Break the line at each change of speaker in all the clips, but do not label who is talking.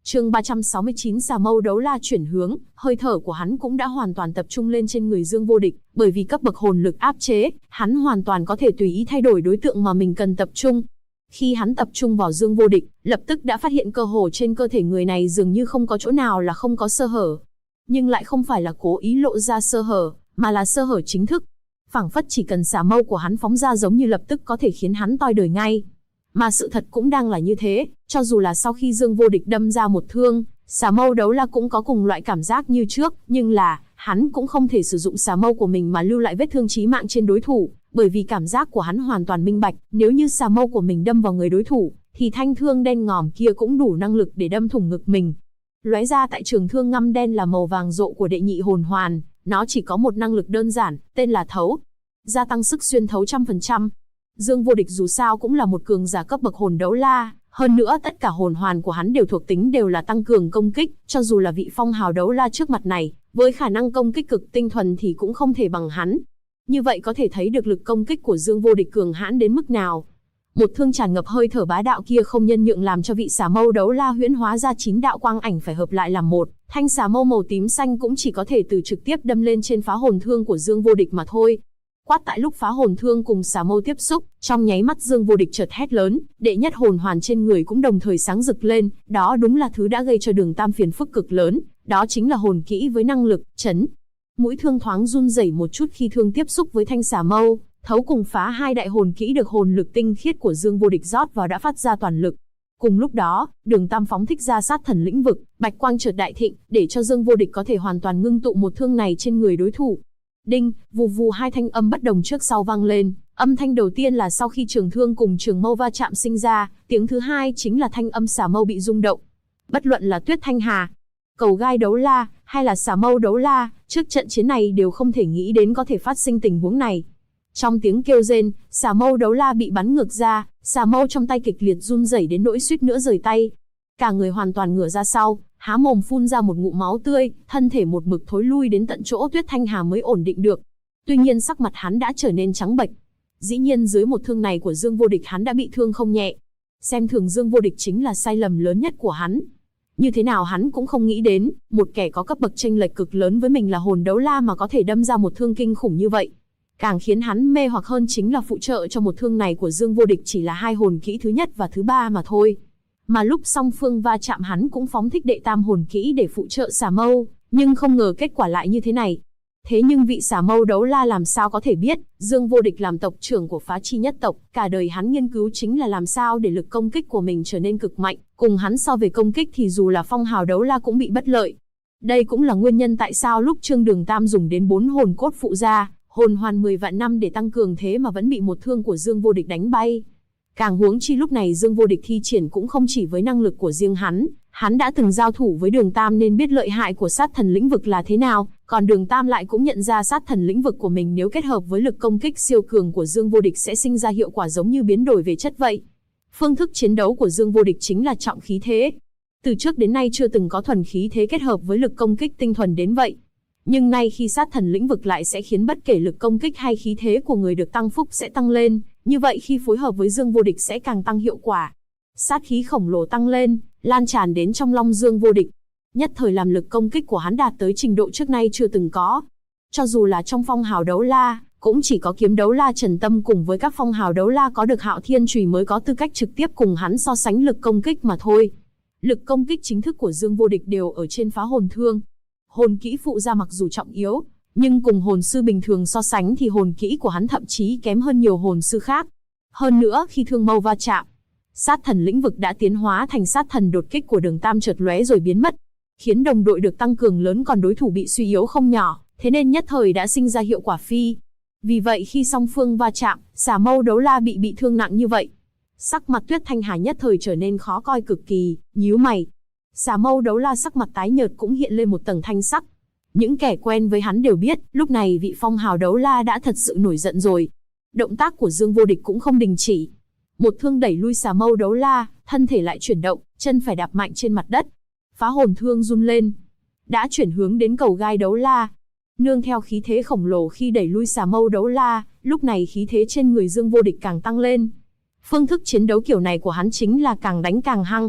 Chương 369 Xà Mâu Đấu La chuyển hướng, hơi thở của hắn cũng đã hoàn toàn tập trung lên trên người Dương Vô Địch, bởi vì cấp bậc hồn lực áp chế, hắn hoàn toàn có thể tùy ý thay đổi đối tượng mà mình cần tập trung. Khi hắn tập trung vào Dương Vô Địch, lập tức đã phát hiện cơ hồ trên cơ thể người này dường như không có chỗ nào là không có sơ hở. Nhưng lại không phải là cố ý lộ ra sơ hở, mà là sơ hở chính thức. Phảng phất chỉ cần xà mâu của hắn phóng ra giống như lập tức có thể khiến hắn toi đời ngay. Mà sự thật cũng đang là như thế, cho dù là sau khi Dương Vô Địch đâm ra một thương, xà mâu đấu la cũng có cùng loại cảm giác như trước, nhưng là, hắn cũng không thể sử dụng xà mâu của mình mà lưu lại vết thương chí mạng trên đối thủ, bởi vì cảm giác của hắn hoàn toàn minh bạch, nếu như xà mâu của mình đâm vào người đối thủ, thì thanh thương đen ngòm kia cũng đủ năng lực để đâm thủng ngực mình. Lóe ra tại trường thương ngăm đen là màu vàng rộ của đệ nhị hồn hoàn, nó chỉ có một năng lực đơn giản, tên là thấu. Gia tăng sức xuyên thấu 100%. Dương Vô Địch dù sao cũng là một cường giả cấp bậc hồn đấu la, hơn nữa tất cả hồn hoàn của hắn đều thuộc tính đều là tăng cường công kích, cho dù là vị phong hào đấu la trước mặt này, với khả năng công kích cực tinh thuần thì cũng không thể bằng hắn. Như vậy có thể thấy được lực công kích của Dương Vô Địch cường hãn đến mức nào. Một thương tràn ngập hơi thở bá đạo kia không nhân nhượng làm cho vị xà mâu đấu la huyễn hóa ra 9 đạo quang ảnh phải hợp lại làm một, thanh xà mâu màu tím xanh cũng chỉ có thể từ trực tiếp đâm lên trên phá hồn thương của Dương Vô Địch mà thôi. Quát tại lúc phá hồn thương cùng xà mâu tiếp xúc, trong nháy mắt Dương Vô Địch chợt hét lớn, đệ nhất hồn hoàn trên người cũng đồng thời sáng rực lên, đó đúng là thứ đã gây cho Đường Tam phiền phức cực lớn, đó chính là hồn kỹ với năng lực chấn. Mũi thương thoáng run rẩy một chút khi thương tiếp xúc với thanh xà mâu, thấu cùng phá hai đại hồn kỹ được hồn lực tinh khiết của Dương Vô Địch rót vào đã phát ra toàn lực. Cùng lúc đó, Đường Tam phóng thích ra sát thần lĩnh vực, bạch quang chợt đại thịnh, để cho Dương Vô Địch có thể hoàn toàn ngưng tụ một thương này trên người đối thủ. Đinh, vù vù hai thanh âm bất đồng trước sau vang lên, âm thanh đầu tiên là sau khi trường thương cùng trường mâu va chạm sinh ra, tiếng thứ hai chính là thanh âm xà mâu bị rung động. Bất luận là Tuyết Thanh Hà, Cầu Gai đấu la, hay là xà mâu đấu la, trước trận chiến này đều không thể nghĩ đến có thể phát sinh tình huống này. Trong tiếng kêu rên, xà mâu đấu la bị bắn ngược ra, xà mâu trong tay kịch liệt run rẩy đến nỗi suýt nữa rời tay. Cả người hoàn toàn ngửa ra sau, há mồm phun ra một ngụm máu tươi, thân thể một mực thối lui đến tận chỗ Tuyết Thanh Hà mới ổn định được. Tuy nhiên sắc mặt hắn đã trở nên trắng bệch. Dĩ nhiên dưới một thương này của Dương Vô Địch hắn đã bị thương không nhẹ. Xem thường Dương Vô Địch chính là sai lầm lớn nhất của hắn. Như thế nào hắn cũng không nghĩ đến, một kẻ có cấp bậc chênh lệch cực lớn với mình là hồn đấu la mà có thể đâm ra một thương kinh khủng như vậy. Càng khiến hắn mê hoặc hơn chính là phụ trợ cho một thương này của Dương Vô Địch chỉ là hai hồn kỹ thứ nhất và thứ ba mà thôi. Mà lúc song phương va chạm hắn cũng phóng thích đệ tam hồn kỹ để phụ trợ xà mâu, nhưng không ngờ kết quả lại như thế này. Thế nhưng vị xà mâu đấu la làm sao có thể biết, Dương Vô Địch làm tộc trưởng của Phá Chi nhất tộc, cả đời hắn nghiên cứu chính là làm sao để lực công kích của mình trở nên cực mạnh, cùng hắn so về công kích thì dù là phong hào đấu la cũng bị bất lợi. Đây cũng là nguyên nhân tại sao lúc Trương Đường Tam dùng đến 4 hồn cốt phụ ra, hồn hoàn 10 vạn năm để tăng cường thế mà vẫn bị một thương của Dương Vô Địch đánh bay. Càng huống chi lúc này Dương Vô Địch thi triển cũng không chỉ với năng lực của riêng hắn đã từng giao thủ với Đường Tam nên biết lợi hại của sát thần lĩnh vực là thế nào, còn Đường Tam lại cũng nhận ra sát thần lĩnh vực của mình nếu kết hợp với lực công kích siêu cường của Dương Vô Địch sẽ sinh ra hiệu quả giống như biến đổi về chất vậy. Phương thức chiến đấu của Dương Vô Địch chính là trọng khí thế. Từ trước đến nay chưa từng có thuần khí thế kết hợp với lực công kích tinh thuần đến vậy. Nhưng nay khi sát thần lĩnh vực lại sẽ khiến bất kể lực công kích hay khí thế của người được tăng phúc sẽ tăng lên, như vậy khi phối hợp với Dương Vô Địch sẽ càng tăng hiệu quả. Sát khí khổng lồ tăng lên, lan tràn đến trong long Dương Vô Địch. Nhất thời làm lực công kích của hắn đạt tới trình độ trước nay chưa từng có. Cho dù là trong phong hào đấu la, cũng chỉ có kiếm đấu la Trần Tâm cùng với các phong hào đấu la có được Hạo Thiên Chùy mới có tư cách trực tiếp cùng hắn so sánh lực công kích mà thôi. Lực công kích chính thức của Dương Vô Địch đều ở trên phá hồn thương. Hồn kỹ phụ ra mặc dù trọng yếu, nhưng cùng hồn sư bình thường so sánh thì hồn kỹ của hắn thậm chí kém hơn nhiều hồn sư khác. Hơn nữa khi thương mâu va chạm, sát thần lĩnh vực đã tiến hóa thành sát thần đột kích của Đường Tam chợt lóe rồi biến mất, khiến đồng đội được tăng cường lớn còn đối thủ bị suy yếu không nhỏ, thế nên nhất thời đã sinh ra hiệu quả phi. Vì vậy khi song phương va chạm, xà mâu đấu la bị thương nặng như vậy. Sắc mặt Tuyết Thanh Hà nhất thời trở nên khó coi cực kỳ, nhíu mày. Xà mâu đấu la sắc mặt tái nhợt cũng hiện lên một tầng thanh sắc. Những kẻ quen với hắn đều biết, lúc này vị phong hào đấu la đã thật sự nổi giận rồi. Động tác của Dương Vô Địch cũng không đình chỉ. Một thương đẩy lui xà mâu đấu la, thân thể lại chuyển động, chân phải đạp mạnh trên mặt đất. Phá hồn thương run lên, đã chuyển hướng đến Cầu Gai đấu la. Nương theo khí thế khổng lồ khi đẩy lui xà mâu đấu la, lúc này khí thế trên người Dương Vô Địch càng tăng lên. Phương thức chiến đấu kiểu này của hắn chính là càng đánh càng hăng.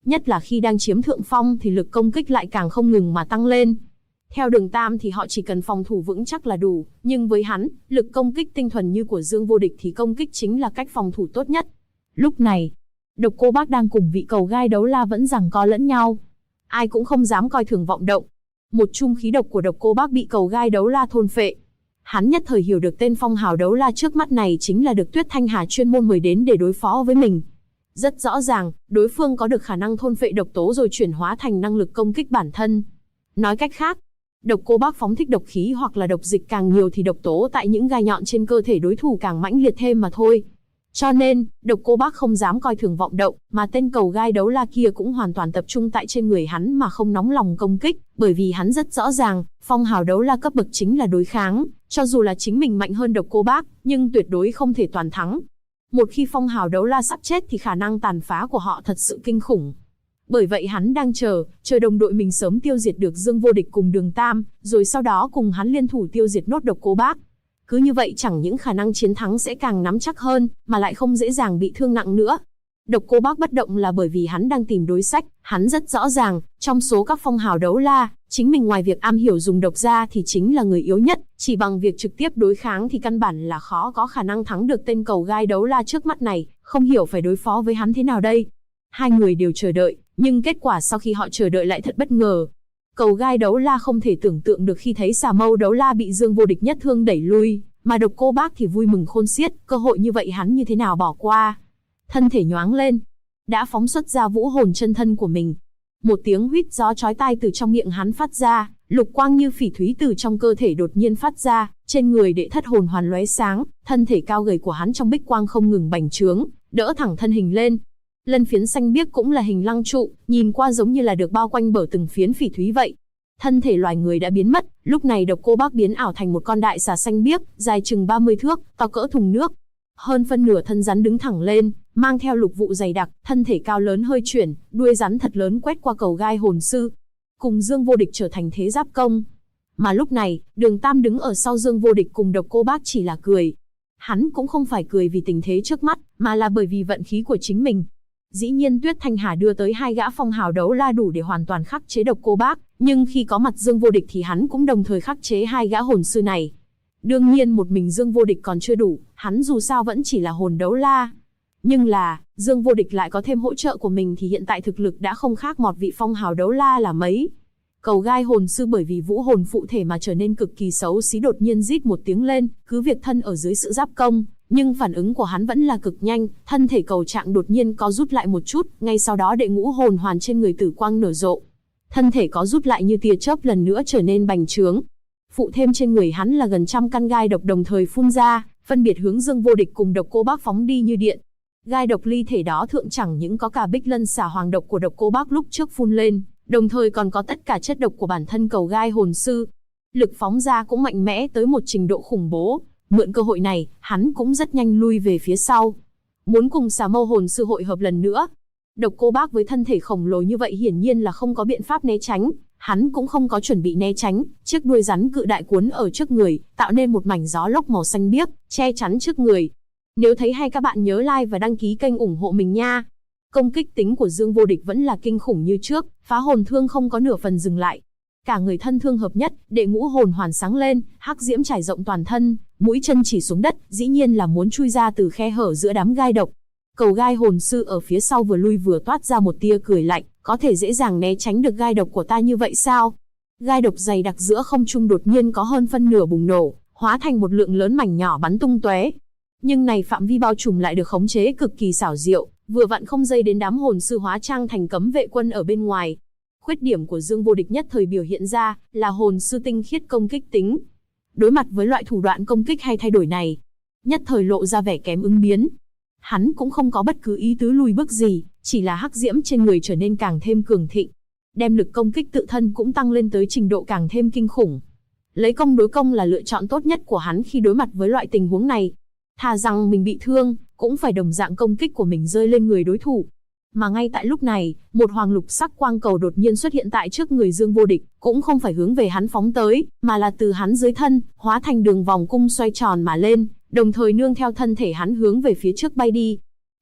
Nhất là khi đang chiếm thượng phong thì lực công kích lại càng không ngừng mà tăng lên. Theo Đường Tam thì họ chỉ cần phòng thủ vững chắc là đủ, nhưng với hắn, lực công kích tinh thuần như của Dương Vô Địch thì công kích chính là cách phòng thủ tốt nhất. Lúc này, Độc Cô Bác đang cùng vị cầu gai đấu la vẫn giằng co lẫn nhau. Ai cũng không dám coi thường vọng động. Một chung khí độc của Độc Cô Bác bị cầu gai đấu la thôn phệ. Hắn nhất thời hiểu được tên phong hào đấu la trước mắt này chính là được Tuyết Thanh Hà chuyên môn mời đến để đối phó với mình. Rất rõ ràng, đối phương có được khả năng thôn phệ độc tố rồi chuyển hóa thành năng lực công kích bản thân. Nói cách khác, Độc Cô Bác phóng thích độc khí hoặc là độc dịch càng nhiều thì độc tố tại những gai nhọn trên cơ thể đối thủ càng mãnh liệt thêm mà thôi. Cho nên, Độc Cô Bác không dám coi thường vọng động, mà tên cầu gai đấu la kia cũng hoàn toàn tập trung tại trên người hắn mà không nóng lòng công kích, bởi vì hắn rất rõ ràng, phong hào đấu la cấp bậc chính là đối kháng, cho dù là chính mình mạnh hơn Độc Cô Bác, nhưng tuyệt đối không thể toàn thắng. Một khi phong hào đấu la sắp chết thì khả năng tàn phá của họ thật sự kinh khủng. Bởi vậy hắn đang chờ đồng đội mình sớm tiêu diệt được Dương Vô Địch cùng Đường Tam, rồi sau đó cùng hắn liên thủ tiêu diệt nốt Độc Cô Bác. Cứ như vậy chẳng những khả năng chiến thắng sẽ càng nắm chắc hơn, mà lại không dễ dàng bị thương nặng nữa. Độc Cô Bác bất động là bởi vì hắn đang tìm đối sách, hắn rất rõ ràng, trong số các phong hào đấu la, chính mình ngoài việc am hiểu dùng độc ra thì chính là người yếu nhất, chỉ bằng việc trực tiếp đối kháng thì căn bản là khó có khả năng thắng được tên cầu gai đấu la trước mắt này, không hiểu phải đối phó với hắn thế nào đây. Hai người đều chờ đợi, nhưng kết quả sau khi họ chờ đợi lại thật bất ngờ. Cầu gai đấu la không thể tưởng tượng được khi thấy xà mâu đấu la bị Dương Vô Địch nhất thương đẩy lui, mà Độc Cô Bác thì vui mừng khôn xiết, cơ hội như vậy hắn như thế nào bỏ qua. Thân thể nhoáng lên, đã phóng xuất ra vũ hồn chân thân của mình. Một tiếng huýt gió chói tai từ trong miệng hắn phát ra, lục quang như phỉ thúy từ trong cơ thể đột nhiên phát ra, trên người Đệ Thất Hồn Hoàn lóe sáng, thân thể cao gầy của hắn trong bích quang không ngừng bành trướng, đỡ thẳng thân hình lên. Lân phiến xanh biếc cũng là hình lăng trụ, nhìn qua giống như là được bao quanh bởi từng phiến phỉ thúy vậy. Thân thể loài người đã biến mất, lúc này Độc Cô Bác biến ảo thành một con đại xà xanh biếc, dài chừng 30 thước, to cỡ thùng nước. Hơn phân nửa thân rắn đứng thẳng lên, mang theo lục vụ dày đặc, thân thể cao lớn hơi chuyển, đuôi rắn thật lớn quét qua cầu gai hồn sư. Cùng Dương Vô Địch trở thành thế giáp công. Mà lúc này, Đường Tam đứng ở sau Dương Vô Địch cùng Độc Cô Bác chỉ là cười. Hắn cũng không phải cười vì tình thế trước mắt, mà là bởi vì vận khí của chính mình. Dĩ nhiên Tuyết Thanh Hà đưa tới hai gã phong hào đấu la đủ để hoàn toàn khắc chế Độc Cô Bác, nhưng khi có mặt Dương Vô Địch thì hắn cũng đồng thời khắc chế hai gã hồn sư này. Đương nhiên một mình Dương Vô Địch còn chưa đủ, hắn dù sao vẫn chỉ là hồn đấu la. Nhưng là, Dương Vô Địch lại có thêm hỗ trợ của mình thì hiện tại thực lực đã không khác một vị phong hào đấu la là mấy. Cầu gai hồn sư bởi vì vũ hồn phụ thể mà trở nên cực kỳ xấu xí đột nhiên rít một tiếng lên, cứ việc thân ở dưới sự giáp công, nhưng phản ứng của hắn vẫn là cực nhanh, thân thể cầu trạng đột nhiên có rút lại một chút, ngay sau đó Đệ Ngũ Hồn Hoàn trên người tử quang nở rộ. Thân thể có rút lại như tia chớp lần nữa trở nên bành trướng. Phụ thêm trên người hắn là gần trăm căn gai độc đồng thời phun ra, phân biệt hướng Dương Vô Địch cùng Độc Cô Bác phóng đi như điện. Gai độc ly thể đó thượng chẳng những có cả Bích Lân xả hoàng độc của Độc Cô Bác lúc trước phun lên, đồng thời còn có tất cả chất độc của bản thân cầu gai hồn sư. Lực phóng ra cũng mạnh mẽ tới một trình độ khủng bố. Mượn cơ hội này, hắn cũng rất nhanh lui về phía sau. Muốn cùng xà mâu hồn sư hội hợp lần nữa. Độc Cô Bác với thân thể khổng lồ như vậy hiển nhiên là không có biện pháp né tránh. Hắn cũng không có chuẩn bị né tránh, chiếc đuôi rắn cự đại cuốn ở trước người, tạo nên một mảnh gió lốc màu xanh biếc, che chắn trước người. Nếu thấy hay các bạn nhớ like và đăng ký kênh ủng hộ mình nha. Công kích tính của Dương Vô Địch vẫn là kinh khủng như trước, phá hồn thương không có nửa phần dừng lại. Cả người thân thương hợp nhất, Đệ Ngũ Hồn Hoàn sáng lên, hắc diễm trải rộng toàn thân, mũi chân chỉ xuống đất, dĩ nhiên là muốn chui ra từ khe hở giữa đám gai độc. Cầu gai hồn sư ở phía sau vừa lui vừa toát ra một tia cười lạnh, có thể dễ dàng né tránh được gai độc của ta như vậy sao? Gai độc dày đặc giữa không trung đột nhiên có hơn phân nửa bùng nổ, hóa thành một lượng lớn mảnh nhỏ bắn tung tóe. Nhưng này phạm vi bao trùm lại được khống chế cực kỳ xảo diệu, vừa vặn không dây đến đám hồn sư hóa trang thành cấm vệ quân ở bên ngoài. Khuyết điểm của Dương Vô Địch nhất thời biểu hiện ra là hồn sư tinh khiết công kích tính. Đối mặt với loại thủ đoạn công kích hay thay đổi này, nhất thời lộ ra vẻ kém ứng biến. Hắn cũng không có bất cứ ý tứ lùi bước gì, chỉ là hắc diễm trên người trở nên càng thêm cường thịnh. Đem lực công kích tự thân cũng tăng lên tới trình độ càng thêm kinh khủng. Lấy công đối công là lựa chọn tốt nhất của hắn khi đối mặt với loại tình huống này. Thà rằng mình bị thương, cũng phải đồng dạng công kích của mình rơi lên người đối thủ. Mà ngay tại lúc này, một hoàng lục sắc quang cầu đột nhiên xuất hiện tại trước người Dương Vô Địch, cũng không phải hướng về hắn phóng tới, mà là từ hắn dưới thân, hóa thành đường vòng cung xoay tròn mà lên, đồng thời nương theo thân thể hắn hướng về phía trước bay đi.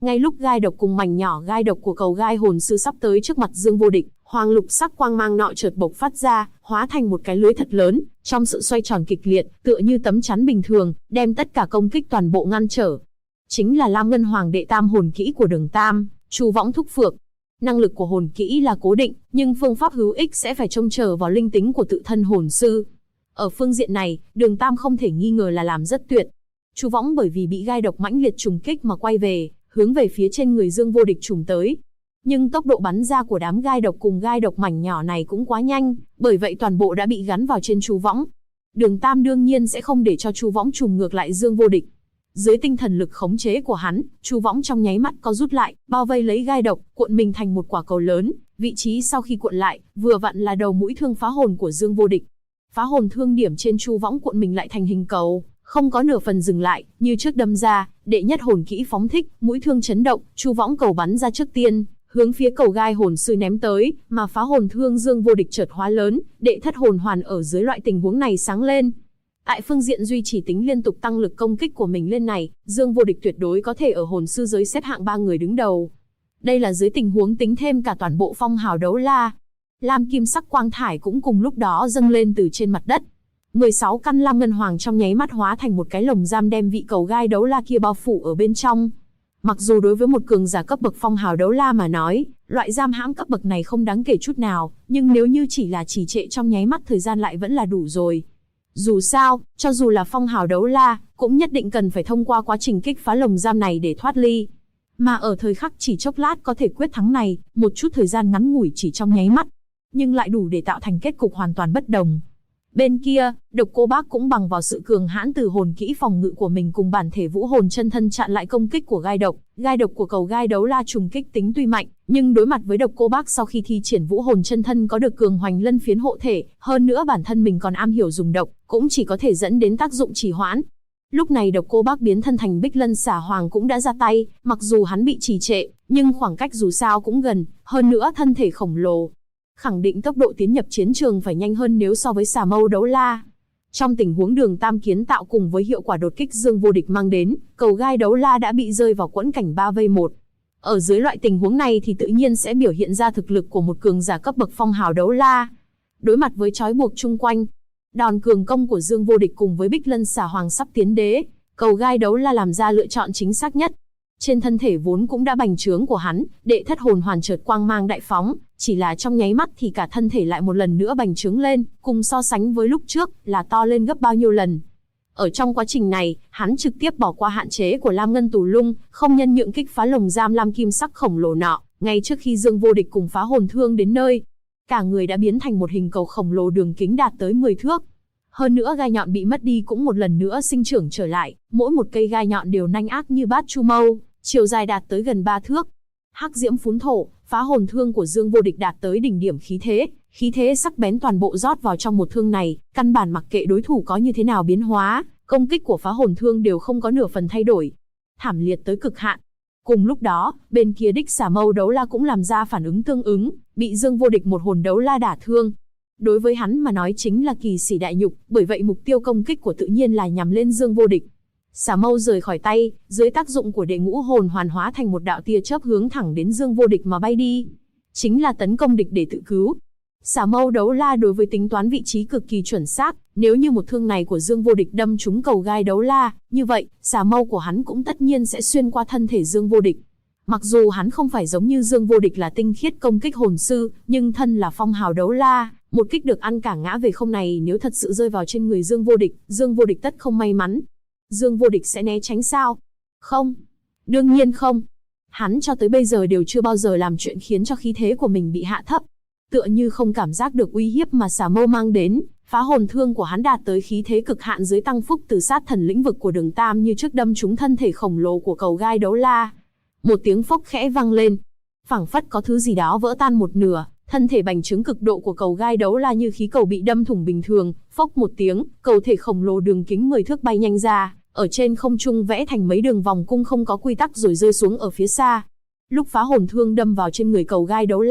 Ngay lúc gai độc cùng mảnh nhỏ gai độc của cầu gai hồn sư sắp tới trước mặt Dương Vô Địch, hoàng lục sắc quang mang nọ chợt bộc phát ra, hóa thành một cái lưới thật lớn, trong sự xoay tròn kịch liệt, tựa như tấm chắn bình thường, đem tất cả công kích toàn bộ ngăn trở. Chính là Lam Ngân Hoàng đệ tam hồn kỹ của Đường Tam, Chu Võng Thúc Phược. Năng lực của hồn kỹ là cố định, nhưng phương pháp hữu ích sẽ phải trông chờ vào linh tính của tự thân hồn sư. Ở phương diện này, Đường Tam không thể nghi ngờ là làm rất tuyệt. Chu Võng bởi vì bị gai độc mãnh liệt trùng kích mà quay về, hướng về phía trên người Dương Vô Địch trùng tới. Nhưng tốc độ bắn ra của đám gai độc cùng gai độc mảnh nhỏ này cũng quá nhanh, bởi vậy toàn bộ đã bị gắn vào trên Chu Võng. Đường Tam đương nhiên sẽ không để cho Chu Võng trùng ngược lại Dương Vô Địch. Dưới tinh thần lực khống chế của hắn, Chu Võng trong nháy mắt co rút lại, bao vây lấy gai độc, cuộn mình thành một quả cầu lớn. Vị trí sau khi cuộn lại, vừa vặn là đầu mũi thương phá hồn của Dương Vô Địch. Phá hồn thương điểm trên Chu Võng cuộn mình lại thành hình cầu, không có nửa phần dừng lại, như trước đâm ra, đệ nhất hồn kỹ phóng thích, mũi thương chấn động, Chu Võng cầu bắn ra trước tiên, hướng phía cầu gai hồn sư ném tới, mà phá hồn thương Dương Vô Địch chợt hóa lớn, đệ thất hồn hoàn ở dưới loại tình huống này sáng lên. Tại phương diện duy trì tính liên tục tăng lực công kích của mình lên này, Dương Vô Địch tuyệt đối có thể ở hồn sư giới xếp hạng 3 người đứng đầu. Đây là dưới tình huống tính thêm cả toàn bộ phong hào đấu la. Lam kim sắc quang thải cũng cùng lúc đó dâng lên từ trên mặt đất. 16 căn Lam Ngân Hoàng trong nháy mắt hóa thành một cái lồng giam đem vị cầu gai đấu la kia bao phủ ở bên trong. Mặc dù đối với một cường giả cấp bậc phong hào đấu la mà nói, loại giam hãm cấp bậc này không đáng kể chút nào, nhưng nếu như chỉ là trì trệ trong nháy mắt thời gian lại vẫn là đủ rồi. Dù sao, cho dù là phong hào đấu la, cũng nhất định cần phải thông qua quá trình kích phá lồng giam này để thoát ly. Mà ở thời khắc chỉ chốc lát có thể quyết thắng này, một chút thời gian ngắn ngủi chỉ trong nháy mắt, nhưng lại đủ để tạo thành kết cục hoàn toàn bất đồng. Bên kia, Độc Cô Bác cũng bằng vào sự cường hãn từ hồn kỹ phòng ngự của mình cùng bản thể vũ hồn chân thân chặn lại công kích của gai độc của cầu gai đấu la trùng kích tính tuy mạnh, nhưng đối mặt với Độc Cô Bác sau khi thi triển vũ hồn chân thân có được cường hoành lân phiến hộ thể, hơn nữa bản thân mình còn am hiểu dùng độc, cũng chỉ có thể dẫn đến tác dụng trì hoãn. Lúc này Độc Cô Bác biến thân thành Bích Lân Xà Hoàng cũng đã ra tay, mặc dù hắn bị trì trệ, nhưng khoảng cách dù sao cũng gần, hơn nữa thân thể khổng lồ, khẳng định tốc độ tiến nhập chiến trường phải nhanh hơn nếu so với Xà Mâu đấu la. Trong tình huống Đường Tam kiến tạo cùng với hiệu quả đột kích Dương Vô Địch mang đến, cầu gai đấu la đã bị rơi vào quẫn cảnh 3v1. Ở dưới loại tình huống này thì tự nhiên sẽ biểu hiện ra thực lực của một cường giả cấp bậc phong hào đấu la. Đối mặt với trói buộc chung quanh, đòn cường công của Dương Vô Địch cùng với Bích Lân Xà Hoàng sắp tiến đế, cầu gai đấu la làm ra lựa chọn chính xác nhất. Trên thân thể vốn cũng đã bành trướng của hắn, đệ thất hồn hoàn chợt quang mang đại phóng, chỉ là trong nháy mắt thì cả thân thể lại một lần nữa bành trướng lên, cùng so sánh với lúc trước là to lên gấp bao nhiêu lần. Ở trong quá trình này, hắn trực tiếp bỏ qua hạn chế của Lam Ngân Tù Lung, không nhân nhượng kích phá lồng giam lam kim sắc khổng lồ nọ, ngay trước khi Dương Vô Địch cùng phá hồn thương đến nơi. Cả người đã biến thành một hình cầu khổng lồ đường kính đạt tới 10 thước. Hơn nữa gai nhọn bị mất đi cũng một lần nữa sinh trưởng trở lại, mỗi một cây gai nhọn đều nanh ác như bát chu mâu, chiều dài đạt tới gần 3 thước. Hắc diễm phún thổ, phá hồn thương của Dương Vô Địch đạt tới đỉnh điểm khí thế sắc bén toàn bộ rót vào trong một thương này, căn bản mặc kệ đối thủ có như thế nào biến hóa, công kích của phá hồn thương đều không có nửa phần thay đổi. Thảm liệt tới cực hạn. Cùng lúc đó, bên kia đích Xà Mâu đấu la cũng làm ra phản ứng tương ứng, bị Dương Vô Địch một hồn đấu la đả thương. Đối với hắn mà nói chính là kỳ sỉ đại nhục, bởi vậy mục tiêu công kích của tự nhiên là nhằm lên Dương Vô Địch. Xà Mâu rời khỏi tay, dưới tác dụng của đệ ngũ hồn hoàn hóa thành một đạo tia chớp hướng thẳng đến Dương Vô Địch mà bay đi. Chính là tấn công địch để tự cứu. Xà Mâu đấu la đối với tính toán vị trí cực kỳ chuẩn xác, nếu như một thương này của Dương Vô Địch đâm trúng cầu gai đấu la, như vậy, xà mâu của hắn cũng tất nhiên sẽ xuyên qua thân thể Dương Vô Địch. Mặc dù hắn không phải giống như Dương Vô Địch là tinh khiết công kích hồn sư, nhưng thân là phong hào đấu la, một kích được ăn cả ngã về không này nếu thật sự rơi vào trên người Dương Vô Địch tất không may mắn. Dương Vô Địch sẽ né tránh sao? Không. Đương nhiên không. Hắn cho tới bây giờ đều chưa bao giờ làm chuyện khiến cho khí thế của mình bị hạ thấp. Tựa như không cảm giác được uy hiếp mà xà mâu mang đến, phá hồn thương của hắn đạt tới khí thế cực hạn dưới tăng phúc từ sát thần lĩnh vực của Đường Tam như trước đâm trúng thân thể khổng lồ của cầu gai đấu la. Một tiếng phốc khẽ vang lên, phảng phất có thứ gì đó vỡ tan một nửa, thân thể bành trướng cực độ của cầu gai đấu la như khí cầu bị đâm thủng bình thường, phốc một tiếng, cầu thể khổng lồ đường kính 10 thước bay nhanh ra, ở trên không trung vẽ thành mấy đường vòng cung không có quy tắc rồi rơi xuống ở phía xa. Lúc phá hồn thương đâm vào trên người cầu gai đấu la,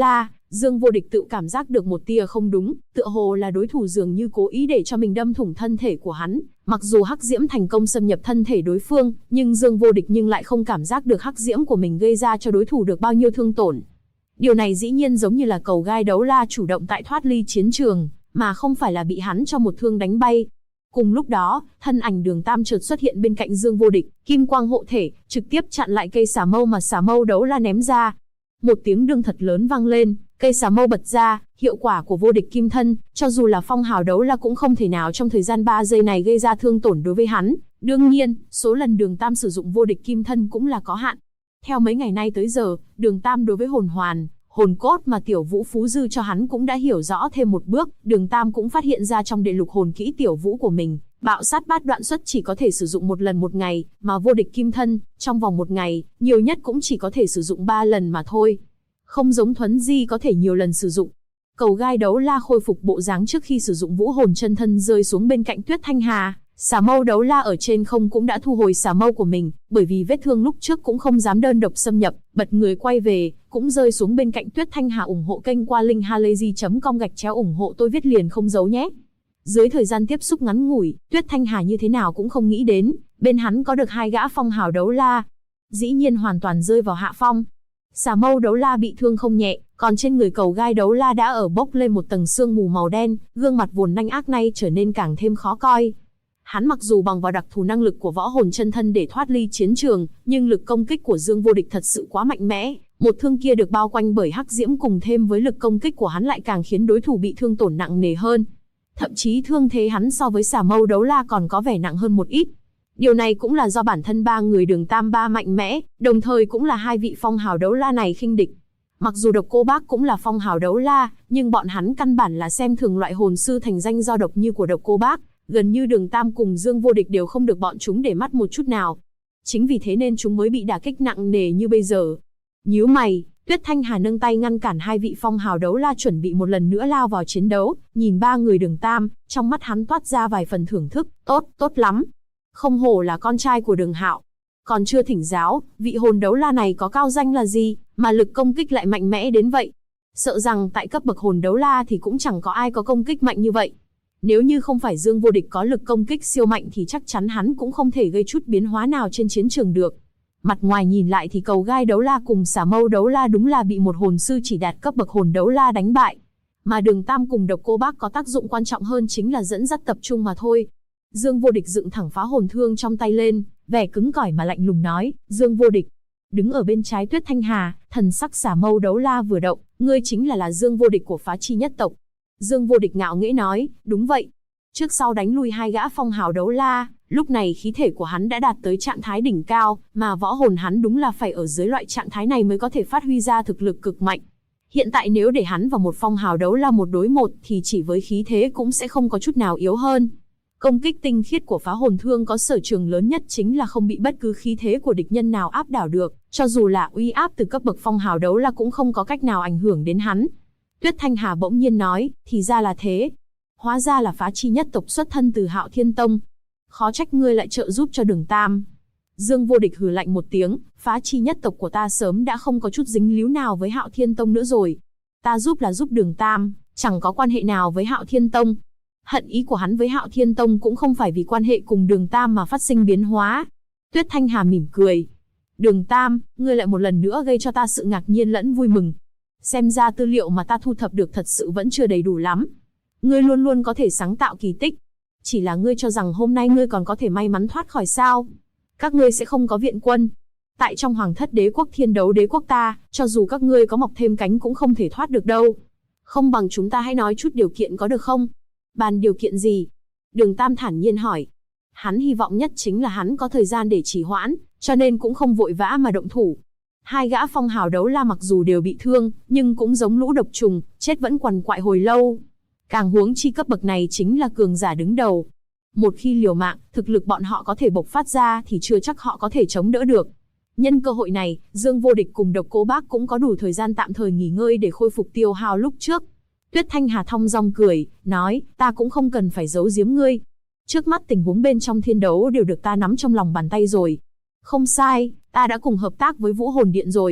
Dương Vô Địch tự cảm giác được một tia không đúng, tựa hồ là đối thủ dường như cố ý để cho mình đâm thủng thân thể của hắn. Mặc dù hắc diễm thành công xâm nhập thân thể đối phương, nhưng Dương Vô Địch lại không cảm giác được hắc diễm của mình gây ra cho đối thủ được bao nhiêu thương tổn. Điều này dĩ nhiên giống như là cầu gai đấu la chủ động tại thoát ly chiến trường, mà không phải là bị hắn cho một thương đánh bay. Cùng lúc đó, thân ảnh Đường Tam chợt xuất hiện bên cạnh Dương Vô Địch, kim quang hộ thể, trực tiếp chặn lại cây xà mâu mà xà mâu đấu la ném ra. Một tiếng đương thật lớn vang lên, cây xà mâu bật ra, hiệu quả của Vô Địch kim thân, cho dù là phong hào đấu la cũng không thể nào trong thời gian 3 giây này gây ra thương tổn đối với hắn. Đương nhiên, số lần Đường Tam sử dụng Vô Địch kim thân cũng là có hạn. Theo mấy ngày nay tới giờ, Đường Tam đối với hồn hoàn, hồn cốt mà Tiểu Vũ Phú dư cho hắn cũng đã hiểu rõ thêm một bước. Đường Tam cũng phát hiện ra trong đệ lục hồn kỹ Tiểu Vũ của mình, bạo sát bát đoạn xuất chỉ có thể sử dụng một lần một ngày, mà Vô Địch kim thân, trong vòng một ngày, nhiều nhất cũng chỉ có thể sử dụng 3 lần mà thôi. Không giống Thuấn Di có thể nhiều lần sử dụng. Cầu gai đấu la khôi phục bộ dáng trước khi sử dụng vũ hồn chân thân rơi xuống bên cạnh Tuyết Thanh Hà. Xà mâu đấu la ở trên không cũng đã thu hồi xà mâu của mình, bởi vì vết thương lúc trước cũng không dám đơn độc xâm nhập, bật người quay về, cũng rơi xuống bên cạnh Tuyết Thanh Hà. Ủng hộ kênh qua link halayzi.com /ủng hộ tôi viết liền không giấu nhé. Dưới thời gian tiếp xúc ngắn ngủi, Tuyết Thanh Hà như thế nào cũng không nghĩ đến, bên hắn có được 2 gã phong hào đấu la. Dĩ nhiên hoàn toàn rơi vào hạ phong. Xà mâu đấu la bị thương không nhẹ, còn trên người cầu gai đấu la đã ở bốc lên một tầng sương mù màu đen, gương mặt vốn nanh ác nay trở nên càng thêm khó coi. Hắn mặc dù bằng vào đặc thù năng lực của võ hồn chân thân để thoát ly chiến trường, nhưng lực công kích của Dương Vô Địch thật sự quá mạnh mẽ. Một thương kia được bao quanh bởi hắc diễm cùng thêm với lực công kích của hắn lại càng khiến đối thủ bị thương tổn nặng nề hơn. Thậm chí thương thế hắn so với xà mâu đấu la còn có vẻ nặng hơn một ít. Điều này cũng là do bản thân 3 người Đường Tam ba mạnh mẽ, đồng thời cũng là 2 vị phong hào đấu la này khinh địch. Mặc dù Độc Cô Bác cũng là phong hào đấu la, nhưng bọn hắn căn bản là xem thường loại hồn sư thành danh do độc như của Độc Cô Bác. Gần như Đường Tam cùng Dương Vô Địch đều không được bọn chúng để mắt một chút nào. Chính vì thế nên chúng mới bị đả kích nặng nề như bây giờ. Nhíu mày, Tuyết Thanh Hà nâng tay ngăn cản 2 vị phong hào đấu la chuẩn bị một lần nữa lao vào chiến đấu, nhìn 3 người Đường Tam, trong mắt hắn toát ra vài phần thưởng thức. Tốt lắm. Không hổ là con trai của Đường Hạo. Còn chưa thỉnh giáo, vị hồn đấu la này có cao danh là gì, mà lực công kích lại mạnh mẽ đến vậy. Sợ rằng tại cấp bậc hồn đấu la thì cũng chẳng có ai có công kích mạnh như vậy. Nếu như không phải Dương Vô Địch có lực công kích siêu mạnh thì chắc chắn hắn cũng không thể gây chút biến hóa nào trên chiến trường được. Mặt ngoài nhìn lại thì cầu gai đấu la cùng xà mâu đấu la đúng là bị một hồn sư chỉ đạt cấp bậc hồn đấu la đánh bại. Mà Đường Tam cùng Độc Cô Bác có tác dụng quan trọng hơn chính là dẫn dắt tập trung mà thôi. Dương Vô Địch dựng thẳng phá hồn thương trong tay lên, vẻ cứng cỏi mà lạnh lùng nói, Dương Vô Địch. Đứng ở bên trái Tuyết Thanh Hà, thần sắc xà mâu đấu la vừa động, ngươi chính là Dương Vô Địch của Phá Chi nhất tộc. Dương Vô Địch ngạo nghễ nói, đúng vậy. Trước sau đánh lui 2 gã phong hào đấu la, lúc này khí thể của hắn đã đạt tới trạng thái đỉnh cao, mà võ hồn hắn đúng là phải ở dưới loại trạng thái này mới có thể phát huy ra thực lực cực mạnh. Hiện tại nếu để hắn vào một phong hào đấu la 1 đối 1 thì chỉ với khí thế cũng sẽ không có chút nào yếu hơn. Công kích tinh khiết của phá hồn thương có sở trường lớn nhất chính là không bị bất cứ khí thế của địch nhân nào áp đảo được, cho dù là uy áp từ cấp bậc phong hào đấu la cũng không có cách nào ảnh hưởng đến hắn. Tuyết Thanh Hà bỗng nhiên nói, thì ra là thế. Hóa ra là Phá Chi nhất tộc xuất thân từ Hạo Thiên Tông. Khó trách ngươi lại trợ giúp cho Đường Tam. Dương Vô Địch hừ lạnh một tiếng, Phá Chi nhất tộc của ta sớm đã không có chút dính líu nào với Hạo Thiên Tông nữa rồi. Ta giúp là giúp Đường Tam, chẳng có quan hệ nào với Hạo Thiên Tông. Hận ý của hắn với Hạo Thiên Tông cũng không phải vì quan hệ cùng Đường Tam mà phát sinh biến hóa. Tuyết Thanh Hà mỉm cười. Đường Tam, ngươi lại một lần nữa gây cho ta sự ngạc nhiên lẫn vui mừng. Xem ra tư liệu mà ta thu thập được thật sự vẫn chưa đầy đủ lắm. Ngươi luôn luôn có thể sáng tạo kỳ tích. Chỉ là ngươi cho rằng hôm nay ngươi còn có thể may mắn thoát khỏi sao? Các ngươi sẽ không có viện quân. Tại trong Hoàng Thất Đế quốc Thiên Đấu Đế quốc ta, cho dù các ngươi có mọc thêm cánh cũng không thể thoát được đâu. Không bằng chúng ta hãy nói chút điều kiện có được không? Bàn điều kiện gì? Đường Tam thản nhiên hỏi. Hắn hy vọng nhất chính là hắn có thời gian để trì hoãn, cho nên cũng không vội vã mà động thủ. 2 gã phong hào đấu la mặc dù đều bị thương, nhưng cũng giống lũ độc trùng, chết vẫn quằn quại hồi lâu. Càng huống chi cấp bậc này chính là cường giả đứng đầu. Một khi liều mạng, thực lực bọn họ có thể bộc phát ra thì chưa chắc họ có thể chống đỡ được. Nhân cơ hội này, Dương Vô Địch cùng Độc Cô Bác cũng có đủ thời gian tạm thời nghỉ ngơi để khôi phục tiêu hao lúc trước. Tuyết Thanh Hà thong dong cười, nói, ta cũng không cần phải giấu giếm ngươi. Trước mắt tình huống bên trong thiên đấu đều được ta nắm trong lòng bàn tay rồi. Không sai, ta đã cùng hợp tác với Vũ Hồn Điện rồi.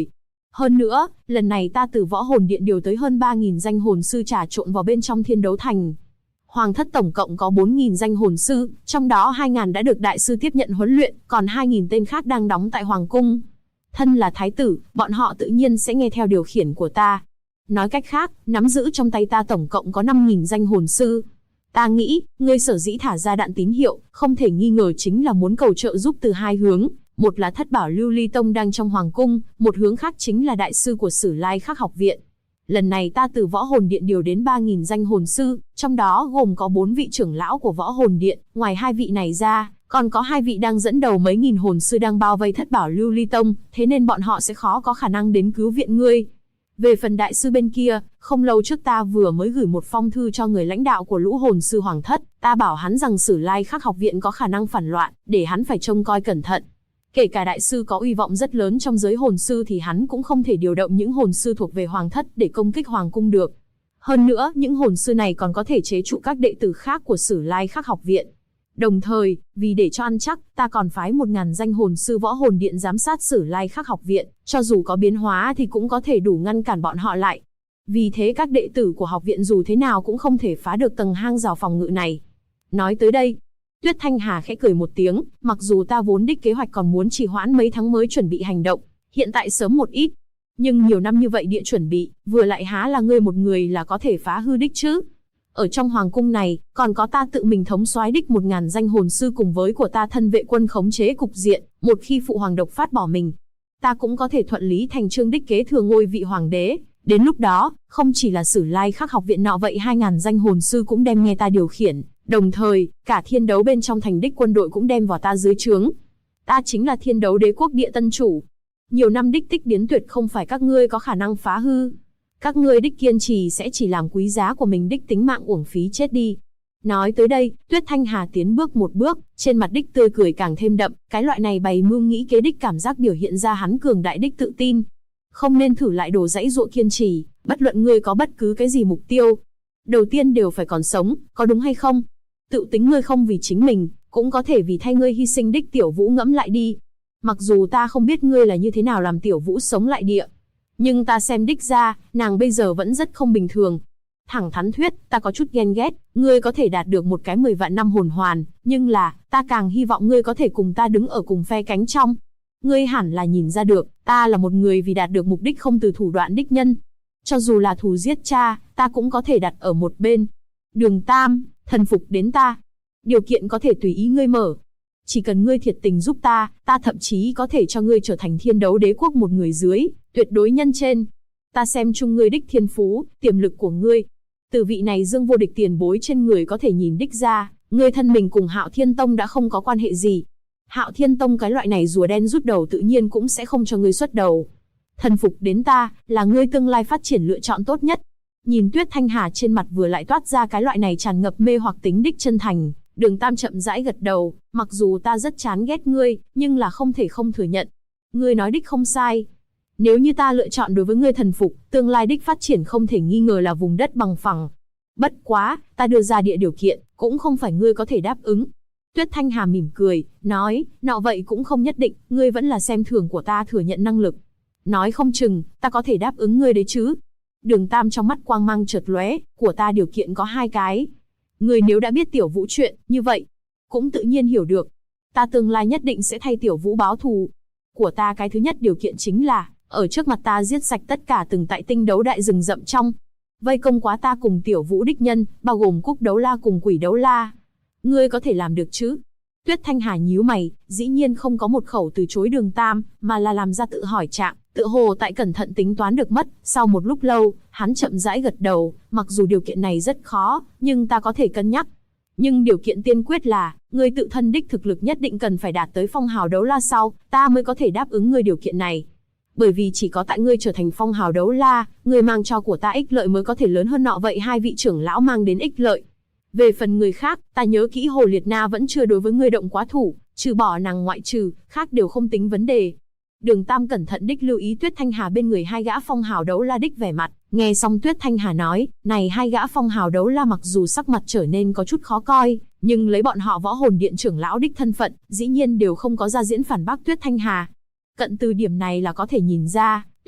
Hơn nữa, lần này ta từ Võ Hồn Điện điều tới hơn 3.000 danh hồn sư trà trộn vào bên trong Thiên Đấu Thành. Hoàng thất tổng cộng có 4.000 danh hồn sư, trong đó 2.000 đã được đại sư tiếp nhận huấn luyện, còn 2.000 tên khác đang đóng tại Hoàng cung. Thân là thái tử, bọn họ tự nhiên sẽ nghe theo điều khiển của ta. Nói cách khác, nắm giữ trong tay ta tổng cộng có 5.000 danh hồn sư. Ta nghĩ, ngươi sở dĩ thả ra đạn tín hiệu, không thể nghi ngờ chính là muốn cầu trợ giúp từ hai hướng. Một là Thất Bảo Lưu Ly Tông đang trong Hoàng cung, một hướng khác chính là đại sư của Sử Lai Khắc học viện. Lần này ta từ Võ Hồn Điện điều đến 3.000 danh hồn sư, trong đó gồm có 4 vị trưởng lão của Võ Hồn Điện, ngoài 2 vị này ra, còn có 2 vị đang dẫn đầu mấy nghìn hồn sư đang bao vây Thất Bảo Lưu Ly Tông, thế nên bọn họ sẽ khó có khả năng đến cứu viện ngươi. Về phần đại sư bên kia, không lâu trước ta vừa mới gửi một phong thư cho người lãnh đạo của lũ hồn sư Hoàng thất, ta bảo hắn rằng Sử Lai Khắc học viện có khả năng phản loạn, để hắn phải trông coi cẩn thận. Kể cả đại sư có uy vọng rất lớn trong giới hồn sư thì hắn cũng không thể điều động những hồn sư thuộc về Hoàng thất để công kích Hoàng cung được. Hơn nữa, những hồn sư này còn có thể chế trụ các đệ tử khác của Sử Lai Khắc học viện. Đồng thời, vì để cho ăn chắc, ta còn phái 1.000 danh hồn sư Võ Hồn Điện giám sát Sử Lai Khắc học viện, cho dù có biến hóa thì cũng có thể đủ ngăn cản bọn họ lại. Vì thế các đệ tử của học viện dù thế nào cũng không thể phá được tầng hang rào phòng ngự này. Nói tới đây, Tuyết Thanh Hà khẽ cười một tiếng, mặc dù ta vốn đích kế hoạch còn muốn trì hoãn mấy tháng mới chuẩn bị hành động, hiện tại sớm một ít. Nhưng nhiều năm như vậy địa chuẩn bị, vừa lại há là ngươi một người là có thể phá hư đích chứ. Ở trong hoàng cung này, còn có ta tự mình thống soái đích 1.000 danh hồn sư cùng với của ta thân vệ quân khống chế cục diện, một khi phụ hoàng độc phát bỏ mình, ta cũng có thể thuận lý thành chương đích kế thừa ngôi vị hoàng đế. Đến lúc đó, không chỉ là Sử Lai Khắc học viện nọ vậy 2.000 danh hồn sư cũng đem nghe ta điều khiển, đồng thời, cả thiên đấu bên trong thành đích quân đội cũng đem vào ta dưới trướng. Ta chính là Thiên Đấu Đế quốc địa tân chủ. Nhiều năm đích tích biến tuyệt không phải các ngươi có khả năng phá hư. Các ngươi đích kiên trì sẽ chỉ làm quý giá của mình đích tính mạng uổng phí chết đi. Nói tới đây, Tuyết Thanh Hà tiến bước một bước, trên mặt đích tươi cười càng thêm đậm, cái loại này bày mưu nghĩ kế đích cảm giác biểu hiện ra hắn cường đại đích tự tin. Không nên thử lại đồ dãy dụa kiên trì, bất luận ngươi có bất cứ cái gì mục tiêu. Đầu tiên đều phải còn sống, có đúng hay không? Tự tính ngươi không vì chính mình, cũng có thể vì thay ngươi hy sinh đích Tiểu Vũ ngẫm lại đi. Mặc dù ta không biết ngươi là như thế nào làm Tiểu Vũ sống lại địa, nhưng ta xem đích ra, nàng bây giờ vẫn rất không bình thường. Thẳng thắn thuyết, ta có chút ghen ghét, ngươi có thể đạt được một cái 10 vạn năm hồn hoàn, nhưng là, ta càng hy vọng ngươi có thể cùng ta đứng ở cùng phe cánh trong. Ngươi hẳn là nhìn ra được, ta là một người vì đạt được mục đích không từ thủ đoạn đích nhân. Cho dù là thù giết cha, ta cũng có thể đặt ở một bên. Đường Tam, thần phục đến ta. Điều kiện có thể tùy ý ngươi mở. Chỉ cần ngươi thiệt tình giúp ta, ta thậm chí có thể cho ngươi trở thành Thiên Đấu Đế quốc một người dưới, tuyệt đối nhân trên. Ta xem chung ngươi đích thiên phú, tiềm lực của ngươi. Từ vị này Dương vô địch tiền bối trên người có thể nhìn đích ra, ngươi thân mình cùng Hạo Thiên Tông đã không có quan hệ gì. Hạo Thiên Tông cái loại này rùa đen rút đầu tự nhiên cũng sẽ không cho ngươi xuất đầu. Thần phục đến ta, là ngươi tương lai phát triển lựa chọn tốt nhất. Nhìn Tuyết Thanh Hà trên mặt vừa lại toát ra cái loại này tràn ngập mê hoặc tính đích chân thành, Đường Tam chậm rãi gật đầu, mặc dù ta rất chán ghét ngươi, nhưng là không thể không thừa nhận. Ngươi nói đích không sai. Nếu như ta lựa chọn đối với ngươi thần phục, tương lai đích phát triển không thể nghi ngờ là vùng đất bằng phẳng. Bất quá, ta đưa ra địa điều kiện, cũng không phải ngươi có thể đáp ứng. Tuyết Thanh Hà mỉm cười, nói, nọ vậy cũng không nhất định, ngươi vẫn là xem thường của ta thừa nhận năng lực. Nói không chừng, ta có thể đáp ứng ngươi đấy chứ. Đường Tam trong mắt quang mang chợt lóe, của ta điều kiện có 2 cái. Ngươi nếu đã biết Tiểu Vũ chuyện, như vậy, cũng tự nhiên hiểu được. Ta tương lai nhất định sẽ thay Tiểu Vũ báo thù. Của ta cái thứ nhất điều kiện chính là, ở trước mặt ta giết sạch tất cả từng tại Tinh Đấu đại rừng rậm trong. Vây công quá ta cùng Tiểu Vũ đích nhân, bao gồm Cúc Đấu La cùng Quỷ Đấu La. Ngươi có thể làm được chứ? Tuyết Thanh Hà nhíu mày, dĩ nhiên không có một khẩu từ chối Đường Tam, mà là làm ra tự hỏi trạng, tựa hồ tại cẩn thận tính toán được mất. Sau một lúc lâu, hắn chậm rãi gật đầu, mặc dù điều kiện này rất khó, nhưng ta có thể cân nhắc. Nhưng điều kiện tiên quyết là, ngươi tự thân đích thực lực nhất định cần phải đạt tới phong hào đấu la sau, ta mới có thể đáp ứng ngươi điều kiện này. Bởi vì chỉ có tại ngươi trở thành phong hào đấu la, ngươi mang cho của ta ích lợi mới có thể lớn hơn nọ vậy 2 vị trưởng lão mang đến ích lợi. Về phần người khác, ta nhớ kỹ Hồ Liệt Na vẫn chưa đối với ngươi động quá thủ, trừ bỏ nàng ngoại trừ, khác đều không tính vấn đề. Đường Tam cẩn thận đích lưu ý Tuyết Thanh Hà bên người 2 gã phong hào đấu la đích vẻ mặt, nghe xong Tuyết Thanh Hà nói, này 2 gã phong hào đấu la mặc dù sắc mặt trở nên có chút khó coi, nhưng lấy bọn họ Võ Hồn Điện trưởng lão đích thân phận, dĩ nhiên đều không có ra diễn phản bác Tuyết Thanh Hà. Cận từ điểm này là có thể nhìn ra,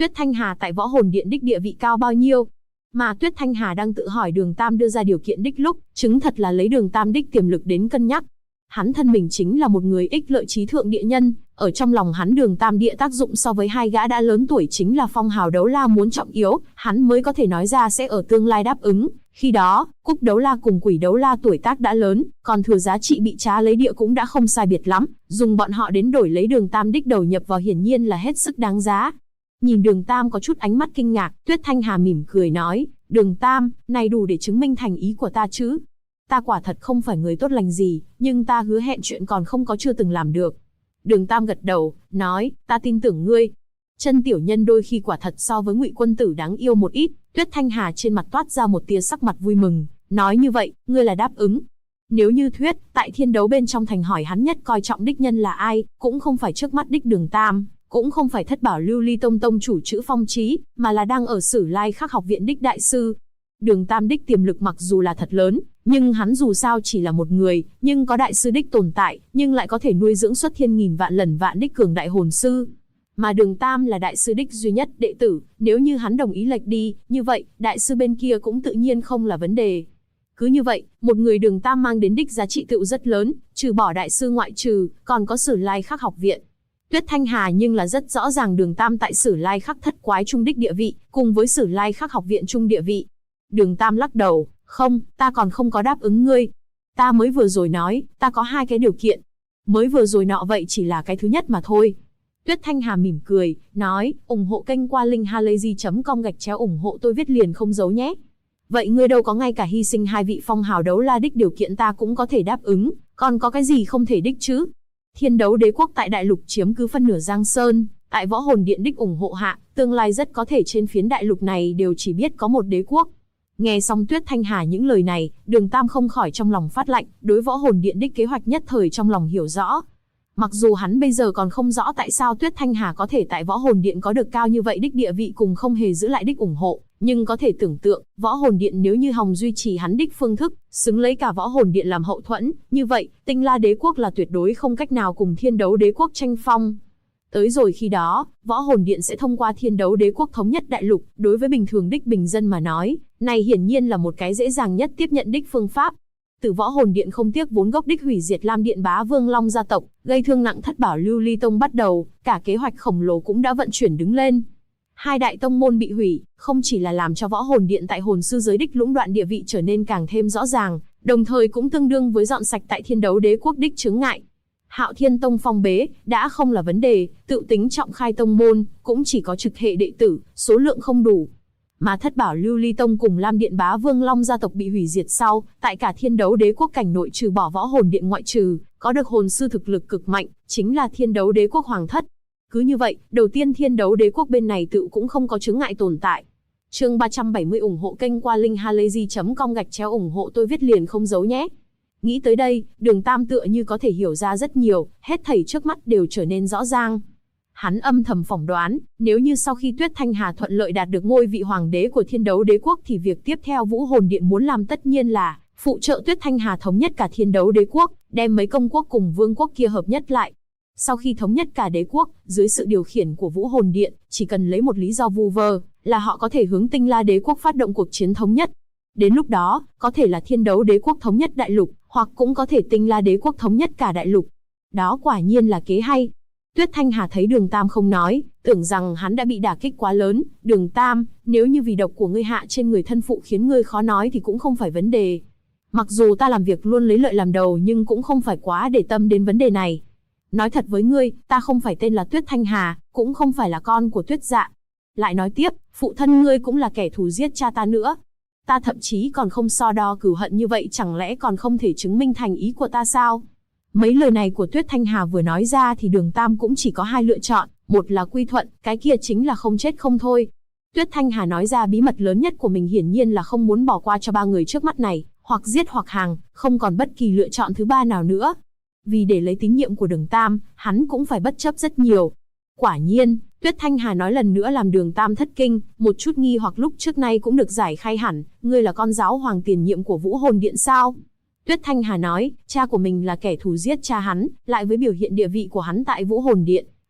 Tuyết Thanh Hà tại Võ Hồn Điện đích địa vị cao bao nhiêu? Mà Tuyết Thanh Hà đang tự hỏi Đường Tam đưa ra điều kiện đích lúc, chứng thật là lấy Đường Tam đích tiềm lực đến cân nhắc. Hắn thân mình chính là một người ích lợi trí thượng địa nhân, ở trong lòng hắn Đường Tam địa tác dụng so với hai gã đã lớn tuổi chính là phong hào đấu la muốn trọng yếu, hắn mới có thể nói ra sẽ ở tương lai đáp ứng. Khi đó, Cúc đấu la cùng Quỷ đấu la tuổi tác đã lớn, còn thừa giá trị bị trá lấy địa cũng đã không sai biệt lắm, dùng bọn họ đến đổi lấy Đường Tam đích đầu nhập vào hiển nhiên là hết sức đáng giá. Nhìn Đường Tam có chút ánh mắt kinh ngạc, Tuyết Thanh Hà mỉm cười nói, Đường Tam, này đủ để chứng minh thành ý của ta chứ? Ta quả thật không phải người tốt lành gì, nhưng ta hứa hẹn chuyện còn không có chưa từng làm được. Đường Tam gật đầu, nói, ta tin tưởng ngươi. Chân tiểu nhân đôi khi quả thật so với Ngụy quân tử đáng yêu một ít. Tuyết Thanh Hà trên mặt toát ra một tia sắc mặt vui mừng, nói như vậy, ngươi là đáp ứng. Nếu như thuyết, tại thiên đấu bên trong thành hỏi hắn nhất coi trọng đích nhân là ai, cũng không phải trước mắt đích Đường Tam, cũng không phải Thất Bảo Lưu Ly Tông tông chủ Trữ Phong Chí, mà là đang ở Sử Lai Khắc học viện đích đại sư. Đường Tam đích tiềm lực mặc dù là thật lớn, nhưng hắn dù sao chỉ là một người, nhưng có đại sư đích tồn tại, nhưng lại có thể nuôi dưỡng xuất thiên nghìn vạn lần vạn đích cường đại hồn sư. Mà Đường Tam là đại sư đích duy nhất đệ tử, nếu như hắn đồng ý lệch đi, như vậy, đại sư bên kia cũng tự nhiên không là vấn đề. Cứ như vậy, một người Đường Tam mang đến đích giá trị tựu rất lớn, trừ bỏ đại sư ngoại trừ, còn có Sử Lai Khắc học viện. Tuyết Thanh Hà nhưng là rất rõ ràng Đường Tam tại Sử Lai Khắc thất quái trung đích địa vị, cùng với Sử Lai Khắc học viện trung địa vị. Đường Tam lắc đầu, không, ta còn không có đáp ứng ngươi. Ta mới vừa rồi nói, ta có hai cái điều kiện. Mới vừa rồi nọ vậy chỉ là cái thứ nhất mà thôi. Tuyết Thanh Hà mỉm cười, nói, ủng hộ kênh qua linkhalazy.com ủng hộ tôi viết liền không giấu nhé. Vậy ngươi đâu có ngay cả hy sinh hai vị phong hào đấu la đích điều kiện ta cũng có thể đáp ứng, còn có cái gì không thể đích chứ? Thiên đấu đế quốc tại đại lục chiếm cứ phân nửa Giang Sơn, tại Võ Hồn Điện đích ủng hộ hạ, tương lai rất có thể trên phiến đại lục này đều chỉ biết có một đế quốc. Nghe xong Tuyết Thanh Hà những lời này, Đường Tam không khỏi trong lòng phát lạnh, đối Võ Hồn Điện đích kế hoạch nhất thời trong lòng hiểu rõ. Mặc dù hắn bây giờ còn không rõ tại sao Tuyết Thanh Hà có thể tại Võ Hồn Điện có được cao như vậy đích địa vị cùng không hề giữ lại đích ủng hộ, nhưng có thể tưởng tượng, Võ Hồn Điện nếu như hòng duy trì hắn đích phương thức, xứng lấy cả Võ Hồn Điện làm hậu thuẫn, như vậy, Tinh La Đế quốc là tuyệt đối không cách nào cùng Thiên Đấu Đế quốc tranh phong. Tới rồi khi đó, Võ Hồn Điện sẽ thông qua Thiên Đấu Đế quốc thống nhất đại lục, đối với bình thường đích bình dân mà nói, này hiển nhiên là một cái dễ dàng nhất tiếp nhận đích phương pháp. Từ Võ Hồn Điện không tiếc vốn gốc đích hủy diệt Lam Điện Bá Vương Long gia tộc, gây thương nặng Thất Bảo Lưu Ly Tông bắt đầu, cả kế hoạch khổng lồ cũng đã vận chuyển đứng lên. Hai đại tông môn bị hủy, không chỉ là làm cho Võ Hồn Điện tại hồn sư giới đích lũng đoạn địa vị trở nên càng thêm rõ ràng, đồng thời cũng tương đương với dọn sạch tại Thiên Đấu Đế quốc đích chướng ngại. Hạo Thiên Tông phong bế, đã không là vấn đề, tự tính trọng khai tông môn, cũng chỉ có trực hệ đệ tử, số lượng không đủ. Mà Thất Bảo Lưu Ly Tông cùng Lam Điện Bá Vương Long gia tộc bị hủy diệt sau, tại cả Thiên Đấu Đế quốc cảnh nội trừ bỏ Võ Hồn Điện ngoại trừ, có được hồn sư thực lực cực mạnh, chính là Thiên Đấu Đế quốc Hoàng thất. Cứ như vậy, đầu tiên Thiên Đấu Đế quốc bên này tự cũng không có chướng ngại tồn tại. Chương 370 ủng hộ kênh qua linkhalazy.com ủng hộ tôi viết liền không giấu nhé. Nghĩ tới đây, Đường Tam tựa như có thể hiểu ra rất nhiều, hết thảy trước mắt đều trở nên rõ ràng. Hắn âm thầm phỏng đoán, nếu như sau khi Tuyết Thanh Hà thuận lợi đạt được ngôi vị hoàng đế của Thiên Đấu Đế quốc thì việc tiếp theo Vũ Hồn Điện muốn làm tất nhiên là phụ trợ Tuyết Thanh Hà thống nhất cả Thiên Đấu Đế quốc, đem mấy công quốc cùng vương quốc kia hợp nhất lại. Sau khi thống nhất cả đế quốc, dưới sự điều khiển của Vũ Hồn Điện, chỉ cần lấy một lý do vu vơ, là họ có thể hướng Tinh La Đế quốc phát động cuộc chiến thống nhất. Đến lúc đó, có thể là Thiên Đấu Đế quốc thống nhất đại lục, hoặc cũng có thể Tinh La Đế quốc thống nhất cả đại lục. Đó quả nhiên là kế hay. Tuyết Thanh Hà thấy Đường Tam không nói, tưởng rằng hắn đã bị đả kích quá lớn. Đường Tam, nếu như vì độc của ngươi hạ trên người thân phụ khiến ngươi khó nói thì cũng không phải vấn đề. Mặc dù ta làm việc luôn lấy lợi làm đầu nhưng cũng không phải quá để tâm đến vấn đề này. Nói thật với ngươi, ta không phải tên là Tuyết Thanh Hà, cũng không phải là con của Tuyết Dạ. Lại nói tiếp, phụ thân ngươi cũng là kẻ thù giết cha ta nữa. Ta thậm chí còn không so đo cửu hận như vậy, chẳng lẽ còn không thể chứng minh thành ý của ta sao? Mấy lời này của Tuyết Thanh Hà vừa nói ra thì Đường Tam cũng chỉ có hai lựa chọn, một là quy thuận, cái kia chính là không chết không thôi. Tuyết Thanh Hà nói ra bí mật lớn nhất của mình hiển nhiên là không muốn bỏ qua cho ba người trước mắt này, hoặc giết hoặc hàng, không còn bất kỳ lựa chọn thứ ba nào nữa. Vì để lấy tín nhiệm của Đường Tam, hắn cũng phải bất chấp rất nhiều. Quả nhiên, Tuyết Thanh Hà nói lần nữa làm Đường Tam thất kinh, một chút nghi hoặc lúc trước nay cũng được giải khai hẳn, ngươi là con giáo hoàng tiền nhiệm của Vũ Hồn Điện sao? Tuyết Thanh Hà nói, cha của mình là kẻ thù giết cha hắn, lại với biểu hiện địa vị của hắn tại Vũ Hồn Điện,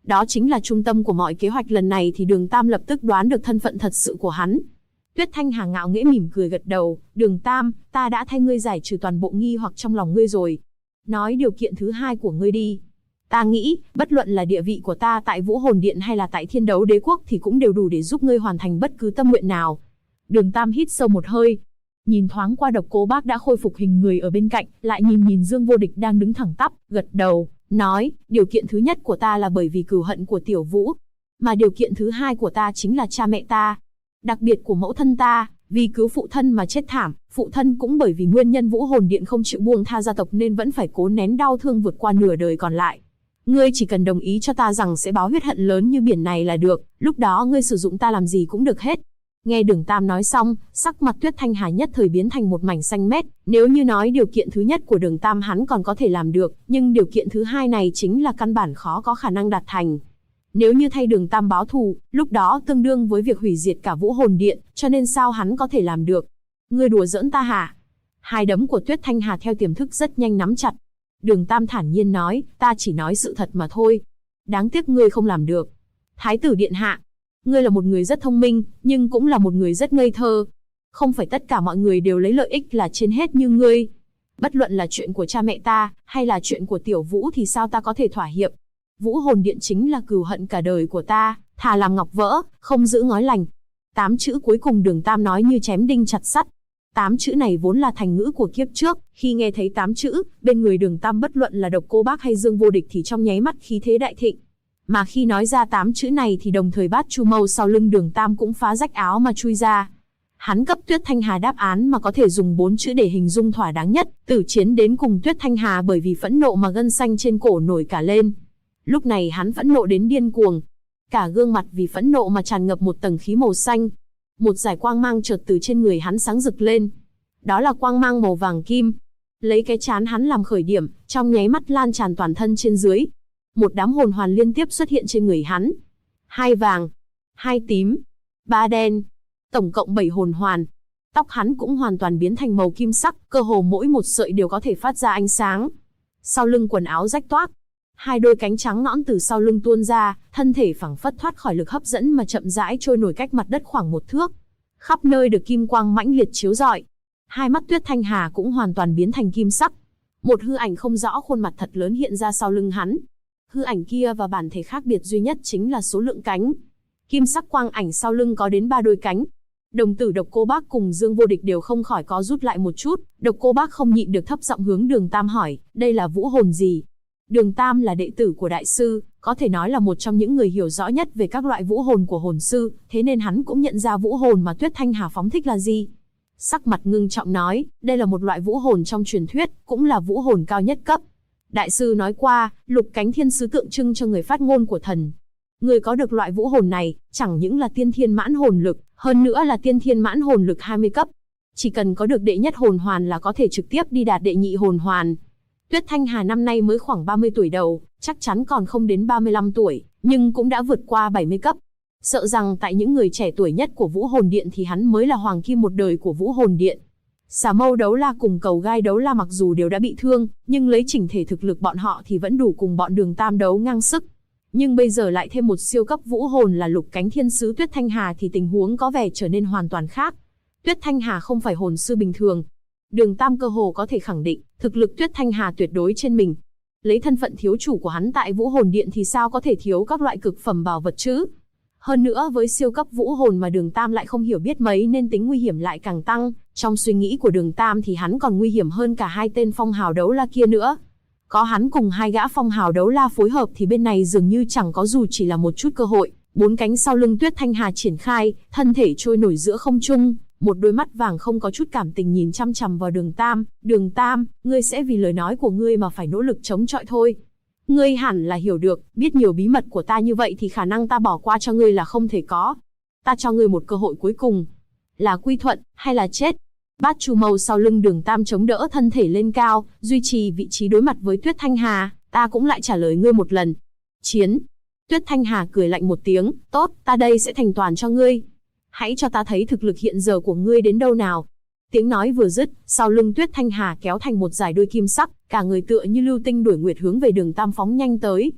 Đó chính là trung tâm của mọi kế hoạch lần này thì Đường Tam lập tức đoán được thân phận thật sự của hắn. Tuyết Thanh Hà ngạo nghễ mỉm cười gật đầu, Đường Tam, ta đã thay ngươi giải trừ toàn bộ nghi hoặc trong lòng ngươi rồi. Nói điều kiện thứ hai của ngươi đi. Ta nghĩ, bất luận là địa vị của ta tại Vũ Hồn Điện hay là tại Thiên Đấu Đế Quốc thì cũng đều đủ để giúp ngươi hoàn thành bất cứ tâm nguyện nào. Đường Tam hít sâu một hơi. Nhìn thoáng qua Độc Cô Bác đã khôi phục hình người ở bên cạnh, lại nhìn Dương Vô Địch đang đứng thẳng tắp, gật đầu, nói, điều kiện thứ nhất của ta là bởi vì cừu hận của Tiểu Vũ. Mà điều kiện thứ hai của ta chính là cha mẹ ta. Đặc biệt của mẫu thân ta, vì cứu phụ thân mà chết thảm, phụ thân cũng bởi vì nguyên nhân Vũ Hồn Điện không chịu buông tha gia tộc nên vẫn phải cố nén đau thương vượt qua nửa đời còn lại. Ngươi chỉ cần đồng ý cho ta rằng sẽ báo huyết hận lớn như biển này là được, lúc đó ngươi sử dụng ta làm gì cũng được hết. Nghe Đường Tam nói xong, sắc mặt Tuyết Thanh Hà nhất thời biến thành một mảnh xanh mét, nếu như nói điều kiện thứ nhất của Đường Tam hắn còn có thể làm được, nhưng điều kiện thứ hai này chính là căn bản khó có khả năng đạt thành. Nếu như thay Đường Tam báo thù, lúc đó tương đương với việc hủy diệt cả Vũ Hồn Điện, cho nên sao hắn có thể làm được? Ngươi đùa giỡn ta hả? Hai đấm của Tuyết Thanh Hà theo tiềm thức rất nhanh nắm chặt. Đường Tam thản nhiên nói, ta chỉ nói sự thật mà thôi. Đáng tiếc ngươi không làm được. Thái tử điện hạ, ngươi là một người rất thông minh, nhưng cũng là một người rất ngây thơ. Không phải tất cả mọi người đều lấy lợi ích là trên hết như ngươi. Bất luận là chuyện của cha mẹ ta, hay là chuyện của Tiểu Vũ thì sao ta có thể thỏa hiệp? Vũ Hồn Điện chính là cừu hận cả đời của ta, thà làm ngọc vỡ, không giữ ngói lành. 8 chữ cuối cùng Đường Tam nói như chém đinh chặt sắt. 8 chữ này vốn là thành ngữ của kiếp trước, khi nghe thấy 8 chữ, bên người Đường Tam bất luận là Độc Cô Bác hay Dương Vô Địch thì trong nháy mắt khí thế đại thịnh. Mà khi nói ra 8 chữ này thì đồng thời Bát Chu Mâu sau lưng Đường Tam cũng phá rách áo mà chui ra. Hắn cấp Tuyết Thanh Hà đáp án mà có thể dùng 4 chữ để hình dung thỏa đáng nhất, tử chiến đến cùng Tuyết Thanh Hà bởi vì phẫn nộ mà gân xanh trên cổ nổi cả lên. Lúc này hắn phẫn nộ đến điên cuồng. Cả gương mặt vì phẫn nộ mà tràn ngập một tầng khí màu xanh. Một dải quang mang chợt từ trên người hắn sáng rực lên. Đó là quang mang màu vàng kim. Lấy cái trán hắn làm khởi điểm, trong nháy mắt lan tràn toàn thân trên dưới. Một đám hồn hoàn liên tiếp xuất hiện trên người hắn. 2 vàng, 2 tím, 3 đen. Tổng cộng 7 hồn hoàn. Tóc hắn cũng hoàn toàn biến thành màu kim sắc, cơ hồ mỗi một sợi đều có thể phát ra ánh sáng. Sau lưng quần áo rách toác. 2 đôi cánh trắng nõn từ sau lưng tuôn ra, thân thể phảng phất thoát khỏi lực hấp dẫn mà chậm rãi trôi nổi cách mặt đất khoảng 1 thước. Khắp nơi được kim quang mãnh liệt chiếu rọi. Hai mắt Tuyết Thanh Hà cũng hoàn toàn biến thành kim sắc. Một hư ảnh không rõ khuôn mặt thật lớn hiện ra sau lưng hắn. Hư ảnh kia và bản thể khác biệt duy nhất chính là số lượng cánh. Kim sắc quang ảnh sau lưng có đến 3 đôi cánh. Đồng tử Độc Cô Bác cùng Dương Vô Địch đều không khỏi có rút lại một chút. Độc Cô Bác không nhịn được thấp giọng hướng Đường Tam hỏi, đây là vũ hồn gì? Đường Tam là đệ tử của đại sư, có thể nói là một trong những người hiểu rõ nhất về các loại vũ hồn của hồn sư, thế nên hắn cũng nhận ra vũ hồn mà Tuyết Thanh Hà phóng thích là gì. Sắc mặt ngưng trọng nói, đây là một loại vũ hồn trong truyền thuyết, cũng là vũ hồn cao nhất cấp. Đại sư nói qua, lục cánh thiên sứ tượng trưng cho người phát ngôn của thần. Người có được loại vũ hồn này, chẳng những là tiên thiên mãn hồn lực, hơn nữa là tiên thiên mãn hồn lực 20 cấp. Chỉ cần có được đệ nhất hồn hoàn là có thể trực tiếp đi đạt đệ nhị hồn hoàn. Tuyết Thanh Hà năm nay mới khoảng 30 tuổi đầu, chắc chắn còn không đến 35 tuổi, nhưng cũng đã vượt qua 70 cấp. Sợ rằng tại những người trẻ tuổi nhất của Vũ Hồn Điện thì hắn mới là hoàng kim một đời của Vũ Hồn Điện. Xà Mâu Đấu La cùng Cầu Gai Đấu La mặc dù đều đã bị thương, nhưng lấy chỉnh thể thực lực bọn họ thì vẫn đủ cùng bọn Đường Tam đấu ngang sức. Nhưng bây giờ lại thêm một siêu cấp vũ hồn là lục cánh thiên sứ Tuyết Thanh Hà thì tình huống có vẻ trở nên hoàn toàn khác. Tuyết Thanh Hà không phải hồn sư bình thường. Đường Tam cơ hồ có thể khẳng định, thực lực Tuyết Thanh Hà tuyệt đối trên mình. Lấy thân phận thiếu chủ của hắn tại Vũ Hồn Điện thì sao có thể thiếu các loại cực phẩm bảo vật chứ? Hơn nữa với siêu cấp vũ hồn mà Đường Tam lại không hiểu biết mấy nên tính nguy hiểm lại càng tăng. Trong suy nghĩ của Đường Tam thì hắn còn nguy hiểm hơn cả 2 tên phong hào đấu la kia nữa. Có hắn cùng 2 gã phong hào đấu la phối hợp thì bên này dường như chẳng có dù chỉ là một chút cơ hội. 4 cánh sau lưng Tuyết Thanh Hà triển khai, thân thể trôi nổi giữa không trung. Một đôi mắt vàng không có chút cảm tình nhìn chăm chằm vào Đường Tam. Đường Tam, ngươi sẽ vì lời nói của ngươi mà phải nỗ lực chống chọi thôi. Ngươi hẳn là hiểu được, biết nhiều bí mật của ta như vậy thì khả năng ta bỏ qua cho ngươi là không thể có. Ta cho ngươi một cơ hội cuối cùng. Là quy thuận, hay là chết? Bát Chu Mâu sau lưng Đường Tam chống đỡ thân thể lên cao, duy trì vị trí đối mặt với Tuyết Thanh Hà. Ta cũng lại trả lời ngươi một lần. Chiến. Tuyết Thanh Hà cười lạnh một tiếng, tốt, ta đây sẽ thành toàn cho ngươi. Hãy cho ta thấy thực lực hiện giờ của ngươi đến đâu nào. Tiếng nói vừa dứt, sau lưng Tuyết Thanh Hà kéo thành một dải đuôi kim sắc, cả người tựa như lưu tinh đuổi nguyệt hướng về Đường Tam phóng nhanh tới.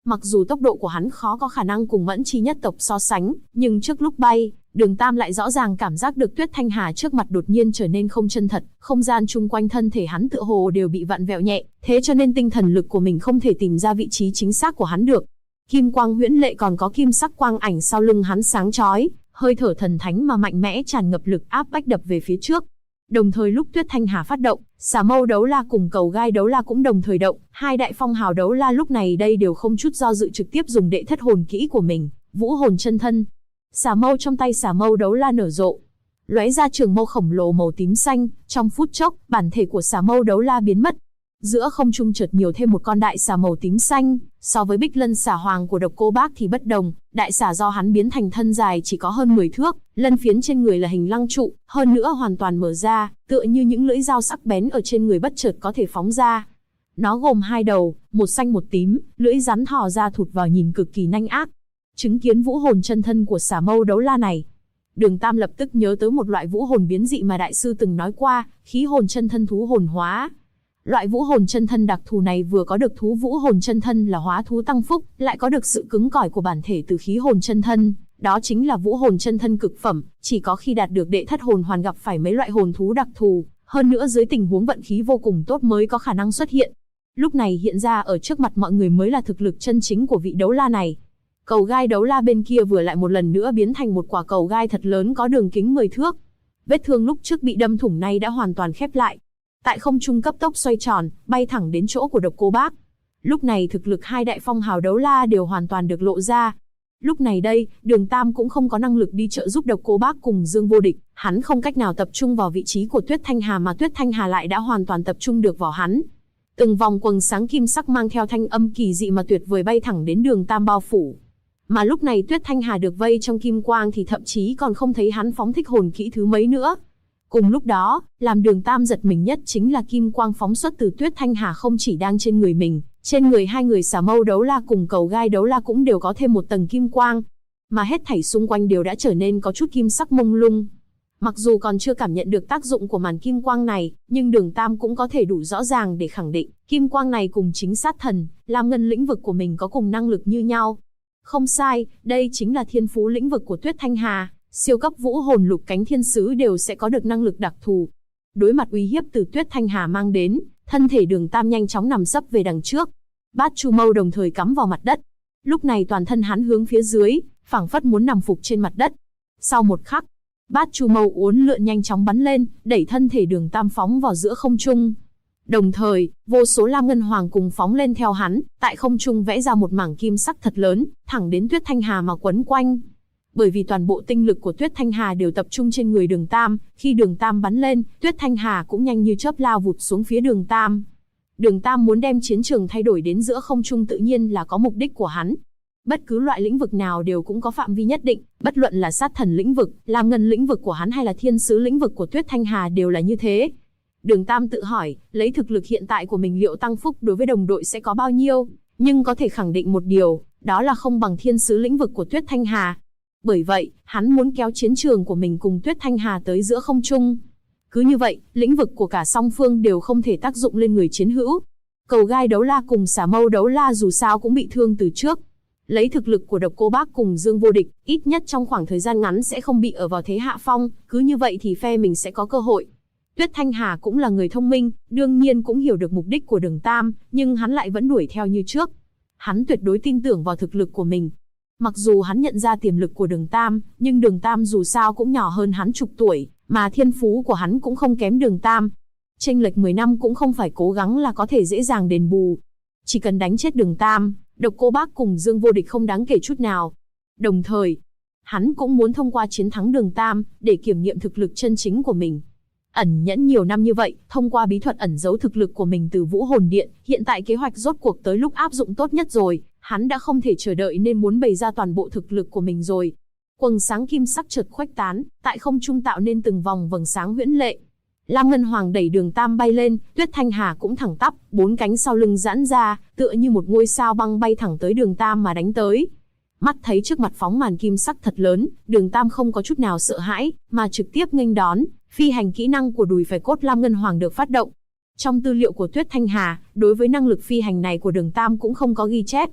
Mặc dù tốc độ của hắn khó có khả năng cùng Mẫn Chi nhất tộc so sánh, nhưng trước lúc bay, Đường Tam lại rõ ràng cảm giác được Tuyết Thanh Hà trước mặt đột nhiên trở nên không chân thật, không gian chung quanh thân thể hắn tựa hồ đều bị vặn vẹo nhẹ, thế cho nên tinh thần lực của mình không thể tìm ra vị trí chính xác của hắn được. Kim quang huyễn lệ còn có kim sắc quang ảnh sau lưng hắn sáng chói, hơi thở thần thánh mà mạnh mẽ tràn ngập lực áp bách đập về phía trước. Đồng thời lúc Tuyết Thanh Hà phát động, Xà Mâu đấu la cùng Cầu Gai đấu la cũng đồng thời động, hai đại phong hào đấu la lúc này đây đều không chút do dự trực tiếp dùng đệ thất hồn kỹ của mình, Vũ Hồn Chân Thân. Xà Mâu trong tay Xà Mâu đấu la nở rộ, lóe ra trường mâu khổng lồ màu tím xanh, trong phút chốc, bản thể của Xà Mâu đấu la biến mất. Giữa không trung chợt nhiều thêm một con đại xà màu tím xanh, so với Bích Lân xà hoàng của Độc Cô Bác thì bất đồng, đại xà do hắn biến thành thân dài chỉ có hơn 10 thước, lân phiến trên người là hình lăng trụ, hơn nữa hoàn toàn mở ra, tựa như những lưỡi dao sắc bén ở trên người bất chợt có thể phóng ra. Nó gồm hai đầu, một xanh một tím, lưỡi rắn thò ra thụt vào nhìn cực kỳ nhanh ác. Chứng kiến vũ hồn chân thân của Xà Mâu đấu la này, Đường Tam lập tức nhớ tới một loại vũ hồn biến dị mà đại sư từng nói qua, khí hồn chân thân thú hồn hóa. Loại vũ hồn chân thân đặc thù này vừa có được thú vũ hồn chân thân là hóa thú tăng phúc, lại có được sự cứng cỏi của bản thể từ khí hồn chân thân, đó chính là vũ hồn chân thân cực phẩm, chỉ có khi đạt được đệ thất hồn hoàn gặp phải mấy loại hồn thú đặc thù, hơn nữa dưới tình huống vận khí vô cùng tốt mới có khả năng xuất hiện. Lúc này hiện ra ở trước mặt mọi người mới là thực lực chân chính của vị đấu la này. Cầu gai đấu la bên kia vừa lại một lần nữa biến thành một quả cầu gai thật lớn có đường kính 10 thước. Vết thương lúc trước bị đâm thủng này đã hoàn toàn khép lại. Tại không trung cấp tốc xoay tròn, bay thẳng đến chỗ của Độc Cô Bác. Lúc này thực lực hai đại phong hào đấu la đều hoàn toàn được lộ ra. Lúc này đây, Đường Tam cũng không có năng lực đi trợ giúp Độc Cô Bác cùng Dương Vô Địch, hắn không cách nào tập trung vào vị trí của Tuyết Thanh Hà mà Tuyết Thanh Hà lại đã hoàn toàn tập trung được vào hắn. Từng vòng quầng sáng kim sắc mang theo thanh âm kỳ dị mà tuyệt vời bay thẳng đến Đường Tam bao phủ. Mà lúc này Tuyết Thanh Hà được vây trong kim quang thì thậm chí còn không thấy hắn phóng thích hồn kỹ thứ mấy nữa. Cùng lúc đó, làm Đường Tam giật mình nhất chính là kim quang phóng xuất từ Tuyết Thanh Hà không chỉ đang trên người mình, trên người hai người Xà Mâu đấu la cùng Cầu Gai đấu la cũng đều có thêm một tầng kim quang, mà hết thảy xung quanh đều đã trở nên có chút kim sắc mông lung. Mặc dù còn chưa cảm nhận được tác dụng của màn kim quang này, nhưng Đường Tam cũng có thể đủ rõ ràng để khẳng định, kim quang này cùng chính sát thần, Lam Ngân lĩnh vực của mình có cùng năng lực như nhau. Không sai, đây chính là thiên phú lĩnh vực của Tuyết Thanh Hà. Siêu cấp vũ hồn lục cánh thiên sứ đều sẽ có được năng lực đặc thù. Đối mặt uy hiếp từ Tuyết Thanh Hà mang đến, thân thể Đường Tam nhanh chóng nằm sấp về đằng trước. Bát Chu Mâu đồng thời cắm vào mặt đất. Lúc này toàn thân hắn hướng phía dưới, phảng phất muốn nằm phục trên mặt đất. Sau một khắc, Bát Chu Mâu uốn lượn nhanh chóng bắn lên, đẩy thân thể Đường Tam phóng vào giữa không trung. Đồng thời, vô số lam ngân hoàng cùng phóng lên theo hắn, tại không trung vẽ ra một mảng kim sắc thật lớn, thẳng đến Tuyết Thanh Hà mà quấn quanh. Bởi vì toàn bộ tinh lực của Tuyết Thanh Hà đều tập trung trên người Đường Tam, khi Đường Tam bắn lên, Tuyết Thanh Hà cũng nhanh như chớp lao vụt xuống phía Đường Tam. Đường Tam muốn đem chiến trường thay đổi đến giữa không trung tự nhiên là có mục đích của hắn. Bất cứ loại lĩnh vực nào đều cũng có phạm vi nhất định, bất luận là sát thần lĩnh vực, lam ngân lĩnh vực của hắn hay là thiên sứ lĩnh vực của Tuyết Thanh Hà đều là như thế. Đường Tam tự hỏi, lấy thực lực hiện tại của mình liệu tăng phúc đối với đồng đội sẽ có bao nhiêu, nhưng có thể khẳng định một điều, đó là không bằng thiên sứ lĩnh vực của Tuyết Thanh Hà. Bởi vậy, hắn muốn kéo chiến trường của mình cùng Tuyết Thanh Hà tới giữa không trung. Cứ như vậy, lĩnh vực của cả song phương đều không thể tác dụng lên người chiến hữu. Cầu Gai đấu la cùng Xà Mâu đấu la dù sao cũng bị thương từ trước. Lấy thực lực của Độc Cô Bác cùng Dương Vô Địch, ít nhất trong khoảng thời gian ngắn sẽ không bị ở vào thế hạ phong, cứ như vậy thì phe mình sẽ có cơ hội. Tuyết Thanh Hà cũng là người thông minh, đương nhiên cũng hiểu được mục đích của Đường Tam, nhưng hắn lại vẫn đuổi theo như trước. Hắn tuyệt đối tin tưởng vào thực lực của mình. Mặc dù hắn nhận ra tiềm lực của Đường Tam, nhưng Đường Tam dù sao cũng nhỏ hơn hắn chục tuổi, mà thiên phú của hắn cũng không kém Đường Tam. Chênh lệch 10 năm cũng không phải cố gắng là có thể dễ dàng đền bù. Chỉ cần đánh chết Đường Tam, Độc Cô Bác cùng Dương Vô Địch không đáng kể chút nào. Đồng thời, hắn cũng muốn thông qua chiến thắng Đường Tam, để kiểm nghiệm thực lực chân chính của mình. Ẩn nhẫn nhiều năm như vậy, thông qua bí thuật ẩn giấu thực lực của mình từ Vũ Hồn Điện, hiện tại kế hoạch rốt cuộc tới lúc áp dụng tốt nhất rồi, hắn đã không thể chờ đợi nên muốn bày ra toàn bộ thực lực của mình rồi. Quầng sáng kim sắc chợt khuếch tán, tại không trung tạo nên từng vòng vầng sáng huyễn lệ. Lam Ngân Hoàng đẩy Đường Tam bay lên, Tuyết Thanh Hà cũng thẳng tắp, bốn cánh sau lưng giãn ra, tựa như một ngôi sao băng bay thẳng tới Đường Tam mà đánh tới. Mắt thấy trước mặt phóng màn kim sắc thật lớn, Đường Tam không có chút nào sợ hãi, mà trực tiếp nghênh đón. Phi hành kỹ năng của đùi phải cốt Lam Ngân Hoàng được phát động. Trong tư liệu của Tuyết Thanh Hà, đối với năng lực phi hành này của Đường Tam cũng không có ghi chép.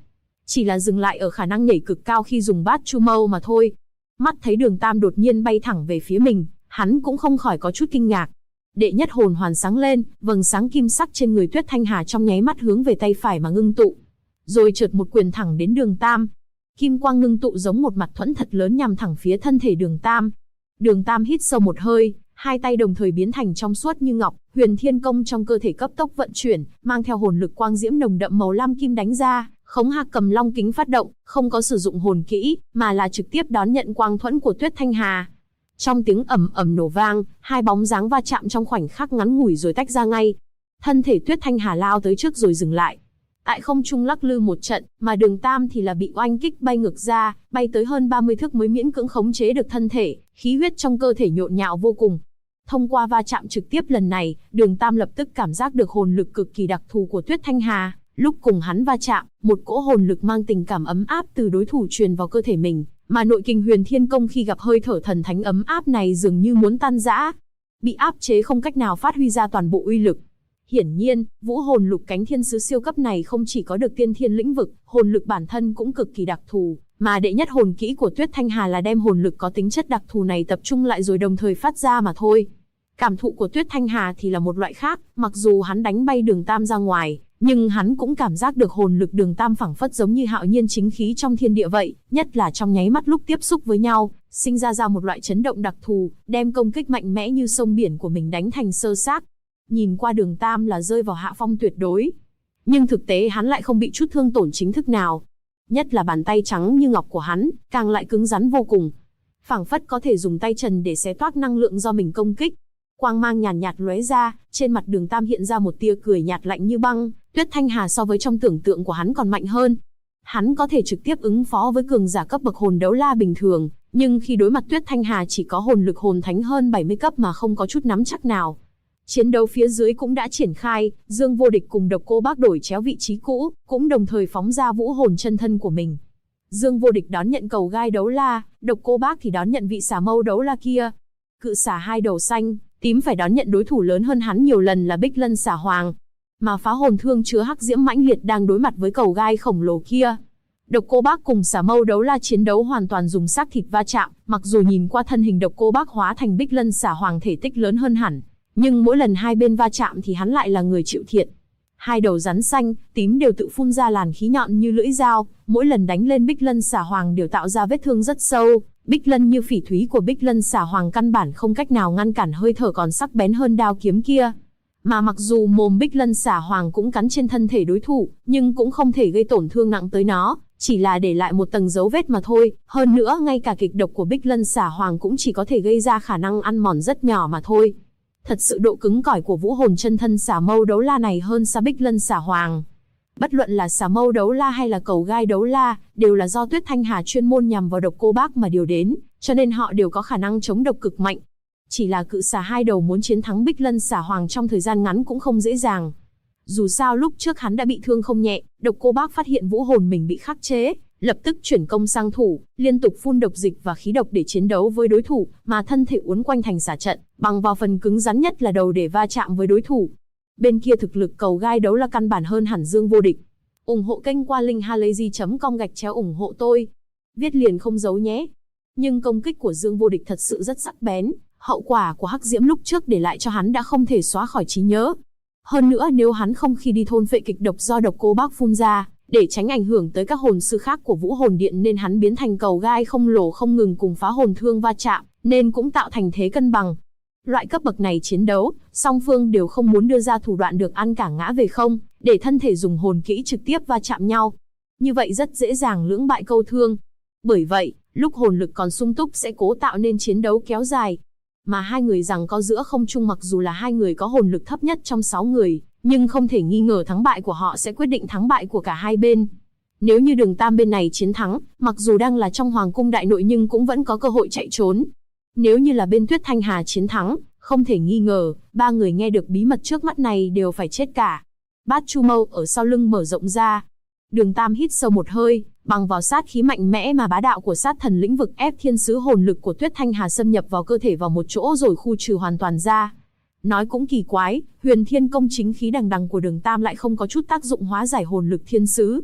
chỉ là dừng lại ở khả năng nhảy cực cao khi dùng bát chu mâu mà thôi. Mắt thấy Đường Tam đột nhiên bay thẳng về phía mình, hắn cũng không khỏi có chút kinh ngạc. Đệ nhất hồn hoàn sáng lên, vầng sáng kim sắc trên người Tuyết Thanh Hà trong nháy mắt hướng về tay phải mà ngưng tụ. Rồi chợt một quyền thẳng đến Đường Tam. Kim quang ngưng tụ giống một mặt thuẫn thật lớn nhằm thẳng phía thân thể Đường Tam. Đường Tam hít sâu một hơi, hai tay đồng thời biến thành trong suốt như ngọc, Huyền Thiên Công trong cơ thể cấp tốc vận chuyển, mang theo hồn lực quang diễm nồng đậm màu lam kim đánh ra, Khống Hạc Cầm Long Kính phát động, không có sử dụng hồn kỹ, mà là trực tiếp đón nhận quang thuẫn của Tuyết Thanh Hà. Trong tiếng ầm ầm nổ vang, hai bóng dáng va chạm trong khoảnh khắc ngắn ngủi rồi tách ra ngay. Thân thể Tuyết Thanh Hà lao tới trước rồi dừng lại. Tại không trung lắc lư một trận, mà Đường Tam thì là bị oanh kích bay ngược ra, bay tới hơn 30 thước mới miễn cưỡng khống chế được thân thể, khí huyết trong cơ thể nhộn nhạo vô cùng. Thông qua va chạm trực tiếp lần này, Đường Tam lập tức cảm giác được hồn lực cực kỳ đặc thù của Tuyết Thanh Hà. Lúc cùng hắn va chạm, một cỗ hồn lực mang tình cảm ấm áp từ đối thủ truyền vào cơ thể mình, mà nội kình Huyền Thiên Công khi gặp hơi thở thần thánh ấm áp này dường như muốn tan rã, bị áp chế không cách nào phát huy ra toàn bộ uy lực. Hiển nhiên, vũ hồn lục cánh thiên sứ siêu cấp này không chỉ có được tiên thiên lĩnh vực, hồn lực bản thân cũng cực kỳ đặc thù, mà đệ nhất hồn kỹ của Tuyết Thanh Hà là đem hồn lực có tính chất đặc thù này tập trung lại rồi đồng thời phát ra mà thôi. Cảm thụ của Tuyết Thanh Hà thì là một loại khác, mặc dù hắn đánh bay Đường Tam ra ngoài, nhưng hắn cũng cảm giác được hồn lực Đường Tam phảng phất giống như hạo nhiên chính khí trong thiên địa vậy, nhất là trong nháy mắt lúc tiếp xúc với nhau, sinh ra một loại chấn động đặc thù, đem công kích mạnh mẽ như sông biển của mình đánh thành xơ xác. Nhìn qua Đường Tam là rơi vào hạ phong tuyệt đối, nhưng thực tế hắn lại không bị chút thương tổn chính thức nào. Nhất là bàn tay trắng như ngọc của hắn, càng lại cứng rắn vô cùng, phảng phất có thể dùng tay trần để xé toác năng lượng do mình công kích. Quang mang nhàn nhạt lóe ra, trên mặt Đường Tam hiện ra một tia cười nhạt lạnh như băng. Tuyết Thanh Hà so với trong tưởng tượng của hắn còn mạnh hơn. Hắn có thể trực tiếp ứng phó với cường giả cấp bậc hồn đấu la bình thường, nhưng khi đối mặt Tuyết Thanh Hà chỉ có hồn lực hồn thánh hơn 70 cấp mà không có chút nắm chắc nào. Chiến đấu phía dưới cũng đã triển khai, Dương Vô Địch cùng Độc Cô Bác đổi chéo vị trí cũ, cũng đồng thời phóng ra vũ hồn chân thân của mình. Dương Vô Địch đón nhận cầu gai đấu la, Độc Cô Bác thì đón nhận vị xà mâu đấu la kia. Cự xà hai đầu xanh, tím phải đón nhận đối thủ lớn hơn hắn nhiều lần là Bích Lân Xà Hoàng. Mà phá hồn thương chứa hắc diễm mãnh liệt đang đối mặt với cầu gai khổng lồ kia. Độc Cô Bác cùng xà mâu đấu la chiến đấu hoàn toàn dùng xác thịt va chạm, mặc dù nhìn qua thân hình Độc Cô Bác hóa thành Bích Lân Xà Hoàng thể tích lớn hơn hẳn, nhưng mỗi lần hai bên va chạm thì hắn lại là người chịu thiệt. Hai đầu rắn xanh, tím đều tự phun ra làn khí nhọn như lưỡi dao, mỗi lần đánh lên Bích Lân Xà Hoàng đều tạo ra vết thương rất sâu. Bích Lân như phỉ thúy của Bích Lân Xà Hoàng căn bản không cách nào ngăn cản hơi thở còn sắc bén hơn đao kiếm kia. Mà mặc dù mồm Bích Lân Xà Hoàng cũng cắn trên thân thể đối thủ, nhưng cũng không thể gây tổn thương nặng tới nó, chỉ là để lại một tầng dấu vết mà thôi. Hơn nữa ngay cả kịch độc của Bích Lân Xà Hoàng cũng chỉ có thể gây ra khả năng ăn mòn rất nhỏ mà thôi. Thật sự độ cứng cỏi của vũ hồn chân thân xà mâu đấu la này hơn xa Bích Lân Xà Hoàng. Bất luận là xà mâu đấu la hay là cầu gai đấu la, đều là do Tuyết Thanh Hà chuyên môn nhằm vào Độc Cô Bác mà điều đến, cho nên họ đều có khả năng chống độc cực mạnh. Chỉ là cự xà hai đầu muốn chiến thắng Bích Lân Xà Hoàng trong thời gian ngắn cũng không dễ dàng. Dù sao lúc trước hắn đã bị thương không nhẹ, Độc Cô Bác phát hiện vũ hồn mình bị khắc chế, lập tức chuyển công sang thủ, liên tục phun độc dịch và khí độc để chiến đấu với đối thủ, mà thân thể uốn quanh thành xà trận, bằng vào phần cứng rắn nhất là đầu để va chạm với đối thủ. Bên kia thực lực cầu gai đấu là căn bản hơn hẳn Dương Vô Địch. Ủng hộ kênh qua linkhalazy.com/ủng hộ tôi. Viết liền không giấu nhé. Nhưng công kích của Dương Vô Địch thật sự rất sắc bén, hậu quả của hắc diễm lúc trước để lại cho hắn đã không thể xóa khỏi trí nhớ. Hơn nữa nếu hắn không khi đi thôn phệ kịch độc do Độc Cô Bác phun ra, để tránh ảnh hưởng tới các hồn sư khác của Vũ Hồn Điện nên hắn biến thành cầu gai không lồ không ngừng cùng phá hồn thương va chạm, nên cũng tạo thành thế cân bằng. Loại cấp bậc này chiến đấu, song phương đều không muốn đưa ra thủ đoạn được ăn cả ngã về không, để thân thể dùng hồn kỹ trực tiếp va chạm nhau. Như vậy rất dễ dàng lưỡng bại câu thương. Bởi vậy, lúc hồn lực còn sung túc sẽ cố tạo nên chiến đấu kéo dài. Mà hai người giằng co giữa không trung mặc dù là hai người có hồn lực thấp nhất trong 6 người, nhưng không thể nghi ngờ thắng bại của họ sẽ quyết định thắng bại của cả hai bên. Nếu như Đường Tam bên này chiến thắng, mặc dù đang là trong Hoàng cung đại nội nhưng cũng vẫn có cơ hội chạy trốn. Nếu như là bên Tuyết Thanh Hà chiến thắng, không thể nghi ngờ, ba người nghe được bí mật trước mắt này đều phải chết cả. Bát Chu Mâu ở sau lưng mở rộng ra. Đường Tam hít sâu một hơi, bằng vào sát khí mạnh mẽ mà bá đạo của sát thần lĩnh vực ép thiên sứ hồn lực của Tuyết Thanh Hà xâm nhập vào cơ thể vào một chỗ rồi khu trừ hoàn toàn ra. Nói cũng kỳ quái, Huyền Thiên Công chính khí đằng đằng của Đường Tam lại không có chút tác dụng hóa giải hồn lực thiên sứ.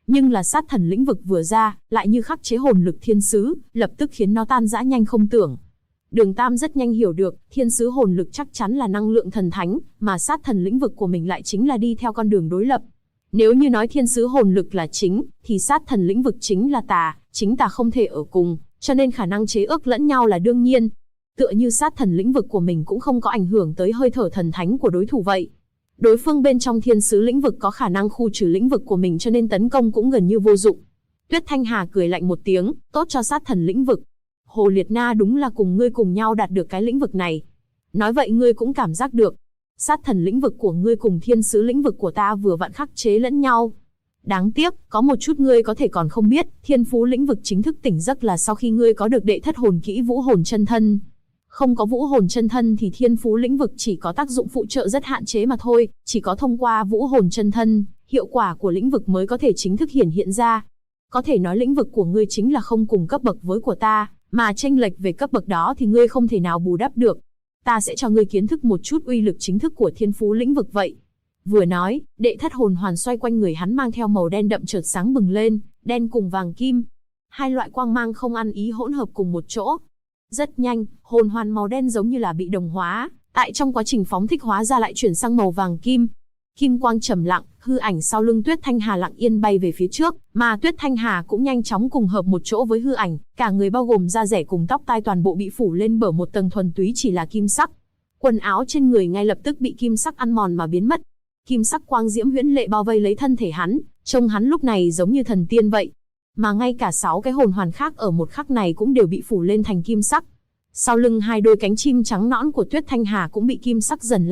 Nhưng là sát thần lĩnh vực vừa ra, lại như khắc chế hồn lực thiên sứ, lập tức khiến nó tan rã nhanh không tưởng. Đường Tam rất nhanh hiểu được, thiên sứ hồn lực chắc chắn là năng lượng thần thánh, mà sát thần lĩnh vực của mình lại chính là đi theo con đường đối lập. Nếu như nói thiên sứ hồn lực là chính, thì sát thần lĩnh vực chính là tà, chính tà không thể ở cùng, cho nên khả năng chế ước lẫn nhau là đương nhiên. Tựa như sát thần lĩnh vực của mình cũng không có ảnh hưởng tới hơi thở thần thánh của đối thủ vậy. Đối phương bên trong thiên sứ lĩnh vực có khả năng khu trừ lĩnh vực của mình cho nên tấn công cũng gần như vô dụng. Tuyết Thanh Hà cười lạnh một tiếng, tốt cho sát thần lĩnh vực. Hồ Liệt Na đúng là cùng ngươi cùng nhau đạt được cái lĩnh vực này. Nói vậy ngươi cũng cảm giác được. Sát thần lĩnh vực của ngươi cùng thiên sứ lĩnh vực của ta vừa vặn khắc chế lẫn nhau. Đáng tiếc, có một chút ngươi có thể còn không biết, thiên phú lĩnh vực chính thức tỉnh giấc là sau khi ngươi có được đệ thất hồn kỹ vũ hồn chân thân. Không có vũ hồn chân thân thì thiên phú lĩnh vực chỉ có tác dụng phụ trợ rất hạn chế mà thôi, chỉ có thông qua vũ hồn chân thân, hiệu quả của lĩnh vực mới có thể chính thức hiển hiện ra. Có thể nói lĩnh vực của ngươi chính là không cùng cấp bậc với của ta, mà chênh lệch về cấp bậc đó thì ngươi không thể nào bù đắp được. Ta sẽ cho ngươi kiến thức một chút uy lực chính thức của thiên phú lĩnh vực vậy. Vừa nói, đệ thất hồn hoàn xoay quanh người hắn mang theo màu đen đậm chợt sáng bừng lên, đen cùng vàng kim. Hai loại quang mang không ăn ý hỗn hợp cùng một chỗ. Rất nhanh, hồn hoàn màu đen giống như là bị đồng hóa, tại trong quá trình phóng thích hóa ra lại chuyển sang màu vàng kim. Kim quang trầm lặng, hư ảnh sau lưng Tuyết Thanh Hà lặng yên bay về phía trước, mà Tuyết Thanh Hà cũng nhanh chóng cùng hợp một chỗ với hư ảnh, cả người bao gồm da rẻ cùng tóc tai toàn bộ bị phủ lên bởi một tầng thuần túy chỉ là kim sắc. Quần áo trên người ngay lập tức bị kim sắc ăn mòn mà biến mất. Kim sắc quang diễm huyễn lệ bao vây lấy thân thể hắn, trông hắn lúc này giống như thần tiên vậy. Mà ngay cả 6 cái hồn hoàn khác ở một khắc này cũng đều bị phủ lên thành kim sắc. Sau lưng hai đôi cánh chim trắng nõn của Tuyết Thanh Hà cũng bị kim sắc dần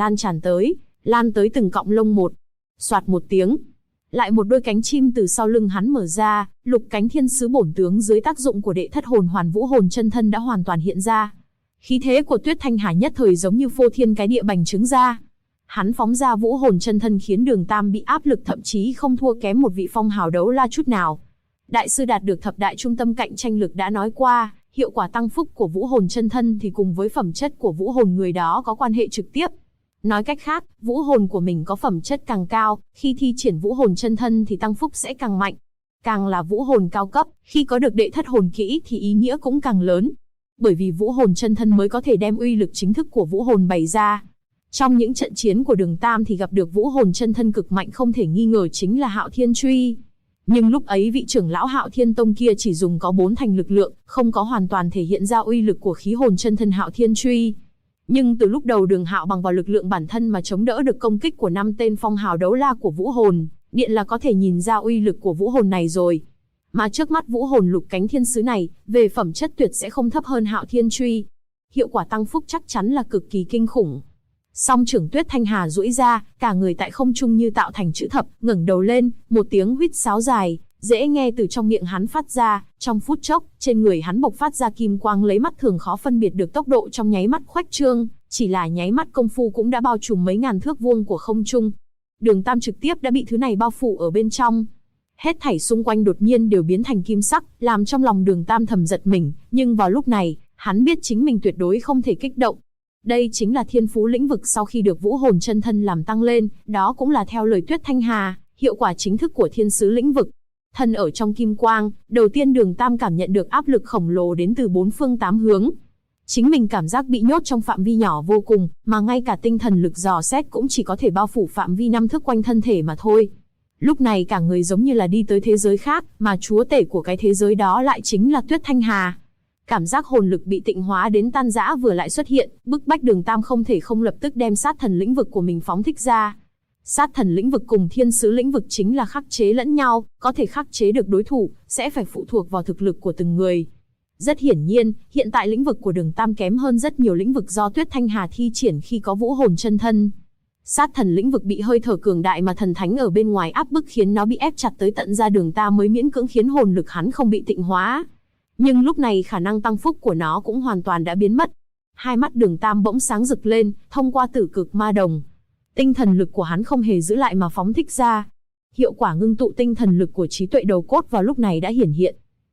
lan tới từng cọng lông một. Soạt một tiếng, lại một đôi cánh chim từ sau lưng hắn mở ra, lục cánh thiên sứ bổn tướng dưới tác dụng của đệ thất hồn hoàn vũ hồn chân thân đã hoàn toàn hiện ra. Khí thế của Tuyết Thanh Hà nhất thời giống như phô thiên cái địa bành trướng ra. Hắn phóng ra vũ hồn chân thân khiến Đường Tam bị áp lực thậm chí không thua kém một vị phong hào đấu la chút nào. Đại sư đạt được thập đại trung tâm cạnh tranh lực đã nói qua, hiệu quả tăng phúc của vũ hồn chân thân thì cùng với phẩm chất của vũ hồn người đó có quan hệ trực tiếp. Nói cách khác, vũ hồn của mình có phẩm chất càng cao, khi thi triển vũ hồn chân thân thì tăng phúc sẽ càng mạnh. Càng là vũ hồn cao cấp, khi có được đệ thất hồn kỹ thì ý nghĩa cũng càng lớn. Bởi vì vũ hồn chân thân mới có thể đem uy lực chính thức của vũ hồn bày ra. Trong những trận chiến của Đường Tam thì gặp được vũ hồn chân thân cực mạnh không thể nghi ngờ chính là Hạo Thiên Truy. Nhưng lúc ấy vị trưởng lão Hạo Thiên Tông kia chỉ dùng có 4 thành lực lượng, không có hoàn toàn thể hiện ra uy lực của khí hồn chân thân Hạo Thiên Truy. Nhưng từ lúc đầu Đường Hạo bằng vào lực lượng bản thân mà chống đỡ được công kích của 5 tên phong hào đấu la của vũ hồn, điện là có thể nhìn ra uy lực của vũ hồn này rồi. Mà trước mắt vũ hồn lục cánh thiên sứ này, về phẩm chất tuyệt sẽ không thấp hơn Hạo Thiên Truy. Hiệu quả tăng phúc chắc chắn là cực kỳ kinh khủng. Song trưởng Tuyết Thanh Hà duỗi ra, cả người tại không trung như tạo thành chữ thập, ngẩng đầu lên, một tiếng huýt sáo dài, dễ nghe từ trong miệng hắn phát ra, trong phút chốc, trên người hắn bộc phát ra kim quang lấy mắt thường khó phân biệt được tốc độ trong nháy mắt khoách trương, chỉ là nháy mắt công phu cũng đã bao trùm mấy ngàn thước vuông của không trung. Đường Tam trực tiếp đã bị thứ này bao phủ ở bên trong. Hết thảy xung quanh đột nhiên đều biến thành kim sắc, làm trong lòng Đường Tam thầm giật mình, nhưng vào lúc này, hắn biết chính mình tuyệt đối không thể kích động. Đây chính là thiên phú lĩnh vực sau khi được vũ hồn chân thân làm tăng lên, đó cũng là theo lời Tuyết Thanh Hà, hiệu quả chính thức của thiên sứ lĩnh vực. Thân ở trong kim quang, đầu tiên Đường Tam cảm nhận được áp lực khổng lồ đến từ 4 phương 8 hướng. Chính mình cảm giác bị nhốt trong phạm vi nhỏ vô cùng, mà ngay cả tinh thần lực dò xét cũng chỉ có thể bao phủ phạm vi 5 thước quanh thân thể mà thôi. Lúc này cả người giống như là đi tới thế giới khác, mà chúa tể của cái thế giới đó lại chính là Tuyết Thanh Hà. Cảm giác hồn lực bị tịnh hóa đến tan rã vừa lại xuất hiện, bức bách Đường Tam không thể không lập tức đem sát thần lĩnh vực của mình phóng thích ra. Sát thần lĩnh vực cùng thiên sứ lĩnh vực chính là khắc chế lẫn nhau, có thể khắc chế được đối thủ, sẽ phải phụ thuộc vào thực lực của từng người. Rất hiển nhiên, hiện tại lĩnh vực của Đường Tam kém hơn rất nhiều lĩnh vực do Tuyết Thanh Hà thi triển khi có vũ hồn chân thân. Sát thần lĩnh vực bị hơi thở cường đại mà thần thánh ở bên ngoài áp bức khiến nó bị ép chặt tới tận da Đường Tam mới miễn cưỡng khiến hồn lực hắn không bị tịnh hóa. Nhưng lúc này khả năng tăng phúc của nó cũng hoàn toàn đã biến mất. Hai mắt Đường Tam bỗng sáng rực lên, thông qua tử cực ma đồng. Tinh thần lực của hắn không hề giữ lại mà phóng thích ra. Hiệu quả ngưng tụ tinh thần lực của trí tuệ đầu cốt vào lúc này đã hiển hiện.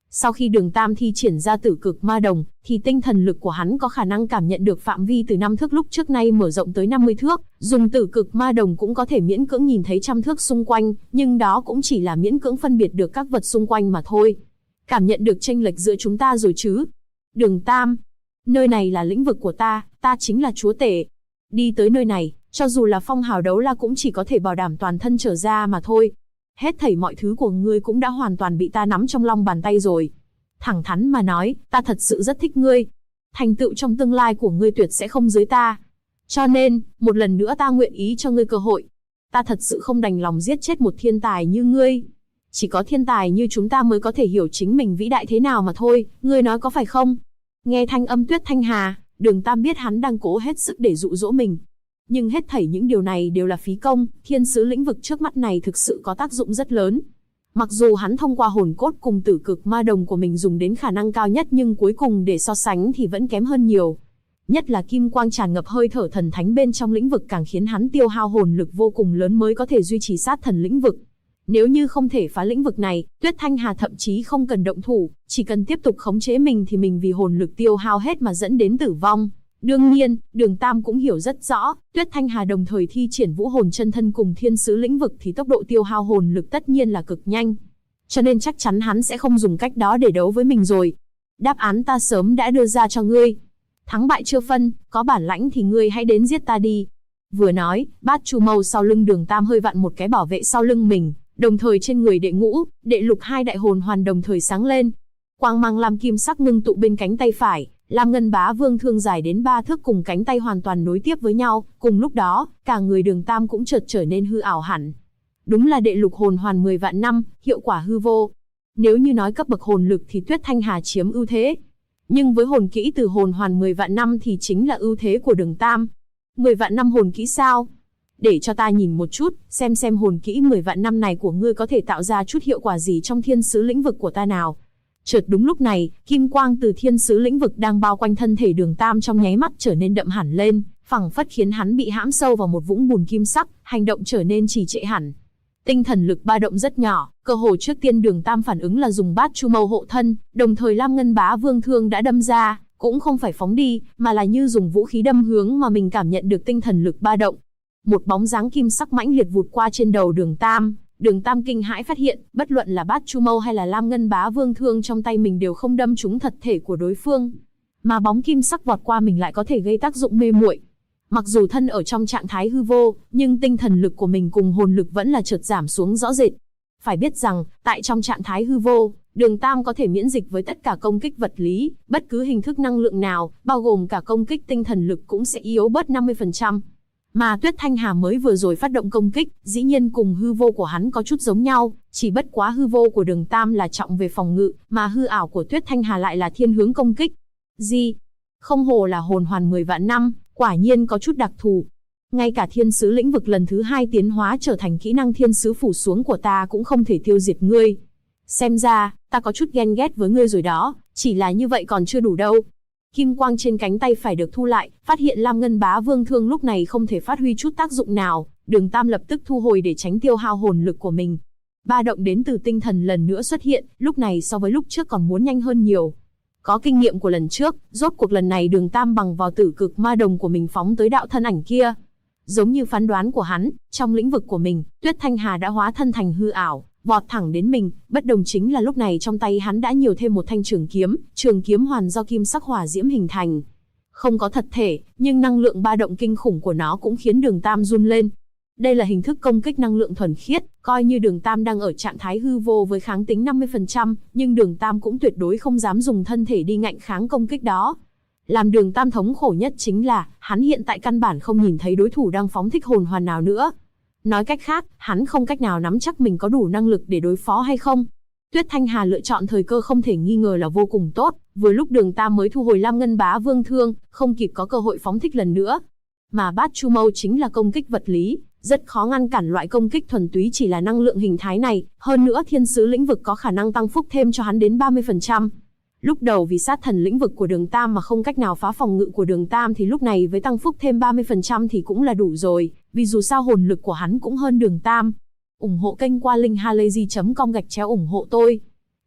Sau khi Đường Tam thi triển ra tử cực ma đồng, thì tinh thần lực của hắn có khả năng cảm nhận được phạm vi từ 5 thước lúc trước nay mở rộng tới 50 thước, dùng tử cực ma đồng cũng có thể miễn cưỡng nhìn thấy trăm thước xung quanh, nhưng đó cũng chỉ là miễn cưỡng phân biệt được các vật xung quanh mà thôi. Cảm nhận được chênh lệch giữa chúng ta rồi chứ? Đường Tam, nơi này là lĩnh vực của ta chính là chúa tể. Đi tới nơi này, cho dù là phong hào đấu la cũng chỉ có thể bảo đảm toàn thân trở ra mà thôi. Hết thảy mọi thứ của ngươi cũng đã hoàn toàn bị ta nắm trong lòng bàn tay rồi. Thẳng thắn mà nói, ta thật sự rất thích ngươi. Thành tựu trong tương lai của ngươi tuyệt sẽ không dưới ta. Cho nên, một lần nữa ta nguyện ý cho ngươi cơ hội. Ta thật sự không đành lòng giết chết một thiên tài như ngươi. Chỉ có thiên tài như chúng ta mới có thể hiểu chính mình vĩ đại thế nào mà thôi, ngươi nói có phải không? Nghe thanh âm Tuyết Thanh Hà, Đường Tam biết hắn đang cố hết sức để dụ dỗ mình. Nhưng hết thảy những điều này đều là phí công, thiên sứ lĩnh vực trước mắt này thực sự có tác dụng rất lớn. Mặc dù hắn thông qua hồn cốt cùng tử cực ma đồng của mình dùng đến khả năng cao nhất nhưng cuối cùng để so sánh thì vẫn kém hơn nhiều. Nhất là kim quang tràn ngập hơi thở thần thánh bên trong lĩnh vực càng khiến hắn tiêu hao hồn lực vô cùng lớn mới có thể duy trì sát thần lĩnh vực. Nếu như không thể phá lĩnh vực này, Tuyết Thanh Hà thậm chí không cần động thủ, chỉ cần tiếp tục khống chế mình thì mình vì hồn lực tiêu hao hết mà dẫn đến tử vong. Đương nhiên, Đường Tam cũng hiểu rất rõ, Tuyết Thanh Hà đồng thời thi triển vũ hồn chân thân cùng thiên sứ lĩnh vực thì tốc độ tiêu hao hồn lực tất nhiên là cực nhanh. Cho nên chắc chắn hắn sẽ không dùng cách đó để đấu với mình rồi. Đáp án ta sớm đã đưa ra cho ngươi. Thắng bại chưa phân, có bản lãnh thì ngươi hãy đến giết ta đi. Vừa nói, Bát Chu Mâu sau lưng Đường Tam hơi vặn một cái bảo vệ sau lưng mình, đồng thời trên người đệ ngũ, đệ lục hai đại hồn hoàn đồng thời sáng lên. Quang mang lam kim sắc ngưng tụ bên cánh tay phải, lam ngân bá vương thương dài đến 3 thước cùng cánh tay hoàn toàn nối tiếp với nhau, cùng lúc đó, cả người Đường Tam cũng chợt trở nên hư ảo hẳn. Đúng là đệ lục hồn hoàn 10 vạn năm, hiệu quả hư vô. Nếu như nói cấp bậc hồn lực thì Tuyết Thanh Hà chiếm ưu thế. Nhưng với hồn kỹ từ hồn hoàn 10 vạn năm thì chính là ưu thế của Đường Tam. 10 vạn năm hồn kỹ sao? Để cho ta nhìn một chút, xem hồn kỹ 10 vạn năm này của ngươi có thể tạo ra chút hiệu quả gì trong thiên sứ lĩnh vực của ta nào. Chợt đúng lúc này, kim quang từ thiên sứ lĩnh vực đang bao quanh thân thể Đường Tam trong nháy mắt trở nên đậm hẳn lên, phảng phất khiến hắn bị hãm sâu vào một vũng bùn kim sắc, hành động trở nên trì trệ hẳn. Tinh thần lực ba động rất nhỏ, cơ hồ trước tiên Đường Tam phản ứng là dùng Bát Chu Mâu hộ thân, đồng thời lam ngân bá vương thương đã đâm ra, cũng không phải phóng đi, mà là như dùng vũ khí đâm hướng mà mình cảm nhận được tinh thần lực ba động. Một bóng dáng kim sắc mãnh liệt vụt qua trên đầu Đường Tam. Đường Tam kinh hãi phát hiện, bất luận là Bát Chu Mâu hay là lam ngân bá vương thương trong tay mình đều không đâm trúng thật thể của đối phương, mà bóng kim sắc vọt qua mình lại có thể gây tác dụng mê muội. Mặc dù thân ở trong trạng thái hư vô, nhưng tinh thần lực của mình cùng hồn lực vẫn là chợt giảm xuống rõ rệt. Phải biết rằng, tại trong trạng thái hư vô, Đường Tam có thể miễn dịch với tất cả công kích vật lý, bất cứ hình thức năng lượng nào, bao gồm cả công kích tinh thần lực cũng sẽ yếu bớt 50%. Mà Tuyết Thanh Hà mới vừa rồi phát động công kích, dĩ nhiên cùng hư vô của hắn có chút giống nhau, chỉ bất quá hư vô của Đường Tam là trọng về phòng ngự, mà hư ảo của Tuyết Thanh Hà lại là thiên hướng công kích. Gì? Không hồ là hồn hoàn 10 vạn năm, quả nhiên có chút đặc thù. Ngay cả thiên sứ lĩnh vực lần thứ 2 tiến hóa trở thành kỹ năng thiên sứ phủ xuống của ta cũng không thể tiêu diệt ngươi. Xem ra, ta có chút ghen ghét với ngươi rồi đó, chỉ là như vậy còn chưa đủ đâu. Kim quang trên cánh tay phải được thu lại, phát hiện lam ngân bá vương thương lúc này không thể phát huy chút tác dụng nào, Đường Tam lập tức thu hồi để tránh tiêu hao hồn lực của mình. Ba động đến từ tinh thần lần nữa xuất hiện, lúc này so với lúc trước còn muốn nhanh hơn nhiều. Có kinh nghiệm của lần trước, rốt cuộc lần này Đường Tam bằng vào tử cực ma đồng của mình phóng tới đạo thân ảnh kia. Giống như phán đoán của hắn, trong lĩnh vực của mình, Tuyết Thanh Hà đã hóa thân thành hư ảo, vọt thẳng đến mình, bất đồng chính là lúc này trong tay hắn đã nhiều thêm một thanh trường kiếm hoàn do kim sắc hỏa diễm hình thành. Không có thật thể, nhưng năng lượng ba động kinh khủng của nó cũng khiến Đường Tam run lên. Đây là hình thức công kích năng lượng thuần khiết, coi như Đường Tam đang ở trạng thái hư vô với kháng tính 50%, nhưng Đường Tam cũng tuyệt đối không dám dùng thân thể đi ngạnh kháng công kích đó. Làm Đường Tam thống khổ nhất chính là, hắn hiện tại căn bản không nhìn thấy đối thủ đang phóng thích hồn hoàn nào nữa. Nói cách khác, hắn không cách nào nắm chắc mình có đủ năng lực để đối phó hay không. Tuyết Thanh Hà lựa chọn thời cơ không thể nghi ngờ là vô cùng tốt, vừa lúc Đường Tam mới thu hồi lam ngân bá vương thương, không kịp có cơ hội phóng thích lần nữa. Mà Bát Chu Mâu chính là công kích vật lý, rất khó ngăn cản loại công kích thuần túy chỉ là năng lượng hình thái này, hơn nữa thiên sứ lĩnh vực có khả năng tăng phúc thêm cho hắn đến 30%. Lúc đầu vì sát thần lĩnh vực của Đường Tam mà không cách nào phá phòng ngự của Đường Tam thì lúc này với tăng phúc thêm 30% thì cũng là đủ rồi, vì dù sao hồn lực của hắn cũng hơn Đường Tam. Ủng hộ kênh qua link halayzi.com/ủng hộ tôi.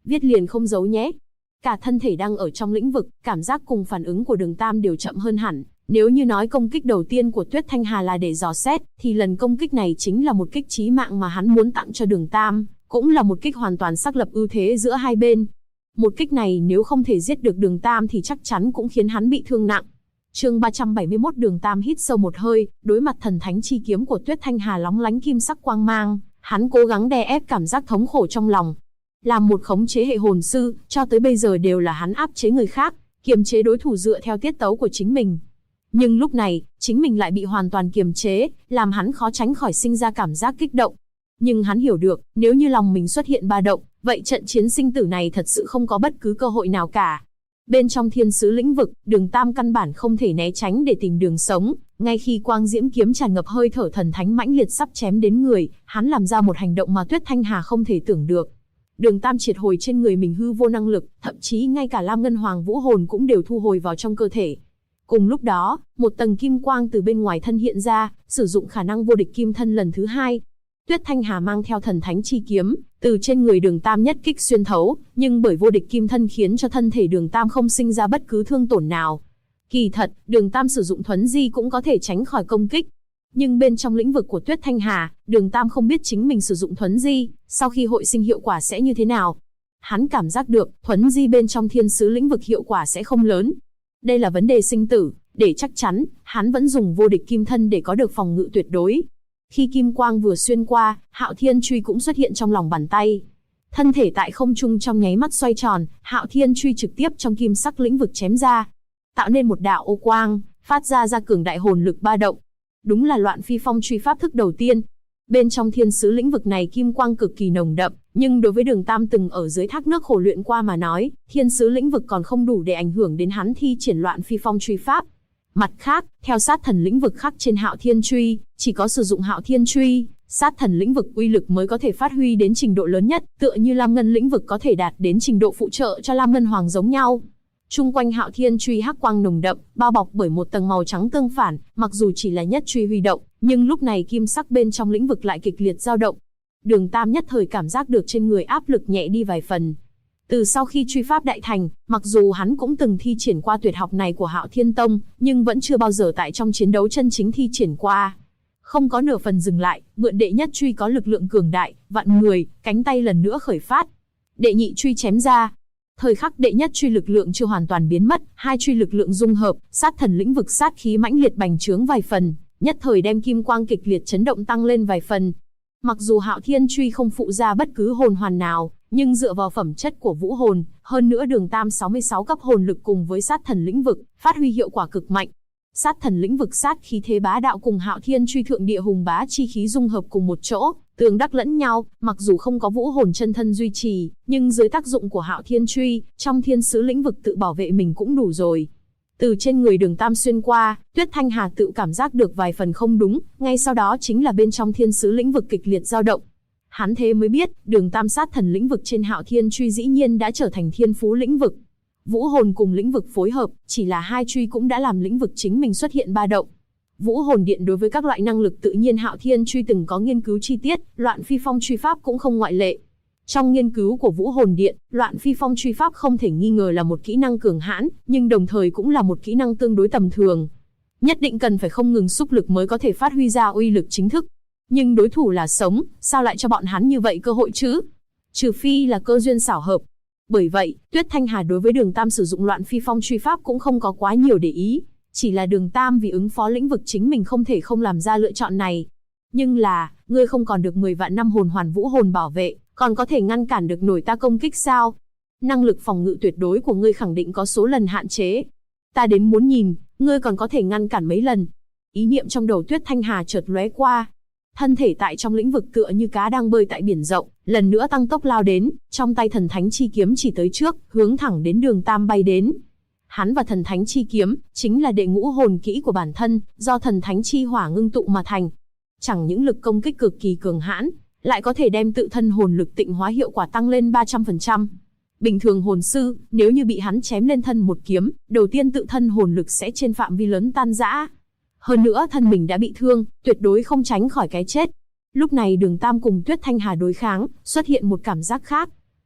Viết liền không giấu nhé. Cả thân thể đang ở trong lĩnh vực, cảm giác cùng phản ứng của Đường Tam đều chậm hơn hẳn. Nếu như nói công kích đầu tiên của Tuyết Thanh Hà là để dò xét, thì lần công kích này chính là một kích chí mạng mà hắn muốn tặng cho Đường Tam, cũng là một kích hoàn toàn xác lập ưu thế giữa hai bên. Một kích này nếu không thể giết được Đường Tam thì chắc chắn cũng khiến hắn bị thương nặng. Chương 371. Đường Tam hít sâu một hơi, đối mặt thần thánh chi kiếm của Tuyết Thanh Hà lóng lánh kim sắc quang mang, hắn cố gắng đè ép cảm giác thống khổ trong lòng. Làm một khống chế hệ hồn sư, cho tới bây giờ đều là hắn áp chế người khác, kiềm chế đối thủ dựa theo tiết tấu của chính mình. Nhưng lúc này, chính mình lại bị hoàn toàn kiềm chế, làm hắn khó tránh khỏi sinh ra cảm giác kích động. Nhưng hắn hiểu được, nếu như lòng mình xuất hiện ba động, vậy trận chiến sinh tử này thật sự không có bất cứ cơ hội nào cả. Bên trong thiên sứ lĩnh vực, Đường Tam căn bản không thể né tránh để tìm đường sống. Ngay khi quang diễm kiếm tràn ngập hơi thở thần thánh mãnh liệt sắp chém đến người, hắn làm ra một hành động mà Tuyết Thanh Hà không thể tưởng được. Đường Tam triệt hồi trên người mình hư vô năng lực, thậm chí ngay cả Lam Ngân Hoàng vũ hồn cũng đều thu hồi vào trong cơ thể. Cùng lúc đó, một tầng kim quang từ bên ngoài thân hiện ra, sử dụng khả năng vô địch kim thân lần thứ hai. Tuyết Thanh Hà mang theo thần thánh chi kiếm, từ trên người Đường Tam nhất kích xuyên thấu, nhưng bởi vô địch kim thân khiến cho thân thể Đường Tam không sinh ra bất cứ thương tổn nào. Kỳ thật, Đường Tam sử dụng thuấn di cũng có thể tránh khỏi công kích. Nhưng bên trong lĩnh vực của Tuyết Thanh Hà, Đường Tam không biết chính mình sử dụng thuấn di, sau khi hội sinh hiệu quả sẽ như thế nào. Hắn cảm giác được, thuấn di bên trong thiên sứ lĩnh vực hiệu quả sẽ không lớn. Đây là vấn đề sinh tử, để chắc chắn, hắn vẫn dùng vô địch kim thân để có được phòng ngự tuyệt đối. Khi kim quang vừa xuyên qua, Hạo Thiên Truy cũng xuất hiện trong lòng bàn tay. Thân thể tại không trung trong nháy mắt xoay tròn, Hạo Thiên Truy trực tiếp trong kim sắc lĩnh vực chém ra, tạo nên một đạo ô quang, phát ra cường đại hồn lực ba động. Đúng là Loạn Phi Phong truy pháp thức đầu tiên. Bên trong thiên sứ lĩnh vực này kim quang cực kỳ nồng đậm, nhưng đối với Đường Tam từng ở dưới thác nước khổ luyện qua mà nói, thiên sứ lĩnh vực còn không đủ để ảnh hưởng đến hắn thi triển Loạn Phi Phong truy pháp. Mặt khác, theo sát thần lĩnh vực khắc trên Hạo Thiên Truy, chỉ có sử dụng Hạo Thiên Truy, sát thần lĩnh vực uy lực mới có thể phát huy đến trình độ lớn nhất, tựa như Lam Ngân lĩnh vực có thể đạt đến trình độ phụ trợ cho Lam Ngân Hoàng giống nhau. Chung quanh Hạo Thiên Truy hắc quang nồng đậm, bao bọc bởi một tầng màu trắng tương phản, mặc dù chỉ là nhất truy huy động, nhưng lúc này kim sắc bên trong lĩnh vực lại kịch liệt dao động. Đường Tam nhất thời cảm giác được trên người áp lực nhẹ đi vài phần. Từ sau khi truy pháp đại thành, mặc dù hắn cũng từng thi triển qua tuyệt học này của Hạo Thiên Tông, nhưng vẫn chưa bao giờ tại trong chiến đấu chân chính thi triển qua. Không có nửa phần dừng lại, mượn đệ nhất truy có lực lượng cường đại, vạn người, cánh tay lần nữa khởi phát. Đệ nhị truy chém ra. Thời khắc đệ nhất truy lực lượng chưa hoàn toàn biến mất, hai truy lực lượng dung hợp, sát thần lĩnh vực sát khí mãnh liệt bành trướng vài phần, nhất thời đem kim quang kịch liệt chấn động tăng lên vài phần. Mặc dù Hạo Thiên Truy không phụ ra bất cứ hồn hoàn nào, nhưng dựa vào phẩm chất của vũ hồn, hơn nữa Đường Tam 66 cấp hồn lực cùng với sát thần lĩnh vực, phát huy hiệu quả cực mạnh. Sát thần lĩnh vực sát khí thế bá đạo cùng Hạo Thiên Truy thượng địa hùng bá chi khí dung hợp cùng một chỗ, tương đắc lẫn nhau, mặc dù không có vũ hồn chân thân duy trì, nhưng dưới tác dụng của Hạo Thiên Truy, trong thiên sứ lĩnh vực tự bảo vệ mình cũng đủ rồi. Từ trên người Đường Tam xuyên qua, Tuyết Thanh Hà tự cảm giác được vài phần không đúng, ngay sau đó chính là bên trong thiên sứ lĩnh vực kịch liệt dao động. Hắn thế mới biết, Đường Tam sát thần lĩnh vực trên Hạo Thiên Truy dĩ nhiên đã trở thành thiên phú lĩnh vực. Vũ hồn cùng lĩnh vực phối hợp, chỉ là hai truy cũng đã làm lĩnh vực chính mình xuất hiện ba động. Vũ hồn điện đối với các loại năng lực tự nhiên Hạo Thiên Truy từng có nghiên cứu chi tiết, Loạn Phi Phong truy pháp cũng không ngoại lệ. Trong nghiên cứu của Vũ hồn điện, Loạn Phi Phong truy pháp không thể nghi ngờ là một kỹ năng cường hãn, nhưng đồng thời cũng là một kỹ năng tương đối tầm thường. Nhất định cần phải không ngừng xúc lực mới có thể phát huy ra uy lực chính thức. Nhưng đối thủ là sống, sao lại cho bọn hắn như vậy cơ hội chứ? Trừ phi là cơ duyên xảo hợp. Bởi vậy, Tuyết Thanh Hà đối với Đường Tam sử dụng Loạn Phi Phong truy pháp cũng không có quá nhiều để ý. Chỉ là Đường Tam vì ứng phó lĩnh vực chính mình không thể không làm ra lựa chọn này. Nhưng là, ngươi không còn được 10 vạn năm hồn hoàn vũ hồn bảo vệ, còn có thể ngăn cản được nổi ta công kích sao? Năng lực phòng ngự tuyệt đối của ngươi khẳng định có số lần hạn chế. Ta đến muốn nhìn, ngươi còn có thể ngăn cản mấy lần. Ý niệm trong đầu Tuyết Thanh Hà chợt lóe qua. Thân thể tại trong lĩnh vực tựa như cá đang bơi tại biển rộng, lần nữa tăng tốc lao đến, trong tay thần thánh chi kiếm chỉ tới trước, hướng thẳng đến Đường Tam bay đến. Hắn và thần thánh chi kiếm, chính là đệ ngũ hồn kỹ của bản thân, do thần thánh chi hỏa ngưng tụ mà thành. Chẳng những lực công kích cực kỳ cường hãn, lại có thể đem tự thân hồn lực tịnh hóa hiệu quả tăng lên 300%. Bình thường hồn sư, nếu như bị hắn chém lên thân một kiếm, đầu tiên tự thân hồn lực sẽ trên phạm vi lớn tan rã. Hơn nữa thân mình đã bị thương, tuyệt đối không tránh khỏi cái chết. Lúc này Đường Tam cùng Tuyết Thanh Hà đối kháng, xuất hiện một cảm giác khác.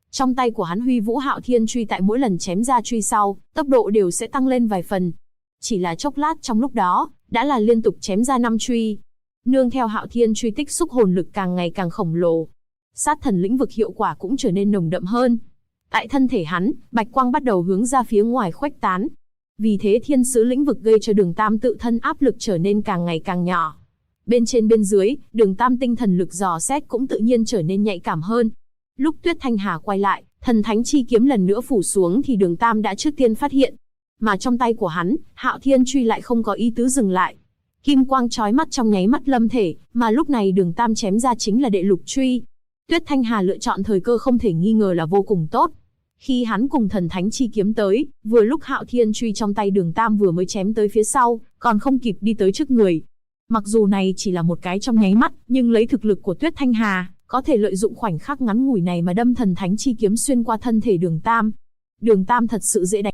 Trong tay của hắn huy vũ Hạo Thiên truy, tại mỗi lần chém ra truy sau, tốc độ đều sẽ tăng lên vài phần. Chỉ là chốc lát trong lúc đó, đã là liên tục chém ra 5 truy. Nương theo Hạo Thiên truy tích xúc hồn lực càng ngày càng khổng lồ, sát thần lĩnh vực hiệu quả cũng trở nên nồng đậm hơn. Tại thân thể hắn, bạch quang bắt đầu hướng ra phía ngoài khuếch tán. Vì thế thiên sứ lĩnh vực gây cho Đường Tam tự thân áp lực trở nên càng ngày càng nhỏ. Bên trên bên dưới, Đường Tam tinh thần lực dò xét cũng tự nhiên trở nên nhạy cảm hơn. Lúc Tuyết Thanh Hà quay lại, thần thánh chi kiếm lần nữa phủ xuống thì Đường Tam đã trước tiên phát hiện. Mà trong tay của hắn, Hạo Thiên truy lại không có ý tứ dừng lại. Kim quang chói mắt trong nháy mắt lâm thể, mà lúc này Đường Tam chém ra chính là đệ lục truy. Tuyết Thanh Hà lựa chọn thời cơ không thể nghi ngờ là vô cùng tốt. Khi hắn cùng thần thánh chi kiếm tới, vừa lúc Hạo Thiên truy trong tay Đường Tam vừa mới chém tới phía sau, còn không kịp đi tới trước người. Mặc dù này chỉ là một cái trong nháy mắt, nhưng lấy thực lực của Tuyết Thanh Hà, có thể lợi dụng khoảnh khắc ngắn ngủi này mà đâm thần thánh chi kiếm xuyên qua thân thể Đường Tam. Đường Tam thật sự dễ đánh.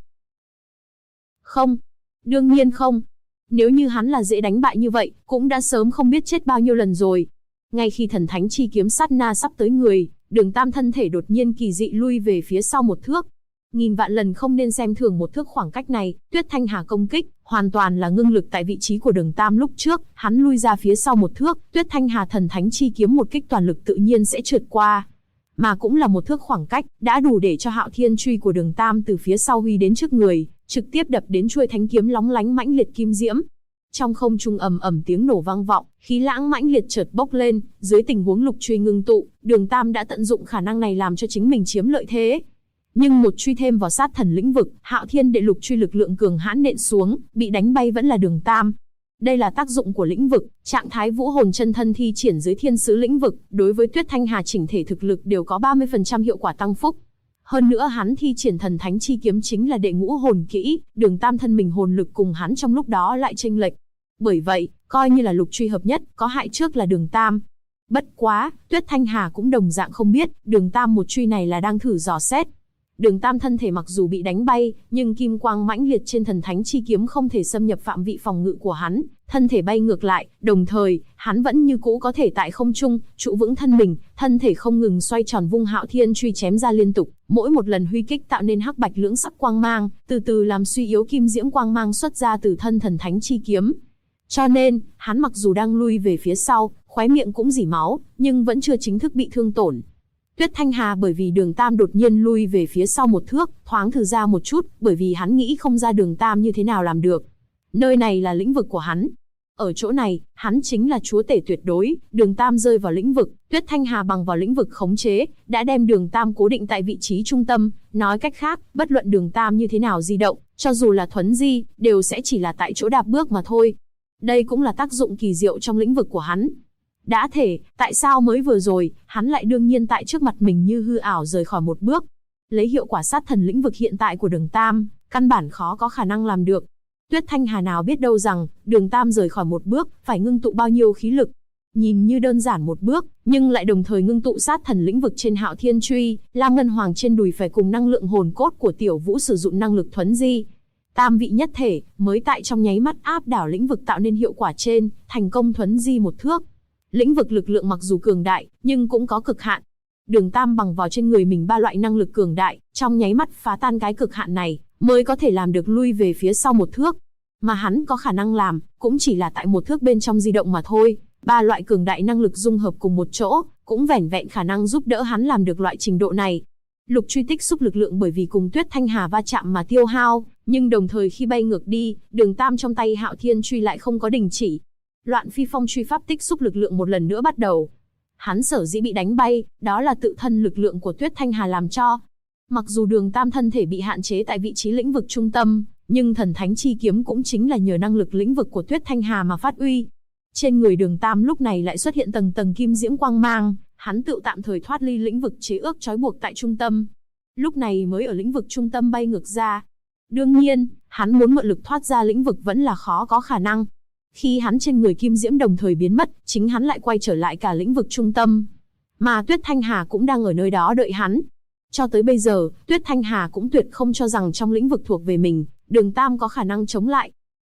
Không, đương nhiên không. Nếu như hắn là dễ đánh bại như vậy, cũng đã sớm không biết chết bao nhiêu lần rồi. Ngay khi thần thánh chi kiếm sát na sắp tới người, Đường Tam thân thể đột nhiên kỳ dị lui về phía sau một thước. Nghìn vạn lần không nên xem thường một thước khoảng cách này, Tuyết Thanh Hà công kích, hoàn toàn là ngưng lực tại vị trí của Đường Tam lúc trước, hắn lui ra phía sau một thước, Tuyết Thanh Hà thần thánh chi kiếm một kích toàn lực tự nhiên sẽ trượt qua. Mà cũng là một thước khoảng cách, đã đủ để cho Hạo Thiên truy của Đường Tam từ phía sau huy đến trước người, trực tiếp đập đến chuôi thánh kiếm lóng lánh mãnh liệt kim diễm. Trong không trung ầm ầm tiếng nổ vang vọng, khí lãng mãnh liệt chợt bốc lên, dưới tình huống lục truy ngưng tụ, Đường Tam đã tận dụng khả năng này làm cho chính mình chiếm lợi thế. Nhưng một truy thêm vào sát thần lĩnh vực, Hạo Thiên đệ lục truy lực lượng cường hãn nện xuống, bị đánh bay vẫn là Đường Tam. Đây là tác dụng của lĩnh vực, trạng thái vũ hồn chân thân thi triển dưới thiên sứ lĩnh vực, đối với Tuyết Thanh Hà chỉnh thể thực lực đều có 30% hiệu quả tăng phúc. Hơn nữa hắn thi triển thần thánh chi kiếm chính là đệ ngũ hồn kỹ, Đường Tam thân mình hồn lực cùng hắn trong lúc đó lại chênh lệch. Bởi vậy, coi như là lục truy hợp nhất, có hại trước là Đường Tam. Bất quá, Tuyết Thanh Hà cũng đồng dạng không biết, Đường Tam một truy này là đang thử dò xét. Đường Tam thân thể mặc dù bị đánh bay, nhưng kim quang mãnh liệt trên thần thánh chi kiếm không thể xâm nhập phạm vị phòng ngự của hắn, thân thể bay ngược lại, đồng thời, hắn vẫn như cũ có thể tại không trung, trụ vững thân mình, thân thể không ngừng xoay tròn vung Hạo Thiên truy chém ra liên tục, mỗi một lần huy kích tạo nên hắc bạch lưỡng sắc quang mang, từ từ làm suy yếu kim diễm quang mang xuất ra từ thân thần thánh chi kiếm. Cho nên, hắn mặc dù đang lui về phía sau, khóe miệng cũng rỉ máu, nhưng vẫn chưa chính thức bị thương tổn. Tuyết Thanh Hà bởi vì Đường Tam đột nhiên lui về phía sau một thước, thoáng thử ra một chút, bởi vì hắn nghĩ không ra Đường Tam như thế nào làm được. Nơi này là lĩnh vực của hắn. Ở chỗ này, hắn chính là chúa tể tuyệt đối, Đường Tam rơi vào lĩnh vực, Tuyết Thanh Hà bằng vào lĩnh vực khống chế, đã đem Đường Tam cố định tại vị trí trung tâm, nói cách khác, bất luận Đường Tam như thế nào di động, cho dù là thuấn di, đều sẽ chỉ là tại chỗ đạp bước mà thôi. Đây cũng là tác dụng kỳ diệu trong lĩnh vực của hắn. Đã thể, tại sao mới vừa rồi, hắn lại đương nhiên tại trước mặt mình như hư ảo rời khỏi một bước. Lấy hiệu quả sát thần lĩnh vực hiện tại của Đường Tam, căn bản khó có khả năng làm được. Tuyết Thanh Hà nào biết đâu rằng, Đường Tam rời khỏi một bước, phải ngưng tụ bao nhiêu khí lực. Nhìn như đơn giản một bước, nhưng lại đồng thời ngưng tụ sát thần lĩnh vực trên Hạo Thiên truy, Lam Ngân Hoàng trên đùi phải cùng năng lượng hồn cốt của Tiểu Vũ sử dụng năng lực thuấn di. Tam vị nhất thể, mới tại trong nháy mắt áp đảo lĩnh vực tạo nên hiệu quả trên, thành công thuấn di một thước. Lĩnh vực lực lượng mặc dù cường đại, nhưng cũng có cực hạn. Đường Tam bằng vào trên người mình 3 loại năng lực cường đại, trong nháy mắt phá tan cái cực hạn này, mới có thể làm được lui về phía sau một thước. Mà hắn có khả năng làm, cũng chỉ là tại một thước bên trong di động mà thôi. 3 loại cường đại năng lực dung hợp cùng một chỗ, cũng vẻn vẹn khả năng giúp đỡ hắn làm được loại trình độ này. Lục truy tích xúc lực lượng bởi vì cùng Tuyết Thanh Hà va chạm mà tiêu hao, nhưng đồng thời khi bay ngược đi, Đường Tam trong tay Hạo Thiên truy lại không có đình chỉ. Loạn phi phong truy pháp tích xúc lực lượng một lần nữa bắt đầu. Hắn sở dĩ bị đánh bay, đó là tự thân lực lượng của Tuyết Thanh Hà làm cho. Mặc dù Đường Tam thân thể bị hạn chế tại vị trí lĩnh vực trung tâm, nhưng thần thánh chi kiếm cũng chính là nhờ năng lực lĩnh vực của Tuyết Thanh Hà mà phát uy. Trên người Đường Tam lúc này lại xuất hiện tầng tầng kim diễm quang mang, hắn tự tạm thời thoát ly lĩnh vực chế ước trói buộc tại trung tâm. Lúc này mới ở lĩnh vực trung tâm bay ngược ra. Đương nhiên, hắn muốn mượn lực thoát ra lĩnh vực vẫn là khó có khả năng. Khi hắn trên người kim diễm đồng thời biến mất, chính hắn lại quay trở lại cả lĩnh vực trung tâm. Mà Tuyết Thanh Hà cũng đang ở nơi đó đợi hắn. Cho tới bây giờ, Tuyết Thanh Hà cũng tuyệt không cho rằng trong lĩnh vực thuộc về mình, Đường Tam có khả năng chống lại.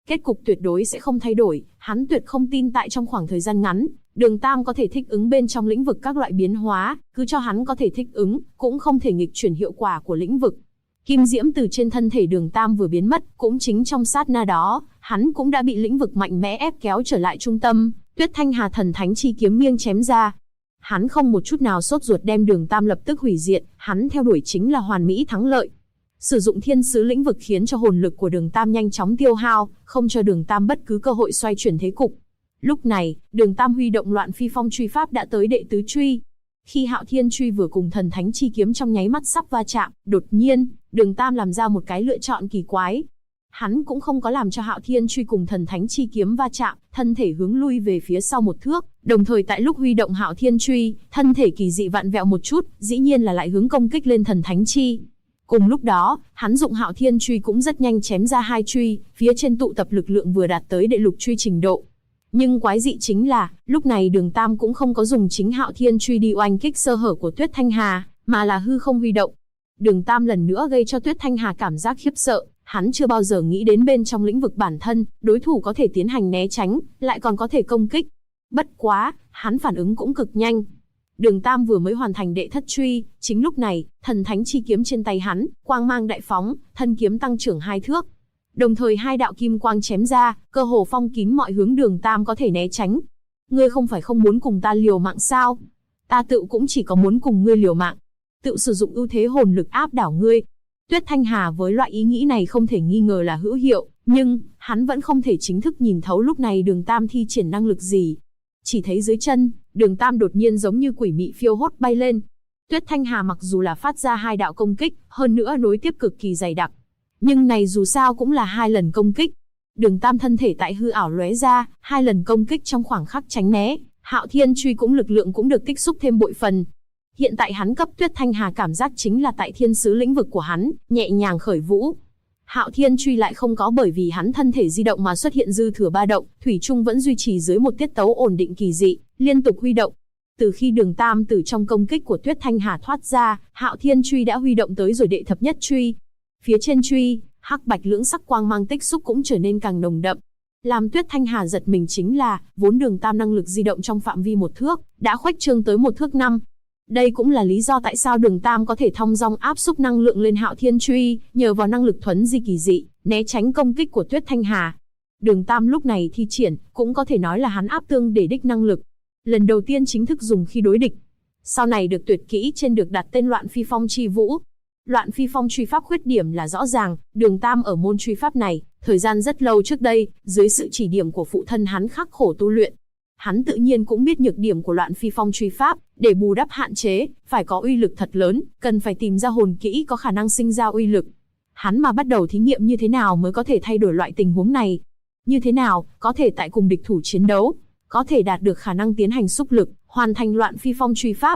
Kết cục tuyệt đối sẽ không thay đổi, hắn tuyệt không tin tại trong khoảng thời gian ngắn, Đường Tam có thể thích ứng bên trong lĩnh vực các loại biến hóa, cứ cho hắn có thể thích ứng, cũng không thể nghịch chuyển hiệu quả của lĩnh vực. Kim diễm từ trên thân thể Đường Tam vừa biến mất, cũng chính trong sát na đó, hắn cũng đã bị lĩnh vực mạnh mẽ ép kéo trở lại trung tâm, Tuyết Thanh Hà thần thánh chi kiếm nghiêng chém ra. Hắn không một chút nào sốt ruột đem Đường Tam lập tức hủy diệt, hắn theo đuổi chính là hoàn mỹ thắng lợi. Sử dụng thiên sứ lĩnh vực khiến cho hồn lực của Đường Tam nhanh chóng tiêu hao, không cho Đường Tam bất cứ cơ hội xoay chuyển thế cục. Lúc này, Đường Tam huy động Loạn Phi Phong truy pháp đã tới đệ tứ truy. Khi Hạo Thiên truy vừa cùng thần thánh chi kiếm trong nháy mắt sắp va chạm, đột nhiên, Đường Tam làm ra một cái lựa chọn kỳ quái. Hắn cũng không có làm cho Hạo Thiên truy cùng thần thánh chi kiếm va chạm, thân thể hướng lui về phía sau một thước, đồng thời tại lúc huy động Hạo Thiên truy, thân thể kỳ dị vặn vẹo một chút, dĩ nhiên là lại hướng công kích lên thần thánh chi. Cùng lúc đó, hắn dụng Hạo Thiên truy cũng rất nhanh chém ra hai truy, phía trên tụ tập lực lượng vừa đạt tới đệ lục truy trình độ. Nhưng quái dị chính là, lúc này Đường Tam cũng không có dùng chính Hạo Thiên truy đi oanh kích sơ hở của Tuyết Thanh Hà, mà là hư không huy động. Đường Tam lần nữa gây cho Tuyết Thanh Hà cảm giác khiếp sợ, hắn chưa bao giờ nghĩ đến bên trong lĩnh vực bản thân, đối thủ có thể tiến hành né tránh, lại còn có thể công kích. Bất quá, hắn phản ứng cũng cực nhanh. Đường Tam vừa mới hoàn thành đệ thất truy, chính lúc này, thần thánh chi kiếm trên tay hắn, quang mang đại phóng, thân kiếm tăng trưởng 2 thước. Đồng thời hai đạo kim quang chém ra, cơ hồ phong kín mọi hướng Đường Tam có thể né tránh. Ngươi không phải không muốn cùng ta liều mạng sao? Ta tự cũng chỉ có muốn cùng ngươi liều mạng. Tự sử dụng ưu thế hồn lực áp đảo ngươi. Tuyết Thanh Hà với loại ý nghĩ này không thể nghi ngờ là hữu hiệu, nhưng hắn vẫn không thể chính thức nhìn thấu lúc này Đường Tam thi triển năng lực gì. Chỉ thấy dưới chân, Đường Tam đột nhiên giống như quỷ mị phiêu hốt bay lên. Tuyết Thanh Hà mặc dù là phát ra hai đạo công kích, hơn nữa nối tiếp cực kỳ dày đặc, nhưng này dù sao cũng là 2 lần công kích. Đường Tam thân thể tại hư ảo lóe ra, 2 lần công kích trong khoảng khắc tránh né, Hạo Thiên truy cũng lực lượng cũng được tích xúc thêm bội phần. Hiện tại hắn cấp Tuyết Thanh Hà cảm giác chính là tại thiên sứ lĩnh vực của hắn, nhẹ nhàng khởi vũ. Hạo Thiên truy lại không có bởi vì hắn thân thể di động mà xuất hiện dư thừa ba động, thủy chung vẫn duy trì dưới một tiết tấu ổn định kỳ dị, liên tục huy động. Từ khi Đường Tam từ trong công kích của Tuyết Thanh Hà thoát ra, Hạo Thiên truy đã huy động tới rồi đệ thập nhất truy. Phía trên truy, hắc bạch lưỡng sắc quang mang tích xúc cũng trở nên càng nồng đậm. Làm Tuyết Thanh Hà giật mình chính là, vốn Đường Tam năng lực di động trong phạm vi 1 thước, đã khuếch trương tới 1 thước 5. Đây cũng là lý do tại sao Đường Tam có thể thong dong áp xúc năng lượng lên Hạo Thiên truy, nhờ vào năng lực thuấn di kỳ dị, né tránh công kích của Tuyết Thanh Hà. Đường Tam lúc này thi triển, cũng có thể nói là hắn áp tương để đích năng lực. Lần đầu tiên chính thức dùng khi đối địch. Sau này được tuyệt kỹ trên được đặt tên Loạn Phi Phong chi vũ. Loạn Phi Phong truy pháp khuyết điểm là rõ ràng, Đường Tam ở môn truy pháp này, thời gian rất lâu trước đây, dưới sự chỉ điểm của phụ thân hắn khắc khổ tu luyện. Hắn tự nhiên cũng biết nhược điểm của Loạn Phi Phong truy pháp, để bù đắp hạn chế, phải có uy lực thật lớn, cần phải tìm ra hồn kỹ có khả năng sinh ra uy lực. Hắn mà bắt đầu thí nghiệm như thế nào mới có thể thay đổi loại tình huống này? Như thế nào, có thể tại cùng địch thủ chiến đấu, có thể đạt được khả năng tiến hành xúc lực, hoàn thành Loạn Phi Phong truy pháp,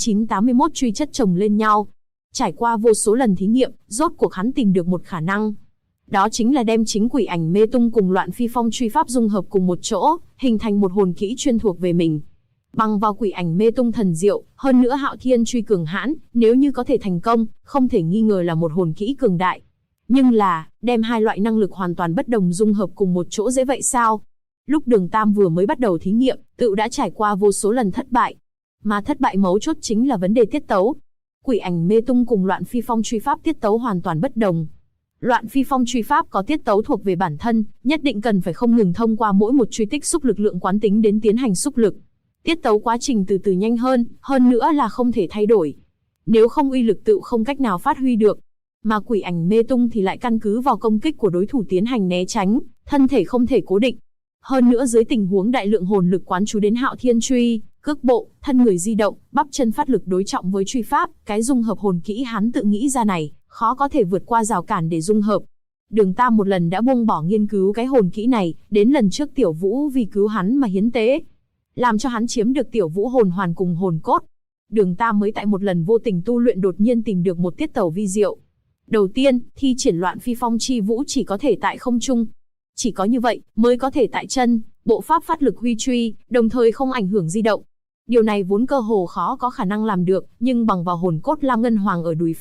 9981 truy chất chồng lên nhau. Trải qua vô số lần thí nghiệm, rốt cuộc hắn tìm được một khả năng. Đó chính là đem chính Quỷ Ảnh Mê Tung cùng Loạn Phi Phong truy pháp dung hợp cùng một chỗ, hình thành một hồn kỹ chuyên thuộc về mình. Bằng vào Quỷ Ảnh Mê Tung thần diệu, hơn nữa Hạo Thiên truy cường hãn, nếu như có thể thành công, không thể nghi ngờ là một hồn kỹ cường đại. Nhưng là, đem hai loại năng lực hoàn toàn bất đồng dung hợp cùng một chỗ dễ vậy sao? Lúc Đường Tam vừa mới bắt đầu thí nghiệm, tự đã trải qua vô số lần thất bại. Mà thất bại mấu chốt chính là vấn đề tiết tấu. Quỷ Ảnh Mê Tung cùng Loạn Phi Phong truy pháp tiết tấu hoàn toàn bất đồng. Loạn Phi Phong truy pháp có tiết tấu thuộc về bản thân, nhất định cần phải không ngừng thông qua mỗi một truy tích xúc lực lượng quán tính đến tiến hành xúc lực. Tiết tấu quá trình từ từ nhanh hơn nữa là không thể thay đổi. Nếu không uy lực tự không cách nào phát huy được. Mà Quỷ Ảnh Mê Tung thì lại căn cứ vào công kích của đối thủ tiến hành né tránh, thân thể không thể cố định. Hơn nữa dưới tình huống đại lượng hồn lực quán chú đến Hạo Thiên truy, cước bộ, thân người di động, bắp chân phát lực đối trọng với truy pháp, cái dung hợp hồn kỹ hắn tự nghĩ ra này, khó có thể vượt qua rào cản để dung hợp. Đường Tam một lần đã buông bỏ nghiên cứu cái hồn kỹ này, đến lần trước Tiểu Vũ vì cứu hắn mà hiến tế, làm cho hắn chiếm được Tiểu Vũ hồn hoàn cùng hồn cốt. Đường Tam mới tại một lần vô tình tu luyện đột nhiên tìm được một tiết tấu vi diệu. Đầu tiên, thi triển Loạn Phi Phong chi vũ chỉ có thể tại không trung. Chỉ có như vậy, mới có thể tại chân, bộ pháp phát lực huy truy, đồng thời không ảnh hưởng di động. Điều này vốn cơ hồ khó có khả năng làm được, nhưng bằng vào hồn cốt Lam Ngân Hoàng ở đùi phải,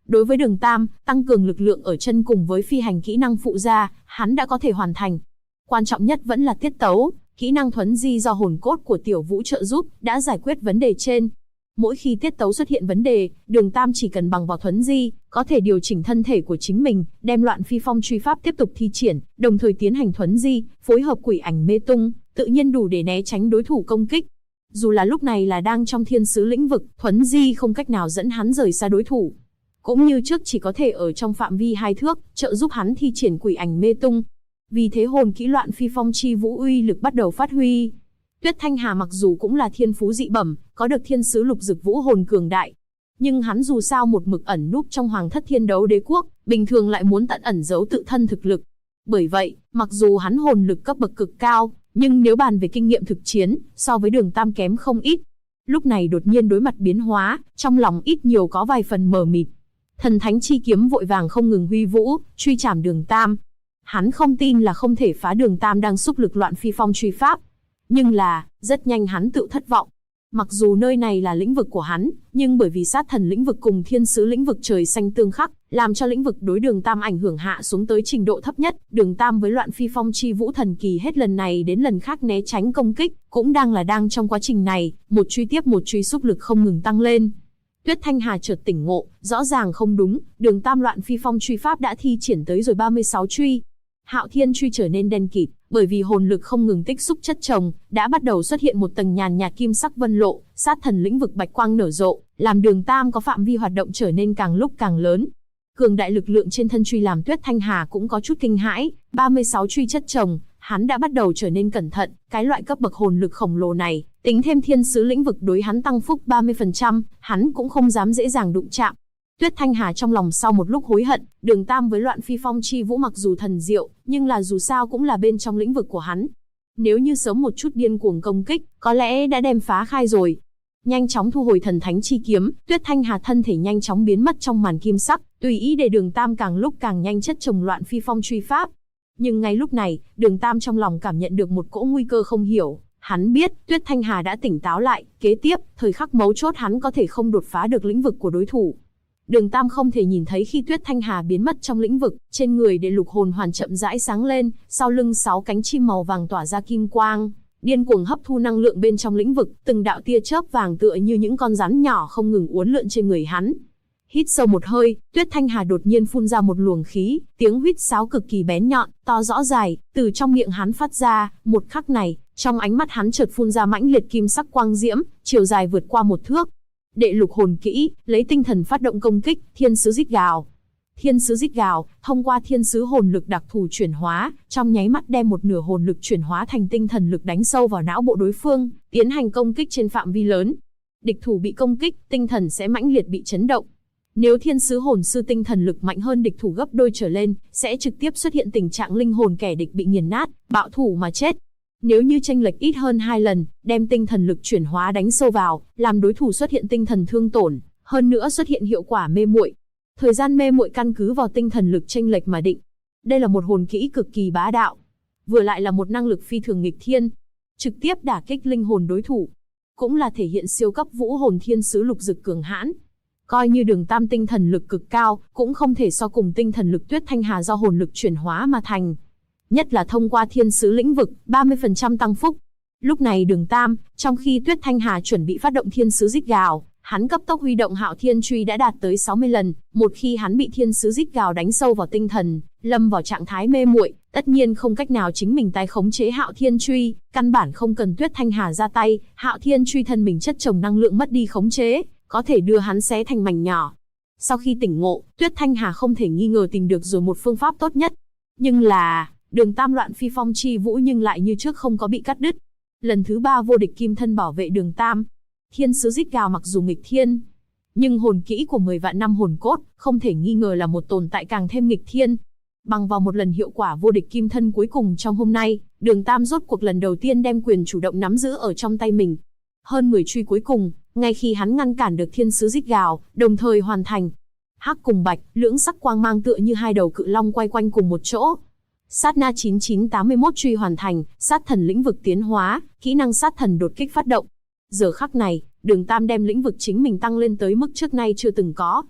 Đối với Đường Tam, tăng cường lực lượng ở chân cùng với phi hành kỹ năng phụ gia, hắn đã có thể hoàn thành. Quan trọng nhất vẫn là tiết tấu, kỹ năng thuấn di do hồn cốt của Tiểu Vũ trợ giúp, đã giải quyết vấn đề trên. Mỗi khi tiết tấu xuất hiện vấn đề, Đường Tam chỉ cần bằng vào thuấn di, có thể điều chỉnh thân thể của chính mình, đem Loạn Phi Phong truy pháp tiếp tục thi triển, đồng thời tiến hành thuấn di, phối hợp quỷ ảnh mê tung, tự nhiên đủ để né tránh đối thủ công kích. Dù là lúc này là đang trong thiên sứ lĩnh vực, thuấn di không cách nào dẫn hắn rời xa đối thủ. Cũng như trước chỉ có thể ở trong phạm vi 2 thước, trợ giúp hắn thi triển quỷ ảnh mê tung. Vì thế hồn kỹ Loạn Phi Phong chi vũ uy lực bắt đầu phát huy. Tuyết Thanh Hà mặc dù cũng là thiên phú dị bẩm, có được thiên sứ lục dực vũ hồn cường đại, nhưng hắn dù sao một mực ẩn núp trong Hoàng Thất Thiên Đấu Đế Quốc, bình thường lại muốn tận ẩn giấu tự thân thực lực. Bởi vậy, mặc dù hắn hồn lực cấp bậc cực cao, nhưng nếu bàn về kinh nghiệm thực chiến, so với Đường Tam kém không ít. Lúc này đột nhiên đối mặt biến hóa, trong lòng ít nhiều có vài phần mờ mịt. Thần Thánh chi kiếm vội vàng không ngừng huy vũ, truy trảm Đường Tam. Hắn không tin là không thể phá Đường Tam đang xúc lực Loạn Phi Phong truy pháp. Nhưng là, rất nhanh hắn tự thất vọng. Mặc dù nơi này là lĩnh vực của hắn, nhưng bởi vì sát thần lĩnh vực cùng thiên sứ lĩnh vực trời xanh tương khắc, làm cho lĩnh vực đối Đường Tam ảnh hưởng hạ xuống tới trình độ thấp nhất. Đường Tam với Loạn Phi Phong chi vũ thần kỳ hết lần này đến lần khác né tránh công kích, cũng đang trong quá trình này, một truy tiếp một truy xúc lực không ngừng tăng lên. Tuyết Thanh Hà chợt tỉnh ngộ, rõ ràng không đúng, Đường Tam Loạn Phi Phong truy pháp đã thi triển tới rồi 36 truy. Hạo Thiên truy trở nên đen kịt, bởi vì hồn lực không ngừng tích xúc chất chồng, đã bắt đầu xuất hiện một tầng nhàn nhạt kim sắc vân lộ, sát thần lĩnh vực bạch quang nở rộ, làm Đường Tam có phạm vi hoạt động trở nên càng lúc càng lớn. Cường đại lực lượng trên thân truy làm Tuyết Thanh Hà cũng có chút kinh hãi, 36 truy chất chồng, hắn đã bắt đầu trở nên cẩn thận, cái loại cấp bậc hồn lực khổng lồ này, tính thêm thiên sứ lĩnh vực đối hắn tăng phúc 30%, hắn cũng không dám dễ dàng đụng chạm. Tuyết Thanh Hà trong lòng sau một lúc hối hận, Đường Tam với Loạn Phi Phong chi vũ mặc dù thần diệu, nhưng là dù sao cũng là bên trong lĩnh vực của hắn. Nếu như sớm một chút điên cuồng công kích, có lẽ đã đem phá khai rồi. Nhanh chóng thu hồi thần thánh chi kiếm, Tuyết Thanh Hà thân thể nhanh chóng biến mất trong màn kim sắc, tùy ý để Đường Tam càng lúc càng nhanh chất chồng Loạn Phi Phong truy pháp. Nhưng ngay lúc này, Đường Tam trong lòng cảm nhận được một cỗ nguy cơ không hiểu. Hắn biết, Tuyết Thanh Hà đã tỉnh táo lại, kế tiếp, thời khắc mấu chốt hắn có thể không đột phá được lĩnh vực của đối thủ. Đường Tam không thể nhìn thấy khi Tuyết Thanh Hà biến mất trong lĩnh vực, trên người để lục hồn hoàn chậm rãi sáng lên, sau lưng 6 cánh chim màu vàng tỏa ra kim quang, điên cuồng hấp thu năng lượng bên trong lĩnh vực, từng đạo tia chớp vàng tựa như những con rắn nhỏ không ngừng uốn lượn trên người hắn. Hít sâu một hơi, Tuyết Thanh Hà đột nhiên phun ra một luồng khí, tiếng huýt sáo cực kỳ bén nhọn, to rõ dài, từ trong miệng hắn phát ra. Một khắc này, trong ánh mắt hắn chợt phun ra mãnh liệt kim sắc quang diễm, chiều dài vượt qua 1 thước. Đệ lục hồn kỹ, lấy tinh thần phát động công kích, thiên sứ rít gào. Thiên sứ rít gào, thông qua thiên sứ hồn lực đặc thù chuyển hóa, trong nháy mắt đem một nửa hồn lực chuyển hóa thành tinh thần lực đánh sâu vào não bộ đối phương, tiến hành công kích trên phạm vi lớn. Địch thủ bị công kích, tinh thần sẽ mãnh liệt bị chấn động. Nếu thiên sứ hồn sư tinh thần lực mạnh hơn địch thủ gấp đôi trở lên, sẽ trực tiếp xuất hiện tình trạng linh hồn kẻ địch bị nghiền nát, bạo thủ mà chết. Nếu như chênh lệch ít hơn 2 lần, đem tinh thần lực chuyển hóa đánh sâu vào, làm đối thủ xuất hiện tinh thần thương tổn, hơn nữa xuất hiện hiệu quả mê muội. Thời gian mê muội căn cứ vào tinh thần lực chênh lệch mà định. Đây là một hồn kỹ cực kỳ bá đạo, vừa lại là một năng lực phi thường nghịch thiên, trực tiếp đả kích linh hồn đối thủ, cũng là thể hiện siêu cấp vũ hồn thiên sứ lục dực cường hãn. Coi như Đường Tam tinh thần lực cực cao, cũng không thể so cùng tinh thần lực Tuyết Thanh Hà do hồn lực chuyển hóa mà thành. Nhất là thông qua thiên sứ lĩnh vực, 30% tăng phúc. Lúc này Đường Tam, trong khi Tuyết Thanh Hà chuẩn bị phát động thiên sứ rít gào, hắn cấp tốc huy động Hạo Thiên truy đã đạt tới 60 lần, một khi hắn bị thiên sứ rít gào đánh sâu vào tinh thần, lâm vào trạng thái mê muội, tất nhiên không cách nào chính mình tái khống chế Hạo Thiên truy, căn bản không cần Tuyết Thanh Hà ra tay, Hạo Thiên truy thân mình chất chồng năng lượng mất đi khống chế, có thể đưa hắn xé thành mảnh nhỏ. Sau khi tỉnh ngộ, Tuyết Thanh Hà không thể nghi ngờ tìm được rồi một phương pháp tốt nhất. Nhưng là, Đường Tam Loạn Phi Phong chi vũ nhưng lại như trước không có bị cắt đứt. Lần thứ 3 vô địch kim thân bảo vệ Đường Tam. Thiên sứ rít gào mặc dù nghịch thiên, nhưng hồn kỹ của 10 vạn năm hồn cốt, không thể nghi ngờ là một tồn tại càng thêm nghịch thiên. Bằng vào một lần hiệu quả vô địch kim thân cuối cùng trong hôm nay, Đường Tam rốt cuộc lần đầu tiên đem quyền chủ động nắm giữ ở trong tay mình. Hơn 10 truy cuối cùng, ngay khi hắn ngăn cản được thiên sứ rít gào, đồng thời hoàn thành. Hắc cùng bạch, lưỡng sắc quang mang tựa như hai đầu cự long quay quanh cùng một chỗ. Sát na 9981 truy hoàn thành, sát thần lĩnh vực tiến hóa, kỹ năng sát thần đột kích phát động. Giờ khắc này, Đường Tam đem lĩnh vực chính mình tăng lên tới mức trước nay chưa từng có.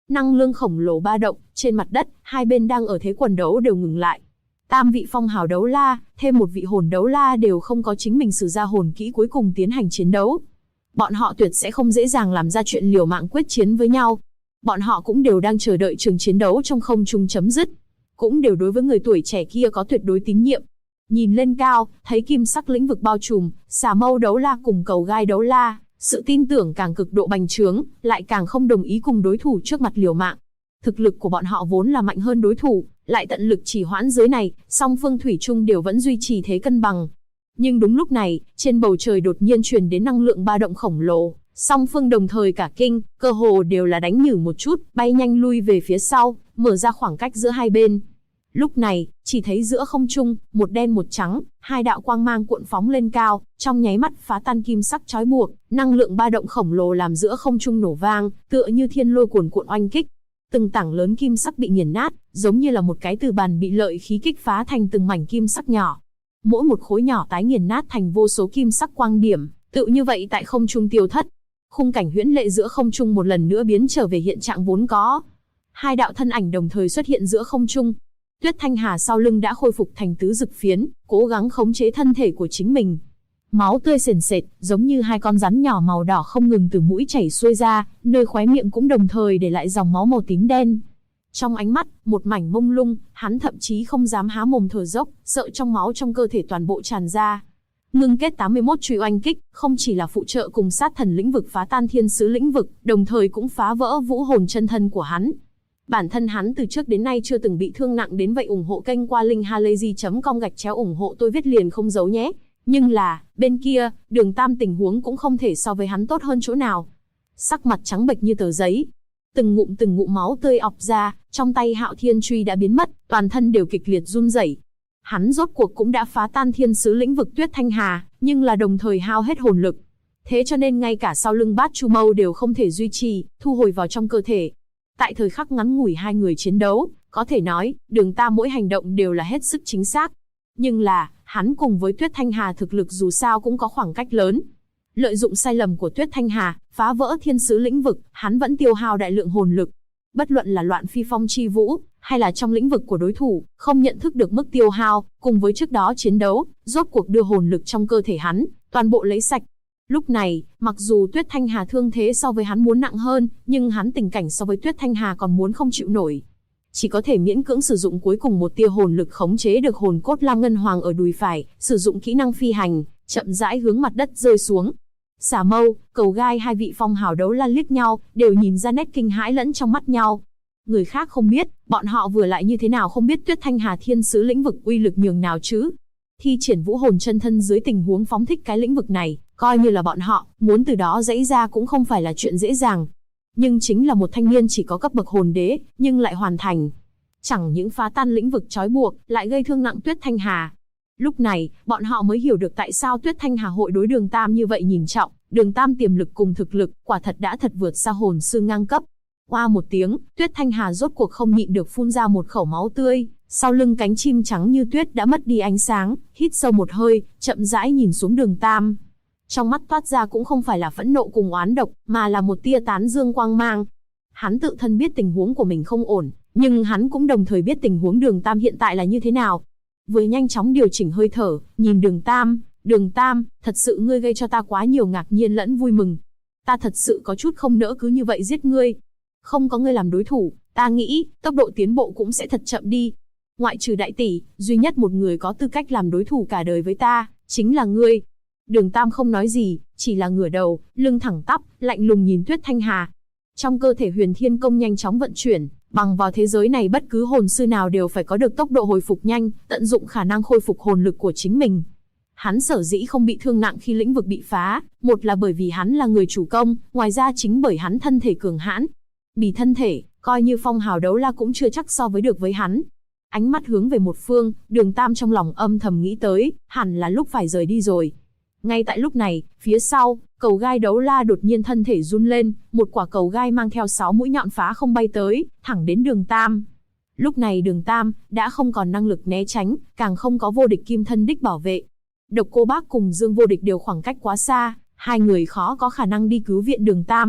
Năng lượng khổng lồ ba động, trên mặt đất, hai bên đang ở thế quần đấu đều ngừng lại. Tam vị phong hào đấu la, thêm một vị hồn đấu la đều không có chính mình sử ra hồn kỹ cuối cùng tiến hành chiến đấu. Bọn họ tuyệt sẽ không dễ dàng làm ra chuyện liều mạng quyết chiến với nhau. Bọn họ cũng đều đang chờ đợi trường chiến đấu trong không trung chấm dứt. Cũng đều đối với người tuổi trẻ kia có tuyệt đối tín nhiệm. Nhìn lên cao, thấy kim sắc lĩnh vực bao trùm, xà mâu đấu la cùng cầu gai đấu la, sự tin tưởng càng cực độ bành trướng, lại càng không đồng ý cùng đối thủ trước mặt liều mạng. Thực lực của bọn họ vốn là mạnh hơn đối thủ, lại tận lực trì hoãn dưới này, song phương thủy chung đều vẫn duy trì thế cân bằng. Nhưng đúng lúc này, trên bầu trời đột nhiên truyền đến năng lượng ba động khổng lồ, song phương đồng thời cả kinh, cơ hồ đều là đánh nhử một chút, bay nhanh lui về phía sau, mở ra khoảng cách giữa hai bên. Lúc này, chỉ thấy giữa không trung, một đen một trắng, hai đạo quang mang cuộn phóng lên cao, trong nháy mắt phá tan kim sắc trói buộc, năng lượng ba động khổng lồ làm giữa không trung nổ vang, tựa như thiên lôi cuồn cuộn oanh kích. Từng tảng lớn kim sắc bị nghiền nát, giống như là một cái từ bàn bị lợi khí kích phá thành từng mảnh kim sắc nhỏ. Mỗi một khối nhỏ tái nghiền nát thành vô số kim sắc quang điểm, tự như vậy tại không trung tiêu thất. Khung cảnh huyễn lệ giữa không trung một lần nữa biến trở về hiện trạng vốn có. Hai đạo thân ảnh đồng thời xuất hiện giữa không trung. Tuyết Thanh Hà sau lưng đã khôi phục thành tứ dực phiến, cố gắng khống chế thân thể của chính mình. Máu tươi sền sệt, giống như hai con rắn nhỏ màu đỏ không ngừng từ mũi chảy xuôi ra, nơi khóe miệng cũng đồng thời để lại dòng máu màu tím đen. Trong ánh mắt, một mảnh mông lung, hắn thậm chí không dám há mồm thở dốc, sợ trong máu trong cơ thể toàn bộ tràn ra. Ngưng kết 81 chùy oanh kích, không chỉ là phụ trợ cùng sát thần lĩnh vực phá tan thiên sứ lĩnh vực, đồng thời cũng phá vỡ vũ hồn chân thân của hắn. Bản thân hắn từ trước đến nay chưa từng bị thương nặng đến vậy. Ủng hộ kênh qua linkhalazy.com/ủng hộ tôi viết liền không giấu nhé. Nhưng là, bên kia, Đường Tam tình huống cũng không thể so với hắn tốt hơn chỗ nào. Sắc mặt trắng bệch như tờ giấy. Từng ngụm máu tươi ọc ra, trong tay Hạo Thiên Truy đã biến mất, toàn thân đều kịch liệt run rẩy. Hắn rốt cuộc cũng đã phá tan thiên sứ lĩnh vực Tuyết Thanh Hà, nhưng là đồng thời hao hết hồn lực. Thế cho nên ngay cả sau lưng Bát Chu Mâu đều không thể duy trì, thu hồi vào trong cơ thể. Tại thời khắc ngắn ngủi hai người chiến đấu, có thể nói, Đường Tam mỗi hành động đều là hết sức chính xác. Nhưng là, hắn cùng với Tuyết Thanh Hà thực lực dù sao cũng có khoảng cách lớn. Lợi dụng sai lầm của Tuyết Thanh Hà, phá vỡ thiên sứ lĩnh vực, hắn vẫn tiêu hao đại lượng hồn lực. Bất luận là Loạn Phi Phong Chi Vũ, hay là trong lĩnh vực của đối thủ, không nhận thức được mức tiêu hao, cùng với trước đó chiến đấu, rốt cuộc đưa hồn lực trong cơ thể hắn, toàn bộ lấy sạch. Lúc này, mặc dù Tuyết Thanh Hà thương thế so với hắn muốn nặng hơn, nhưng hắn tình cảnh so với Tuyết Thanh Hà còn muốn không chịu nổi. Chỉ có thể miễn cưỡng sử dụng cuối cùng một tia hồn lực khống chế được hồn cốt Lam Ngân Hoàng ở đùi phải, sử dụng kỹ năng phi hành, chậm rãi hướng mặt đất rơi xuống. Xà Mâu, Cầu Gai hai vị phong hào đấu la liếc nhau, đều nhìn ra nét kinh hãi lẫn trong mắt nhau. Người khác không biết, bọn họ vừa lại như thế nào không biết Tuyết Thanh Hà thiên sứ lĩnh vực uy lực nhường nào chứ. Thi triển vũ hồn chân thân dưới tình huống phóng thích cái lĩnh vực này, coi như là bọn họ, muốn từ đó giãy ra cũng không phải là chuyện dễ dàng. Nhưng chính là một thanh niên chỉ có cấp bậc hồn đế, nhưng lại hoàn thành. Chẳng những phá tan lĩnh vực trói buộc, lại gây thương nặng Tuyết Thanh Hà. Lúc này, bọn họ mới hiểu được tại sao Tuyết Thanh Hà hội đối Đường Tam như vậy nhìn trọng. Đường Tam tiềm lực cùng thực lực, quả thật đã thật vượt xa hồn sư ngang cấp. Oa một tiếng, Tuyết Thanh Hà rốt cuộc không nhịn được phun ra một khẩu máu tươi, sau lưng cánh chim trắng như tuyết đã mất đi ánh sáng, hít sâu một hơi, chậm rãi nhìn xuống Đường Tam. Trong mắt toát ra cũng không phải là phẫn nộ cùng oán độc, mà là một tia tán dương quang mang. Hắn tự thân biết tình huống của mình không ổn, nhưng hắn cũng đồng thời biết tình huống Đường Tam hiện tại là như thế nào. Vừa nhanh chóng điều chỉnh hơi thở, nhìn Đường Tam, thật sự ngươi gây cho ta quá nhiều ngạc nhiên lẫn vui mừng. Ta thật sự có chút không nỡ cứ như vậy giết ngươi. Không có ngươi làm đối thủ, ta nghĩ, tốc độ tiến bộ cũng sẽ thật chậm đi. Ngoại trừ đại tỷ, duy nhất một người có tư cách làm đối thủ cả đời với ta, chính là ngươi. Đường Tam không nói gì, chỉ là ngửa đầu, lưng thẳng tắp, lạnh lùng nhìn Tuyết Thanh Hà. Trong cơ thể Huyền Thiên Công nhanh chóng vận chuyển, bằng vào thế giới này bất cứ hồn sư nào đều phải có được tốc độ hồi phục nhanh, tận dụng khả năng khôi phục hồn lực của chính mình. Hắn sở dĩ không bị thương nặng khi lĩnh vực bị phá, một là bởi vì hắn là người chủ công, ngoài ra chính bởi hắn thân thể cường hãn. Bì thân thể, coi như phong hào đấu la cũng chưa chắc so với được với hắn. Ánh mắt hướng về một phương, Đường Tam trong lòng âm thầm nghĩ tới, hẳn là lúc phải rời đi rồi. Ngay tại lúc này, phía sau, Cầu Gai đấu la đột nhiên thân thể run lên, một quả cầu gai mang theo 6 mũi nhọn phá không bay tới, thẳng đến Đường Tam. Lúc này Đường Tam đã không còn năng lực né tránh, càng không có vô địch kim thân đích bảo vệ. Độc Cô Bác cùng Dương Vô Địch đều khoảng cách quá xa, hai người khó có khả năng đi cứu viện Đường Tam.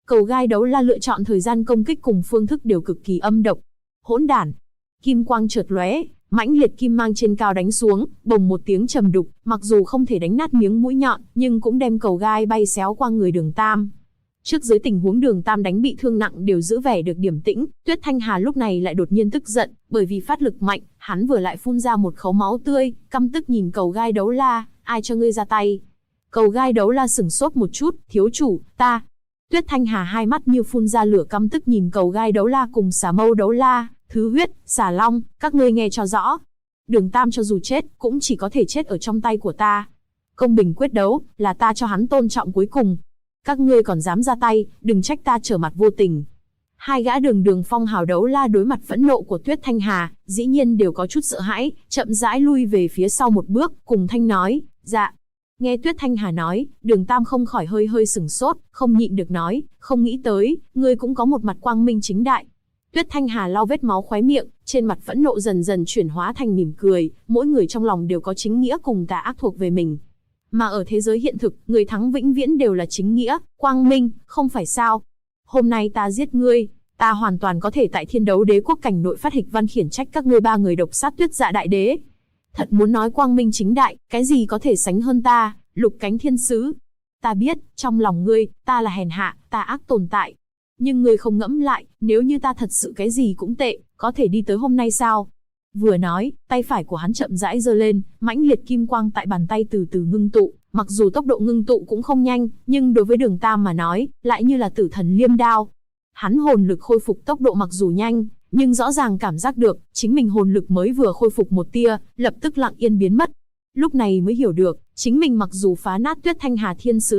Cầu gai đấu la lựa chọn thời gian công kích cùng phương thức đều cực kỳ âm độc. Hỗn đản! Kim quang chợt lóe, mãnh liệt kim mang trên cao đánh xuống, bồng một tiếng trầm đục, mặc dù không thể đánh nát miếng mũi nhọn, nhưng cũng đem cầu gai bay xéo qua người Đường Tam. Trước dưới tình huống Đường Tam đánh bị thương nặng đều giữ vẻ được điềm tĩnh, Tuyết Thanh Hà lúc này lại đột nhiên tức giận, bởi vì phát lực mạnh, hắn vừa lại phun ra một khẩu máu tươi, căm tức nhìn cầu gai đấu la, ai cho ngươi ra tay? Cầu gai đấu la sửng sốt một chút, thiếu chủ, ta. Tuyết Thanh Hà hai mắt như phun ra lửa căm tức nhìn cầu gai đấu la cùng xà mâu đấu la, thứ huyết, xà long, các ngươi nghe cho rõ. Đường Tam cho dù chết, cũng chỉ có thể chết ở trong tay của ta. Công bình quyết đấu, là ta cho hắn tôn trọng cuối cùng. Các ngươi còn dám ra tay, đừng trách ta trở mặt vô tình. Hai gã Đường Phong hào đấu la đối mặt phẫn nộ của Tuyết Thanh Hà, dĩ nhiên đều có chút sợ hãi, chậm rãi lui về phía sau một bước, cùng thanh nói, dạ. Nghe Tuyết Thanh Hà nói, Đường Tam không khỏi hơi sửng sốt, không nhịn được nói, không nghĩ tới, ngươi cũng có một mặt quang minh chính đại. Tuyết Thanh Hà lau vết máu khóe miệng, trên mặt phẫn nộ dần dần chuyển hóa thành mỉm cười, mỗi người trong lòng đều có chính nghĩa cùng tà ác thuộc về mình. Mà ở thế giới hiện thực, người thắng vĩnh viễn đều là chính nghĩa, quang minh, không phải sao? Hôm nay ta giết ngươi, ta hoàn toàn có thể tại Thiên Đấu Đế quốc cảnh nội phát hịch văn khiển trách các ngươi ba người độc sát Tuyết Dạ đại đế. Thật muốn nói quang minh chính đại, cái gì có thể sánh hơn ta, Lục Cánh Thiên Sứ. Ta biết, trong lòng ngươi, ta là hèn hạ, ta ác tồn tại. Nhưng ngươi không ngẫm lại, nếu như ta thật sự cái gì cũng tệ, có thể đi tới hôm nay sao? Vừa nói, tay phải của hắn chậm rãi giơ lên, mãnh liệt kim quang tại bàn tay từ từ ngưng tụ, mặc dù tốc độ ngưng tụ cũng không nhanh, nhưng đối với Đường Tam mà nói, lại như là tử thần liêm đao. Hắn hồn lực khôi phục tốc độ mặc dù nhanh, nhưng rõ ràng cảm giác được, chính mình hồn lực mới vừa khôi phục một tia, lập tức lặng yên biến mất. Lúc này mới hiểu được, chính mình mặc dù phá nát Tuyết Thanh Hà thiên sứ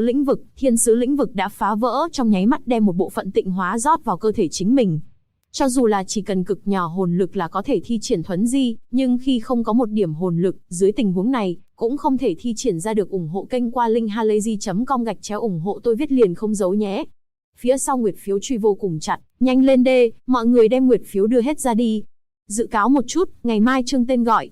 lĩnh vực đã phá vỡ trong nháy mắt đem một bộ phận tịnh hóa rót vào cơ thể chính mình. Cho dù là chỉ cần cực nhỏ hồn lực là có thể thi triển thuấn di, nhưng khi không có một điểm hồn lực, dưới tình huống này, cũng không thể thi triển ra được. Ủng hộ kênh qua linkhalazy.com/ủng hộ tôi viết liền không giấu nhé. Phía sau nguyệt phiếu truy vô cùng chặt, nhanh lên đê, mọi người đem nguyệt phiếu đưa hết ra đi. Dự cáo một chút, ngày mai chương tên gọi,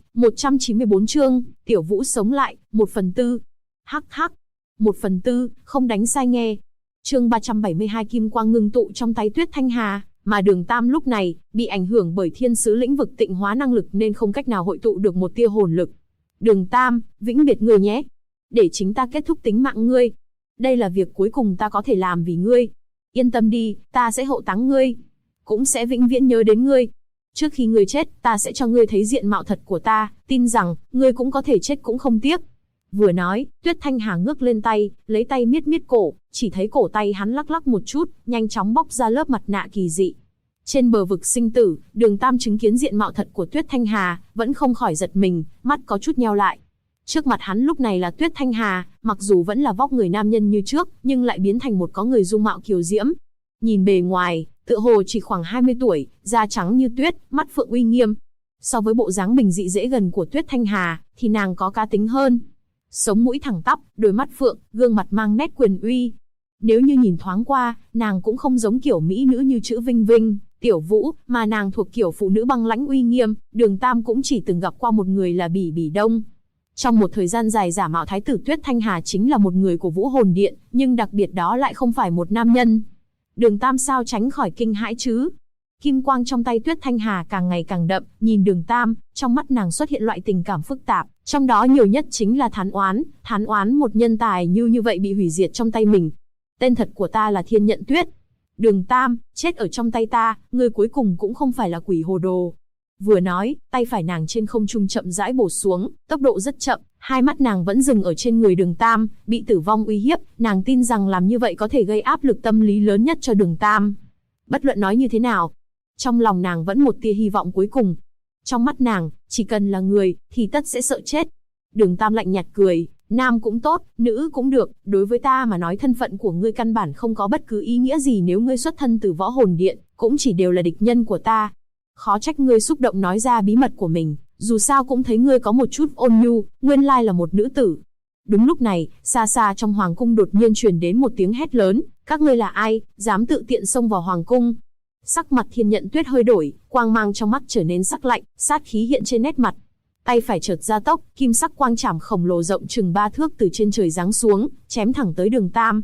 194 chương, Tiểu Vũ sống lại, 1/4. Hắc hắc, 1/4, không đánh sai nghe. Chương 372 kim quang ngưng tụ trong tay Tuyết Thanh Hà, mà Đường Tam lúc này, bị ảnh hưởng bởi thiên sứ lĩnh vực tịnh hóa năng lực nên không cách nào hội tụ được một tia hồn lực. Đường Tam, vĩnh biệt ngươi nhé. Để chính ta kết thúc tính mạng ngươi. Đây là việc cuối cùng ta có thể làm vì ngươi. Yên tâm đi, ta sẽ hộ táng ngươi. Cũng sẽ vĩnh viễn nhớ đến ngươi. Trước khi ngươi chết, ta sẽ cho ngươi thấy diện mạo thật của ta, tin rằng, ngươi cũng có thể chết cũng không tiếc. Vừa nói, Tuyết Thanh Hà ngước lên tay, lấy tay miết cổ, chỉ thấy cổ tay hắn lắc lắc một chút, nhanh chóng bóc ra lớp mặt nạ kỳ dị. Trên bờ vực sinh tử, Đường Tam chứng kiến diện mạo thật của Tuyết Thanh Hà, vẫn không khỏi giật mình, mắt có chút nheo lại. Trước mặt hắn lúc này là Tuyết Thanh Hà, mặc dù vẫn là vóc người nam nhân như trước, nhưng lại biến thành một có người dung mạo kiều diễm. Nhìn bề ngoài, tựa hồ chỉ khoảng 20 tuổi, da trắng như tuyết, mắt phượng uy nghiêm. So với bộ dáng bình dị dễ gần của Tuyết Thanh Hà, thì nàng có cá tính hơn. Sống mũi thẳng tắp, đôi mắt phượng, gương mặt mang nét quyền uy. Nếu như nhìn thoáng qua, nàng cũng không giống kiểu mỹ nữ như chữ Vinh Vinh, Tiểu Vũ, mà nàng thuộc kiểu phụ nữ băng lãnh uy nghiêm. Đường Tam cũng chỉ từng gặp qua một người là Bỉ Đông. Trong một thời gian dài giả mạo thái tử Tuyết Thanh Hà chính là một người của Vũ Hồn Điện, nhưng đặc biệt đó lại không phải một nam nhân. Đường Tam sao tránh khỏi kinh hãi chứ? Kim quang trong tay Tuyết Thanh Hà càng ngày càng đậm, nhìn Đường Tam, trong mắt nàng xuất hiện loại tình cảm phức tạp, trong đó nhiều nhất chính là thán oán một nhân tài như vậy bị hủy diệt trong tay mình. Tên thật của ta là Thiên Nhận Tuyết. Đường Tam, chết ở trong tay ta, ngươi cuối cùng cũng không phải là quỷ hồ đồ. Vừa nói, tay phải nàng trên không trung chậm rãi bổ xuống, tốc độ rất chậm, hai mắt nàng vẫn dừng ở trên người Đường Tam, bị tử vong uy hiếp, nàng tin rằng làm như vậy có thể gây áp lực tâm lý lớn nhất cho Đường Tam. Bất luận nói như thế nào, trong lòng nàng vẫn một tia hy vọng cuối cùng. Trong mắt nàng, chỉ cần là người, thì tất sẽ sợ chết. Đường Tam lạnh nhạt cười, nam cũng tốt, nữ cũng được, đối với ta mà nói thân phận của ngươi căn bản không có bất cứ ý nghĩa gì, nếu ngươi xuất thân từ Võ Hồn Điện, cũng chỉ đều là địch nhân của ta. Khó trách ngươi xúc động nói ra bí mật của mình, dù sao cũng thấy ngươi có một chút ôn nhu, nguyên lai là một nữ tử. Đúng lúc này, xa xa trong hoàng cung đột nhiên truyền đến một tiếng hét lớn, các ngươi là ai, dám tự tiện xông vào hoàng cung? Sắc mặt Thiên Nhận Tuyết hơi đổi, quang mang trong mắt trở nên sắc lạnh, sát khí hiện trên nét mặt. Tay phải chợt gia tốc, kim sắc quang trảm khổng lồ rộng chừng 3 thước từ trên trời giáng xuống, chém thẳng tới Đường Tam.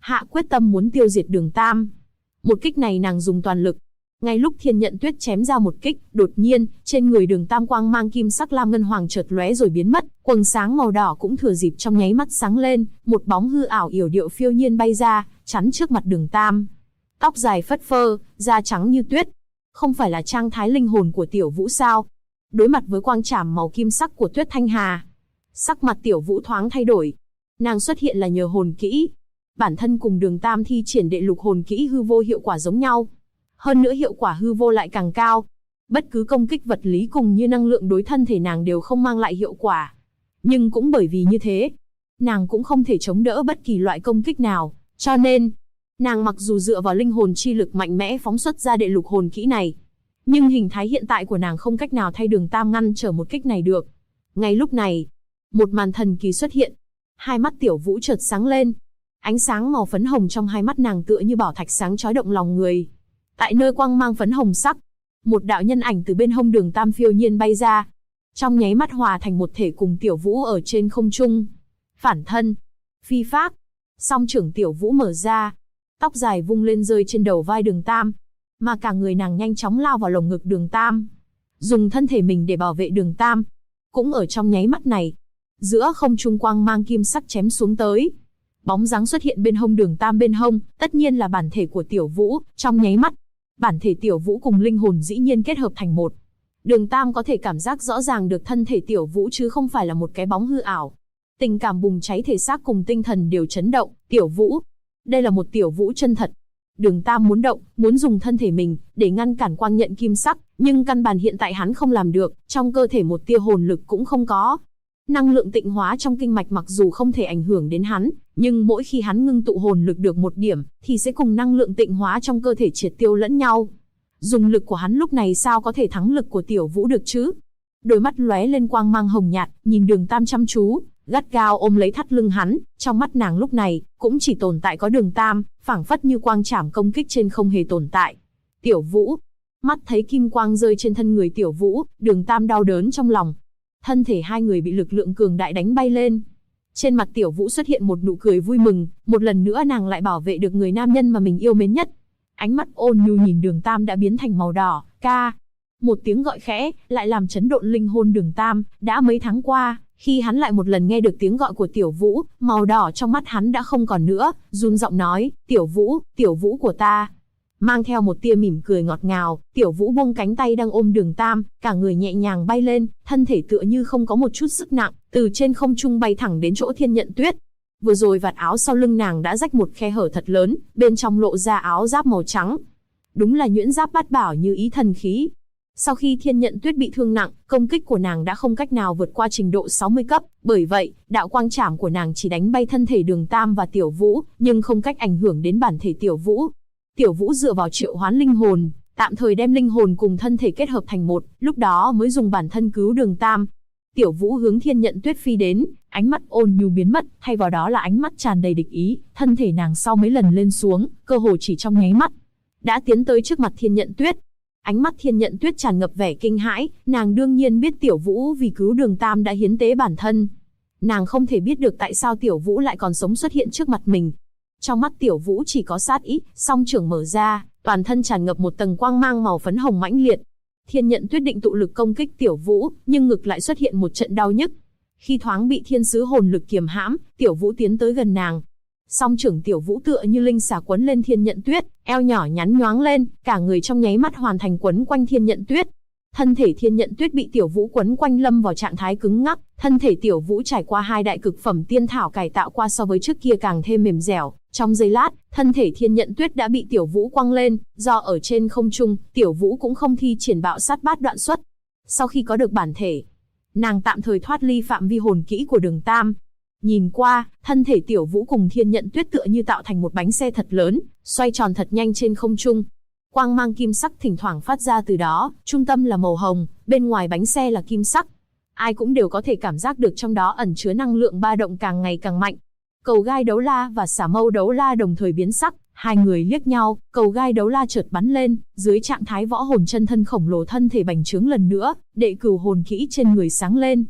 hạ quyết tâm muốn tiêu diệt Đường Tam. Một kích này nàng dùng toàn lực. Ngay lúc Thiên Nhận Tuyết chém ra một kích, đột nhiên, trên người Đường Tam quang mang kim sắc lam ngân hoàng chợt lóe rồi biến mất, quầng sáng màu đỏ cũng thừa dịp trong nháy mắt sáng lên, một bóng hư ảo yểu điệu phiêu nhiên bay ra, chắn trước mặt Đường Tam. Tóc dài phất phơ, da trắng như tuyết. Không phải là trang thái linh hồn của Tiểu Vũ sao? Đối mặt với quang trảm màu kim sắc của Tuyết Thanh Hà, sắc mặt Tiểu Vũ thoáng thay đổi. Nàng xuất hiện là nhờ hồn kỹ. Bản thân cùng Đường Tam thi triển đệ lục hồn kỹ hư vô hiệu quả giống nhau. Hơn nữa hiệu quả hư vô lại càng cao. Bất cứ công kích vật lý cùng như năng lượng đối thân thể nàng đều không mang lại hiệu quả. Nhưng cũng bởi vì như thế, nàng cũng không thể chống đỡ bất kỳ loại công kích nào. Cho nên, nàng mặc dù dựa vào linh hồn chi lực mạnh mẽ phóng xuất ra đệ lục hồn kỹ này, nhưng hình thái hiện tại của nàng không cách nào thay Đường Tam ngăn trở một kích này được. Ngay lúc này, một màn thần kỳ xuất hiện. Hai mắt Tiểu Vũ chợt sáng lên. Ánh sáng màu phấn hồng trong hai mắt nàng tựa như bảo thạch sáng chói động lòng người. Tại nơi quang mang phấn hồng sắc, một đạo nhân ảnh từ bên hông Đường Tam phiêu nhiên bay ra. Trong nháy mắt hòa thành một thể cùng Tiểu Vũ ở trên không trung. Phản thân, phi phác, song trưởng Tiểu Vũ mở ra. Tóc dài vung lên rơi trên đầu vai Đường Tam. Mà cả người nàng nhanh chóng lao vào lồng ngực Đường Tam. Dùng thân thể mình để bảo vệ Đường Tam. Cũng ở trong nháy mắt này, giữa không trung quang mang kim sắc chém xuống tới. Bóng dáng xuất hiện bên hông Đường Tam bên hông, tất nhiên là bản thể của Tiểu Vũ, trong nháy mắt. Bản thể Tiểu Vũ cùng linh hồn dĩ nhiên kết hợp thành một. Đường Tam có thể cảm giác rõ ràng được thân thể Tiểu Vũ chứ không phải là một cái bóng hư ảo. Tình cảm bùng cháy thể xác cùng tinh thần đều chấn động, Tiểu Vũ. Đây là một Tiểu Vũ chân thật. Đường Tam muốn động, muốn dùng thân thể mình để ngăn cản quang nhận kim sắc, nhưng căn bản hiện tại hắn không làm được, trong cơ thể một tia hồn lực cũng không có. Năng lượng tịnh hóa trong kinh mạch mặc dù không thể ảnh hưởng đến hắn, nhưng mỗi khi hắn ngưng tụ hồn lực được một điểm, thì sẽ cùng năng lượng tịnh hóa trong cơ thể triệt tiêu lẫn nhau. Dùng lực của hắn lúc này sao có thể thắng lực của Tiểu Vũ được chứ? Đôi mắt lóe lên quang mang hồng nhạt, nhìn Đường Tam chăm chú, gắt gao ôm lấy thắt lưng hắn, trong mắt nàng lúc này cũng chỉ tồn tại có Đường Tam, phảng phất như quang trảm công kích trên không hề tồn tại. Tiểu Vũ, mắt thấy kim quang rơi trên thân người Tiểu Vũ, Đường Tam đau đớn trong lòng. Thân thể hai người bị lực lượng cường đại đánh bay lên. Trên mặt Tiểu Vũ xuất hiện một nụ cười vui mừng, một lần nữa nàng lại bảo vệ được người nam nhân mà mình yêu mến nhất. Ánh mắt ôn nhu nhìn Đường Tam đã biến thành màu đỏ, ca. Một tiếng gọi khẽ, lại làm chấn động linh hồn Đường Tam, đã mấy tháng qua, khi hắn lại một lần nghe được tiếng gọi của Tiểu Vũ, màu đỏ trong mắt hắn đã không còn nữa, run giọng nói, Tiểu Vũ của ta. Mang theo một tia mỉm cười ngọt ngào, Tiểu Vũ buông cánh tay đang ôm Đường Tam, cả người nhẹ nhàng bay lên, thân thể tựa như không có một chút sức nặng, từ trên không trung bay thẳng đến chỗ Thiên Nhận Tuyết. Vừa rồi vạt áo sau lưng nàng đã rách một khe hở thật lớn, bên trong lộ ra áo giáp màu trắng. Đúng là nhuyễn giáp bát bảo như ý thần khí. Sau khi Thiên Nhận Tuyết bị thương nặng, công kích của nàng đã không cách nào vượt qua trình độ 60 cấp, bởi vậy, đạo quang trảm của nàng chỉ đánh bay thân thể Đường Tam và Tiểu Vũ, nhưng không cách ảnh hưởng đến bản thể Tiểu Vũ. Tiểu Vũ dựa vào triệu hoán linh hồn, tạm thời đem linh hồn cùng thân thể kết hợp thành một, lúc đó mới dùng bản thân cứu Đường Tam. Tiểu Vũ hướng Thiên Nhận Tuyết phi đến, ánh mắt ôn nhu biến mất, thay vào đó là ánh mắt tràn đầy địch ý, thân thể nàng sau mấy lần lên xuống, cơ hồ chỉ trong nháy mắt, đã tiến tới trước mặt Thiên Nhận Tuyết. Ánh mắt Thiên Nhận Tuyết tràn ngập vẻ kinh hãi, nàng đương nhiên biết Tiểu Vũ vì cứu Đường Tam đã hiến tế bản thân. Nàng không thể biết được tại sao Tiểu Vũ lại còn sống xuất hiện trước mặt mình. Trong mắt Tiểu Vũ chỉ có sát ý, song trưởng mở ra, toàn thân tràn ngập một tầng quang mang màu phấn hồng mãnh liệt. Thiên Nhận Tuyết định tụ lực công kích Tiểu Vũ, nhưng ngực lại xuất hiện một trận đau nhức. Khi thoáng bị thiên sứ hồn lực kiềm hãm, Tiểu Vũ tiến tới gần nàng. Song trưởng Tiểu Vũ tựa như linh xà quấn lên Thiên Nhận Tuyết, eo nhỏ nhắn nhoáng lên, cả người trong nháy mắt hoàn thành quấn quanh Thiên Nhận Tuyết. Thân thể Thiên Nhận Tuyết bị Tiểu Vũ quấn quanh lâm vào trạng thái cứng ngắc, thân thể Tiểu Vũ trải qua 2 đại cực phẩm tiên thảo cải tạo qua so với trước kia càng thêm mềm dẻo. Trong giây lát, thân thể Thiên Nhận Tuyết đã bị Tiểu Vũ quăng lên, do ở trên không trung, Tiểu Vũ cũng không thi triển bạo sát bát đoạn xuất. Sau khi có được bản thể, nàng tạm thời thoát ly phạm vi hồn kỹ của Đường Tam. Nhìn qua, thân thể Tiểu Vũ cùng Thiên Nhận Tuyết tựa như tạo thành một bánh xe thật lớn, xoay tròn thật nhanh trên không trung. Quang mang kim sắc thỉnh thoảng phát ra từ đó, trung tâm là màu hồng, bên ngoài bánh xe là kim sắc. Ai cũng đều có thể cảm giác được trong đó ẩn chứa năng lượng ba động càng ngày càng mạnh. Cầu gai đấu la và xả mâu đấu la đồng thời biến sắc, hai người liếc nhau, cầu gai đấu la chợt bắn lên, dưới trạng thái võ hồn chân thân khổng lồ thân thể bành trướng lần nữa, đệ cửu hồn kỹ trên người sáng lên.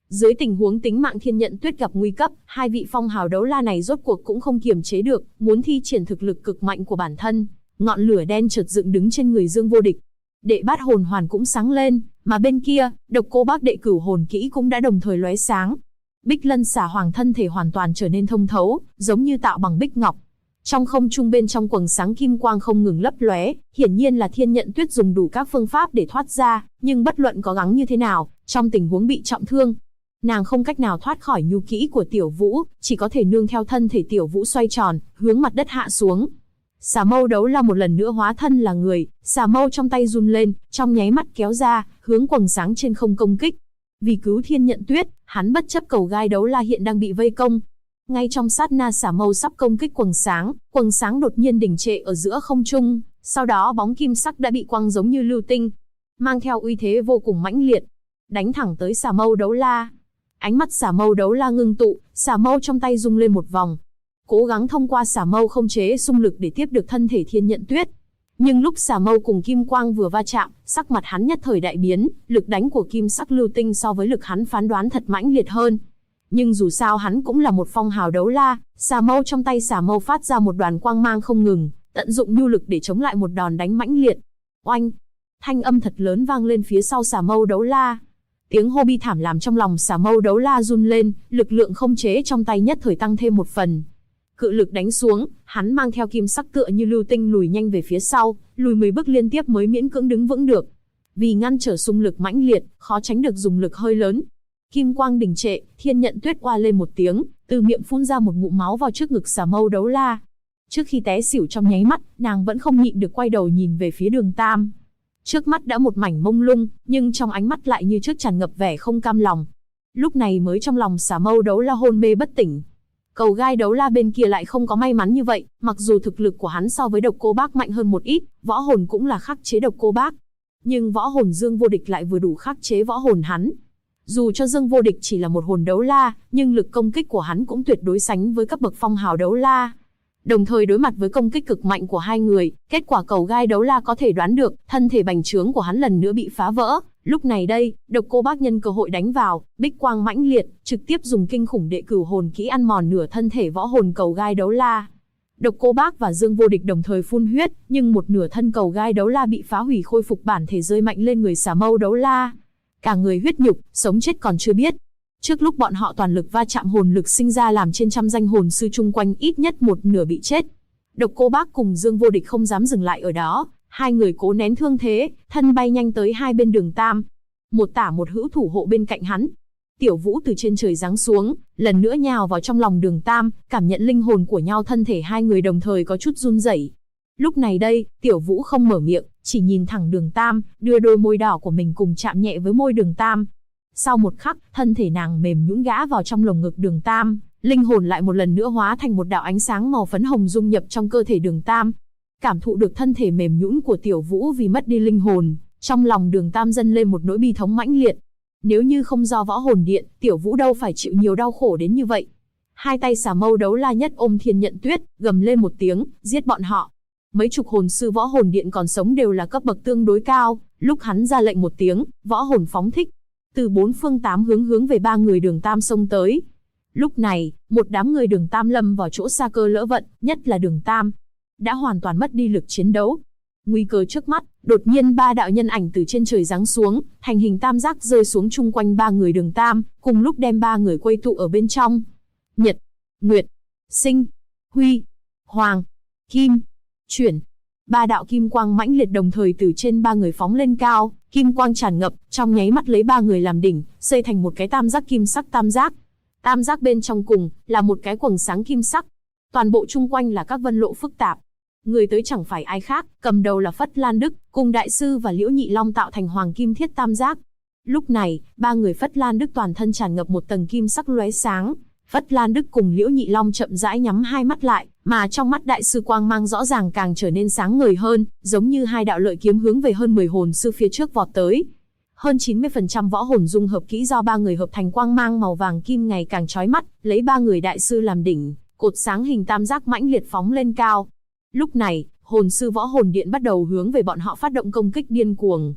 Dưới tình huống tính mạng Thiên Nhận Tuyết gặp nguy cấp, hai vị phong hào đấu la này rốt cuộc cũng không kiềm chế được, muốn thi triển thực lực cực mạnh của bản thân. Ngọn lửa đen chợt dựng đứng trên người Dương Vô Địch. Đệ bát hồn hoàn cũng sáng lên, mà bên kia, Độc Cô Bác đệ cửu hồn kỹ cũng đã đồng thời lóe sáng. Bích Lân Xà Hoàng thân thể hoàn toàn trở nên thông thấu, giống như tạo bằng bích ngọc. Trong không trung bên trong quầng sáng kim quang không ngừng lấp lóe, hiển nhiên là Thiên Nhận Tuyết dùng đủ các phương pháp để thoát ra, nhưng bất luận có gắng như thế nào, trong tình huống bị trọng thương, nàng không cách nào thoát khỏi nhu kỹ của Tiểu Vũ, chỉ có thể nương theo thân thể Tiểu Vũ xoay tròn, hướng mặt đất hạ xuống. Xà Mâu Đấu La một lần nữa hóa thân là người, xà mâu trong tay run lên, trong nháy mắt kéo ra, hướng quầng sáng trên không công kích. Vì cứu Thiên Nhận Tuyết, hắn bất chấp cầu gai đấu la hiện đang bị vây công. Ngay trong sát na xà mâu sắp công kích quầng sáng đột nhiên đình trệ ở giữa không trung, sau đó bóng kim sắc đã bị quăng giống như lưu tinh, mang theo uy thế vô cùng mãnh liệt, đánh thẳng tới xà mâu đấu la. Ánh mắt xà mâu đấu la ngưng tụ, xà mâu trong tay rung lên một vòng, cố gắng thông qua xà mâu không chế xung lực để tiếp được thân thể Thiên Nhận Tuyết. Nhưng lúc xà mâu cùng kim quang vừa va chạm, sắc mặt hắn nhất thời đại biến, lực đánh của kim sắc lưu tinh so với lực hắn phán đoán thật mãnh liệt hơn. Nhưng dù sao hắn cũng là một phong hào đấu la, xà mâu trong tay xà mâu phát ra một đoàn quang mang không ngừng, tận dụng nhu lực để chống lại một đòn đánh mãnh liệt. Oanh! Thanh âm thật lớn vang lên phía sau xà mâu đấu la. Tiếng hô bi thảm làm trong lòng xà mâu đấu la run lên, lực lượng không chế trong tay nhất thời tăng thêm một phần. Cự lực đánh xuống, hắn mang theo kim sắc tựa như lưu tinh lùi nhanh về phía sau, lùi 10 bước liên tiếp mới miễn cưỡng đứng vững được. Vì ngăn trở xung lực mãnh liệt, khó tránh được dùng lực hơi lớn. Kim quang đình trệ, Thiên Nhận Tuyết oa lên một tiếng, từ miệng phun ra một ngụm máu vào trước ngực xà mâu đấu la. Trước khi té xỉu trong nháy mắt, nàng vẫn không nhịn được quay đầu nhìn về phía Đường Tam. Trước mắt đã một mảnh mông lung, nhưng trong ánh mắt lại như trước tràn ngập vẻ không cam lòng. Lúc này mới trong lòng xà mâu đấu la hôn mê bất tỉnh. Cầu gai đấu la bên kia lại không có may mắn như vậy, mặc dù thực lực của hắn so với Độc Cô Bác mạnh hơn một ít, võ hồn cũng là khắc chế Độc Cô Bác. Nhưng võ hồn Dương Vô Địch lại vừa đủ khắc chế võ hồn hắn. Dù cho Dương Vô Địch chỉ là một hồn đấu la, nhưng lực công kích của hắn cũng tuyệt đối sánh với cấp bậc phong hào đấu la. Đồng thời đối mặt với công kích cực mạnh của hai người, kết quả cầu gai đấu la có thể đoán được, thân thể bành trướng của hắn lần nữa bị phá vỡ. Lúc này đây, Độc Cô Bác nhân cơ hội đánh vào, bích quang mãnh liệt, trực tiếp dùng kinh khủng đệ cửu hồn kỹ ăn mòn nửa thân thể võ hồn cầu gai đấu la. Độc Cô Bác và Dương Vô Địch đồng thời phun huyết, nhưng một nửa thân cầu gai đấu la bị phá hủy khôi phục bản thể rơi mạnh lên người xà mâu đấu la. Cả người huyết nhục, sống chết còn chưa biết. Trước lúc bọn họ toàn lực va chạm hồn lực sinh ra làm trên trăm danh hồn sư chung quanh ít nhất một nửa bị chết. Độc Cô Bác cùng Dương Vô Địch không dám dừng lại ở đó, hai người cố nén thương thế, thân bay nhanh tới hai bên Đường Tam. Một tả một hữu thủ hộ bên cạnh hắn. Tiểu Vũ từ trên trời giáng xuống, lần nữa nhào vào trong lòng Đường Tam, cảm nhận linh hồn của nhau, thân thể hai người đồng thời có chút run rẩy. Lúc này đây, Tiểu Vũ không mở miệng, chỉ nhìn thẳng Đường Tam, đưa đôi môi đỏ của mình cùng chạm nhẹ với môi Đường Tam. Sau một khắc, thân thể nàng mềm nhũn gã vào trong lồng ngực Đường Tam, linh hồn lại một lần nữa hóa thành một đạo ánh sáng màu phấn hồng dung nhập trong cơ thể Đường Tam. Cảm thụ được thân thể mềm nhũn của Tiểu Vũ vì mất đi linh hồn, trong lòng Đường Tam dâng lên một nỗi bi thống mãnh liệt. Nếu như không do võ hồn điện, Tiểu Vũ đâu phải chịu nhiều đau khổ đến như vậy. Hai tay xà mâu đấu la nhất ôm Thiên Nhận Tuyết, gầm lên một tiếng, giết bọn họ. Mấy chục hồn sư võ hồn điện còn sống đều là cấp bậc tương đối cao, lúc hắn ra lệnh một tiếng, võ hồn phóng thích. Từ bốn phương tám hướng về ba người Đường Tam xông tới. Lúc này, một đám người Đường Tam lâm vào chỗ sa cơ lỡ vận, nhất là Đường Tam đã hoàn toàn mất đi lực chiến đấu. Nguy cơ trước mắt, đột nhiên ba đạo nhân ảnh từ trên trời giáng xuống, thành hình tam giác rơi xuống chung quanh ba người Đường Tam, cùng lúc đem ba người quây tụ ở bên trong. Nhật, Nguyệt, Sinh, Huy, Hoàng, Kim, Chuyển. Ba đạo kim quang mãnh liệt đồng thời từ trên ba người phóng lên cao, kim quang tràn ngập, trong nháy mắt lấy ba người làm đỉnh, xây thành một cái tam giác kim sắc tam giác. Tam giác bên trong cùng là một cái quầng sáng kim sắc. Toàn bộ chung quanh là các vân lộ phức tạp. Người tới chẳng phải ai khác, cầm đầu là Phất Lan Đức, cùng đại sư và Liễu Nhị Long tạo thành hoàng kim thiết tam giác. Lúc này, ba người Phất Lan Đức toàn thân tràn ngập một tầng kim sắc lóe sáng. Phất Lan Đức cùng Liễu Nhị Long chậm rãi nhắm hai mắt lại, mà trong mắt đại sư quang mang rõ ràng càng trở nên sáng ngời hơn, giống như hai đạo lợi kiếm hướng về hơn 10 hồn sư phía trước vọt tới. Hơn 90% võ hồn dung hợp kỹ do ba người hợp thành quang mang màu vàng kim ngày càng chói mắt, lấy ba người đại sư làm đỉnh, cột sáng hình tam giác mãnh liệt phóng lên cao. Lúc này, hồn sư võ hồn điện bắt đầu hướng về bọn họ phát động công kích điên cuồng.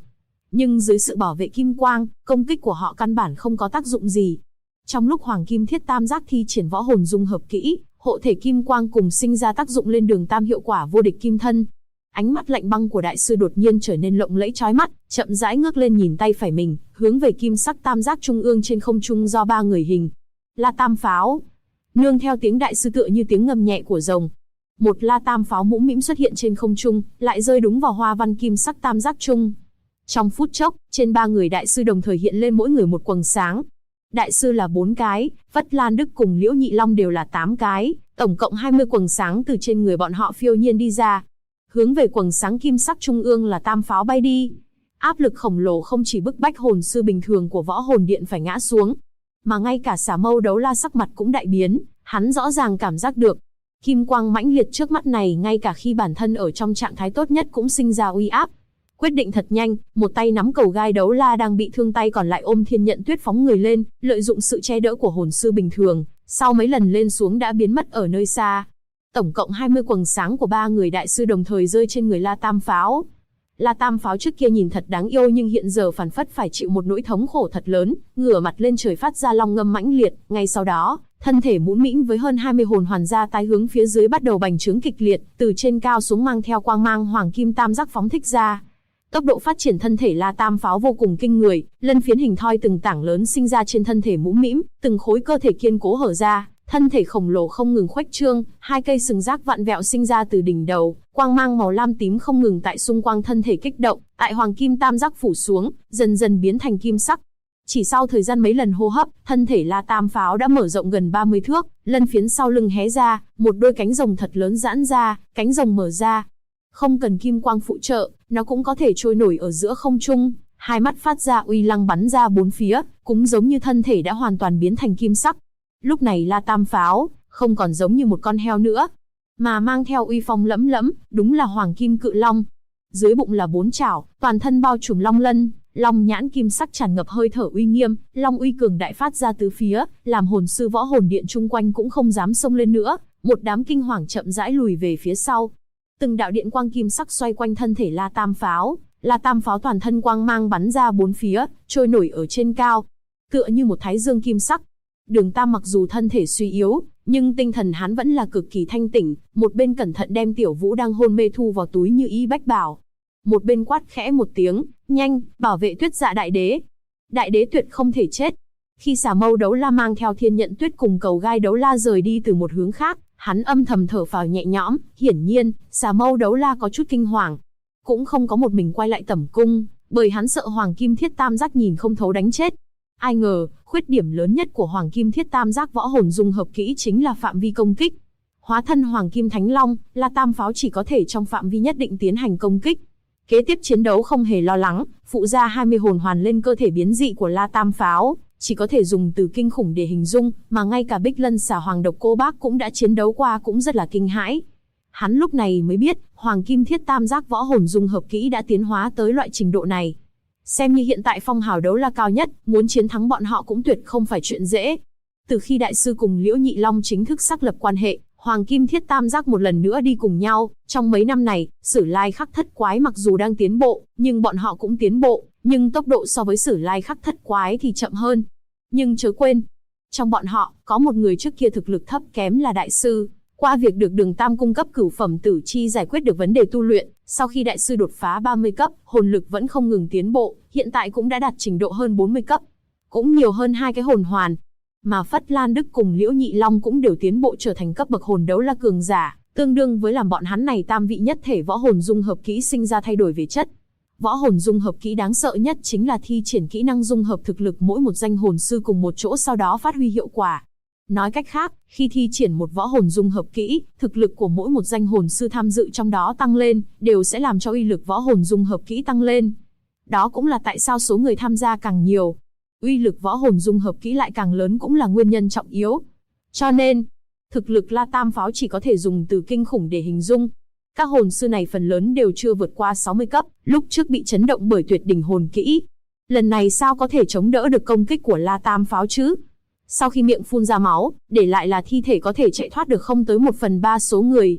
Nhưng dưới sự bảo vệ kim quang, công kích của họ căn bản không có tác dụng gì. Trong lúc Hoàng Kim Thiết Tam Giác thi triển võ hồn dung hợp kỹ, hộ thể kim quang cùng sinh ra tác dụng lên đường tam hiệu quả vô địch kim thân. Ánh mắt lạnh băng của đại sư đột nhiên trở nên lộng lẫy chói mắt, chậm rãi ngước lên nhìn tay phải mình, hướng về kim sắc tam giác trung ương trên không trung do ba người hình. La Tam Pháo. Nương theo tiếng đại sư tựa như tiếng ngâm nhẹ của rồng. Một La Tam Pháo mũm mĩm xuất hiện trên không trung, lại rơi đúng vào hoa văn kim sắc tam giác trung. Trong phút chốc, trên ba người đại sư đồng thời hiện lên mỗi người một quầng sáng. Đại sư là 4 cái, Vất Lan Đức cùng Liễu Nhị Long đều là 8 cái, tổng cộng 20 quầng sáng từ trên người bọn họ phiêu nhiên đi ra. Hướng về quầng sáng kim sắc trung ương là Tam Pháo bay đi. Áp lực khổng lồ không chỉ bức bách hồn sư bình thường của võ hồn điện phải ngã xuống, mà ngay cả Xà Mâu Đấu La sắc mặt cũng đại biến, hắn rõ ràng cảm giác được. Kim quang mãnh liệt trước mắt này ngay cả khi bản thân ở trong trạng thái tốt nhất cũng sinh ra uy áp. Quyết định thật nhanh, một tay nắm cầu gai đấu la đang bị thương, tay còn lại ôm Thiên Nhận Tuyết phóng người lên, lợi dụng sự che đỡ của hồn sư bình thường, sau mấy lần lên xuống đã biến mất ở nơi xa. Tổng cộng 20 quầng sáng của ba người đại sư đồng thời rơi trên người La Tam Pháo. La Tam Pháo trước kia nhìn thật đáng yêu nhưng hiện giờ phản phất phải chịu một nỗi thống khổ thật lớn, ngửa mặt lên trời phát ra long ngâm mãnh liệt, ngay sau đó, thân thể mũm mĩm với hơn 20 hồn hoàn ra tái hướng phía dưới bắt đầu bành trướng kịch liệt, từ trên cao xuống mang theo quang mang hoàng kim tam giác phóng thích ra. Tốc độ phát triển thân thể La Tam Pháo vô cùng kinh người, lân phiến hình thoi từng tảng lớn sinh ra trên thân thể mũm mĩm, từng khối cơ thể kiên cố hở ra, thân thể khổng lồ không ngừng khuếch trương, hai cây sừng rác vặn vẹo sinh ra từ đỉnh đầu, quang mang màu lam tím không ngừng tại xung quanh thân thể kích động, tại hoàng kim tam giác phủ xuống, dần dần biến thành kim sắc. Chỉ sau thời gian mấy lần hô hấp, thân thể La Tam Pháo đã mở rộng gần 30 thước, lân phiến sau lưng hé ra, một đôi cánh rồng thật lớn giãn ra, cánh rồng mở ra. Không cần kim quang phụ trợ, nó cũng có thể trôi nổi ở giữa không trung, hai mắt phát ra uy lăng bắn ra bốn phía, cũng giống như thân thể đã hoàn toàn biến thành kim sắc. Lúc này La Tam Pháo không còn giống như một con heo nữa, mà mang theo uy phong lẫm lẫm, đúng là hoàng kim cự long. Dưới bụng là 4 chảo, toàn thân bao trùm long lân, long nhãn kim sắc tràn ngập hơi thở uy nghiêm, long uy cường đại phát ra tứ phía, làm hồn sư võ hồn điện chung quanh cũng không dám xông lên nữa, một đám kinh hoàng chậm rãi lùi về phía sau. Từng đạo điện quang kim sắc xoay quanh thân thể La Tam Pháo, La Tam Pháo toàn thân quang mang bắn ra bốn phía, trôi nổi ở trên cao, tựa như một thái dương kim sắc. Đường Tam mặc dù thân thể suy yếu, nhưng tinh thần hắn vẫn là cực kỳ thanh tỉnh, một bên cẩn thận đem Tiểu Vũ đang hôn mê thu vào túi như ý bách bảo. Một bên quát khẽ một tiếng, nhanh, bảo vệ Tuyết Dạ đại đế. Đại đế tuyệt không thể chết. Khi Xà Mâu Đấu La mang theo Thiên Nhận Tuyết cùng cầu gai đấu la rời đi từ một hướng khác, hắn âm thầm thở phào nhẹ nhõm, hiển nhiên, Xà Mâu Đấu La có chút kinh hoàng. Cũng không có một mình quay lại tẩm cung, bởi hắn sợ Hoàng Kim Thiết Tam Giác nhìn không thấu đánh chết. Ai ngờ, khuyết điểm lớn nhất của Hoàng Kim Thiết Tam Giác võ hồn dung hợp kỹ chính là phạm vi công kích. Hóa thân Hoàng Kim Thánh Long, La Tam Pháo chỉ có thể trong phạm vi nhất định tiến hành công kích. Kế tiếp chiến đấu không hề lo lắng, phụ ra 20 hồn hoàn lên cơ thể biến dị của La Tam Pháo, chỉ có thể dùng từ kinh khủng để hình dung, mà ngay cả Bích Lân Xà Hoàng Độc Cô Bác cũng đã chiến đấu qua cũng rất là kinh hãi. Hắn lúc này mới biết, Hoàng Kim Thiết Tam Giác võ hồn dung hợp kỹ đã tiến hóa tới loại trình độ này. Xem như hiện tại phong hào đấu la cao nhất, muốn chiến thắng bọn họ cũng tuyệt không phải chuyện dễ. Từ khi đại sư cùng Liễu Nhị Long chính thức xác lập quan hệ, Hoàng Kim Thiết Tam Giác một lần nữa đi cùng nhau, trong mấy năm này, Sử Lai Khắc Thất Quái mặc dù đang tiến bộ, nhưng bọn họ cũng tiến bộ, nhưng tốc độ so với Sử Lai Khắc Thất Quái thì chậm hơn. Nhưng chớ quên, trong bọn họ, có một người trước kia thực lực thấp kém là đại sư. Qua việc được Đường Tam cung cấp cửu phẩm tử chi giải quyết được vấn đề tu luyện, sau khi đại sư đột phá 30 cấp, hồn lực vẫn không ngừng tiến bộ, hiện tại cũng đã đạt trình độ hơn 40 cấp. Cũng nhiều hơn 2 cái hồn hoàn. Mà Phất Lan Đức cùng Liễu Nhị Long cũng đều tiến bộ trở thành cấp bậc hồn đấu la cường giả, tương đương với làm bọn hắn này tam vị nhất thể võ hồn dung hợp kỹ sinh ra thay đổi về chất. Võ hồn dung hợp kỹ đáng sợ nhất chính là thi triển kỹ năng dung hợp thực lực mỗi một danh hồn sư cùng một chỗ sau đó phát huy hiệu quả. Nói cách khác, khi thi triển một võ hồn dung hợp kỹ, thực lực của mỗi một danh hồn sư tham dự trong đó tăng lên, đều sẽ làm cho uy lực võ hồn dung hợp kỹ tăng lên. Đó cũng là tại sao số người tham gia càng nhiều, uy lực võ hồn dung hợp kỹ lại càng lớn cũng là nguyên nhân trọng yếu. Cho nên, thực lực La Tam Pháo chỉ có thể dùng từ kinh khủng để hình dung. Các hồn sư này phần lớn đều chưa vượt qua 60 cấp, lúc trước bị chấn động bởi tuyệt đỉnh hồn kỹ. Lần này sao có thể chống đỡ được công kích của La Tam Pháo chứ? Sau khi miệng phun ra máu, để lại là thi thể có thể chạy thoát được không tới 1/3 số người.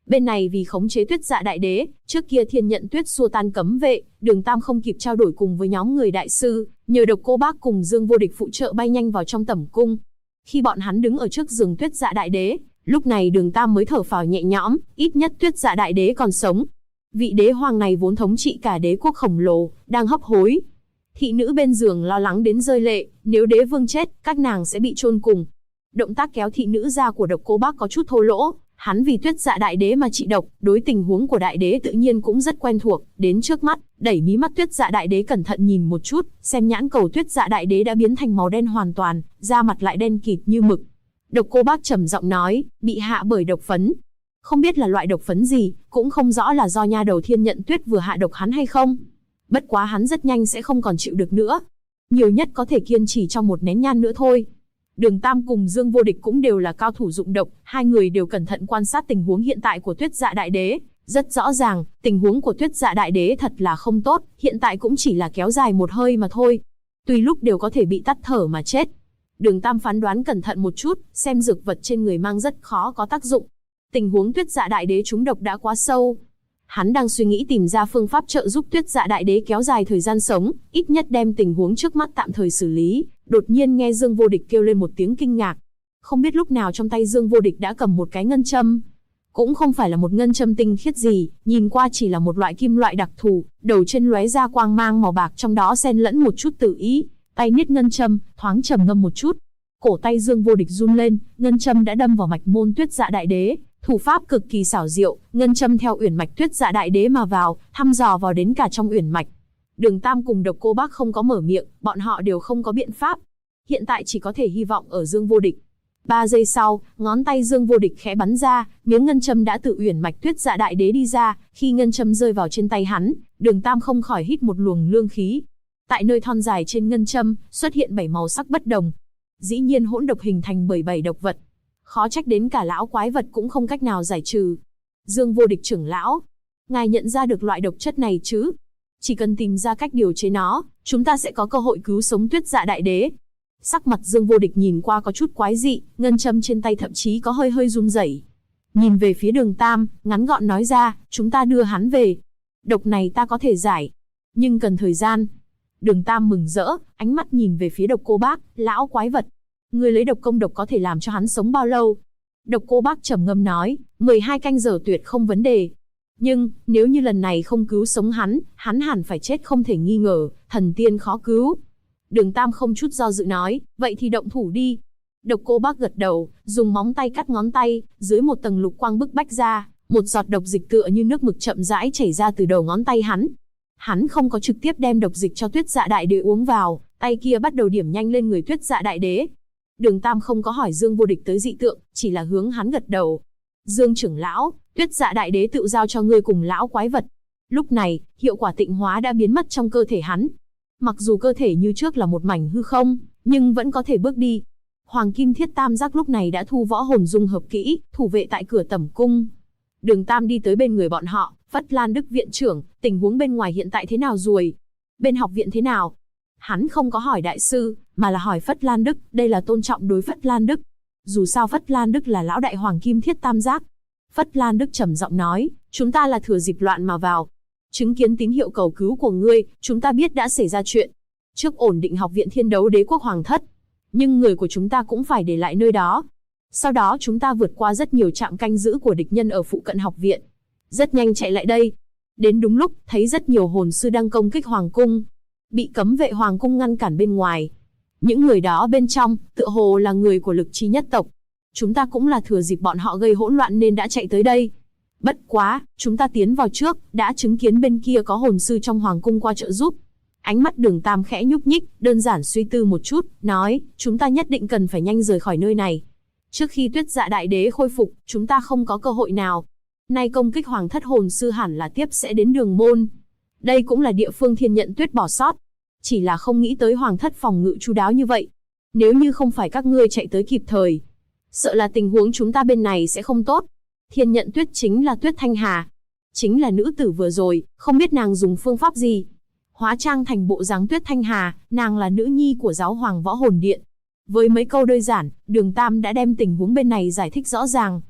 Bên này vì khống chế Tuyết Dạ Đại Đế, trước kia Thiên Nhận Tuyết xua tan cấm vệ, Đường Tam không kịp trao đổi cùng với nhóm người đại sư, nhờ Độc Cô Bác cùng Dương Vô Địch phụ trợ bay nhanh vào trong tẩm cung. Khi bọn hắn đứng ở trước giường Tuyết Dạ Đại Đế, lúc này Đường Tam mới thở phào nhẹ nhõm, ít nhất Tuyết Dạ Đại Đế còn sống. Vị đế hoàng này vốn thống trị cả đế quốc khổng lồ, đang hấp hối. Thị nữ bên giường lo lắng đến rơi lệ, nếu đế vương chết, các nàng sẽ bị chôn cùng. Động tác kéo thị nữ ra của Độc Cô Bác có chút thô lỗ, hắn vì Tuyết Dạ Đại Đế mà trị độc, đối tình huống của đại đế tự nhiên cũng rất quen thuộc, đến trước mắt, đẩy mí mắt Tuyết Dạ Đại Đế cẩn thận nhìn một chút, xem nhãn cầu Tuyết Dạ Đại Đế đã biến thành màu đen hoàn toàn, da mặt lại đen kịt như mực. Độc Cô Bác trầm giọng nói, bị hạ bởi độc phấn. Không biết là loại độc phấn gì, cũng không rõ là do nha đầu Thiên Nhận Tuyết vừa hạ độc hắn hay không. Bất quá hắn rất nhanh sẽ không còn chịu được nữa. Nhiều nhất có thể kiên trì trong một nén nhang nữa thôi. Đường Tam cùng Dương Vô Địch cũng đều là cao thủ dụng độc, hai người đều cẩn thận quan sát tình huống hiện tại của Tuyết Dạ Đại Đế. Rất rõ ràng, tình huống của Tuyết Dạ Đại Đế thật là không tốt, hiện tại cũng chỉ là kéo dài một hơi mà thôi. Tùy lúc đều có thể bị tắt thở mà chết. Đường Tam phán đoán cẩn thận một chút, xem dược vật trên người mang rất khó có tác dụng. Tình huống Tuyết Dạ Đại Đế trúng độc đã quá sâu. Hắn đang suy nghĩ tìm ra phương pháp trợ giúp Tuyết Dạ Đại Đế kéo dài thời gian sống, ít nhất đem tình huống trước mắt tạm thời xử lý. Đột nhiên nghe Dương Vô Địch kêu lên một tiếng kinh ngạc. Không biết lúc nào trong tay Dương Vô Địch đã cầm một cái ngân châm. Cũng không phải là một ngân châm tinh khiết gì, nhìn qua chỉ là một loại kim loại đặc thù, đầu trên lóe ra quang mang màu bạc, trong đó xen lẫn một chút tự ý. Tay niết ngân châm, thoáng trầm ngâm một chút. Cổ tay Dương Vô Địch run lên, ngân châm đã đâm vào mạch môn Tuyết Dạ Đại Đế. Thủ pháp cực kỳ xảo diệu, ngân châm theo uyển mạch Tuyết Dạ Đại Đế mà vào, thăm dò vào đến cả trong uyển mạch. Đường Tam cùng Độc Cô Bác không có mở miệng, bọn họ đều không có biện pháp. Hiện tại chỉ có thể hy vọng ở Dương Vô Địch. 3 giây sau, ngón tay Dương Vô Địch khẽ bắn ra, miếng ngân châm đã tự uyển mạch Tuyết Dạ Đại Đế đi ra, khi ngân châm rơi vào trên tay hắn, Đường Tam không khỏi hít một luồng lương khí. Tại nơi thon dài trên ngân châm, xuất hiện 7 màu sắc bất đồng. Dĩ nhiên hỗn độc hình thành bởi 7 độc vật. Khó trách đến cả lão quái vật cũng không cách nào giải trừ. Dương Vô Địch trưởng lão, ngài nhận ra được loại độc chất này chứ? Chỉ cần tìm ra cách điều chế nó, chúng ta sẽ có cơ hội cứu sống Tuyết Dạ Đại Đế. Sắc mặt Dương Vô Địch nhìn qua có chút quái dị, ngân châm trên tay thậm chí có hơi hơi run rẩy. Nhìn về phía Đường Tam, ngắn gọn nói ra, chúng ta đưa hắn về. Độc này ta có thể giải, nhưng cần thời gian. Đường Tam mừng rỡ, ánh mắt nhìn về phía Độc Cô Bác, lão quái vật. Người lấy độc công độc có thể làm cho hắn sống bao lâu? Độc Cô Bác trầm ngâm nói, 12 canh giờ tuyệt không vấn đề. Nhưng, nếu như lần này không cứu sống hắn, hắn hẳn phải chết không thể nghi ngờ, thần tiên khó cứu. Đường Tam không chút do dự nói, vậy thì động thủ đi. Độc Cô Bác gật đầu, dùng móng tay cắt ngón tay, dưới một tầng lục quang bức bách ra, một giọt độc dịch tựa như nước mực chậm rãi chảy ra từ đầu ngón tay hắn. Hắn không có trực tiếp đem độc dịch cho Tuyết Dạ Đại Đế uống vào, tay kia bắt đầu điểm nhanh lên người Tuyết Dạ Đại Đế. Đường Tam không có hỏi Dương Vô Địch tới dị tượng, chỉ là hướng hắn gật đầu. Dương trưởng lão, Tuyết Dạ Đại Đế tự giao cho ngươi cùng lão quái vật. Lúc này, hiệu quả tịnh hóa đã biến mất trong cơ thể hắn. Mặc dù cơ thể như trước là một mảnh hư không, nhưng vẫn có thể bước đi. Hoàng Kim Thiết Tam Giác lúc này đã thu võ hồn dung hợp kỹ, thủ vệ tại cửa tẩm cung. Đường Tam đi tới bên người bọn họ, Phất Lan Đức viện trưởng, tình huống bên ngoài hiện tại thế nào rồi? Bên học viện thế nào? Hắn không có hỏi đại sư, mà là hỏi Phất Lan Đức, đây là tôn trọng đối Phất Lan Đức. Dù sao Phất Lan Đức là lão đại Hoàng Kim Thiết Tam Giác. Phất Lan Đức trầm giọng nói, chúng ta là thừa dịp loạn mà vào. Chứng kiến tín hiệu cầu cứu của ngươi, chúng ta biết đã xảy ra chuyện. Trước ổn định học viện Thiên Đấu Đế quốc Hoàng thất. Nhưng người của chúng ta cũng phải để lại nơi đó. Sau đó chúng ta vượt qua rất nhiều trạm canh giữ của địch nhân ở phụ cận học viện. Rất nhanh chạy lại đây. Đến đúng lúc, thấy rất nhiều hồn sư đang công kích Hoàng cung. Bị cấm vệ Hoàng cung ngăn cản bên ngoài. Những người đó bên trong, tựa hồ là người của Lực Chi nhất tộc. Chúng ta cũng là thừa dịp bọn họ gây hỗn loạn nên đã chạy tới đây. Bất quá, chúng ta tiến vào trước, đã chứng kiến bên kia có hồn sư trong Hoàng cung qua trợ giúp. Ánh mắt Đường Tam khẽ nhúc nhích, đơn giản suy tư một chút, nói, chúng ta nhất định cần phải nhanh rời khỏi nơi này. Trước khi Tuyết Dạ Đại Đế khôi phục, chúng ta không có cơ hội nào. Nay công kích Hoàng thất hồn sư hẳn là tiếp sẽ đến Đường môn. Đây cũng là địa phương Thiên Nhận Tuyết bỏ sót. Chỉ là không nghĩ tới Hoàng thất phòng ngự chu đáo như vậy. Nếu như không phải các ngươi chạy tới kịp thời, sợ là tình huống chúng ta bên này sẽ không tốt. Thiên Nhận Tuyết chính là Tuyết Thanh Hà. Chính là nữ tử vừa rồi, không biết nàng dùng phương pháp gì. Hóa trang thành bộ dáng Tuyết Thanh Hà, nàng là nữ nhi của giáo hoàng Võ Hồn Điện. Với mấy câu đơn giản, Đường Tam đã đem tình huống bên này giải thích rõ ràng.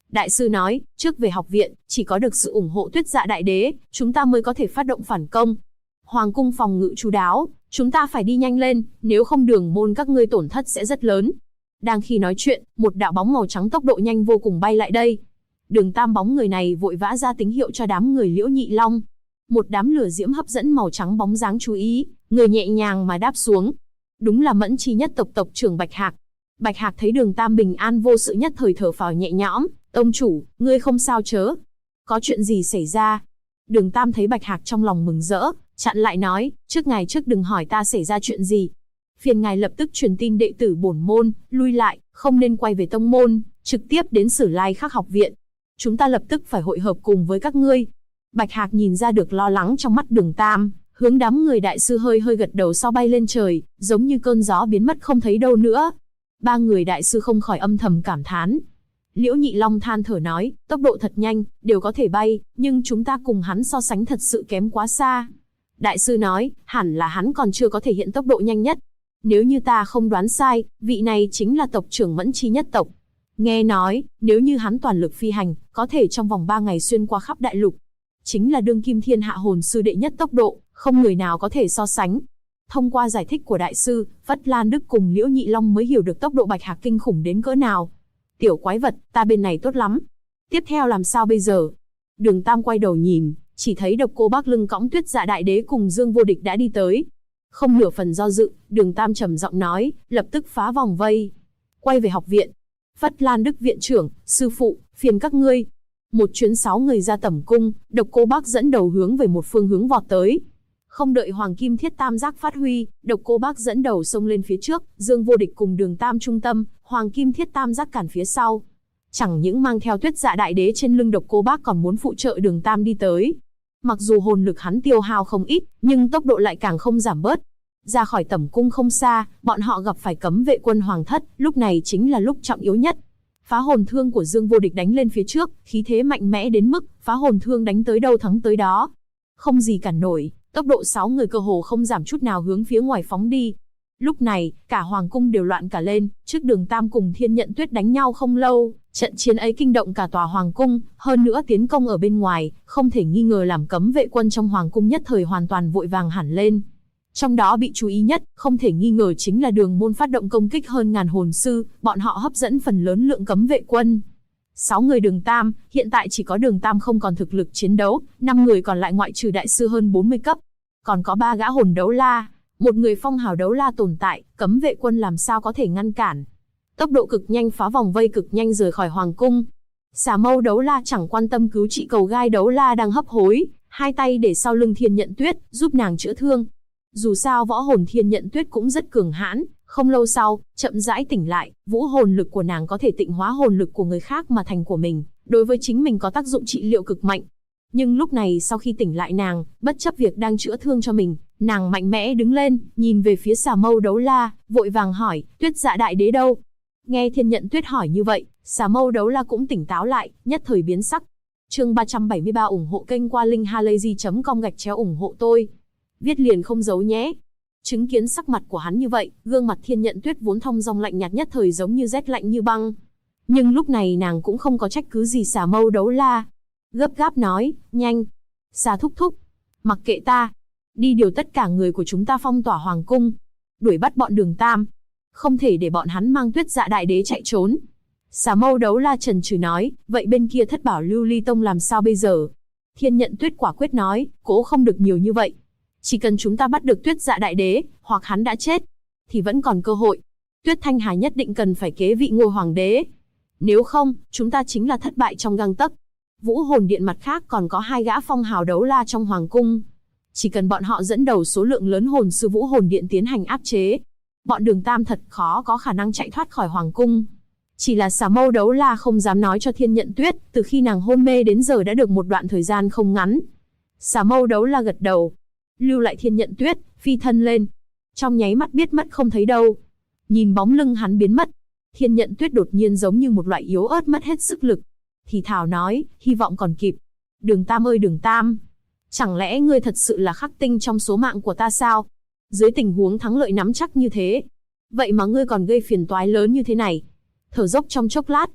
Đại sư nói, trước về học viện, chỉ có được sự ủng hộ Tuyết Dạ Đại Đế, chúng ta mới có thể phát động phản công. Hoàng cung phòng ngự chu đáo, chúng ta phải đi nhanh lên, nếu không đường môn các ngươi tổn thất sẽ rất lớn. Đang khi nói chuyện, một đạo bóng màu trắng tốc độ nhanh vô cùng bay lại đây. Đường Tam bóng người này vội vã ra tín hiệu cho đám người Liễu Nhị Long. Một đám lửa diễm hấp dẫn màu trắng bóng dáng chú ý, người nhẹ nhàng mà đáp xuống. Đúng là Mẫn Chi nhất tộc tộc trưởng Bạch Hạc. Bạch Hạc thấy Đường Tam bình an vô sự nhất thời thở phào nhẹ nhõm. Tông chủ, ngươi không sao chớ? Có chuyện gì xảy ra? Đường Tam thấy Bạch Hạc trong lòng mừng rỡ, chặn lại nói, trước đừng hỏi ta xảy ra chuyện gì. Phiền ngài lập tức truyền tin đệ tử bổn môn, lui lại, không nên quay về tông môn, trực tiếp đến Sử Lai Khắc học viện. Chúng ta lập tức phải hội hợp cùng với các ngươi. Bạch Hạc nhìn ra được lo lắng trong mắt Đường Tam, hướng đám người đại sư hơi gật đầu sau bay lên trời, giống như cơn gió biến mất không thấy đâu nữa. Ba người đại sư không khỏi âm thầm cảm thán. Liễu Nhị Long than thở nói, tốc độ thật nhanh, đều có thể bay, nhưng chúng ta cùng hắn so sánh thật sự kém quá xa. Đại sư nói, hẳn là hắn còn chưa có thể hiện tốc độ nhanh nhất. Nếu như ta không đoán sai, vị này chính là tộc trưởng Mẫn Chi nhất tộc. Nghe nói, nếu như hắn toàn lực phi hành, có thể trong vòng 3 ngày xuyên qua khắp đại lục. Chính là đương kim thiên hạ hồn sư đệ nhất tốc độ, không người nào có thể so sánh. Thông qua giải thích của đại sư, Phất Lan Đức cùng Liễu Nhị Long mới hiểu được tốc độ Bạch Hạc kinh khủng đến cỡ nào. Tiểu quái vật, ta bên này tốt lắm. Tiếp theo làm sao bây giờ? Đường Tam quay đầu nhìn, chỉ thấy Độc Cô Bác lưng cõng Tuyết Dạ Đại Đế cùng Dương Vô Địch đã đi tới. Không nửa phần do dự, Đường Tam trầm giọng nói, lập tức phá vòng vây. Quay về học viện. Phất Lan Đức viện trưởng, sư phụ, phiền các ngươi. Một chuyến 6 người ra tẩm cung, Độc Cô Bác dẫn đầu hướng về một phương hướng vọt tới. Không đợi Hoàng Kim Thiết Tam Giác phát huy, Độc Cô Bác dẫn đầu xông lên phía trước, Dương Vô Địch cùng Đường Tam trung tâm, Hoàng Kim Thiết Tam Giác cản phía sau. Chẳng những mang theo Tuyết Dạ Đại Đế trên lưng Độc Cô Bác còn muốn phụ trợ Đường Tam đi tới. Mặc dù hồn lực hắn tiêu hao không ít, nhưng tốc độ lại càng không giảm bớt. Ra khỏi tẩm cung không xa, bọn họ gặp phải cấm vệ quân Hoàng Thất, lúc này chính là lúc trọng yếu nhất. Phá hồn thương của Dương Vô Địch đánh lên phía trước, khí thế mạnh mẽ đến mức phá hồn thương đánh tới đâu thắng tới đó. Không gì cản nổi, tốc độ 6 người cơ hồ không giảm chút nào hướng phía ngoài phóng đi. Lúc này, cả hoàng cung đều loạn cả lên, trước Đường Tam cùng Thiên Nhận Tuyết đánh nhau không lâu, trận chiến ấy kinh động cả tòa hoàng cung, hơn nữa tiến công ở bên ngoài, không thể nghi ngờ làm cấm vệ quân trong hoàng cung nhất thời hoàn toàn vội vàng hẳn lên. Trong đó bị chú ý nhất, không thể nghi ngờ chính là Đường môn phát động công kích hơn ngàn hồn sư, bọn họ hấp dẫn phần lớn lượng cấm vệ quân. 6 người Đường Tam, hiện tại chỉ có Đường Tam không còn thực lực chiến đấu, 5 người còn lại ngoại trừ đại sư hơn 40 cấp. Còn có 3 gã hồn đấu la, một người phong hào đấu la tồn tại, cấm vệ quân làm sao có thể ngăn cản. Tốc độ cực nhanh phá vòng vây cực nhanh rời khỏi hoàng cung. Xà Mâu đấu la chẳng quan tâm cứu trị Cầu Gai đấu la đang hấp hối, hai tay để sau lưng Thiên Nhận Tuyết, giúp nàng chữa thương. Dù sao võ hồn Thiên Nhận Tuyết cũng rất cường hãn, không lâu sau, chậm rãi tỉnh lại, vũ hồn lực của nàng có thể tịnh hóa hồn lực của người khác mà thành của mình, đối với chính mình có tác dụng trị liệu cực mạnh. Nhưng lúc này sau khi tỉnh lại nàng, bất chấp việc đang chữa thương cho mình, nàng mạnh mẽ đứng lên, nhìn về phía Xà Mâu đấu la, vội vàng hỏi, Tuyết Dạ Đại Đế đâu? Nghe Thiên Nhận Tuyết hỏi như vậy, Xà Mâu đấu la cũng tỉnh táo lại, nhất thời biến sắc. Chương 373 ủng hộ kênh qua linkhalazy.com/ủng hộ tôi. Viết liền không giấu nhé. Chứng kiến sắc mặt của hắn như vậy, gương mặt Thiên Nhận Tuyết vốn thong dong lạnh nhạt nhất thời giống như rét lạnh như băng. Nhưng lúc này nàng cũng không có trách cứ gì Xà Mâu đấu la. Gấp gáp nói, nhanh. Xà thúc thúc. Mặc kệ ta. Đi điều tất cả người của chúng ta phong tỏa hoàng cung. Đuổi bắt bọn Đường Tam. Không thể để bọn hắn mang Tuyết Dạ Đại Đế chạy trốn. Xà Mâu đấu la trần trừ nói, vậy bên kia Thất Bảo Lưu Ly Tông làm sao bây giờ? Thiên Nhận Tuyết quả quyết nói, cố không được nhiều như vậy. Chỉ cần chúng ta bắt được Tuyết Dạ Đại Đế, hoặc hắn đã chết, thì vẫn còn cơ hội. Tuyết Thanh Hà nhất định cần phải kế vị ngôi hoàng đế. Nếu không, chúng ta chính là thất bại trong gang tấc. Vũ Hồn Điện mặt khác còn có 2 gã phong hào đấu la trong hoàng cung. Chỉ cần bọn họ dẫn đầu số lượng lớn hồn sư Vũ Hồn Điện tiến hành áp chế, bọn Đường Tam thật khó có khả năng chạy thoát khỏi hoàng cung. Chỉ là Xà Mâu đấu la không dám nói cho Thiên Nhận Tuyết, từ khi nàng hôn mê đến giờ đã được một đoạn thời gian không ngắn. Xà Mâu đấu la gật đầu, lưu lại Thiên Nhận Tuyết, phi thân lên. Trong nháy mắt biết mất không thấy đâu. Nhìn bóng lưng hắn biến mất, Thiên Nhận Tuyết đột nhiên giống như một loại yếu ớt mất hết sức lực. Thì thào nói, hy vọng còn kịp. Đường Tam ơi Đường Tam, chẳng lẽ ngươi thật sự là khắc tinh trong số mạng của ta sao? Dưới tình huống thắng lợi nắm chắc như thế, vậy mà ngươi còn gây phiền toái lớn như thế này. Thở dốc trong chốc lát,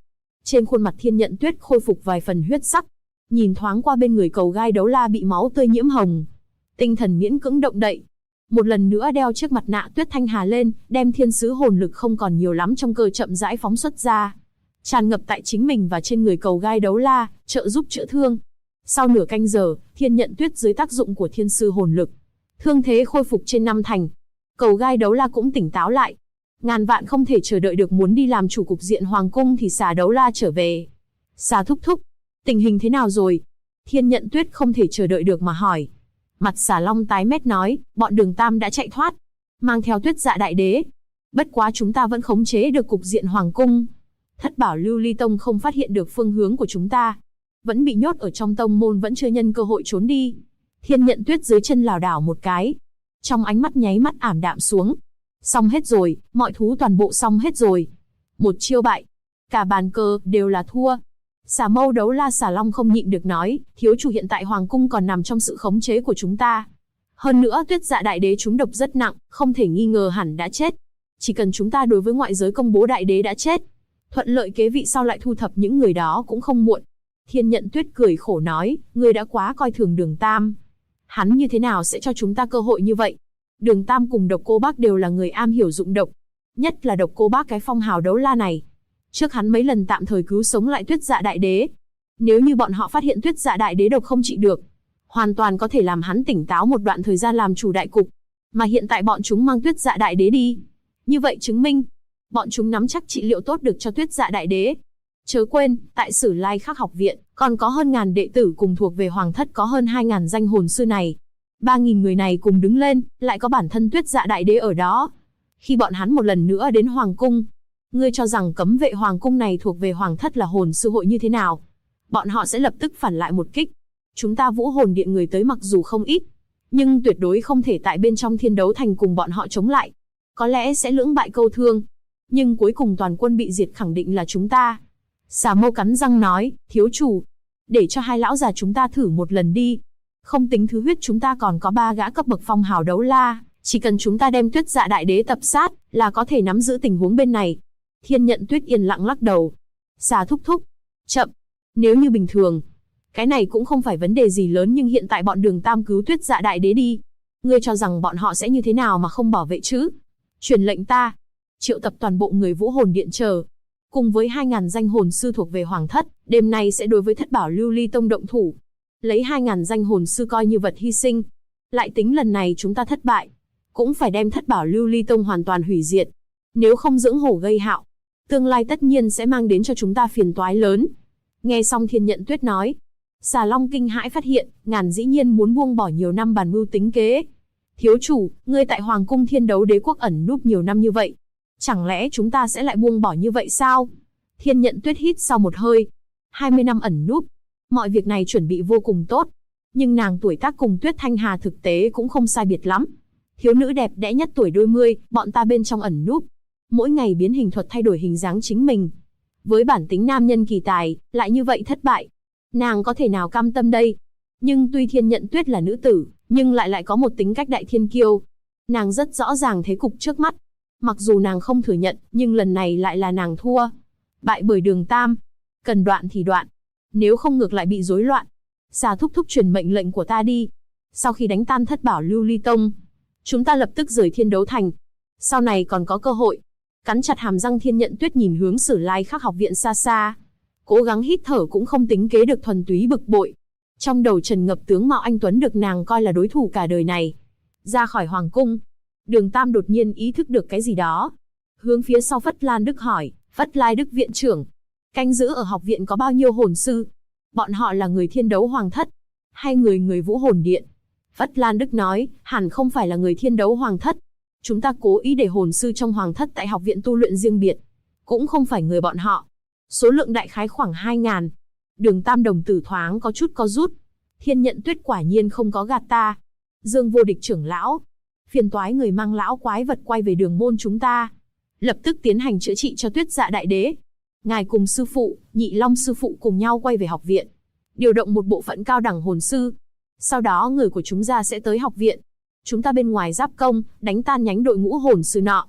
Trên khuôn mặt Thiên Nhận Tuyết khôi phục vài phần huyết sắc, nhìn thoáng qua bên người cầu gai đấu la bị máu tươi nhiễm hồng, tinh thần miễn cưỡng động đậy. Một lần nữa đeo chiếc mặt nạ Tuyết Thanh Hà lên, đem thiên sứ hồn lực không còn nhiều lắm trong cơ chậm rãi phóng xuất ra, tràn ngập tại chính mình và trên người cầu gai đấu la, trợ giúp chữa thương. Sau nửa canh giờ, Thiên Nhận Tuyết dưới tác dụng của thiên sư hồn lực, thương thế khôi phục trên 5 thành. Cầu gai đấu la cũng tỉnh táo lại. Ngàn vạn không thể chờ đợi được, muốn đi làm chủ cục diện hoàng cung thì Xà đấu la trở về. Xà thúc thúc, tình hình thế nào rồi? Thiên Nhận Tuyết không thể chờ đợi được mà hỏi. Mặt Xà Long tái mét nói, bọn Đường Tam đã chạy thoát, mang theo Tuyết Dạ Đại Đế. Bất quá chúng ta vẫn khống chế được cục diện hoàng cung. Thất Bảo Lưu Ly Tông không phát hiện được phương hướng của chúng ta, vẫn bị nhốt ở trong tông môn, vẫn chưa nhân cơ hội trốn đi. Thiên Nhận Tuyết dưới chân lảo đảo một cái, trong ánh mắt nháy mắt ảm đạm xuống. Xong hết rồi, mọi thú toàn bộ xong hết rồi. Một chiêu bại, cả bàn cờ đều là thua. Xà Mâu đấu la Xà Long không nhịn được nói, thiếu chủ, hiện tại hoàng cung còn nằm trong sự khống chế của chúng ta. Hơn nữa Tuyết Dạ Đại Đế trúng độc rất nặng, không thể nghi ngờ hẳn đã chết. Chỉ cần chúng ta đối với ngoại giới công bố Đại Đế đã chết, thuận lợi kế vị sau lại thu thập những người đó cũng không muộn. Thiên Nhận Tuyết cười khổ nói, ngươi đã quá coi thường Đường Tam. Hắn như thế nào sẽ cho chúng ta cơ hội như vậy? Đường Tam cùng Độc Cô Bác đều là người am hiểu dụng độc, nhất là Độc Cô Bác cái phong hào đấu la này. Trước hắn mấy lần tạm thời cứu sống lại Tuyết Dạ Đại Đế. Nếu như bọn họ phát hiện Tuyết Dạ Đại Đế độc không trị được, hoàn toàn có thể làm hắn tỉnh táo một đoạn thời gian làm chủ đại cục. Mà hiện tại bọn chúng mang Tuyết Dạ Đại Đế đi, như vậy chứng minh bọn chúng nắm chắc trị liệu tốt được cho Tuyết Dạ Đại Đế. Chớ quên, tại Sử Lai Khắc học viện còn có hơn ngàn đệ tử cùng thuộc về hoàng thất, có hơn 2.000 danh hồn sư này. 3.000 người này cùng đứng lên, lại có bản thân Tuyết Dạ Đại Đế ở đó. Khi bọn hắn một lần nữa đến hoàng cung, ngươi cho rằng cấm vệ hoàng cung này thuộc về hoàng thất là hồn sư hội như thế nào? Bọn họ sẽ lập tức phản lại một kích. Chúng ta Vũ Hồn Điện người tới mặc dù không ít, nhưng tuyệt đối không thể tại bên trong Thiên Đấu Thành cùng bọn họ chống lại. Có lẽ sẽ lưỡng bại câu thương, nhưng cuối cùng toàn quân bị diệt khẳng định là chúng ta. Xà Mâu cắn răng nói, thiếu chủ, để cho hai lão già chúng ta thử một lần đi. Không tính thứ huyết, chúng ta còn có 3 gã cấp bậc phong hào đấu la, chỉ cần chúng ta đem Tuyết Dạ Đại Đế tập sát, là có thể nắm giữ tình huống bên này. Thiên Nhận Tuyết yên lặng lắc đầu. Xà thúc thúc, chậm. Nếu như bình thường, cái này cũng không phải vấn đề gì lớn, nhưng hiện tại bọn Đường Tam cứu Tuyết Dạ Đại Đế đi, ngươi cho rằng bọn họ sẽ như thế nào mà không bảo vệ chứ? Truyền lệnh ta, triệu tập toàn bộ người Vũ Hồn Điện chờ, cùng với 2.000 danh hồn sư thuộc về hoàng thất, đêm nay sẽ đối với Thất Bảo Lưu Ly Tông động thủ. Lấy 2.000 danh hồn sư coi như vật hy sinh. Lại tính lần này chúng ta thất bại, cũng phải đem Thất Bảo Lưu Ly Tông hoàn toàn hủy diệt. Nếu không dưỡng hổ gây hạo, tương lai tất nhiên sẽ mang đến cho chúng ta phiền toái lớn. Nghe xong Thiên Nhận Tuyết nói, Xà Long kinh hãi phát hiện, Ngàn dĩ nhiên muốn buông bỏ nhiều năm bàn mưu tính kế. Thiếu chủ, ngươi tại Hoàng cung Thiên Đấu Đế quốc ẩn núp nhiều năm như vậy, chẳng lẽ chúng ta sẽ lại buông bỏ như vậy sao? Thiên Nhận Tuyết hít sau một hơi. 20 năm ẩn núp, mọi việc này chuẩn bị vô cùng tốt. Nhưng nàng tuổi tác cùng Tuyết Thanh Hà thực tế cũng không sai biệt lắm. Thiếu nữ đẹp đẽ nhất tuổi đôi mươi, bọn ta bên trong ẩn núp, mỗi ngày biến hình thuật thay đổi hình dáng chính mình. Với bản tính nam nhân kỳ tài, lại như vậy thất bại, nàng có thể nào cam tâm đây? Nhưng tuy Thiên Nhận Tuyết là nữ tử, nhưng lại có một tính cách đại thiên kiêu. Nàng rất rõ ràng thế cục trước mắt. Mặc dù nàng không thừa nhận, nhưng lần này lại là nàng thua. Bại bởi Đường Tam. Cần đoạn thì đoạn, nếu không ngược lại bị rối loạn. Xà thúc thúc truyền mệnh lệnh của ta đi. Sau khi đánh tan Thất Bảo Lưu Ly Tông, chúng ta lập tức rời Thiên Đấu Thành. Sau này còn có cơ hội. Cắn chặt hàm răng, Thiên Nhận Tuyết nhìn hướng Sử Lai Khắc học viện xa xa. Cố gắng hít thở cũng không tính kế được thuần túy bực bội. Trong đầu trần ngập tướng mạo anh tuấn được nàng coi là đối thủ cả đời này. Ra khỏi hoàng cung, Đường Tam đột nhiên ý thức được cái gì đó. Hướng phía sau Phất Lan Đức hỏi, Phất Lai Đức viện trưởng, canh giữ ở học viện có bao nhiêu hồn sư? Bọn họ là người Thiên Đấu Hoàng thất, hay người Vũ Hồn Điện? Phất Lan Đức nói, hẳn không phải là người Thiên Đấu Hoàng thất. Chúng ta cố ý để hồn sư trong hoàng thất tại học viện tu luyện riêng biệt, cũng không phải người bọn họ. Số lượng đại khái khoảng 2.000. Đường Tam đồng tử thoáng có chút co rút. Thiên Nhận Tuyết quả nhiên không có gạt ta. Dương Vô Địch trưởng lão, phiền toái người mang lão quái vật quay về đường môn chúng ta, lập tức tiến hành chữa trị cho Tuyết Dạ Đại Đế. Ngài cùng sư phụ, Nhị Long sư phụ cùng nhau quay về học viện, điều động một bộ phận cao đẳng hồn sư. Sau đó người của chúng ta sẽ tới học viện. Chúng ta bên ngoài giáp công, đánh tan nhánh đội ngũ hồn sư nọ.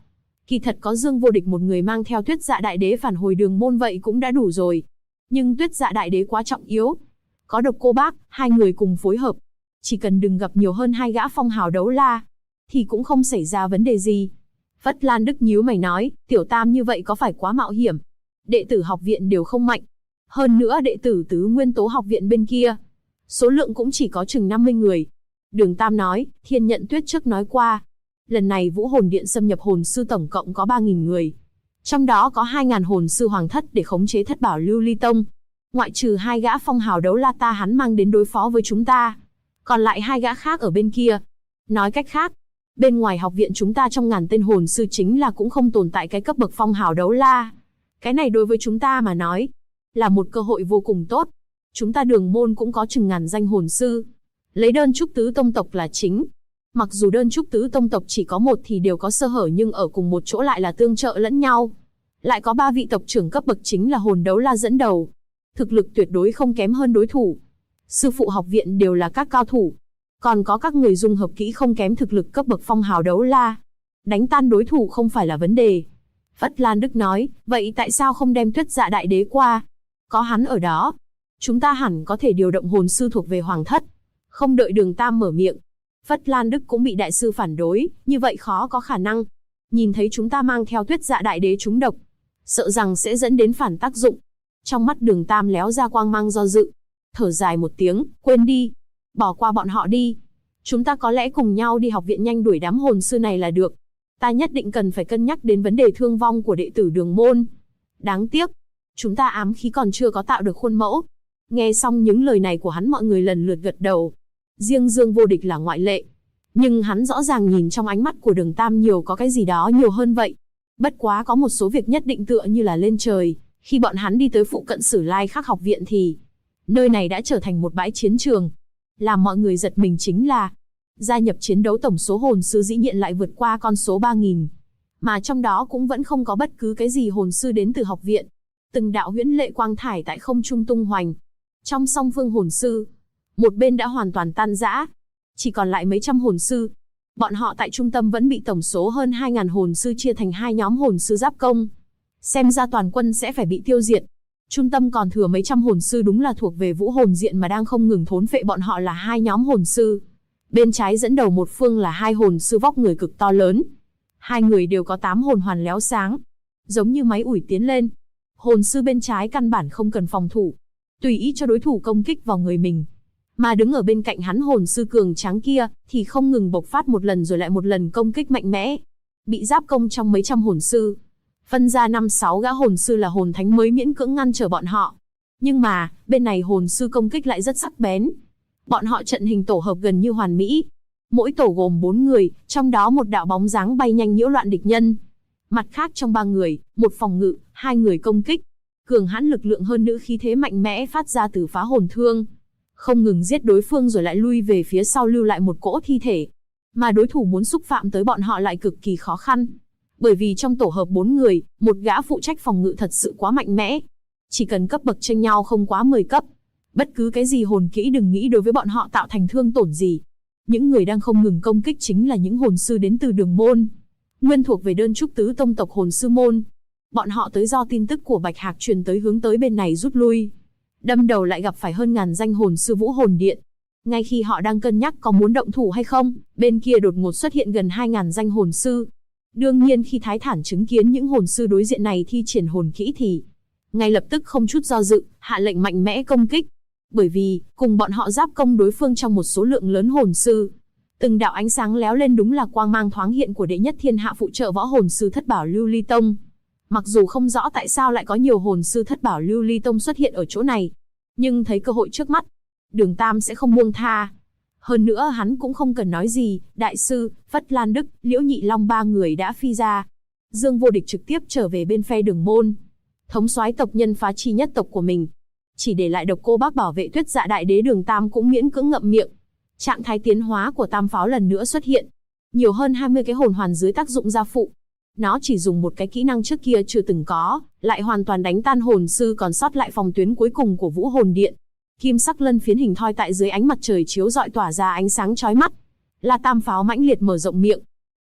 Kỳ thật có Dương Vô Địch một người mang theo Tuyết Dạ Đại Đế phản hồi Đường Môn vậy cũng đã đủ rồi. Nhưng Tuyết Dạ Đại Đế quá trọng yếu. Có Độc Cô Bác, hai người cùng phối hợp. Chỉ cần đừng gặp nhiều hơn hai gã phong hào đấu la, thì cũng không xảy ra vấn đề gì. Phất Lan Đức nhíu mày nói, Tiểu Tam như vậy có phải quá mạo hiểm? Đệ tử học viện đều không mạnh. Hơn nữa đệ tử Tứ Nguyên Tố học viện bên kia, số lượng cũng chỉ có chừng 50 người. Đường Tam nói, Thiên Nhận Tuyết trước nói qua. Lần này Vũ Hồn Điện xâm nhập hồn sư tổng cộng có 3.000 người. Trong đó có 2.000 hồn sư hoàng thất để khống chế Thất Bảo Lưu Ly Tông. Ngoại trừ hai gã phong hào đấu la ta hắn mang đến đối phó với chúng ta. Còn lại hai gã khác ở bên kia. Nói cách khác, bên ngoài học viện chúng ta trong ngàn tên hồn sư chính là cũng không tồn tại cái cấp bậc phong hào đấu la. Cái này đối với chúng ta mà nói, là một cơ hội vô cùng tốt. Chúng ta Đường Môn cũng có chừng ngàn danh hồn sư. Lấy đơn trúc tứ tông tộc là chính. Mặc dù đơn trúc tứ tông tộc chỉ có một thì đều có sơ hở nhưng ở cùng một chỗ lại là tương trợ lẫn nhau. Lại có 3 vị tộc trưởng cấp bậc chính là hồn đấu la dẫn đầu. Thực lực tuyệt đối không kém hơn đối thủ. Sư phụ học viện đều là các cao thủ. Còn có các người dung hợp kỹ không kém thực lực cấp bậc phong hào đấu la. Đánh tan đối thủ không phải là vấn đề. Phất Lan Đức nói, vậy tại sao không đem Tuyết Dạ Đại Đế qua? Có hắn ở đó, chúng ta hẳn có thể điều động hồn sư thuộc về hoàng thất. Không đợi Đường Tam mở miệng, Phất Lan Đức cũng bị đại sư phản đối, như vậy khó có khả năng. Nhìn thấy chúng ta mang theo Tuyết Dạ Đại Đế trúng độc, sợ rằng sẽ dẫn đến phản tác dụng. Trong mắt Đường Tam léo ra quang mang do dự, thở dài một tiếng, quên đi, bỏ qua bọn họ đi. Chúng ta có lẽ cùng nhau đi học viện nhanh đuổi đám hồn sư này là được. Ta nhất định cần phải cân nhắc đến vấn đề thương vong của đệ tử Đường Môn. Đáng tiếc, chúng ta ám khí còn chưa có tạo được khuôn mẫu. Nghe xong những lời này của hắn mọi người lần lượt gật đầu. Riêng Dương Vô Địch là ngoại lệ. Nhưng hắn rõ ràng nhìn trong ánh mắt của Đường Tam nhiều có cái gì đó nhiều hơn vậy. Bất quá có một số việc nhất định tựa như là lên trời. Khi bọn hắn đi tới phụ cận Sử Lai Khắc học viện thì nơi này đã trở thành một bãi chiến trường. Làm mọi người giật mình chính là gia nhập chiến đấu tổng số hồn sư dĩ nhiên lại vượt qua con số 3.000. Mà trong đó cũng vẫn không có bất cứ cái gì hồn sư đến từ học viện. Từng đạo huyễn lệ quang thải tại không trung tung hoành. Trong song phương hồn sư, một bên đã hoàn toàn tan rã, chỉ còn lại mấy trăm hồn sư. Bọn họ tại trung tâm vẫn bị tổng số hơn 2.000 hồn sư chia thành hai nhóm hồn sư giáp công. Xem ra toàn quân sẽ phải bị tiêu diệt. Trung tâm còn thừa mấy trăm hồn sư đúng là thuộc về Vũ Hồn Diện mà đang không ngừng thốn phệ bọn họ là hai nhóm hồn sư. Bên trái dẫn đầu một phương là hai hồn sư vóc người cực to lớn. Hai người đều có 8 hồn hoàn lóe sáng, giống như máy ủi tiến lên. Hồn sư bên trái căn bản không cần phòng thủ, tùy ý cho đối thủ công kích vào người mình. Mà đứng ở bên cạnh hắn hồn sư cường tráng kia thì không ngừng bộc phát một lần rồi lại một lần công kích mạnh mẽ. Bị giáp công trong mấy trăm hồn sư, phân ra 5-6 gã hồn sư là hồn thánh mới miễn cưỡng ngăn trở bọn họ. Nhưng mà, bên này hồn sư công kích lại rất sắc bén. Bọn họ trận hình tổ hợp gần như hoàn mỹ. Mỗi tổ gồm 4 người, trong đó một đạo bóng dáng bay nhanh nhiễu loạn địch nhân. Mặt khác trong 3 người, một phòng ngự, 2 người công kích. Cường hãn lực lượng hơn nữa khí thế mạnh mẽ phát ra từ phá hồn thương. Không ngừng giết đối phương rồi lại lui về phía sau lưu lại một cỗ thi thể. Mà đối thủ muốn xúc phạm tới bọn họ lại cực kỳ khó khăn. Bởi vì trong tổ hợp 4 người, một gã phụ trách phòng ngự thật sự quá mạnh mẽ. Chỉ cần cấp bậc chênh nhau không quá 10 cấp. Bất cứ cái gì hồn kỹ đừng nghĩ đối với bọn họ tạo thành thương tổn gì. Những người đang không ngừng công kích chính là những hồn sư đến từ Đường Môn. Nguyên thuộc về đơn trúc tứ tông tộc hồn sư môn. Bọn họ tới do tin tức của Bạch Hạc truyền tới hướng tới bên này rút lui. Đâm đầu lại gặp phải hơn ngàn danh hồn sư Vũ Hồn Điện. Ngay khi họ đang cân nhắc có muốn động thủ hay không, bên kia đột ngột xuất hiện gần 2.000 danh hồn sư. Đương nhiên khi Thái Thản chứng kiến những hồn sư đối diện này thi triển hồn kỹ thì ngay lập tức không chút do dự, hạ lệnh mạnh mẽ công kích. Bởi vì, cùng bọn họ giáp công đối phương trong một số lượng lớn hồn sư. Từng đạo ánh sáng léo lên đúng là quang mang thoáng hiện của đệ nhất thiên hạ phụ trợ võ hồn sư Thất Bảo Lưu Ly Tông. Mặc dù không rõ tại sao lại có nhiều hồn sư Thất Bảo Lưu Ly Tông xuất hiện ở chỗ này, nhưng thấy cơ hội trước mắt, Đường Tam sẽ không buông tha. Hơn nữa hắn cũng không cần nói gì, đại sư, Phất Lan Đức, Liễu Nhị Long 3 người đã phi ra. Dương Vô Địch trực tiếp trở về bên phe Đường Môn, thống soái tộc nhân phá chi nhất tộc của mình. Chỉ để lại Độc Cô Bác bảo vệ Tuyết Dạ Đại Đế. Đường Tam cũng miễn cưỡng ngậm miệng. Trạng thái tiến hóa của Tam Pháo lần nữa xuất hiện. Nhiều hơn 20 cái hồn hoàn dưới tác dụng gia phụ. Nó chỉ dùng một cái kỹ năng trước kia chưa từng có, lại hoàn toàn đánh tan hồn sư còn sót lại phòng tuyến cuối cùng của Vũ Hồn Điện. Kim sắc lân phiến hình thoi tại dưới ánh mặt trời chiếu rọi tỏa ra ánh sáng chói mắt. La Tam Pháo mãnh liệt mở rộng miệng.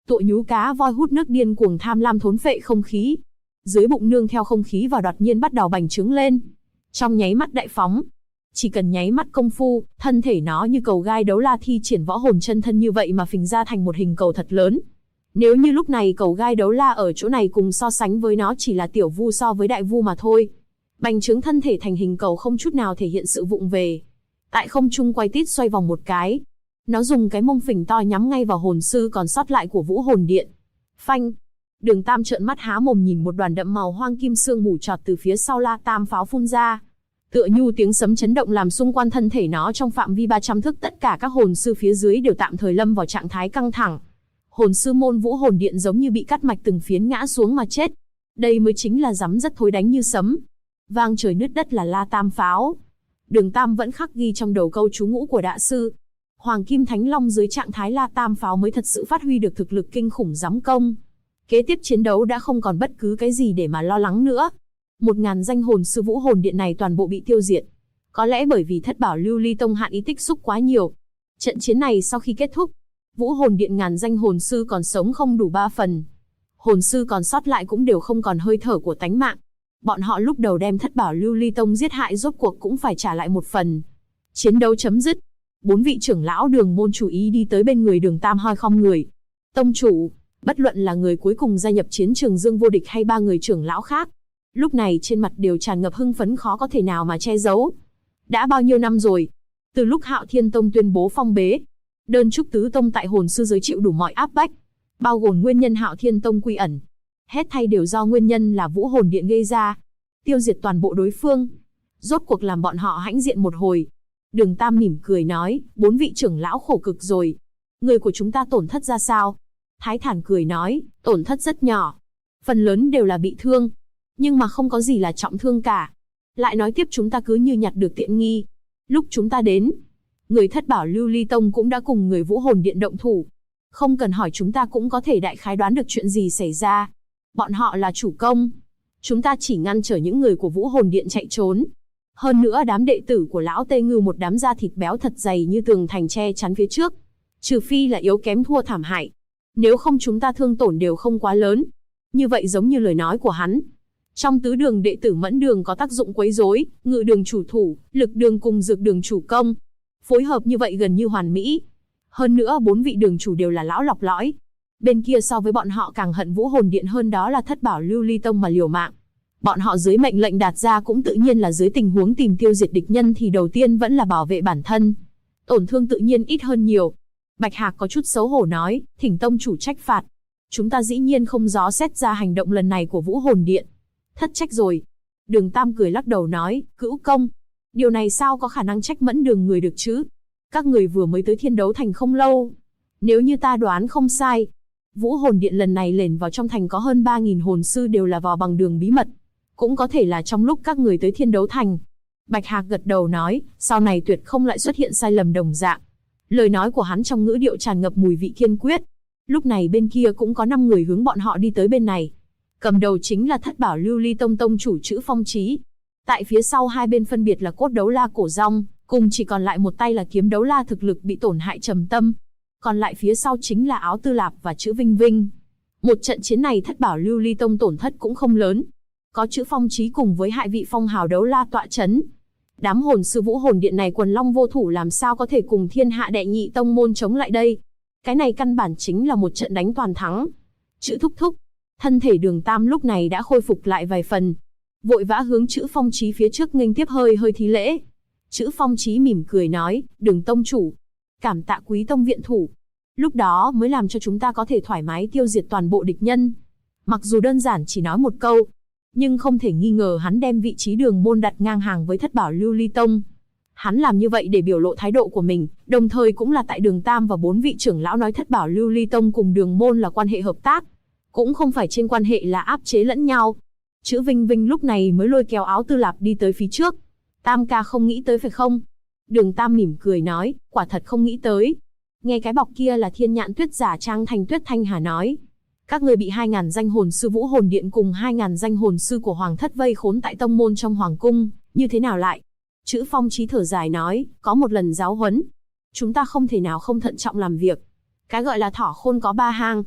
Tụa nhú cá voi hút nước điên cuồng tham lam thốn phệ không khí. Dưới bụng nương theo không khí và đột nhiên bắt đầu bành trướng lên. Trong nháy mắt đại phóng. Chỉ cần nháy mắt công phu, thân thể nó như cầu gai đấu la thi triển võ hồn chân thân như vậy mà phình ra thành một hình cầu thật lớn. Nếu như lúc này cầu gai đấu la ở chỗ này cùng so sánh với nó chỉ là tiểu vu so với đại vu mà thôi. Bành trướng thân thể thành hình cầu không chút nào thể hiện sự vụng về. Tại không trung quay tít xoay vòng một cái. Nó dùng cái mông phình to nhắm ngay vào hồn sư còn sót lại của Vũ Hồn Điện. Phanh! Đường Tam trợn mắt há mồm nhìn một đoàn đậm màu hoang kim sương mù chọt từ phía sau La Tam pháo phun ra. Tựa như tiếng sấm chấn động làm xung quanh thân thể nó trong phạm vi 300 thước tất cả các hồn sư phía dưới đều tạm thời lâm vào trạng thái căng thẳng. Hồn sư môn Vũ Hồn Điện giống như bị cắt mạch từng phiến ngã xuống mà chết. Đây mới chính là rắm rất thối đánh như sấm. Vang trời nứt đất là La Tam pháo. Đường Tam vẫn khắc ghi trong đầu câu chú ngũ của Đạ sư. Hoàng Kim Thánh Long dưới trạng thái La Tam pháo mới thật sự phát huy được thực lực kinh khủng giám công. Kế tiếp chiến đấu đã không còn bất cứ cái gì để mà lo lắng nữa. 1000 danh hồn sư Vũ Hồn Điện này toàn bộ bị tiêu diệt. Có lẽ bởi vì Thất Bảo Lưu Ly Tông hạn ý tích xúc quá nhiều. Trận chiến này sau khi kết thúc, Vũ Hồn Điện ngàn danh hồn sư còn sống không đủ 3 phần. Hồn sư còn sót lại cũng đều không còn hơi thở của tánh mạng. Bọn họ lúc đầu đem Thất Bảo Lưu Ly Tông giết hại rốt cuộc cũng phải trả lại một phần. Chiến đấu chấm dứt. 4 vị trưởng lão Đường môn chủ ý đi tới bên người Đường Tam hoi khom người. Tông chủ, bất luận là người cuối cùng gia nhập chiến trường Dương Vô Địch hay 3 người trưởng lão khác, lúc này trên mặt đều tràn ngập hưng phấn khó có thể nào mà che giấu. Đã bao nhiêu năm rồi? Từ lúc Hạo Thiên Tông tuyên bố phong bế, đơn trúc tứ tông tại hồn sư giới chịu đủ mọi áp bách, bao gồm nguyên nhân Hạo Thiên Tông quy ẩn. Hết thảy đều do nguyên nhân là Vũ Hồn Điện gây ra. Tiêu diệt toàn bộ đối phương. Rốt cuộc làm bọn họ hãnh diện một hồi. Đường Tam mỉm cười nói, 4 vị trưởng lão khổ cực rồi. Người của chúng ta tổn thất ra sao? Thái Thản cười nói, tổn thất rất nhỏ. Phần lớn đều là bị thương. Nhưng mà không có gì là trọng thương cả. Lại nói tiếp chúng ta cứ như nhặt được tiện nghi. Lúc chúng ta đến, người Thất Bảo Lưu Ly Tông cũng đã cùng người Vũ Hồn Điện động thủ. Không cần hỏi chúng ta cũng có thể đại khái đoán được chuyện gì xảy ra. Bọn họ là chủ công. Chúng ta chỉ ngăn trở những người của Vũ Hồn Điện chạy trốn. Hơn nữa đám đệ tử của lão Tê Ngưu một đám da thịt béo thật dày như tường thành che chắn phía trước. Trừ phi là yếu kém thua thảm hại. Nếu không chúng ta thương tổn đều không quá lớn. Như vậy giống như lời nói của hắn. Trong tứ đường đệ tử Mẫn Đường có tác dụng quấy rối, Ngự Đường chủ thủ, Lực Đường cùng Dược Đường chủ công. Phối hợp như vậy gần như hoàn mỹ. Hơn nữa 4 vị đường chủ đều là lão lọc lõi. Bên kia so với bọn họ càng hận Vũ Hồn Điện hơn đó là Thất Bảo Lưu Ly Tông mà liều mạng. Bọn họ dưới mệnh lệnh đạt ra cũng tự nhiên là dưới tình huống tìm tiêu diệt địch nhân thì đầu tiên vẫn là bảo vệ bản thân. Tổn thương tự nhiên ít hơn nhiều. Bạch Hạc có chút xấu hổ nói, thỉnh tông chủ trách phạt. Chúng ta dĩ nhiên không dò xét ra hành động lần này của Vũ Hồn Điện. Thất trách rồi. Đường Tam cười lắc đầu nói, cữu công. Điều này sao có khả năng trách Mẫn Đường người được chứ? Các người vừa mới tới Thiên Đấu Thành không lâu. Nếu như ta đoán không sai, Vũ Hồn Điện lần này lẻn vào trong thành có hơn 3000 hồn sư đều là vào bằng đường bí mật. Cũng có thể là trong lúc các người tới Thiên Đấu Thành. Bạch Hạc gật đầu nói, sau này tuyệt không lại xuất hiện sai lầm đồng dạng. Lời nói của hắn trong ngữ điệu tràn ngập mùi vị kiên quyết. Lúc này bên kia cũng có 5 người hướng bọn họ đi tới bên này. Cầm đầu chính là Thất Bảo Lưu Ly Tông tông chủ Chữ Phong Chí. Tại phía sau hai bên phân biệt là Cốt Đấu La Cổ Rong, cùng chỉ còn lại một tay là Kiếm Đấu La thực lực bị tổn hại trầm tâm. Còn lại phía sau chính là Áo Tư Lạp và Chữ Vinh Vinh. Một trận chiến này Thất Bảo Lưu Ly Tông tổn thất cũng không lớn. Có Chữ Phong Chí cùng với hai vị phong hào đấu la tọa chấn. Đám hồn sư Vũ Hồn Điện này quần long vô thủ làm sao có thể cùng thiên hạ đệ nhị tông môn chống lại đây. Cái này căn bản chính là một trận đánh toàn thắng. Chữ thúc thúc. Thân thể Đường Tam lúc này đã khôi phục lại vài phần. Vội vã hướng Chữ Phong Chí phía trước nghênh tiếp hơi thi lễ. Chữ Phong Chí mỉm cười nói, Đường tông chủ. Cảm tạ quý tông viện thủ. Lúc đó mới làm cho chúng ta có thể thoải mái tiêu diệt toàn bộ địch nhân. Mặc dù đơn giản chỉ nói một câu, nhưng không thể nghi ngờ hắn đem vị trí Đường môn đặt ngang hàng với Thất Bảo Lưu Ly Tông. Hắn làm như vậy để biểu lộ thái độ của mình, đồng thời cũng là tại Đường Tam và 4 vị trưởng lão nói Thất Bảo Lưu Ly Tông cùng Đường môn là quan hệ hợp tác, cũng không phải trên quan hệ là áp chế lẫn nhau. Chữ Vinh Vinh lúc này mới lôi kéo Áo Tư Lạp đi tới phía trước. Tam ca không nghĩ tới phải không? Đường Tam mỉm cười nói, quả thật không nghĩ tới. Nghe cái bọc kia là Thiên Nhãn Tuyết giả trang thành Tuyết Thanh Hà nói. Các người bị 2000 danh hồn sư Vũ Hồn Điện cùng 2000 danh hồn sư của Hoàng thất vây khốn tại tông môn trong Hoàng cung, như thế nào lại? Chữ Phong Chí thở dài nói, có một lần giáo huấn. Chúng ta không thể nào không thận trọng làm việc. Cái gọi là thỏ khôn có 3 hang.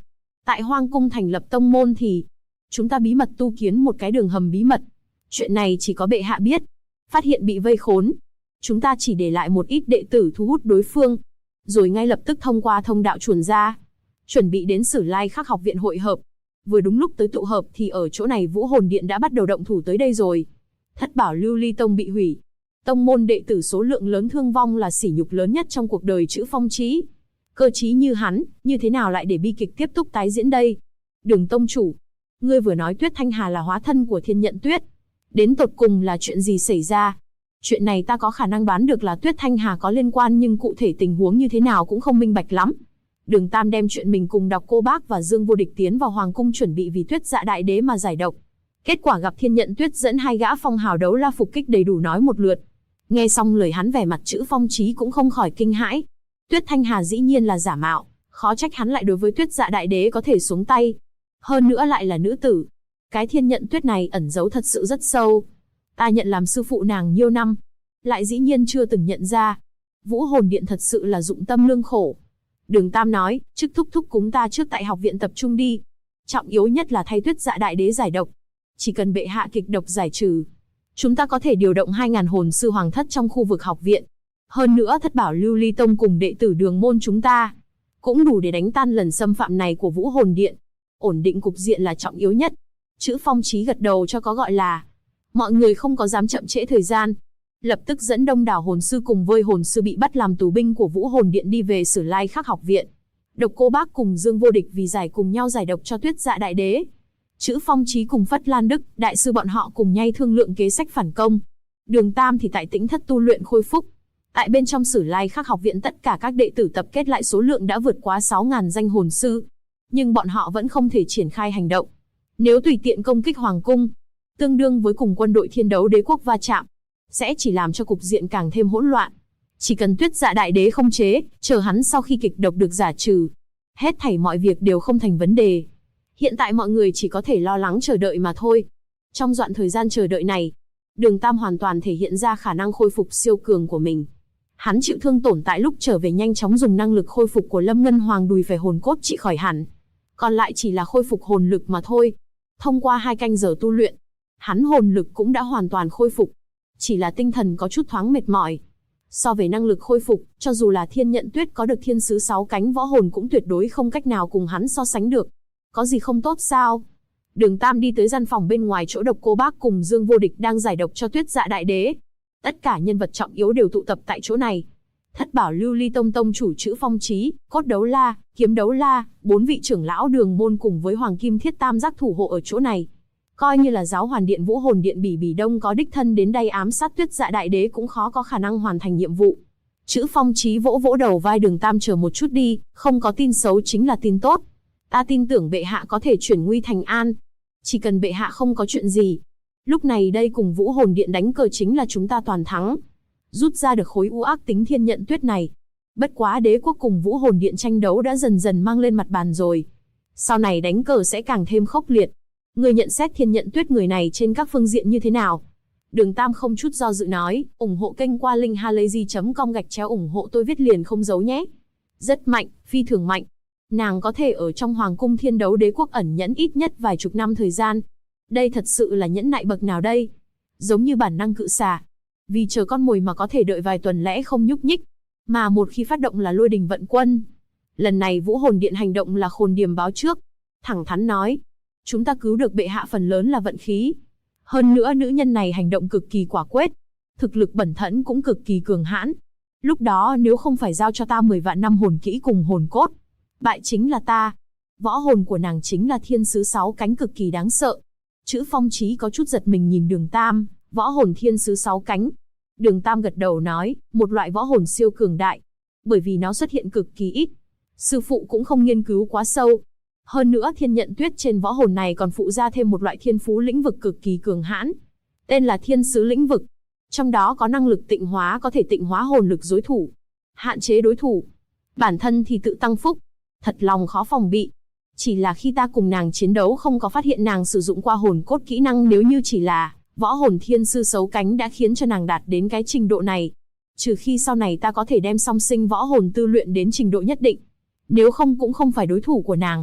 Tại Hoang Cung thành lập tông môn thì chúng ta bí mật tu kiến một cái đường hầm bí mật. Chuyện này chỉ có bệ hạ biết. Phát hiện bị vây khốn, chúng ta chỉ để lại một ít đệ tử thu hút đối phương, rồi ngay lập tức thông qua thông đạo chuồn ra, chuẩn bị đến Sử Lai Khắc học viện hội hợp. Vừa đúng lúc tới tụ hợp thì ở chỗ này Vũ Hồn Điện đã bắt đầu động thủ tới đây rồi. Thất bảo Lưu Ly Tông bị hủy, tông môn đệ tử số lượng lớn thương vong là sỉ nhục lớn nhất trong cuộc đời Trữ Phong Chí. Cơ chí như hắn, như thế nào lại để bi kịch tiếp tục tái diễn đây? Đường tông chủ, ngươi vừa nói Tuyết Thanh Hà là hóa thân của Thiên Nhận Tuyết, đến tột cùng là chuyện gì xảy ra? Chuyện này ta có khả năng đoán được là Tuyết Thanh Hà có liên quan, nhưng cụ thể tình huống như thế nào cũng không minh bạch lắm. Đường Tam đem chuyện mình cùng Độc Cô Bác và Dương Vô Địch tiến vào hoàng cung chuẩn bị vì Tuyết Dạ Đại Đế mà giải độc. Kết quả gặp Thiên Nhận Tuyết dẫn hai gã phong hào đấu la phục kích đầy đủ nói một lượt. Nghe xong lời hắn, vẻ mặt Trữ Phong Chí cũng không khỏi kinh hãi. Tuyết Thanh Hà dĩ nhiên là giả mạo, khó trách hắn lại đối với Tuyết Dạ Đại Đế có thể xuống tay. Hơn nữa lại là nữ tử. Cái Thiên Nhận Tuyết này ẩn giấu thật sự rất sâu. Ta nhận làm sư phụ nàng nhiêu năm, lại dĩ nhiên chưa từng nhận ra. Vũ Hồn Điện thật sự là dụng tâm lương khổ. Đường Tam nói, trước thúc thúc cúng ta trước tại học viện tập trung đi. Trọng yếu nhất là thay Tuyết Dạ Đại Đế giải độc. Chỉ cần bệ hạ kịch độc giải trừ, chúng ta có thể điều động 2000 hồn sư hoàng thất trong khu vực học viện. Hơn nữa Thất bảo Lưu Ly Tông cùng đệ tử Đường môn chúng ta cũng đủ để đánh tan lần xâm phạm này của Vũ Hồn Điện. Ổn định cục diện là trọng yếu nhất. Trữ Phong Chí gật đầu cho có gọi là. Mọi người không có dám chậm trễ thời gian, lập tức dẫn đông đảo hồn sư cùng với hồn sư bị bắt làm tù binh của Vũ Hồn Điện đi về Sử Lai Khắc học viện. Độc Cô Bác cùng Dương Vô Địch vì cùng nhau giải độc cho Tuyết Dạ Đại Đế. Trữ Phong Chí cùng Phất Lan Đức, đại sư bọn họ cùng nhau thương lượng kế sách phản công. Đường Tam thì tại Tĩnh Thất tu luyện khôi phúc. Tại bên trong Sử Lai Khắc học viện tất cả các đệ tử tập kết lại số lượng đã vượt quá 6000 danh hồn sư, nhưng bọn họ vẫn không thể triển khai hành động. Nếu tùy tiện công kích hoàng cung, tương đương với cùng quân đội Thiên Đấu Đế quốc va chạm, sẽ chỉ làm cho cục diện càng thêm hỗn loạn. Chỉ cần Tuyết Dạ Đại Đế không chế, chờ hắn sau khi kịch độc được giải trừ, hết thảy mọi việc đều không thành vấn đề. Hiện tại mọi người chỉ có thể lo lắng chờ đợi mà thôi. Trong đoạn thời gian chờ đợi này, Đường Tam hoàn toàn thể hiện ra khả năng khôi phục siêu cường của mình. Hắn chịu thương tổn tại lúc trở về nhanh chóng dùng năng lực khôi phục của Lâm Ngân Hoàng đùi về hồn cốt trị khỏi hẳn. Còn lại chỉ là khôi phục hồn lực mà thôi. Thông qua 2 canh giờ tu luyện, hắn hồn lực cũng đã hoàn toàn khôi phục. Chỉ là tinh thần có chút thoáng mệt mỏi. So về năng lực khôi phục, cho dù là Thiên Nhận Tuyết có được thiên sứ 6 cánh võ hồn cũng tuyệt đối không cách nào cùng hắn so sánh được. Có gì không tốt sao? Đường Tam đi tới gian phòng bên ngoài chỗ Độc Cô Bác cùng Dương Vô Địch đang giải độc cho Tuyết Dạ Đại Đế. Tất cả nhân vật trọng yếu đều tụ tập tại chỗ này. Thất bảo Lưu Ly Tông tông chủ Trữ Phong Chí, Cốt Đấu La, Kiếm Đấu La, 4 vị trưởng lão Đường môn cùng với Hoàng Kim Thiết Tam Giác thủ hộ ở chỗ này. Coi như là Giáo Hoàn Điện Vũ Hồn Điện Bỉ Bỉ Đông có đích thân đến đây ám sát Tuyết Dạ Đại Đế cũng khó có khả năng hoàn thành nhiệm vụ. Trữ Phong Chí vỗ vỗ đầu vai Đường Tam, chờ một chút đi, không có tin xấu chính là tin tốt. Ta tin tưởng bệ hạ có thể chuyển nguy thành an. Chỉ cần bệ hạ không có chuyện gì, lúc này đây cùng Vũ Hồn Điện đánh cờ chính là chúng ta toàn thắng. Rút ra được khối u ác tính Thiên Nhận Tuyết này. Bất quá đế quốc cùng Vũ Hồn Điện tranh đấu đã dần dần mang lên mặt bàn rồi. Sau này đánh cờ sẽ càng thêm khốc liệt. Người nhận xét Thiên Nhận Tuyết người này trên các phương diện như thế nào? Đường Tam không chút do dự nói, ủng hộ kênh qua link halayzi.com ủng hộ tôi viết liền không giấu nhé. Rất mạnh, phi thường mạnh. Nàng có thể ở trong Hoàng cung Thiên Đấu Đế quốc ẩn nhẫn ít nhất vài chục năm thời gian. Đây thật sự là nhẫn nại bậc nào đây? Giống như bản năng cự xà. Vì chờ con mồi mà có thể đợi vài tuần lễ không nhúc nhích. Mà một khi phát động là lôi đình vận quân. Lần này Vũ Hồn Điện hành động là khôn điềm báo trước. Thẳng thắn nói, chúng ta cứu được bệ hạ phần lớn là vận khí. Hơn nữa nữ nhân này hành động cực kỳ quả quyết. Thực lực bẩn thẫn cũng cực kỳ cường hãn. Lúc đó nếu không phải giao cho ta 10 vạn năm hồn kỹ cùng hồn cốt, bại chính là ta. Võ hồn của nàng chính là thiên sứ 6 cánh cực kỳ đáng sợ. Trữ Phong Chí có chút giật mình nhìn Đường Tam, võ hồn thiên sứ 6 cánh. Đường Tam gật đầu nói, một loại võ hồn siêu cường đại. Bởi vì nó xuất hiện cực kỳ ít. Sư phụ cũng không nghiên cứu quá sâu. Hơn nữa Thiên Nhận Tuyết trên võ hồn này còn phụ ra thêm một loại thiên phú lĩnh vực cực kỳ cường hãn. Tên là thiên sứ lĩnh vực. Trong đó có năng lực tịnh hóa, có thể tịnh hóa hồn lực đối thủ. Hạn chế đối thủ. Bản thân thì tự tăng phúc. Thật lòng khó phòng bị. Chỉ là khi ta cùng nàng chiến đấu không có phát hiện nàng sử dụng qua hồn cốt kỹ năng, nếu như chỉ là võ hồn thiên sư 6 cánh đã khiến cho nàng đạt đến cái trình độ này. Trừ khi sau này ta có thể đem song sinh võ hồn tư luyện đến trình độ nhất định. Nếu không cũng không phải đối thủ của nàng.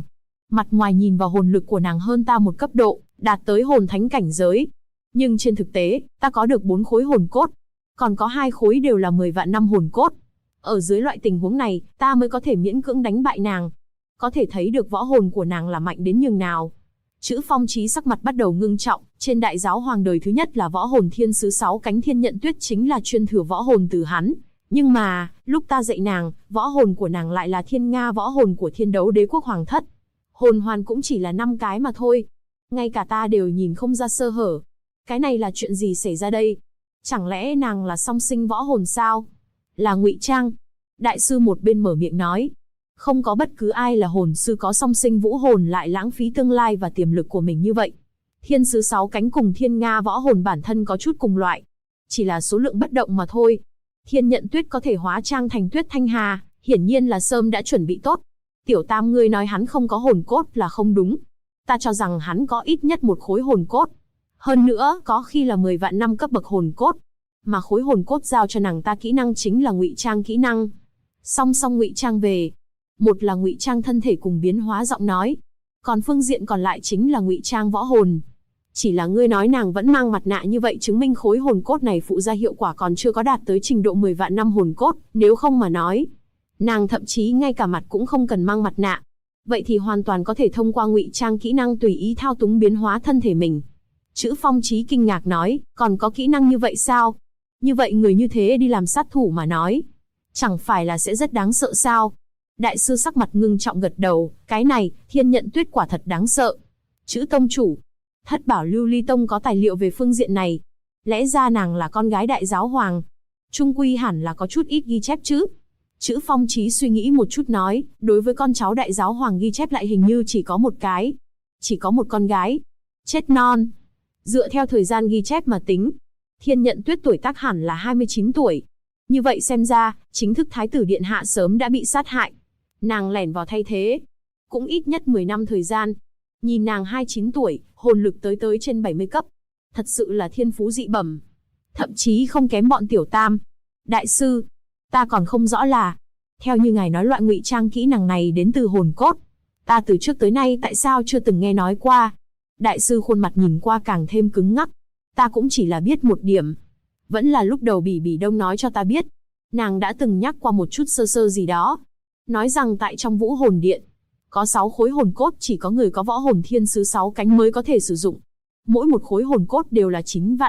Mặt ngoài nhìn vào hồn lực của nàng hơn ta một cấp độ, đạt tới hồn thánh cảnh giới. Nhưng trên thực tế, ta có được 4 khối hồn cốt. Còn có 2 khối đều là 10 vạn năm hồn cốt. Ở dưới loại tình huống này, ta mới có thể miễn cưỡng đánh bại nàng. Có thể thấy được võ hồn của nàng là mạnh đến nhường nào. Chữ Phong Chí sắc mặt bắt đầu ngưng trọng, trên đại giáo hoàng đời thứ nhất là võ hồn thiên sứ 6 cánh Thiên Nhận Tuyết chính là chuyên thừa võ hồn từ hắn. Nhưng mà, lúc ta dạy nàng, võ hồn của nàng lại là Thiên Nga võ hồn của Thiên Đấu Đế quốc hoàng thất. Hồn hoàn cũng chỉ là 5 cái mà thôi. Ngay cả ta đều nhìn không ra sơ hở. Cái này là chuyện gì xảy ra đây? Chẳng lẽ nàng là song sinh võ hồn sao? Là ngụy trang. Đại sư một bên mở miệng nói. Không có bất cứ ai là hồn sư có song sinh vũ hồn lại lãng phí tương lai và tiềm lực của mình như vậy. Thiên sứ 6 cánh cùng Thiên Nga võ hồn bản thân có chút cùng loại. Chỉ là số lượng bất động mà thôi. Thiên Nhận Tuyết có thể hóa trang thành Tuyết Thanh Hà, hiển nhiên là sớm đã chuẩn bị tốt. Tiểu Tam ngươi nói hắn không có hồn cốt là không đúng. Ta cho rằng hắn có ít nhất một khối hồn cốt. Hơn nữa, có khi là 10 vạn năm cấp bậc hồn cốt. Mà khối hồn cốt giao cho nàng ta kỹ năng chính là ngụy trang kỹ năng. Song song ngụy trang về. Một là ngụy trang thân thể cùng biến hóa giọng nói. Còn phương diện còn lại chính là ngụy trang võ hồn. Chỉ là ngươi nói nàng vẫn mang mặt nạ như vậy chứng minh khối hồn cốt này phụ ra hiệu quả còn chưa có đạt tới trình độ 10 vạn năm hồn cốt, nếu không mà nói. Nàng thậm chí ngay cả mặt cũng không cần mang mặt nạ. Vậy thì hoàn toàn có thể thông qua ngụy trang kỹ năng tùy ý thao túng biến hóa thân thể mình. Chữ Phong Chí kinh ngạc nói, còn có kỹ năng như vậy sao? Như vậy người như thế đi làm sát thủ mà nói. Chẳng phải là sẽ rất đáng sợ sao? Đại sư sắc mặt ngưng trọng gật đầu, cái này, Thiên Nhận Tuyết quả thật đáng sợ. Chữ tông chủ, Thất Bảo Lưu Ly Tông có tài liệu về phương diện này. Lẽ ra nàng là con gái đại giáo hoàng. Trung quy hẳn là có chút ít ghi chép chứ. Chữ Phong Chí suy nghĩ một chút nói, đối với con cháu đại giáo hoàng ghi chép lại hình như chỉ có một cái. Chỉ có một con gái. Chết non. Dựa theo thời gian ghi chép mà tính, Thiên Nhận Tuyết tuổi tác hẳn là 29 tuổi. Như vậy xem ra, chính thức Thái tử Điện Hạ sớm đã bị sát hại. Nàng lẻn vào thay thế. Cũng ít nhất 10 năm thời gian. Nhìn nàng 29 tuổi, hồn lực tới trên 70 cấp. Thật sự là thiên phú dị bẩm. Thậm chí không kém bọn tiểu tam. Đại sư, ta còn không rõ là, theo như ngài nói loại ngụy trang kỹ năng này đến từ hồn cốt. Ta từ trước tới nay tại sao chưa từng nghe nói qua. Đại sư khuôn mặt nhìn qua càng thêm cứng ngắc. Ta cũng chỉ là biết một điểm. Vẫn là lúc đầu Bỉ Bỉ Đông nói cho ta biết. Nàng đã từng nhắc qua một chút sơ sơ gì đó. Nói rằng tại trong Vũ Hồn Điện, có 6 khối hồn cốt chỉ có người có võ hồn thiên sứ 6 cánh mới có thể sử dụng. Mỗi một khối hồn cốt đều là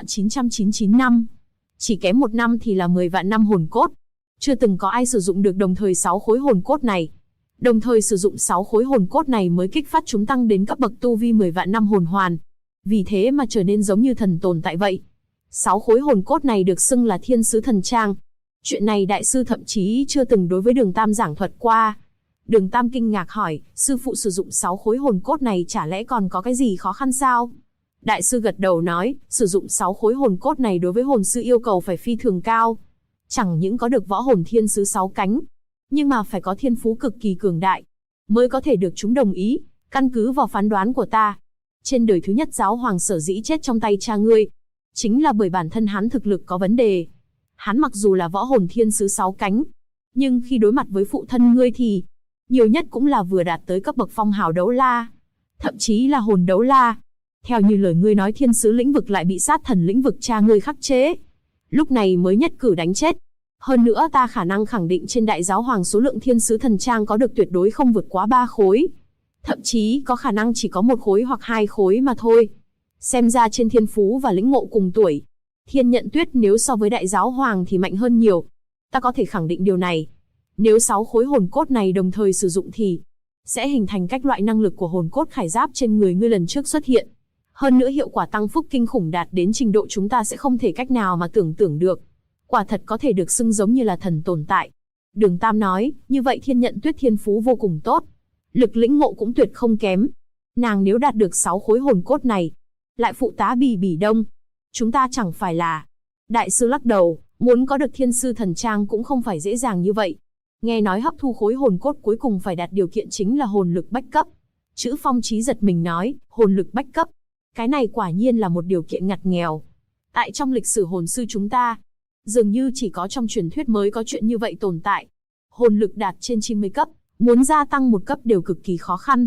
9.999 năm. Chỉ kém 1 năm thì là 10 vạn năm hồn cốt. Chưa từng có ai sử dụng được đồng thời 6 khối hồn cốt này. Đồng thời sử dụng 6 khối hồn cốt này mới kích phát chúng tăng đến cấp bậc tu vi 10 vạn năm hồn hoàn. Vì thế mà trở nên giống như thần tồn tại vậy. 6 khối hồn cốt này được xưng là thiên sứ thần trang. Chuyện này đại sư thậm chí chưa từng đối với Đường Tam giảng thuật qua. Đường Tam kinh ngạc hỏi, sư phụ sử dụng 6 khối hồn cốt này chả lẽ còn có cái gì khó khăn sao? Đại sư gật đầu nói, sử dụng 6 khối hồn cốt này đối với hồn sư yêu cầu phải phi thường cao. Chẳng những có được võ hồn thiên sứ 6 cánh, nhưng mà phải có thiên phú cực kỳ cường đại, mới có thể được chúng đồng ý. Căn cứ vào phán đoán của ta, trên đời thứ nhất giáo hoàng sở dĩ chết trong tay cha ngươi, chính là bởi bản thân hắn thực lực có vấn đề. Hắn mặc dù là võ hồn thiên sứ 6 cánh, nhưng khi đối mặt với phụ thân ngươi thì, nhiều nhất cũng là vừa đạt tới cấp bậc phong hào đấu la, thậm chí là hồn đấu la. Theo như lời ngươi nói thiên sứ lĩnh vực lại bị sát thần lĩnh vực cha ngươi khắc chế. Lúc này mới nhất cử đánh chết. Hơn nữa ta khả năng khẳng định trên đại giáo hoàng số lượng thiên sứ thần trang có được tuyệt đối không vượt quá 3 khối. Thậm chí có khả năng chỉ có 1 khối hoặc 2 khối mà thôi. Xem ra trên thiên phú và lĩnh ngộ cùng tuổi, Thiên Nhận Tuyết nếu so với đại giáo hoàng thì mạnh hơn nhiều. Ta có thể khẳng định điều này. Nếu 6 khối hồn cốt này đồng thời sử dụng thì sẽ hình thành cách loại năng lực của hồn cốt khải giáp trên người ngươi lần trước xuất hiện. Hơn nữa hiệu quả tăng phúc kinh khủng đạt đến trình độ chúng ta sẽ không thể cách nào mà tưởng tượng được. Quả thật có thể được xưng giống như là thần tồn tại. Đường Tam nói, như vậy Thiên Nhận Tuyết thiên phú vô cùng tốt. Lực lĩnh ngộ cũng tuyệt không kém. Nàng nếu đạt được 6 khối hồn cốt này, lại phụ tá Bỉ Bỉ Đông, chúng ta chẳng phải là... Đại sư lắc đầu, muốn có được thiên sư thần trang cũng không phải dễ dàng như vậy. Nghe nói hấp thu khối hồn cốt cuối cùng phải đạt điều kiện chính là hồn lực bách cấp. Chữ Phong Chí giật mình nói, hồn lực bách cấp. Cái này quả nhiên là một điều kiện ngặt nghèo. Tại trong lịch sử hồn sư chúng ta, dường như chỉ có trong truyền thuyết mới có chuyện như vậy tồn tại. Hồn lực đạt trên 90 cấp, muốn gia tăng 1 cấp đều cực kỳ khó khăn.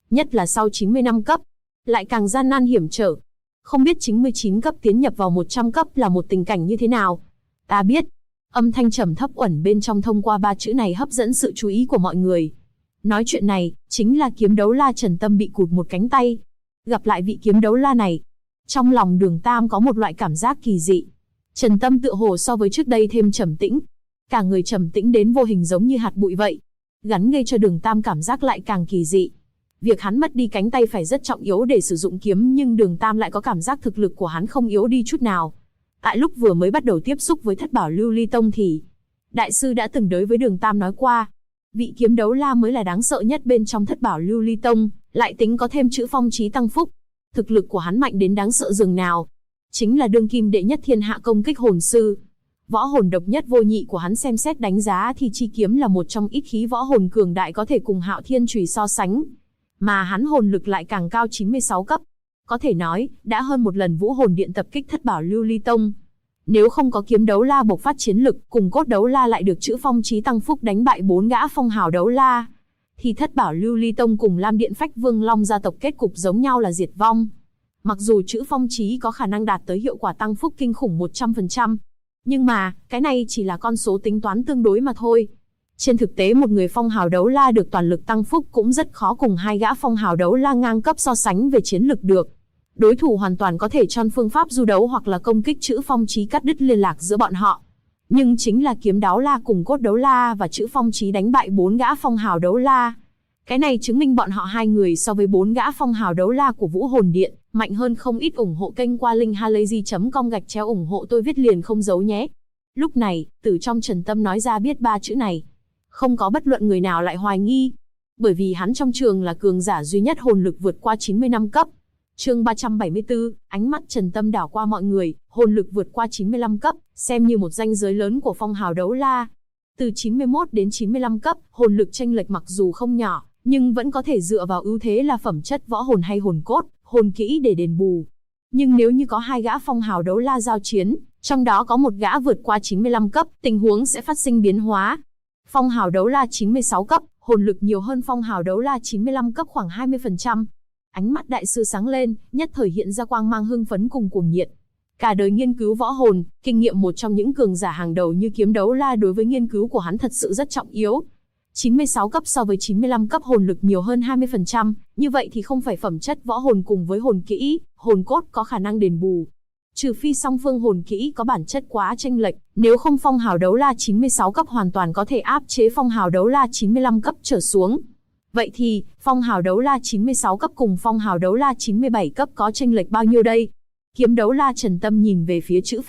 Nhất là sau 90 năm cấp, lại càng gian nan hiểm trở. Không biết 99 cấp tiến nhập vào 100 cấp là một tình cảnh như thế nào? Ta biết. Âm thanh trầm thấp uẩn bên trong thông qua ba chữ này hấp dẫn sự chú ý của mọi người. Nói chuyện này, chính là kiếm đấu la Trần Tâm bị cụt một cánh tay. Gặp lại vị kiếm đấu la này, trong lòng Đường Tam có một loại cảm giác kỳ dị. Trần Tâm tựa hồ so với trước đây thêm trầm tĩnh. Cả người trầm tĩnh đến vô hình giống như hạt bụi vậy. Gắn gây cho Đường Tam cảm giác lại càng kỳ dị. Việc hắn mất đi cánh tay phải rất trọng yếu để sử dụng kiếm, nhưng Đường Tam lại có cảm giác thực lực của hắn không yếu đi chút nào. Tại lúc vừa mới bắt đầu tiếp xúc với Thất Bảo Lưu Ly Tông thì đại sư đã từng đối với Đường Tam nói qua, vị kiếm đấu la mới là đáng sợ nhất bên trong Thất Bảo Lưu Ly Tông, lại tính có thêm chữ phong chí tăng phúc. Thực lực của hắn mạnh đến đáng sợ dường nào. Chính là đương kim đệ nhất thiên hạ công kích hồn sư. Võ hồn độc nhất vô nhị của hắn xem xét đánh giá thì chi kiếm là một trong ít khí võ hồn cường đại có thể cùng Hạo Thiên Chùy so sánh. Mà hắn hồn lực lại càng cao 96 cấp. Có thể nói, đã hơn một lần Vũ Hồn Điện tập kích Thất Bảo Lưu Ly Tông. Nếu không có kiếm đấu la bộc phát chiến lực, cùng cốt đấu la lại được chữ phong chí tăng phúc đánh bại 4 gã phong hào đấu la, thì Thất Bảo Lưu Ly Tông cùng Lam Điện Phách Vương Long gia tộc kết cục giống nhau là diệt vong. Mặc dù chữ phong chí có khả năng đạt tới hiệu quả tăng phúc kinh khủng 100%, nhưng mà, cái này chỉ là con số tính toán tương đối mà thôi. Trên thực tế một người phong hào đấu la được toàn lực tăng phúc cũng rất khó cùng hai gã phong hào đấu la ngang cấp so sánh về chiến lực được. Đối thủ hoàn toàn có thể chọn phương pháp du đấu hoặc là công kích chữ phong chí cắt đứt liên lạc giữa bọn họ. Nhưng chính là kiếm đấu la cùng cốt đấu la và chữ phong chí đánh bại 4 gã phong hào đấu la. Cái này chứng minh bọn họ hai người so với 4 gã phong hào đấu la của Vũ Hồn Điện, mạnh hơn không ít. Ủng hộ kênh qua link halayzi.com/ ủng hộ tôi viết liền không giấu nhé. Lúc này, từ trong Trần Tâm nói ra biết 3 chữ này. Không có bất luận người nào lại hoài nghi. Bởi vì hắn trong trường là cường giả duy nhất hồn lực vượt qua 90 năm cấp. Chương 374, ánh mắt Trần Tâm đảo qua mọi người, hồn lực vượt qua 95 cấp, xem như một ranh giới lớn của phong hào đấu la. Từ 91 đến 95 cấp, hồn lực chênh lệch mặc dù không nhỏ, nhưng vẫn có thể dựa vào ưu thế là phẩm chất võ hồn hay hồn cốt, hồn kỹ để đền bù. Nhưng nếu như có hai gã phong hào đấu la giao chiến, trong đó có một gã vượt qua 95 cấp, tình huống sẽ phát sinh biến hóa. Phong hào đấu la 96 cấp, hồn lực nhiều hơn phong hào đấu la 95 cấp khoảng 20%. Ánh mắt đại sư sáng lên, nhất thời hiện ra quang mang hưng phấn cùng cuồng nhiệt. Cả đời nghiên cứu võ hồn, kinh nghiệm một trong những cường giả hàng đầu như kiếm đấu la đối với nghiên cứu của hắn thật sự rất trọng yếu. 96 cấp so với 95 cấp hồn lực nhiều hơn 20%, như vậy thì không phải phẩm chất võ hồn cùng với hồn kỹ, hồn cốt có khả năng đền bù. Trừ phi song phương hồn kỹ có bản chất quá chênh lệch, nếu không phong hào đấu la 96 cấp hoàn toàn có thể áp chế phong hào đấu la 95 cấp trở xuống. Vậy thì, phong hào đấu la 96 cấp cùng phong hào đấu la 97 cấp có chênh lệch bao nhiêu đây? Kiếm đấu la Trần Tâm nhìn về phía chữ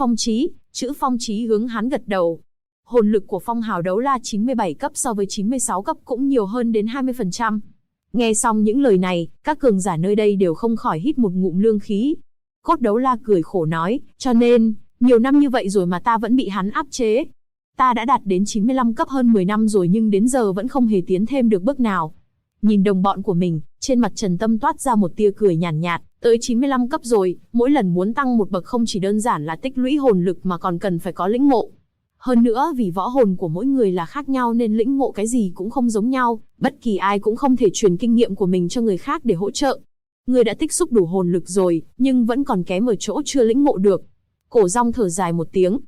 phong chí hướng hắn gật đầu. Hồn lực của phong hào đấu la 97 cấp so với 96 cấp cũng nhiều hơn đến 20%. Nghe xong những lời này, các cường giả nơi đây đều không khỏi hít một ngụm lương khí. Cốt đấu la cười khổ nói, cho nên, nhiều năm như vậy rồi mà ta vẫn bị hắn áp chế. Ta đã đạt đến 95 cấp hơn 10 năm rồi nhưng đến giờ vẫn không hề tiến thêm được bước nào. Nhìn đồng bọn của mình, trên mặt Trần Tâm toát ra một tia cười nhàn nhạt, tới 95 cấp rồi, mỗi lần muốn tăng một bậc không chỉ đơn giản là tích lũy hồn lực mà còn cần phải có lĩnh ngộ. Hơn nữa vì võ hồn của mỗi người là khác nhau nên lĩnh ngộ cái gì cũng không giống nhau, bất kỳ ai cũng không thể truyền kinh nghiệm của mình cho người khác để hỗ trợ. Người đã tích xúc đủ hồn lực rồi, nhưng vẫn còn kém ở chỗ chưa lĩnh ngộ được. Cổ Rong thở dài một tiếng,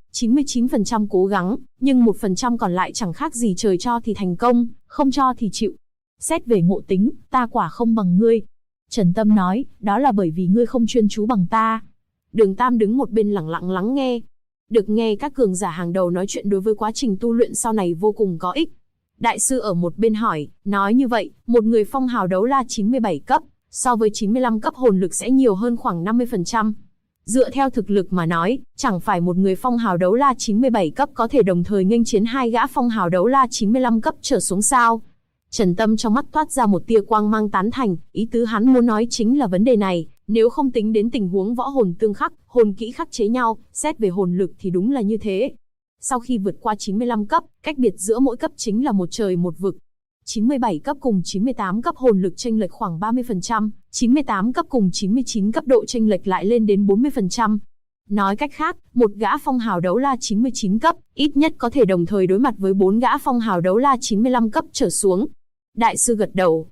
99% cố gắng, nhưng 1% còn lại chẳng khác gì trời cho thì thành công, không cho thì chịu. Xét về ngộ tính, ta quả không bằng ngươi. Trần Tâm nói, đó là bởi vì ngươi không chuyên chú bằng ta. Đường Tam đứng một bên lặng lặng lắng nghe. Được nghe các cường giả hàng đầu nói chuyện đối với quá trình tu luyện sau này vô cùng có ích. Đại sư ở một bên hỏi, nói như vậy, một người phong hào đấu la 97 cấp, so với 95 cấp hồn lực sẽ nhiều hơn khoảng 50%. Dựa theo thực lực mà nói, chẳng phải một người phong hào đấu la 97 cấp có thể đồng thời nghênh chiến hai gã phong hào đấu la 95 cấp trở xuống sao? Trần Tâm trong mắt toát ra một tia quang mang tán thành, ý tứ hắn muốn nói chính là vấn đề này, nếu không tính đến tình huống võ hồn tương khắc, hồn kỹ khắc chế nhau, xét về hồn lực thì đúng là như thế. Sau khi vượt qua 95 cấp, cách biệt giữa mỗi cấp chính là một trời một vực. 97 cấp cùng 98 cấp hồn lực chênh lệch khoảng 30%, 98 cấp cùng 99 cấp độ chênh lệch lại lên đến 40%. Nói cách khác, một gã phong hào đấu la 99 cấp, ít nhất có thể đồng thời đối mặt với 4 gã phong hào đấu la 95 cấp trở xuống. Đại sư gật đầu.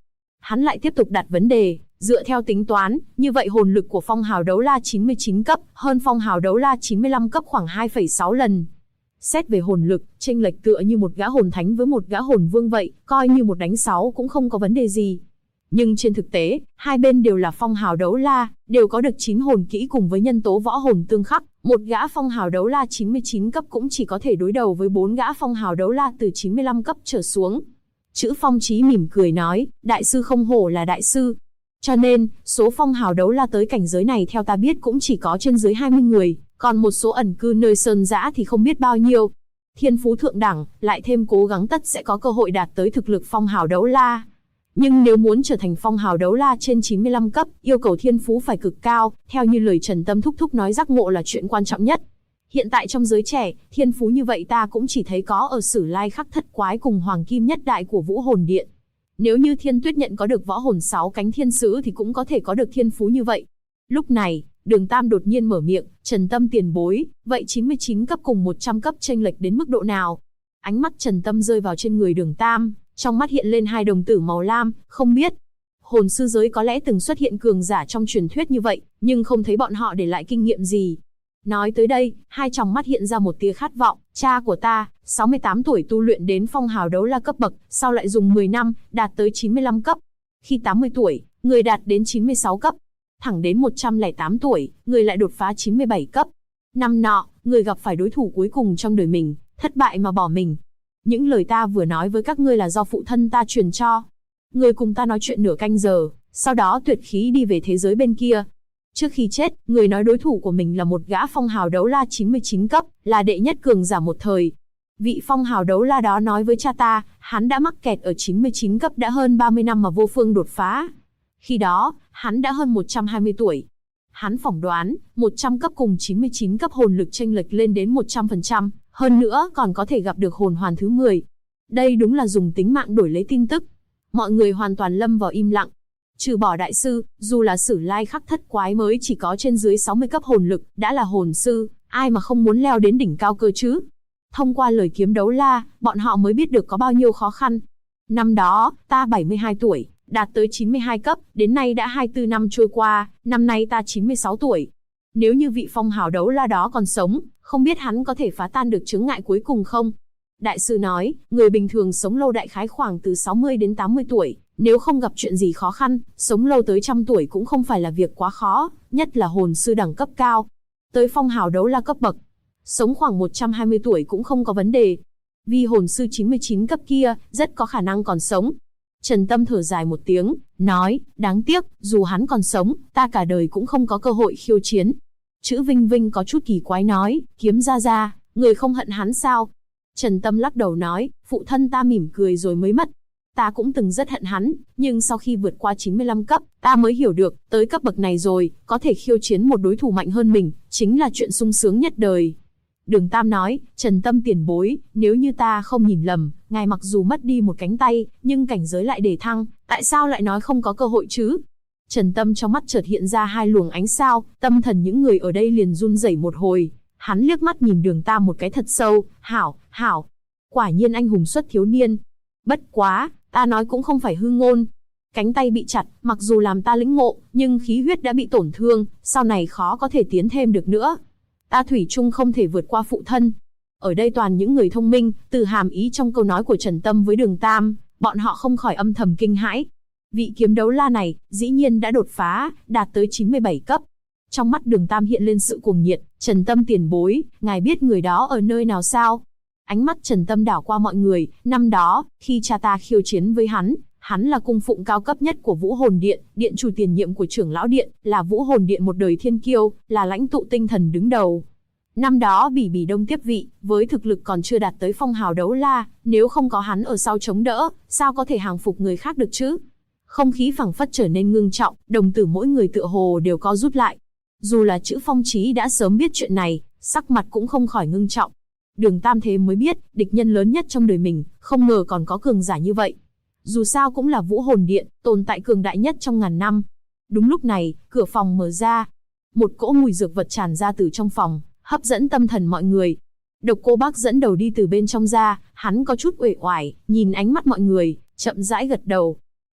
hắn lại tiếp tục đặt vấn đề, dựa theo tính toán, như vậy hồn lực của phong hào đấu la 99 cấp, hơn phong hào đấu la 95 cấp khoảng 2,6 lần. Xét về hồn lực, chênh lệch tựa như một gã hồn thánh với một gã hồn vương vậy, coi như một đánh 6 cũng không có vấn đề gì. Nhưng trên thực tế, hai bên đều là phong hào đấu la, đều có được 9 hồn kỹ cùng với nhân tố võ hồn tương khắc, một gã phong hào đấu la 99 cấp cũng chỉ có thể đối đầu với 4 gã phong hào đấu la từ 95 cấp trở xuống. Chữ Phong Chí mỉm cười nói, đại sư không hổ là đại sư. Cho nên, số phong hào đấu la tới cảnh giới này theo ta biết cũng chỉ có trên dưới 20 người, còn một số ẩn cư nơi sơn dã thì không biết bao nhiêu. Thiên phú thượng đẳng, lại thêm cố gắng tất sẽ có cơ hội đạt tới thực lực phong hào đấu la. Nhưng nếu muốn trở thành phong hào đấu la trên 95 cấp, yêu cầu thiên phú phải cực cao, theo như lời Trần Tâm thúc thúc nói giác ngộ là chuyện quan trọng nhất. Hiện tại trong giới trẻ, thiên phú như vậy ta cũng chỉ thấy có ở Sử Lai Khắc Thất Quái cùng Hoàng Kim Nhất Đại của Vũ Hồn Điện. Nếu như Thiên Tuyết Nhận có được võ hồn 6 cánh thiên sứ thì cũng có thể có được thiên phú như vậy. Lúc này, Đường Tam đột nhiên mở miệng, Trần Tâm tiền bối, vậy 99 cấp cùng 100 cấp chênh lệch đến mức độ nào? Ánh mắt Trần Tâm rơi vào trên người Đường Tam, trong mắt hiện lên hai đồng tử màu lam, không biết. Hồn sư giới có lẽ từng xuất hiện cường giả trong truyền thuyết như vậy, nhưng không thấy bọn họ để lại kinh nghiệm gì. Nói tới đây, hai tròng mắt hiện ra một tia khát vọng, cha của ta, 68 tuổi tu luyện đến phong hào đấu la cấp bậc, sau lại dùng 10 năm, đạt tới 95 cấp. Khi 80 tuổi, người đạt đến 96 cấp. Thẳng đến 108 tuổi, người lại đột phá 97 cấp. Năm nọ, người gặp phải đối thủ cuối cùng trong đời mình, thất bại mà bỏ mình. Những lời ta vừa nói với các ngươi là do phụ thân ta truyền cho. Người cùng ta nói chuyện nửa canh giờ, sau đó tuyệt khí đi về thế giới bên kia. Trước khi chết, người nói đối thủ của mình là một gã phong hào đấu la 99 cấp, là đệ nhất cường giả một thời. Vị phong hào đấu la đó nói với cha ta, hắn đã mắc kẹt ở 99 cấp đã hơn 30 năm mà vô phương đột phá. Khi đó, hắn đã hơn 120 tuổi. Hắn phỏng đoán, 100 cấp cùng 99 cấp hồn lực chênh lệch lên đến 100%, hơn nữa còn có thể gặp được hồn hoàn thứ 10. Đây đúng là dùng tính mạng đổi lấy tin tức. Mọi người hoàn toàn lâm vào im lặng. Trừ bỏ đại sư, dù là Sử Lai Khắc Thất Quái mới chỉ có trên dưới 60 cấp hồn lực, đã là hồn sư, ai mà không muốn leo đến đỉnh cao cơ chứ. Thông qua lời kiếm đấu la, bọn họ mới biết được có bao nhiêu khó khăn. Năm đó, ta 72 tuổi, đạt tới 92 cấp, đến nay đã 24 năm trôi qua, năm nay ta 96 tuổi. Nếu như vị phong hào đấu la đó còn sống, không biết hắn có thể phá tan được chướng ngại cuối cùng không? Đại sư nói, người bình thường sống lâu đại khái khoảng từ 60 đến 80 tuổi, nếu không gặp chuyện gì khó khăn, sống lâu tới 100 tuổi cũng không phải là việc quá khó, nhất là hồn sư đẳng cấp cao. Tới phong hào đấu la cấp bậc, sống khoảng 120 tuổi cũng không có vấn đề. Vì hồn sư 99 cấp kia, rất có khả năng còn sống. Trần Tâm thở dài một tiếng, nói, đáng tiếc, dù hắn còn sống, ta cả đời cũng không có cơ hội khiêu chiến. Chữ Vinh Vinh có chút kỳ quái nói, Kiếm gia gia, người không hận hắn sao? Trần Tâm lắc đầu nói, phụ thân ta mỉm cười rồi mới mất. Ta cũng từng rất hận hắn, nhưng sau khi vượt qua 95 cấp, ta mới hiểu được, tới cấp bậc này rồi, có thể khiêu chiến một đối thủ mạnh hơn mình, chính là chuyện sung sướng nhất đời. Đường Tam nói, Trần Tâm tiền bối, nếu như ta không nhìn lầm, ngài mặc dù mất đi một cánh tay, nhưng cảnh giới lại đề thăng, tại sao lại nói không có cơ hội chứ? Trần Tâm trong mắt chợt hiện ra hai luồng ánh sao, tâm thần những người ở đây liền run rẩy một hồi. Hắn liếc mắt nhìn Đường Tam một cái thật sâu, hảo, quả nhiên anh hùng xuất thiếu niên. Bất quá, ta nói cũng không phải hư ngôn. Cánh tay bị chặt, mặc dù làm ta lĩnh ngộ, nhưng khí huyết đã bị tổn thương, sau này khó có thể tiến thêm được nữa. Ta thủy chung không thể vượt qua phụ thân. Ở đây toàn những người thông minh, từ hàm ý trong câu nói của Trần Tâm với Đường Tam, bọn họ không khỏi âm thầm kinh hãi. Vị kiếm đấu la này, dĩ nhiên đã đột phá, đạt tới 97 cấp. Trong mắt Đường Tam hiện lên sự cuồng nhiệt, Trần Tâm tiền bối, ngài biết người đó ở nơi nào sao? Ánh mắt Trần Tâm đảo qua mọi người, năm đó, khi cha ta khiêu chiến với hắn là cung phụng cao cấp nhất của Vũ Hồn Điện, điện chủ tiền nhiệm của trưởng lão điện, là Vũ Hồn Điện một đời thiên kiêu, là lãnh tụ tinh thần đứng đầu. Năm đó Bỉ Bỉ Đông tiếp vị, với thực lực còn chưa đạt tới phong hào đấu la, nếu không có hắn ở sau chống đỡ, sao có thể hàng phục người khác được chứ? Không khí phảng phất trở nên ngưng trọng, đồng tử mỗi người tựa hồ đều co rút lại. Dù là chữ Phong Chí đã sớm biết chuyện này, sắc mặt cũng không khỏi ngưng trọng. Đường Tam thế mới biết, địch nhân lớn nhất trong đời mình, không ngờ còn có cường giả như vậy. Dù sao cũng là Vũ Hồn Điện, tồn tại cường đại nhất trong ngàn năm. Đúng lúc này, cửa phòng mở ra. Một cỗ mùi dược vật tràn ra từ trong phòng, hấp dẫn tâm thần mọi người. Độc Cô Bác dẫn đầu đi từ bên trong ra, hắn có chút uể oải, nhìn ánh mắt mọi người, chậm rãi gật đầu.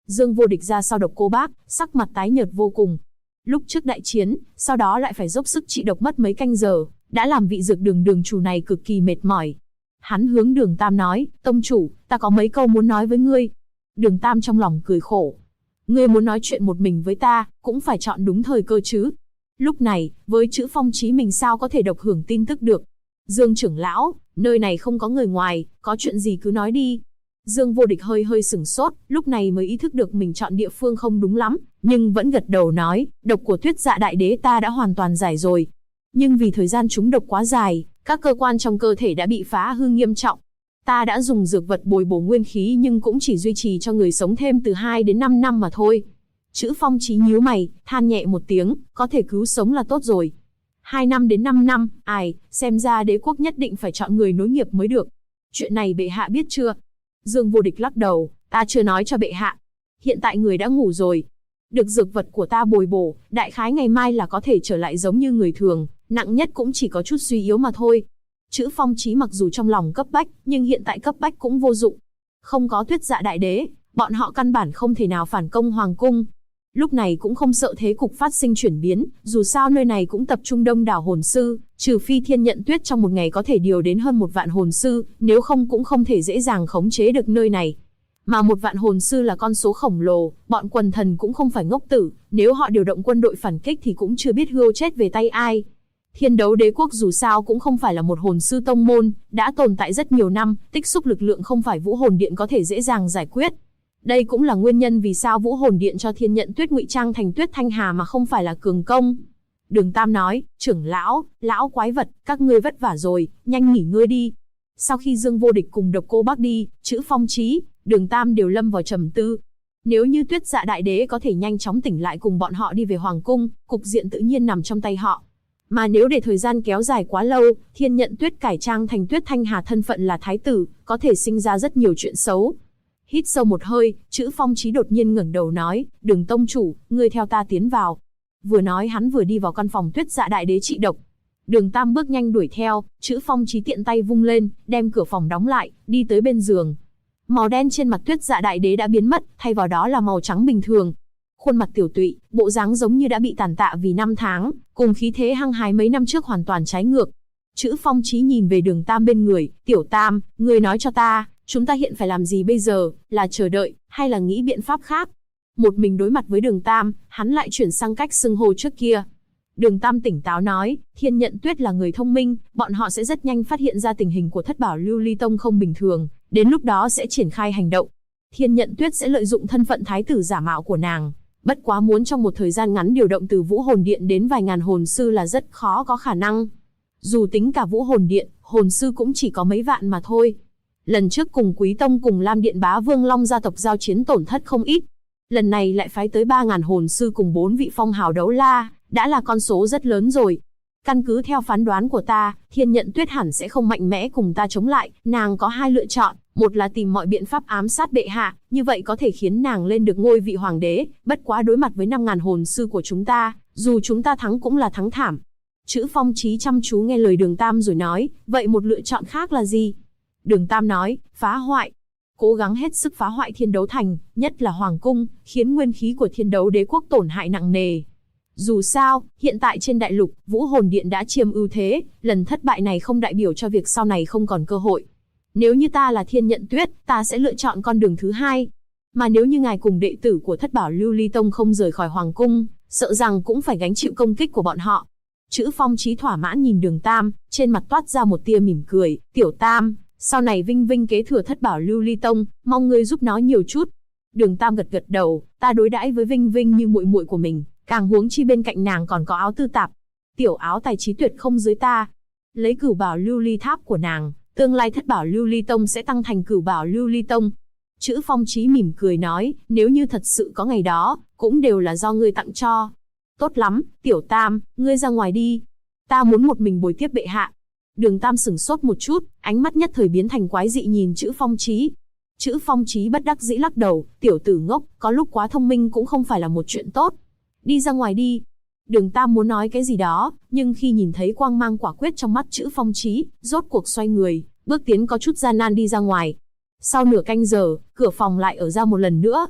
Dương Vô Địch ra sau độc cô bác, sắc mặt tái nhợt vô cùng. Lúc trước đại chiến, sau đó lại phải dốc sức trị độc mất mấy canh giờ, đã làm vị dược đường đường chủ này cực kỳ mệt mỏi. Hắn hướng Đường Tam nói, tông chủ, ta có mấy câu muốn nói với ngươi. Đường Tam trong lòng cười khổ. Ngươi muốn nói chuyện một mình với ta, cũng phải chọn đúng thời cơ chứ. Lúc này, với chữ Phong Chí mình sao có thể độc hưởng tin tức được. Dương trưởng lão, nơi này không có người ngoài, có chuyện gì cứ nói đi. Dương Vô Địch hơi hơi sửng sốt, lúc này mới ý thức được mình chọn địa phương không đúng lắm, nhưng vẫn gật đầu nói, độc của Tuyết Dạ Đại Đế ta đã hoàn toàn giải rồi. Nhưng vì thời gian trúng độc quá dài, các cơ quan trong cơ thể đã bị phá hư nghiêm trọng. Ta đã dùng dược vật bồi bổ nguyên khí nhưng cũng chỉ duy trì cho người sống thêm từ 2 đến 5 năm mà thôi. Chữ Phong Chí nhíu mày, than nhẹ một tiếng, có thể cứu sống là tốt rồi. 2 năm đến 5 năm, xem ra đế quốc nhất định phải chọn người nối nghiệp mới được. Chuyện này bệ hạ biết chưa? Dương Vô Địch lắc đầu, ta chưa nói cho bệ hạ. Hiện tại người đã ngủ rồi. Được dược vật của ta bồi bổ, đại khái ngày mai là có thể trở lại giống như người thường, nặng nhất cũng chỉ có chút suy yếu mà thôi. Chữ Phong Chí mặc dù trong lòng cấp bách, nhưng hiện tại cấp bách cũng vô dụng. Không có Tuyết Dạ Đại Đế, bọn họ căn bản không thể nào phản công hoàng cung. Lúc này cũng không sợ thế cục phát sinh chuyển biến, dù sao nơi này cũng tập trung đông đảo hồn sư, trừ phi Thiên Nhận Tuyết trong một ngày có thể điều đến hơn 1 vạn hồn sư, nếu không cũng không thể dễ dàng khống chế được nơi này. Mà 1 vạn hồn sư là con số khổng lồ, bọn quần thần cũng không phải ngốc tử, nếu họ điều động quân đội phản kích thì cũng chưa biết hươu chết về tay ai. Thiên Đấu Đế quốc dù sao cũng không phải là một hồn sư tông môn, đã tồn tại rất nhiều năm, tích xúc lực lượng không phải Vũ Hồn Điện có thể dễ dàng giải quyết. Đây cũng là nguyên nhân vì sao Vũ Hồn Điện cho Thiên Nhận Tuyết ngụy trang thành Tuyết Thanh Hà mà không phải là cường công. Đường Tam nói, trưởng lão, lão quái vật, các ngươi vất vả rồi, nhanh nghỉ ngơi đi. Sau khi Dương Vô Địch cùng độc cô bác đi, chữ Phong Chí, Đường Tam đều lâm vào trầm tư. Nếu như Tuyết Dạ Đại Đế có thể nhanh chóng tỉnh lại cùng bọn họ đi về hoàng cung, cục diện tự nhiên nằm trong tay họ. Mà nếu để thời gian kéo dài quá lâu, Thiên Nhận Tuyết cải trang thành Tuyết Thanh Hà thân phận là thái tử, có thể sinh ra rất nhiều chuyện xấu. Hít sâu một hơi, chữ Phong Chí đột nhiên ngẩng đầu nói, Đường tông chủ, ngươi theo ta tiến vào. Vừa nói hắn vừa đi vào căn phòng Tuyết Dạ Đại Đế trị độc. Đường Tam bước nhanh đuổi theo, chữ Phong Chí tiện tay vung lên, đem cửa phòng đóng lại, đi tới bên giường. Màu đen trên mặt Tuyết Dạ Đại Đế đã biến mất, thay vào đó là màu trắng bình thường. Khuôn mặt tiểu tụy, bộ dáng giống như đã bị tàn tạ vì 5 tháng, cùng khí thế hăng hái mấy năm trước hoàn toàn trái ngược. Chữ Phong Chí nhìn về Đường Tam bên người, tiểu Tam, ngươi nói cho ta, chúng ta hiện phải làm gì bây giờ, là chờ đợi, hay là nghĩ biện pháp khác? Một mình đối mặt với Đường Tam, hắn lại chuyển sang cách xưng hô trước kia. Đường Tam tỉnh táo nói, Thiên Nhận Tuyết là người thông minh, bọn họ sẽ rất nhanh phát hiện ra tình hình của Thất Bảo Lưu Ly Tông không bình thường, đến lúc đó sẽ triển khai hành động. Thiên Nhận Tuyết sẽ lợi dụng thân phận thái tử giả mạo của nàng. Bất quá muốn trong một thời gian ngắn điều động từ Vũ Hồn Điện đến vài ngàn hồn sư là rất khó có khả năng. Dù tính cả Vũ Hồn Điện, hồn sư cũng chỉ có mấy vạn mà thôi. Lần trước cùng Quý Tông cùng Lam Điện Bá Vương Long gia tộc giao chiến tổn thất không ít. Lần này lại phái tới 3.000 hồn sư cùng 4 vị phong hào đấu la, đã là con số rất lớn rồi. Căn cứ theo phán đoán của ta, Thiên Nhận Tuyết hẳn sẽ không mạnh mẽ cùng ta chống lại, nàng có 2 lựa chọn, một là tìm mọi biện pháp ám sát bệ hạ, như vậy có thể khiến nàng lên được ngôi vị hoàng đế, bất quá đối mặt với 5.000 hồn sư của chúng ta, dù chúng ta thắng cũng là thắng thảm. Chữ Phong Chí chăm chú nghe lời Đường Tam rồi nói, vậy một lựa chọn khác là gì? Đường Tam nói, phá hoại. Cố gắng hết sức phá hoại Thiên Đấu Thành, nhất là hoàng cung, khiến nguyên khí của Thiên Đấu Đế quốc tổn hại nặng nề. Dù sao, hiện tại trên đại lục, Vũ Hồn Điện đã chiếm ưu thế, lần thất bại này không đại biểu cho việc sau này không còn cơ hội. Nếu như ta là Thiên Nhận Tuyết, ta sẽ lựa chọn con đường thứ hai. Mà nếu như ngài cùng đệ tử của Thất Bảo Lưu Ly Tông không rời khỏi hoàng cung, sợ rằng cũng phải gánh chịu công kích của bọn họ. Chữ Phong Chí thỏa mãn nhìn Đường Tam, trên mặt toát ra một tia mỉm cười, tiểu Tam, sau này Vinh Vinh kế thừa Thất Bảo Lưu Ly Tông, mong ngươi giúp nó nhiều chút. Đường Tam gật gật đầu, ta đối đãi với Vinh Vinh như muội muội của mình, càng huống chi bên cạnh nàng còn có Áo Tư Tạp. Tiểu Áo tài trí tuyệt không dưới ta. Lấy Cửu Bảo Lưu Ly Tháp của nàng, tương lai Thất Bảo Lưu Ly Tông sẽ tăng thành Cửu Bảo Lưu Ly Tông. Chữ Phong Chí mỉm cười nói, nếu như thật sự có ngày đó, cũng đều là do ngươi tặng cho. Tốt lắm, tiểu Tam, ngươi ra ngoài đi. Ta muốn một mình bồi tiếp bệ hạ. Đường Tam sửng sốt một chút, ánh mắt nhất thời biến thành quái dị nhìn chữ Phong Chí. Chữ Phong Chí bất đắc dĩ lắc đầu, tiểu tử ngốc, có lúc quá thông minh cũng không phải là một chuyện tốt. Đi ra ngoài đi. Đường Tam muốn nói cái gì đó, nhưng khi nhìn thấy quang mang quả quyết trong mắt chữ Phong Chí, rốt cuộc xoay người, bước tiến có chút gian nan đi ra ngoài. Sau nửa canh giờ, cửa phòng lại ở ra một lần nữa.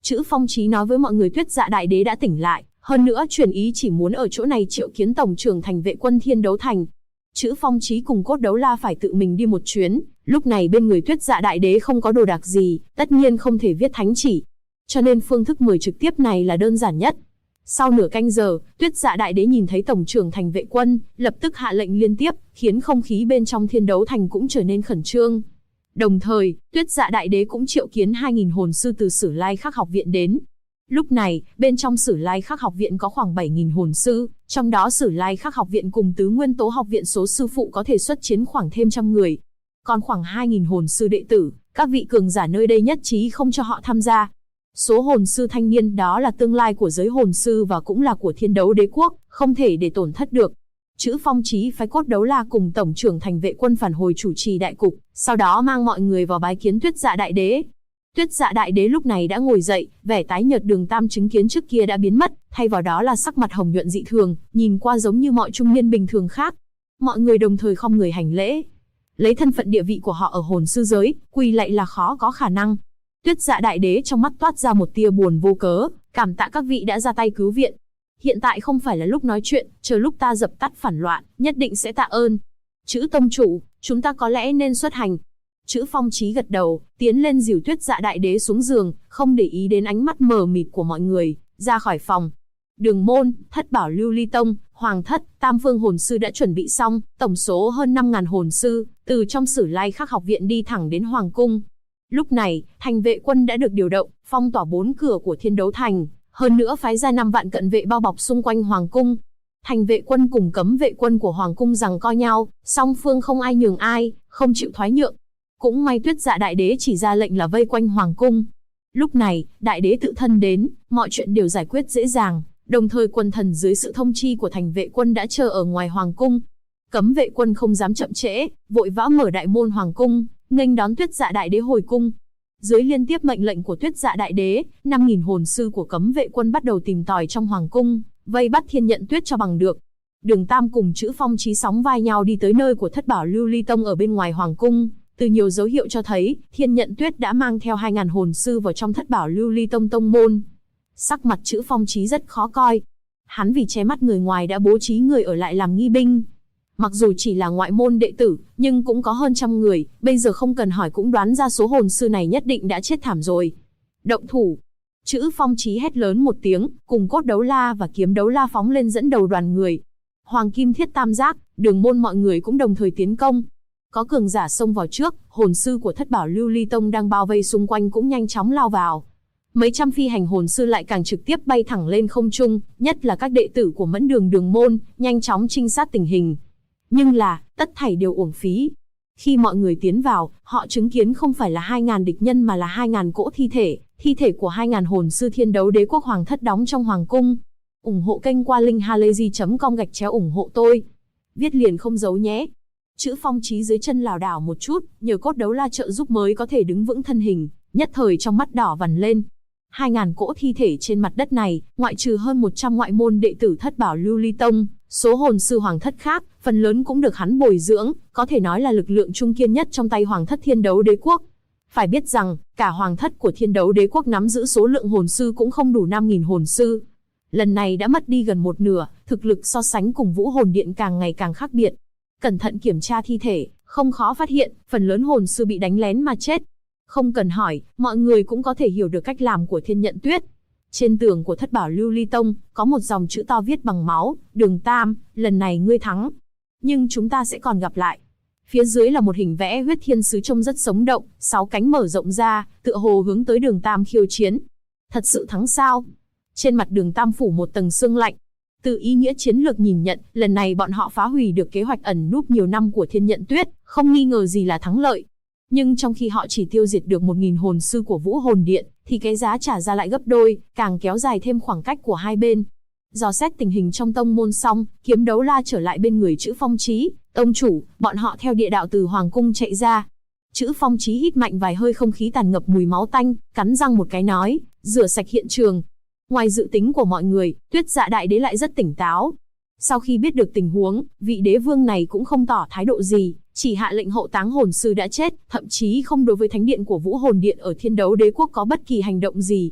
Chữ Phong Chí nói với mọi người Tuyết Dạ Đại Đế đã tỉnh lại, hơn nữa truyền ý chỉ muốn ở chỗ này triệu kiến tổng trưởng thành vệ quân Thiên Đấu Thành. Chữ Phong Chí cùng Cốt Đấu La phải tự mình đi một chuyến, lúc này bên người Tuyết Dạ Đại Đế không có đồ đạc gì, tất nhiên không thể viết thánh chỉ. Cho nên phương thức mời trực tiếp này là đơn giản nhất. Sau nửa canh giờ, Tuyết Dạ Đại Đế nhìn thấy tổng trưởng thành vệ quân, lập tức hạ lệnh liên tiếp, khiến không khí bên trong Thiên Đấu Thành cũng trở nên khẩn trương. Đồng thời, Tuyết Dạ Đại Đế cũng triệu kiến 2.000 hồn sư từ Sử Lai Khắc học viện đến. Lúc này, bên trong Sử Lai Khắc học viện có khoảng 7.000 hồn sư, trong đó Sử Lai Khắc học viện cùng Tứ Nguyên Tố học viện số sư phụ có thể xuất chiến khoảng thêm 100 người. Còn khoảng 2.000 hồn sư đệ tử, các vị cường giả nơi đây nhất trí không cho họ tham gia. Số hồn sư thanh niên đó là tương lai của giới hồn sư và cũng là của Thiên Đấu Đế quốc, không thể để tổn thất được. Chữ Phong Chí phái Cốt Đấu La cùng tổng trưởng thành vệ quân phản hồi chủ trì đại cục, sau đó mang mọi người vào bái kiến Tuyết Dạ Đại Đế. Tuyết Dạ Đại Đế lúc này đã ngồi dậy, vẻ tái nhợt Đường Tam chứng kiến trước kia đã biến mất, thay vào đó là sắc mặt hồng nhuận dị thường, nhìn qua giống như mọi trung niên bình thường khác. Mọi người đồng thời khom người hành lễ. Lấy thân phận địa vị của họ ở hồn sư giới, quỳ lạy là khó có khả năng. Tuyết Dạ Đại Đế trong mắt toát ra một tia buồn vô cớ, cảm tạ các vị đã ra tay cứu viện. Hiện tại không phải là lúc nói chuyện, chờ lúc ta dập tắt phản loạn, nhất định sẽ tạ ơn. Chữ tông chủ, chúng ta có lẽ nên xuất hành. Chữ Phong Chí gật đầu, tiến lên dìu Tuyết Dạ Đại Đế xuống giường, không để ý đến ánh mắt mờ mịt của mọi người, ra khỏi phòng. Đường Môn, Thất Bảo Lưu Ly Tông, Hoàng Thất, Tam Phương hồn sư đã chuẩn bị xong, tổng số hơn 5.000 hồn sư, từ trong Sử Lai Khắc học viện đi thẳng đến Hoàng cung. Lúc này, thành vệ quân đã được điều động, phong tỏa 4 cửa của Thiên Đấu Thành, hơn nữa phái ra 5 vạn cận vệ bao bọc xung quanh Hoàng cung. Thành vệ quân cùng cấm vệ quân của Hoàng cung giằng co nhau, song phương không ai nhường ai, không chịu thoái nhượng. Cũng may Tuyết Dạ Đại Đế chỉ ra lệnh là vây quanh Hoàng cung. Lúc này, Đại Đế tự thân đến, mọi chuyện đều giải quyết dễ dàng, đồng thời quân thần dưới sự thông chi của thành vệ quân đã chờ ở ngoài Hoàng cung. Cấm vệ quân không dám chậm trễ, vội vã mở đại môn Hoàng cung, nghênh đón Tuyết Dạ Đại Đế hồi cung. Dưới liên tiếp mệnh lệnh của Tuyết Dạ Đại Đế, 5.000 hồn sư của cấm vệ quân bắt đầu tìm tòi trong Hoàng cung, vây bắt Thiên Nhận Tuyết cho bằng được. Đường Tam cùng Chữ Phong Chí sóng vai nhau đi tới nơi của Thất Bảo Lưu Ly Tông ở bên ngoài Hoàng cung. Từ nhiều dấu hiệu cho thấy, Thiên Nhận Tuyết đã mang theo 2.000 hồn sư vào trong Thất Bảo Lưu Ly Tông tông môn. Sắc mặt Chữ Phong Chí rất khó coi. Hắn vì che mắt người ngoài đã bố trí người ở lại làm nghi binh. Mặc dù chỉ là ngoại môn đệ tử, nhưng cũng có hơn 100 người, bây giờ không cần hỏi cũng đoán ra số hồn sư này nhất định đã chết thảm rồi. Động thủ! Chữ Phong Chí hét lớn một tiếng, cùng Cốt Đấu La và Kiếm Đấu La phóng lên dẫn đầu đoàn người. Hoàng Kim Thiết Tam Giác, Đường Môn mọi người cũng đồng thời tiến công. Có cường giả xông vào trước, hồn sư của Thất Bảo Lưu Ly Tông đang bao vây xung quanh cũng nhanh chóng lao vào. Mấy trăm phi hành hồn sư lại càng trực tiếp bay thẳng lên không trung, nhất là các đệ tử của Mẫn Đường Đường Môn, nhanh chóng trinh sát tình hình. Nhưng là, tất thảy đều uổng phí. Khi mọi người tiến vào, họ chứng kiến không phải là 2.000 địch nhân mà là 2.000 cỗ thi thể của 2.000 hồn sư Thiên Đấu Đế quốc Hoàng Thất đóng trong Hoàng cung. Ủng hộ kênh qua linkhalazy.com/ủng hộ tôi. Viết liền không giấu nhé. Chữ Phong Chí dưới chân lảo đảo một chút, nhờ Cốt Đấu La trợ giúp mới có thể đứng vững thân hình, nhất thời trong mắt đỏ vằn lên. 2.000 cỗ thi thể trên mặt đất này, ngoại trừ hơn 100 ngoại môn đệ tử Thất Bảo Lưu Ly Tông, số hồn sư Hoàng Thất khác, phần lớn cũng được hắn bồi dưỡng, có thể nói là lực lượng trung kiên nhất trong tay Hoàng Thất Thiên Đấu Đế quốc. Phải biết rằng, cả Hoàng Thất của Thiên Đấu Đế quốc nắm giữ số lượng hồn sư cũng không đủ 5.000 hồn sư. Lần này đã mất đi gần một nửa, thực lực so sánh cùng Vũ Hồn Điện càng ngày càng khác biệt. Cẩn thận kiểm tra thi thể, không khó phát hiện, phần lớn hồn sư bị đánh lén mà chết. Không cần hỏi, mọi người cũng có thể hiểu được cách làm của Thiên Nhận Tuyết. Trên tường của Thất Bảo Lưu Ly Tông, có một dòng chữ to viết bằng máu, Đường Tam, lần này ngươi thắng. Nhưng chúng ta sẽ còn gặp lại. Phía dưới là một hình vẽ huyết thiên sứ trông rất sống động, 6 cánh mở rộng ra, tựa hồ hướng tới Đường Tam khiêu chiến. Thật sự thắng sao? Trên mặt Đường Tam phủ một tầng sương lạnh. Từ ý nghĩa chiến lược nhìn nhận, lần này bọn họ phá hủy được kế hoạch ẩn núp nhiều năm của Thiên Nhận Tuyết, không nghi ngờ gì là thắng lợi. Nhưng trong khi họ chỉ tiêu diệt được 1.000 hồn sư của Vũ Hồn Điện, thì cái giá trả ra lại gấp đôi, càng kéo dài thêm khoảng cách của hai bên. Dò xét tình hình trong tông môn xong, Kiếm Đấu La trở lại bên người Chữ Phong Chí. Tông chủ, bọn họ theo địa đạo từ Hoàng cung chạy ra. Chữ Phong Chí hít mạnh vài hơi không khí tàn ngập mùi máu tanh, cắn răng một cái nói, rửa sạch hiện trường. Ngoài dự tính của mọi người, Tuyết Dạ Đại Đế lại rất tỉnh táo. Sau khi biết được tình huống, vị đế vương này cũng không tỏ thái độ gì, chỉ hạ lệnh hậu táng hồn sư đã chết, thậm chí không đối với thánh điện của Vũ Hồn Điện ở Thiên Đấu Đế quốc có bất kỳ hành động gì.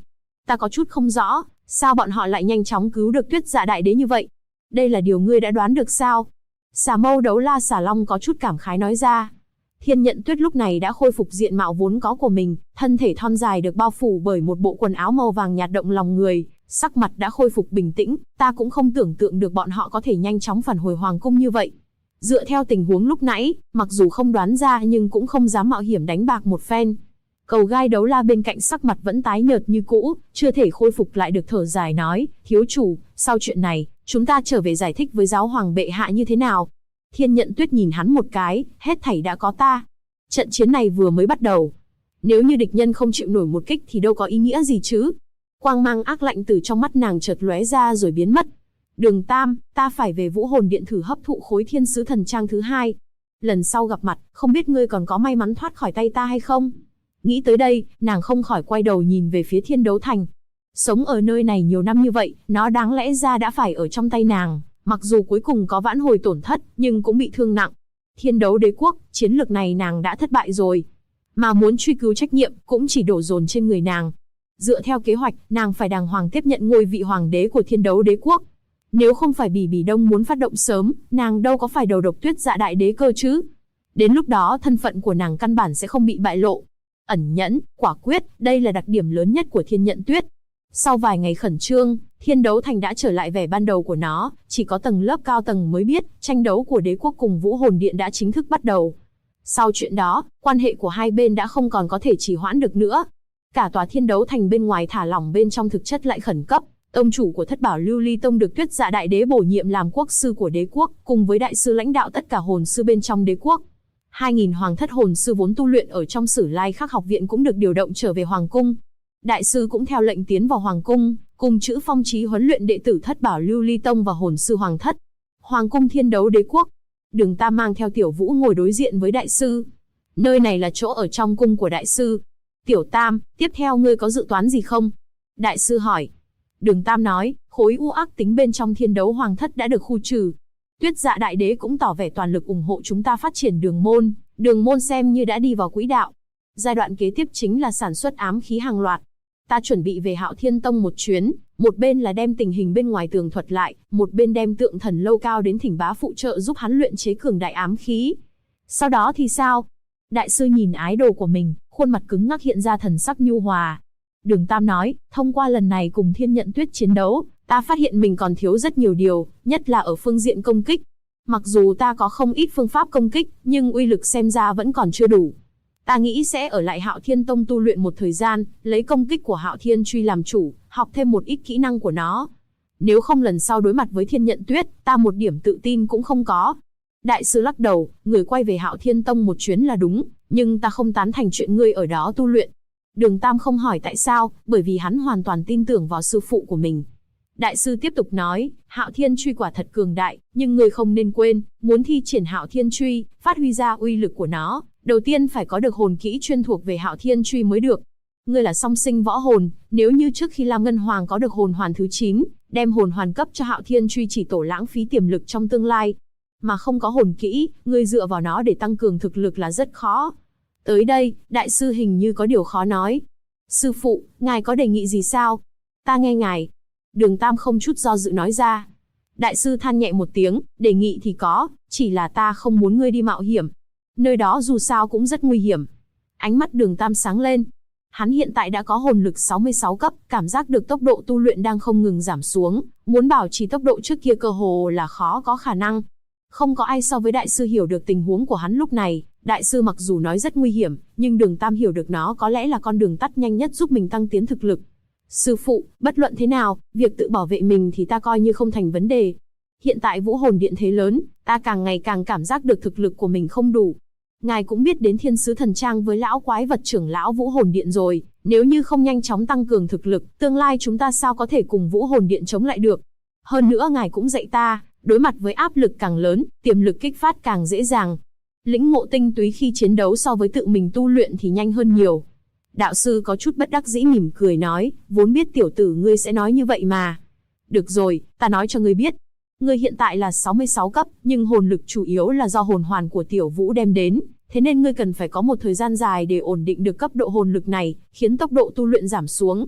Ta có chút không rõ, sao bọn họ lại nhanh chóng cứu được Tuyết Dạ Đại Đế như vậy? Đây là điều ngươi đã đoán được sao? Xà Mâu Đấu La Xà Long có chút cảm khái nói ra. Thiên Nhận Tuyết lúc này đã khôi phục diện mạo vốn có của mình, thân thể thon dài được bao phủ bởi một bộ quần áo màu vàng nhạt động lòng người, sắc mặt đã khôi phục bình tĩnh, ta cũng không tưởng tượng được bọn họ có thể nhanh chóng phản hồi hoàng cung như vậy. Dựa theo tình huống lúc nãy, mặc dù không đoán ra nhưng cũng không dám mạo hiểm đánh bạc một phen. Cầu gai đấu la bên cạnh sắc mặt vẫn tái nhợt như cũ, chưa thể khôi phục lại được thở dài nói, thiếu chủ, sau chuyện này, chúng ta trở về giải thích với giáo hoàng bệ hạ như thế nào? Thiên Nhận Tuyết nhìn hắn một cái, hết thảy đã có ta. Trận chiến này vừa mới bắt đầu. Nếu như địch nhân không chịu nổi một kích thì đâu có ý nghĩa gì chứ. Quang mang ác lạnh từ trong mắt nàng chợt lóe ra rồi biến mất. Đường Tam, ta phải về Vũ Hồn Điện thử hấp thụ khối thiên sứ thần trang thứ hai. Lần sau gặp mặt, không biết ngươi còn có may mắn thoát khỏi tay ta hay không? Nghĩ tới đây, nàng không khỏi quay đầu nhìn về phía Thiên Đấu Thành. Sống ở nơi này nhiều năm như vậy, nó đáng lẽ ra đã phải ở trong tay nàng. Mặc dù cuối cùng có vãn hồi tổn thất, nhưng cũng bị thương nặng. Thiên Đấu Đế Quốc, chiến lược này nàng đã thất bại rồi. Mà muốn truy cứu trách nhiệm, cũng chỉ đổ dồn trên người nàng. Dựa theo kế hoạch, nàng phải đàng hoàng tiếp nhận ngôi vị hoàng đế của Thiên Đấu Đế Quốc. Nếu không phải Bỉ Bỉ Đông muốn phát động sớm, nàng đâu có phải đầu độc Tuyết Dạ Đại Đế cơ chứ. Đến lúc đó thân phận của nàng căn bản sẽ không bị bại lộ. Ẩn nhẫn, quả quyết, đây là đặc điểm lớn nhất của Thiên Nhận Tuyết. Sau vài ngày khẩn trương, Thiên Đấu Thành đã trở lại vẻ ban đầu của nó, chỉ có tầng lớp cao tầng mới biết, tranh đấu của đế quốc cùng Vũ Hồn Điện đã chính thức bắt đầu. Sau chuyện đó, quan hệ của hai bên đã không còn có thể trì hoãn được nữa. Cả tòa Thiên Đấu Thành bên ngoài thả lỏng bên trong thực chất lại khẩn cấp. Tông chủ của Thất Bảo Lưu Ly Tông được Tuyết Dạ Đại Đế bổ nhiệm làm quốc sư của đế quốc, cùng với đại sư lãnh đạo tất cả hồn sư bên trong đế quốc. 2000 hoàng thất hồn sư vốn tu luyện ở trong Sử Lai Khắc học viện cũng được điều động trở về hoàng cung. Đại sư cũng theo lệnh tiến vào hoàng cung, cùng chữ phong chí huấn luyện đệ tử Thất Bảo Lưu Ly Tông và hồn sư hoàng thất. Hoàng cung Thiên Đấu Đế Quốc. Đường Tam mang theo Tiểu Vũ ngồi đối diện với đại sư. Nơi này là chỗ ở trong cung của đại sư. Tiểu Tam, tiếp theo ngươi có dự toán gì không? Đại sư hỏi. Đường Tam nói, khối u ác tính bên trong Thiên Đấu Hoàng thất đã được khu trừ. Tuyết Dạ Đại Đế cũng tỏ vẻ toàn lực ủng hộ chúng ta phát triển đường môn xem như đã đi vào quỹ đạo. Giai đoạn kế tiếp chính là sản xuất ám khí hàng loạt. Ta chuẩn bị về Hạo Thiên Tông một chuyến, một bên là đem tình hình bên ngoài tường thuật lại, một bên đem Tượng Thần Lâu Cao đến thỉnh bá phụ trợ giúp hắn luyện chế cường đại ám khí. Sau đó thì sao? Đại sư nhìn ái đồ của mình, khuôn mặt cứng ngắc hiện ra thần sắc nhu hòa. Đường Tam nói, thông qua lần này cùng Thiên Nhận Tuyết chiến đấu, ta phát hiện mình còn thiếu rất nhiều điều, nhất là ở phương diện công kích. Mặc dù ta có không ít phương pháp công kích, nhưng uy lực xem ra vẫn còn chưa đủ. Ta nghĩ sẽ ở lại Hạo Thiên Tông tu luyện một thời gian, lấy công kích của Hạo Thiên Truy làm chủ, học thêm một ít kỹ năng của nó. Nếu không lần sau đối mặt với Thiên Nhận Tuyết, ta một điểm tự tin cũng không có. Đại sư lắc đầu, người quay về Hạo Thiên Tông một chuyến là đúng, nhưng ta không tán thành chuyện ngươi ở đó tu luyện. Đường Tam không hỏi tại sao, bởi vì hắn hoàn toàn tin tưởng vào sư phụ của mình. Đại sư tiếp tục nói, Hạo Thiên Truy quả thật cường đại, nhưng ngươi không nên quên, muốn thi triển Hạo Thiên Truy, phát huy ra uy lực của nó, đầu tiên phải có được hồn kỹ chuyên thuộc về Hạo Thiên Truy mới được. Ngươi là song sinh võ hồn, nếu như trước khi Lam Ngân Hoàng có được hồn hoàn thứ 9, đem hồn hoàn cấp cho Hạo Thiên Truy chỉ tổ lãng phí tiềm lực trong tương lai. Mà không có hồn kỹ, ngươi dựa vào nó để tăng cường thực lực là rất khó. Tới đây, đại sư hình như có điều khó nói. Sư phụ, ngài có đề nghị gì sao? Ta nghe ngài. Đường Tam không chút do dự nói ra. Đại sư than nhẹ một tiếng, đề nghị thì có, chỉ là ta không muốn ngươi đi mạo hiểm. Nơi đó dù sao cũng rất nguy hiểm. Ánh mắt Đường Tam sáng lên. Hắn hiện tại đã có hồn lực 66 cấp, cảm giác được tốc độ tu luyện đang không ngừng giảm xuống, muốn bảo trì tốc độ trước kia cơ hồ là khó có khả năng. Không có ai so với đại sư hiểu được tình huống của hắn lúc này. Đại sư mặc dù nói rất nguy hiểm, nhưng Đường Tam hiểu được nó có lẽ là con đường tắt nhanh nhất giúp mình tăng tiến thực lực. Sư phụ, bất luận thế nào, việc tự bảo vệ mình thì ta coi như không thành vấn đề. Hiện tại Vũ Hồn Điện thế lớn, ta càng ngày càng cảm giác được thực lực của mình không đủ. Ngài cũng biết đến Thiên Sứ Thần Trang với lão quái vật trưởng lão Vũ Hồn Điện rồi, nếu như không nhanh chóng tăng cường thực lực, tương lai chúng ta sao có thể cùng Vũ Hồn Điện chống lại được. Hơn nữa ngài cũng dạy ta, đối mặt với áp lực càng lớn, tiềm lực kích phát càng dễ dàng. Lĩnh ngộ tinh túy khi chiến đấu so với tự mình tu luyện thì nhanh hơn nhiều. Đạo sư có chút bất đắc dĩ mỉm cười nói, vốn biết tiểu tử ngươi sẽ nói như vậy mà. Được rồi, ta nói cho ngươi biết. Ngươi hiện tại là 66 cấp, nhưng hồn lực chủ yếu là do hồn hoàn của Tiểu Vũ đem đến, thế nên ngươi cần phải có một thời gian dài để ổn định được cấp độ hồn lực này, khiến tốc độ tu luyện giảm xuống.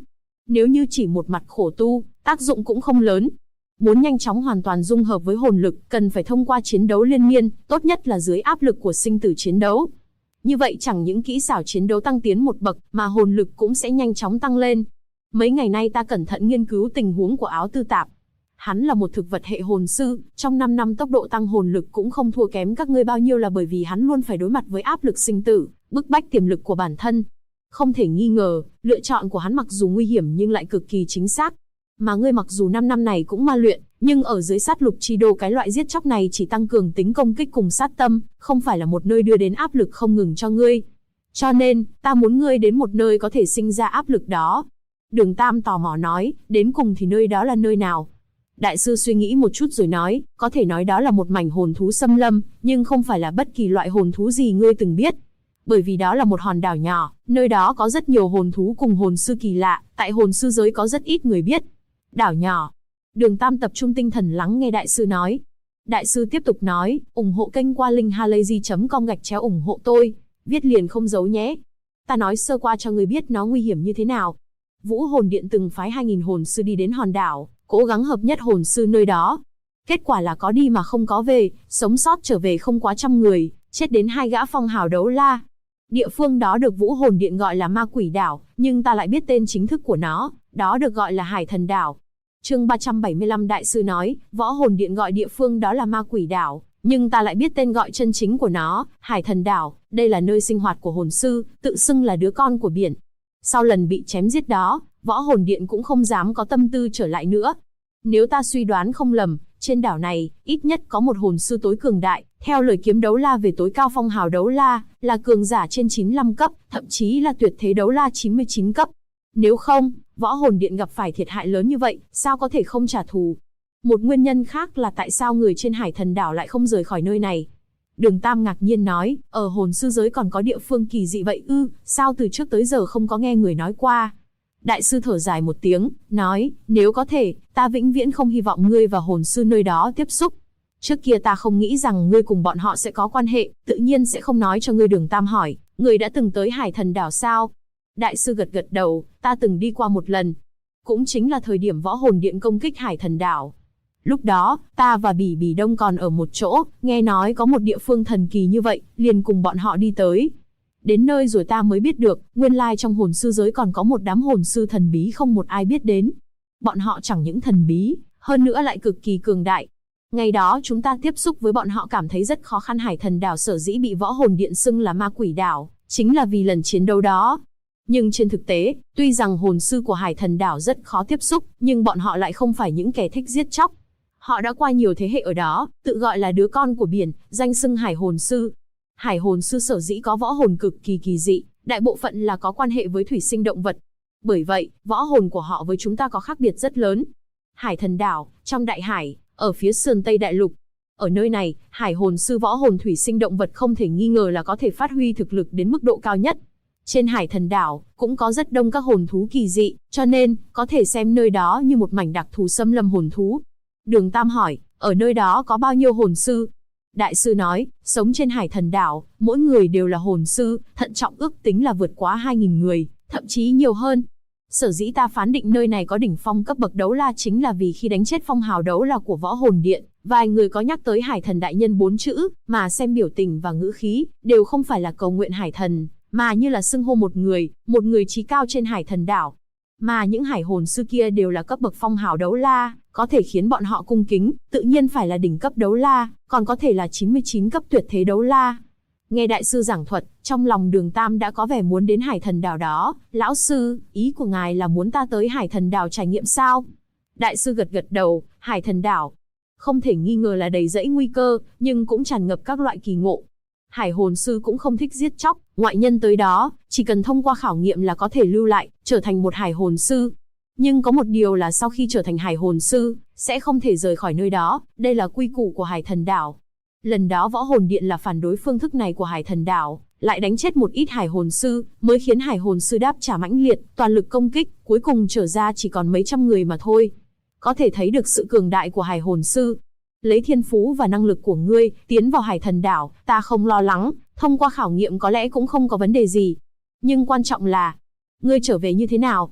Nếu như chỉ một mặt khổ tu, tác dụng cũng không lớn. Muốn nhanh chóng hoàn toàn dung hợp với hồn lực, cần phải thông qua chiến đấu liên miên, tốt nhất là dưới áp lực của sinh tử chiến đấu. Như vậy chẳng những kỹ xảo chiến đấu tăng tiến một bậc, mà hồn lực cũng sẽ nhanh chóng tăng lên. Mấy ngày nay ta cẩn thận nghiên cứu tình huống của Áo Tư Tạp. Hắn là một thực vật hệ hồn sư, trong 5 năm tốc độ tăng hồn lực cũng không thua kém các ngươi bao nhiêu, là bởi vì hắn luôn phải đối mặt với áp lực sinh tử, bức bách tiềm lực của bản thân. Không thể nghi ngờ, lựa chọn của hắn mặc dù nguy hiểm nhưng lại cực kỳ chính xác. Mà ngươi mặc dù 5 năm này cũng ma luyện, nhưng ở dưới sát lục chi đô, cái loại giết chóc này chỉ tăng cường tính công kích cùng sát tâm, không phải là một nơi đưa đến áp lực không ngừng cho ngươi. Cho nên, ta muốn ngươi đến một nơi có thể sinh ra áp lực đó. Đường Tam tò mò nói, đến cùng thì nơi đó là nơi nào? Đại sư suy nghĩ một chút rồi nói, có thể nói đó là một mảnh hồn thú xâm lâm, nhưng không phải là bất kỳ loại hồn thú gì ngươi từng biết. Bởi vì đó là một hòn đảo nhỏ, nơi đó có rất nhiều hồn thú cùng hồn sư kỳ lạ, tại hồn sư giới có rất ít người biết. Đảo nhỏ. Đường Tam tập trung tinh thần lắng nghe đại sư nói. Đại sư tiếp tục nói, ủng hộ kênh qua link halayzi.com ủng hộ tôi, viết liền không giấu nhé. Ta nói sơ qua cho người biết nó nguy hiểm như thế nào. Vũ Hồn Điện từng phái 2000 hồn sư đi đến hòn đảo, cố gắng hợp nhất hồn sư nơi đó. Kết quả là có đi mà không có về, sống sót trở về không quá 100 người, chết đến 2 gã phong hào đấu la. Địa phương đó được Vũ Hồn Điện gọi là Ma Quỷ Đảo, nhưng ta lại biết tên chính thức của nó, đó được gọi là Hải Thần Đảo. Chương 375 đại sư nói, Võ Hồn Điện gọi địa phương đó là Ma Quỷ Đảo, nhưng ta lại biết tên gọi chân chính của nó, Hải Thần Đảo, đây là nơi sinh hoạt của hồn sư, tự xưng là đứa con của biển. Sau lần bị chém giết đó, Võ Hồn Điện cũng không dám có tâm tư trở lại nữa. Nếu ta suy đoán không lầm, trên đảo này, ít nhất có một hồn sư tối cường đại, theo lời kiếm đấu la về tối cao phong hào đấu la, là cường giả trên 95 cấp, thậm chí là tuyệt thế đấu la 99 cấp. Nếu không, Võ Hồn Điện gặp phải thiệt hại lớn như vậy, sao có thể không trả thù? Một nguyên nhân khác là tại sao người trên Hải Thần Đảo lại không rời khỏi nơi này? Đường Tam ngạc nhiên nói, ở hồn sư giới còn có địa phương kỳ dị vậy ư, sao từ trước tới giờ không có nghe người nói qua? Đại sư thở dài một tiếng, nói, nếu có thể, ta vĩnh viễn không hy vọng ngươi và hồn sư nơi đó tiếp xúc. Trước kia ta không nghĩ rằng ngươi cùng bọn họ sẽ có quan hệ, tự nhiên sẽ không nói cho ngươi. Đường Tam hỏi, ngươi đã từng tới Hải Thần Đảo sao? Đại sư gật gật đầu, ta từng đi qua một lần. Cũng chính là thời điểm Võ Hồn Điện công kích Hải Thần Đảo. Lúc đó, ta và Bỉ Bỉ Đông còn ở một chỗ, nghe nói có một địa phương thần kỳ như vậy, liền cùng bọn họ đi tới. Đến nơi rồi ta mới biết được, nguyên lai trong hồn sư giới còn có một đám hồn sư thần bí không một ai biết đến. Bọn họ chẳng những thần bí, hơn nữa lại cực kỳ cường đại. Ngày đó chúng ta tiếp xúc với bọn họ cảm thấy rất khó khăn. Hải Thần Đảo sở dĩ bị Võ Hồn Điện xưng là Ma Quỷ Đảo, chính là vì lần chiến đấu đó. Nhưng trên thực tế, tuy rằng hồn sư của Hải Thần Đảo rất khó tiếp xúc, nhưng bọn họ lại không phải những kẻ thích giết chóc. Họ đã qua nhiều thế hệ ở đó, tự gọi là đứa con của biển, danh xưng Hải Hồn Sư. Hải Hồn Sư sở dĩ có võ hồn cực kỳ kỳ dị, đại bộ phận là có quan hệ với thủy sinh động vật. Bởi vậy, võ hồn của họ với chúng ta có khác biệt rất lớn. Hải Thần Đảo, trong đại hải, ở phía sườn Tây Đại Lục. Ở nơi này, Hải Hồn Sư võ hồn thủy sinh động vật không thể nghi ngờ là có thể phát huy thực lực đến mức độ cao nhất. Trên Hải Thần Đảo, cũng có rất đông các hồn thú kỳ dị, cho nên, có thể xem nơi đó như một mảnh đặc thù xâm lâm hồn thú. Đường Tam hỏi, ở nơi đó có bao nhiêu hồn sư? Đại sư nói, sống trên Hải Thần Đảo, mỗi người đều là hồn sư, thận trọng ước tính là vượt quá 2000 người, thậm chí nhiều hơn. Sở dĩ ta phán định nơi này có đỉnh phong cấp bậc đấu la chính là vì khi đánh chết phong hào đấu la của Võ Hồn Điện, vài người có nhắc tới Hải Thần Đại Nhân 4 chữ, mà xem biểu tình và ngữ khí, đều không phải là cầu nguyện Hải Thần, mà như là xưng hô một người trí cao trên Hải Thần Đảo. Mà những hải hồn sư kia đều là cấp bậc phong hào đấu la, có thể khiến bọn họ cung kính, tự nhiên phải là đỉnh cấp đấu la, còn có thể là 99 cấp tuyệt thế đấu la. Nghe đại sư giảng thuật, trong lòng Đường Tam đã có vẻ muốn đến Hải Thần Đảo đó. Lão sư, ý của ngài là muốn ta tới Hải Thần Đảo trải nghiệm sao? Đại sư gật gật đầu, Hải Thần Đảo không thể nghi ngờ là đầy rẫy nguy cơ, nhưng cũng tràn ngập các loại kỳ ngộ. Hải hồn sư cũng không thích giết chóc, ngoại nhân tới đó, chỉ cần thông qua khảo nghiệm là có thể lưu lại, trở thành một hải hồn sư. Nhưng có một điều là sau khi trở thành hải hồn sư, sẽ không thể rời khỏi nơi đó, đây là quy củ của Hải Thần Đảo. Lần đó Võ Hồn Điện là phản đối phương thức này của Hải Thần Đảo, lại đánh chết một ít hải hồn sư, mới khiến hải hồn sư đáp trả mãnh liệt, toàn lực công kích, cuối cùng trở ra chỉ còn mấy trăm người mà thôi. Có thể thấy được sự cường đại của hải hồn sư. Lấy thiên phú và năng lực của ngươi, tiến vào Hải Thần Đảo, ta không lo lắng, thông qua khảo nghiệm có lẽ cũng không có vấn đề gì. Nhưng quan trọng là, ngươi trở về như thế nào?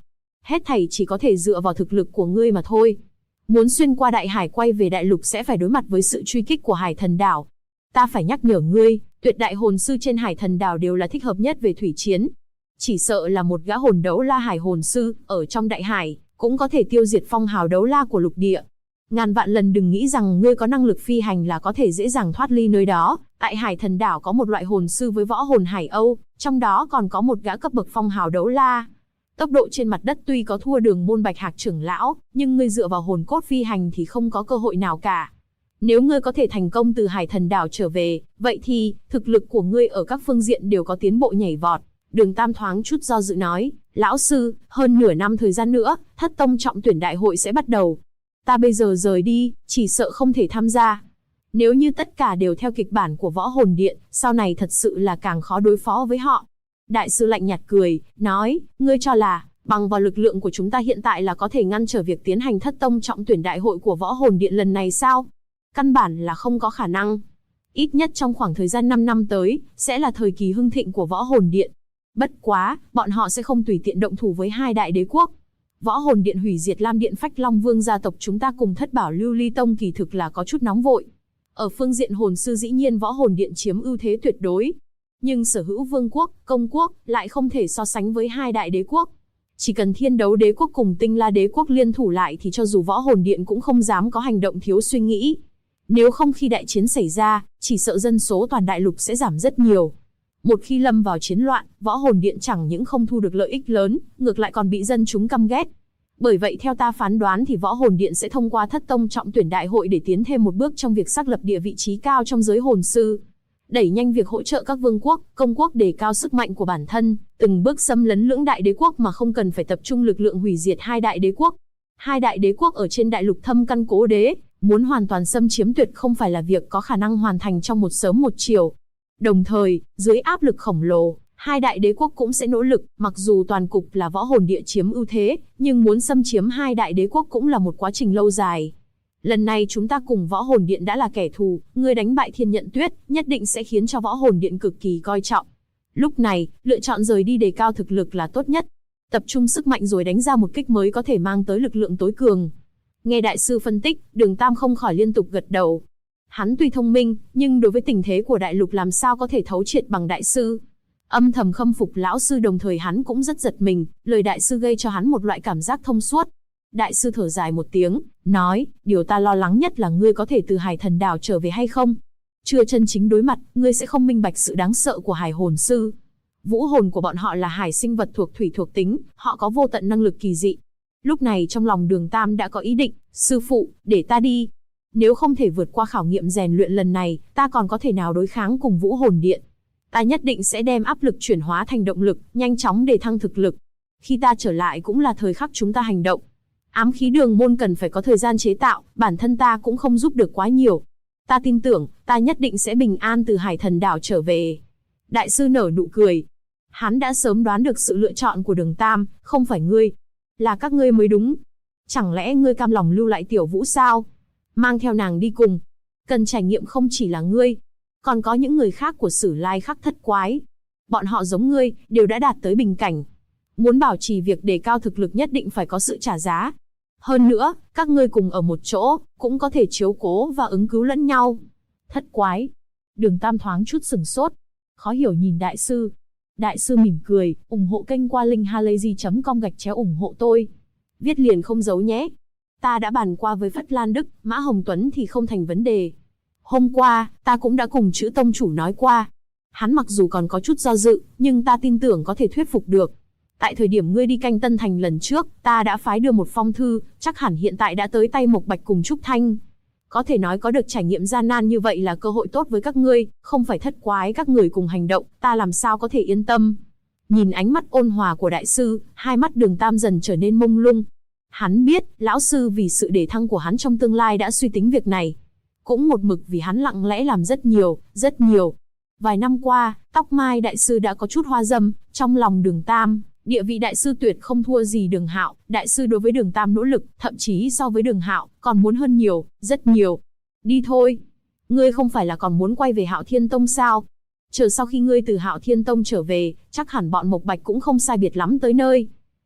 Hết thảy chỉ có thể dựa vào thực lực của ngươi mà thôi. Muốn xuyên qua đại hải quay về đại lục sẽ phải đối mặt với sự truy kích của hải thần đảo. Ta phải nhắc nhở ngươi, tuyệt đại hồn sư trên hải thần đảo đều là thích hợp nhất về thủy chiến. Chỉ sợ là một gã hồn đấu la hải hồn sư, ở trong đại hải, cũng có thể tiêu diệt phong hào đấu la của lục địa. Ngàn vạn lần đừng nghĩ rằng ngươi có năng lực phi hành là có thể dễ dàng thoát ly nơi đó. Tại hải thần đảo có một loại hồn sư với võ hồn hải Âu, trong đó còn có một gã cấp bậc phong hào đấu la. Tốc độ trên mặt đất tuy có thua Đường Môn Bạch Hạc trưởng lão, nhưng ngươi dựa vào hồn cốt phi hành thì không có cơ hội nào cả. Nếu ngươi có thể thành công từ hải thần đảo trở về, vậy thì, thực lực của ngươi ở các phương diện đều có tiến bộ nhảy vọt. Đường Tam thoáng chút do dự nói, lão sư, hơn nửa năm thời gian nữa, Thất Tông trọng tuyển đại hội sẽ bắt đầu. Ta bây giờ rời đi, chỉ sợ không thể tham gia. Nếu như tất cả đều theo kịch bản của Võ Hồn Điện, sau này thật sự là càng khó đối phó với họ. Đại sư lạnh nhạt cười, nói, ngươi cho là, bằng vào lực lượng của chúng ta hiện tại là có thể ngăn trở việc tiến hành Thất Tông trọng tuyển đại hội của Võ Hồn Điện lần này sao? Căn bản là không có khả năng. Ít nhất trong khoảng thời gian 5 năm tới, sẽ là thời kỳ hưng thịnh của Võ Hồn Điện. Bất quá, bọn họ sẽ không tùy tiện động thủ với hai đại đế quốc. Võ Hồn Điện hủy diệt Lam Điện Phách Long Vương gia tộc chúng ta cùng Thất Bảo Lưu Ly Tông kỳ thực là có chút nóng vội. Ở phương diện hồn sư dĩ nhiên Võ Hồn Điện chiếm ưu thế tuyệt đối. Nhưng sở hữu vương quốc, công quốc lại không thể so sánh với hai đại đế quốc. Chỉ cần Thiên Đấu Đế quốc cùng Tinh La Đế quốc liên thủ lại thì cho dù Võ Hồn Điện cũng không dám có hành động thiếu suy nghĩ. Nếu không khi đại chiến xảy ra, chỉ sợ dân số toàn đại lục sẽ giảm rất nhiều. Một khi lâm vào chiến loạn, Võ Hồn Điện chẳng những không thu được lợi ích lớn, ngược lại còn bị dân chúng căm ghét. Bởi vậy theo ta phán đoán thì Võ Hồn Điện sẽ thông qua Thất Tông trọng tuyển đại hội để tiến thêm một bước trong việc xác lập địa vị trí cao trong giới hồn sư. Đẩy nhanh việc hỗ trợ các vương quốc, công quốc đề cao sức mạnh của bản thân, từng bước xâm lấn lưỡng đại đế quốc mà không cần phải tập trung lực lượng hủy diệt hai đại đế quốc. Hai đại đế quốc ở trên đại lục thâm căn cố đế, muốn hoàn toàn xâm chiếm tuyệt không phải là việc có khả năng hoàn thành trong một sớm một chiều. Đồng thời, dưới áp lực khổng lồ, hai đại đế quốc cũng sẽ nỗ lực, mặc dù toàn cục là Võ Hồn Địa chiếm ưu thế, nhưng muốn xâm chiếm hai đại đế quốc cũng là một quá trình lâu dài. Lần này chúng ta cùng Võ Hồn Điện đã là kẻ thù, ngươi đánh bại Thiên Nhận Tuyết, nhất định sẽ khiến cho Võ Hồn Điện cực kỳ coi trọng. Lúc này, lựa chọn rời đi đề cao thực lực là tốt nhất. Tập trung sức mạnh rồi đánh ra một kích mới có thể mang tới lực lượng tối cường. Nghe đại sư phân tích, Đường Tam không khỏi liên tục gật đầu. Hắn tuy thông minh, nhưng đối với tình thế của đại lục làm sao có thể thấu triệt bằng đại sư. Âm thầm khâm phục lão sư, đồng thời hắn cũng rất giật mình, lời đại sư gây cho hắn một loại cảm giác thông suốt. Đại sư thở dài một tiếng, nói, điều ta lo lắng nhất là ngươi có thể từ Hải Thần Đảo trở về hay không. Chưa chân chính đối mặt, ngươi sẽ không minh bạch sự đáng sợ của hải hồn sư. Vũ hồn của bọn họ là hải sinh vật thuộc thủy thuộc tính, họ có vô tận năng lực kỳ dị. Lúc này trong lòng Đường Tam đã có ý định, sư phụ, để ta đi. Nếu không thể vượt qua khảo nghiệm rèn luyện lần này, ta còn có thể nào đối kháng cùng Vũ Hồn Điện. Ta nhất định sẽ đem áp lực chuyển hóa thành động lực, nhanh chóng để thăng thực lực. Khi ta trở lại cũng là thời khắc chúng ta hành động. Ám khí đường môn cần phải có thời gian chế tạo, bản thân ta cũng không giúp được quá nhiều. Ta tin tưởng, ta nhất định sẽ bình an từ Hải Thần Đảo trở về. Đại sư nở nụ cười. Hắn đã sớm đoán được sự lựa chọn của Đường Tam, không phải ngươi. Là các ngươi mới đúng. Chẳng lẽ ngươi cam lòng lưu lại Tiểu Vũ sao? Mang theo nàng đi cùng. Cần trải nghiệm không chỉ là ngươi, còn có những người khác của Sử Lai Khắc Thất Quái. Bọn họ giống ngươi, đều đã đạt tới bình cảnh. Muốn bảo trì việc đề cao thực lực nhất định phải có sự trả giá. Hơn nữa, các ngươi cùng ở một chỗ, cũng có thể chiếu cố và ứng cứu lẫn nhau. Thất Quái. Đường Tam thoáng chút sửng sốt. Khó hiểu nhìn đại sư. Đại sư mỉm cười, ủng hộ kênh qua link halayzi.com/ủng hộ tôi. Viết liền không giấu nhé. Ta đã bàn qua với Phất Lan Đức, Mã Hồng Tuấn thì không thành vấn đề. Hôm qua, ta cũng đã cùng Chữ Tông chủ nói qua. Hắn mặc dù còn có chút do dự, nhưng ta tin tưởng có thể thuyết phục được. Tại thời điểm ngươi đi canh Tân Thành lần trước, ta đã phái đưa một phong thư, chắc hẳn hiện tại đã tới tay Mộc Bạch cùng Trúc Thanh. Có thể nói có được trải nghiệm gian nan như vậy là cơ hội tốt với các ngươi, không phải Thất Quái các người cùng hành động, ta làm sao có thể yên tâm. Nhìn ánh mắt ôn hòa của đại sư, hai mắt Đường Tam dần trở nên mông lung. Hắn biết, lão sư vì sự đề thăng của hắn trong tương lai đã suy tính việc này. Cũng một mực vì hắn lặng lẽ làm rất nhiều, rất nhiều. Vài năm qua, tóc mai đại sư đã có chút hoa dâm, trong lòng Đường Tam, địa vị đại sư tuyệt không thua gì Đường Hạo, đại sư đối với Đường Tam nỗ lực, thậm chí so với Đường Hạo, còn muốn hơn nhiều, rất nhiều. Đi thôi. Ngươi không phải là còn muốn quay về Hạo Thiên Tông sao? Chờ sau khi ngươi từ Hạo Thiên Tông trở về, chắc hẳn bọn Mộc Bạch cũng không sai biệt lắm tới nơi.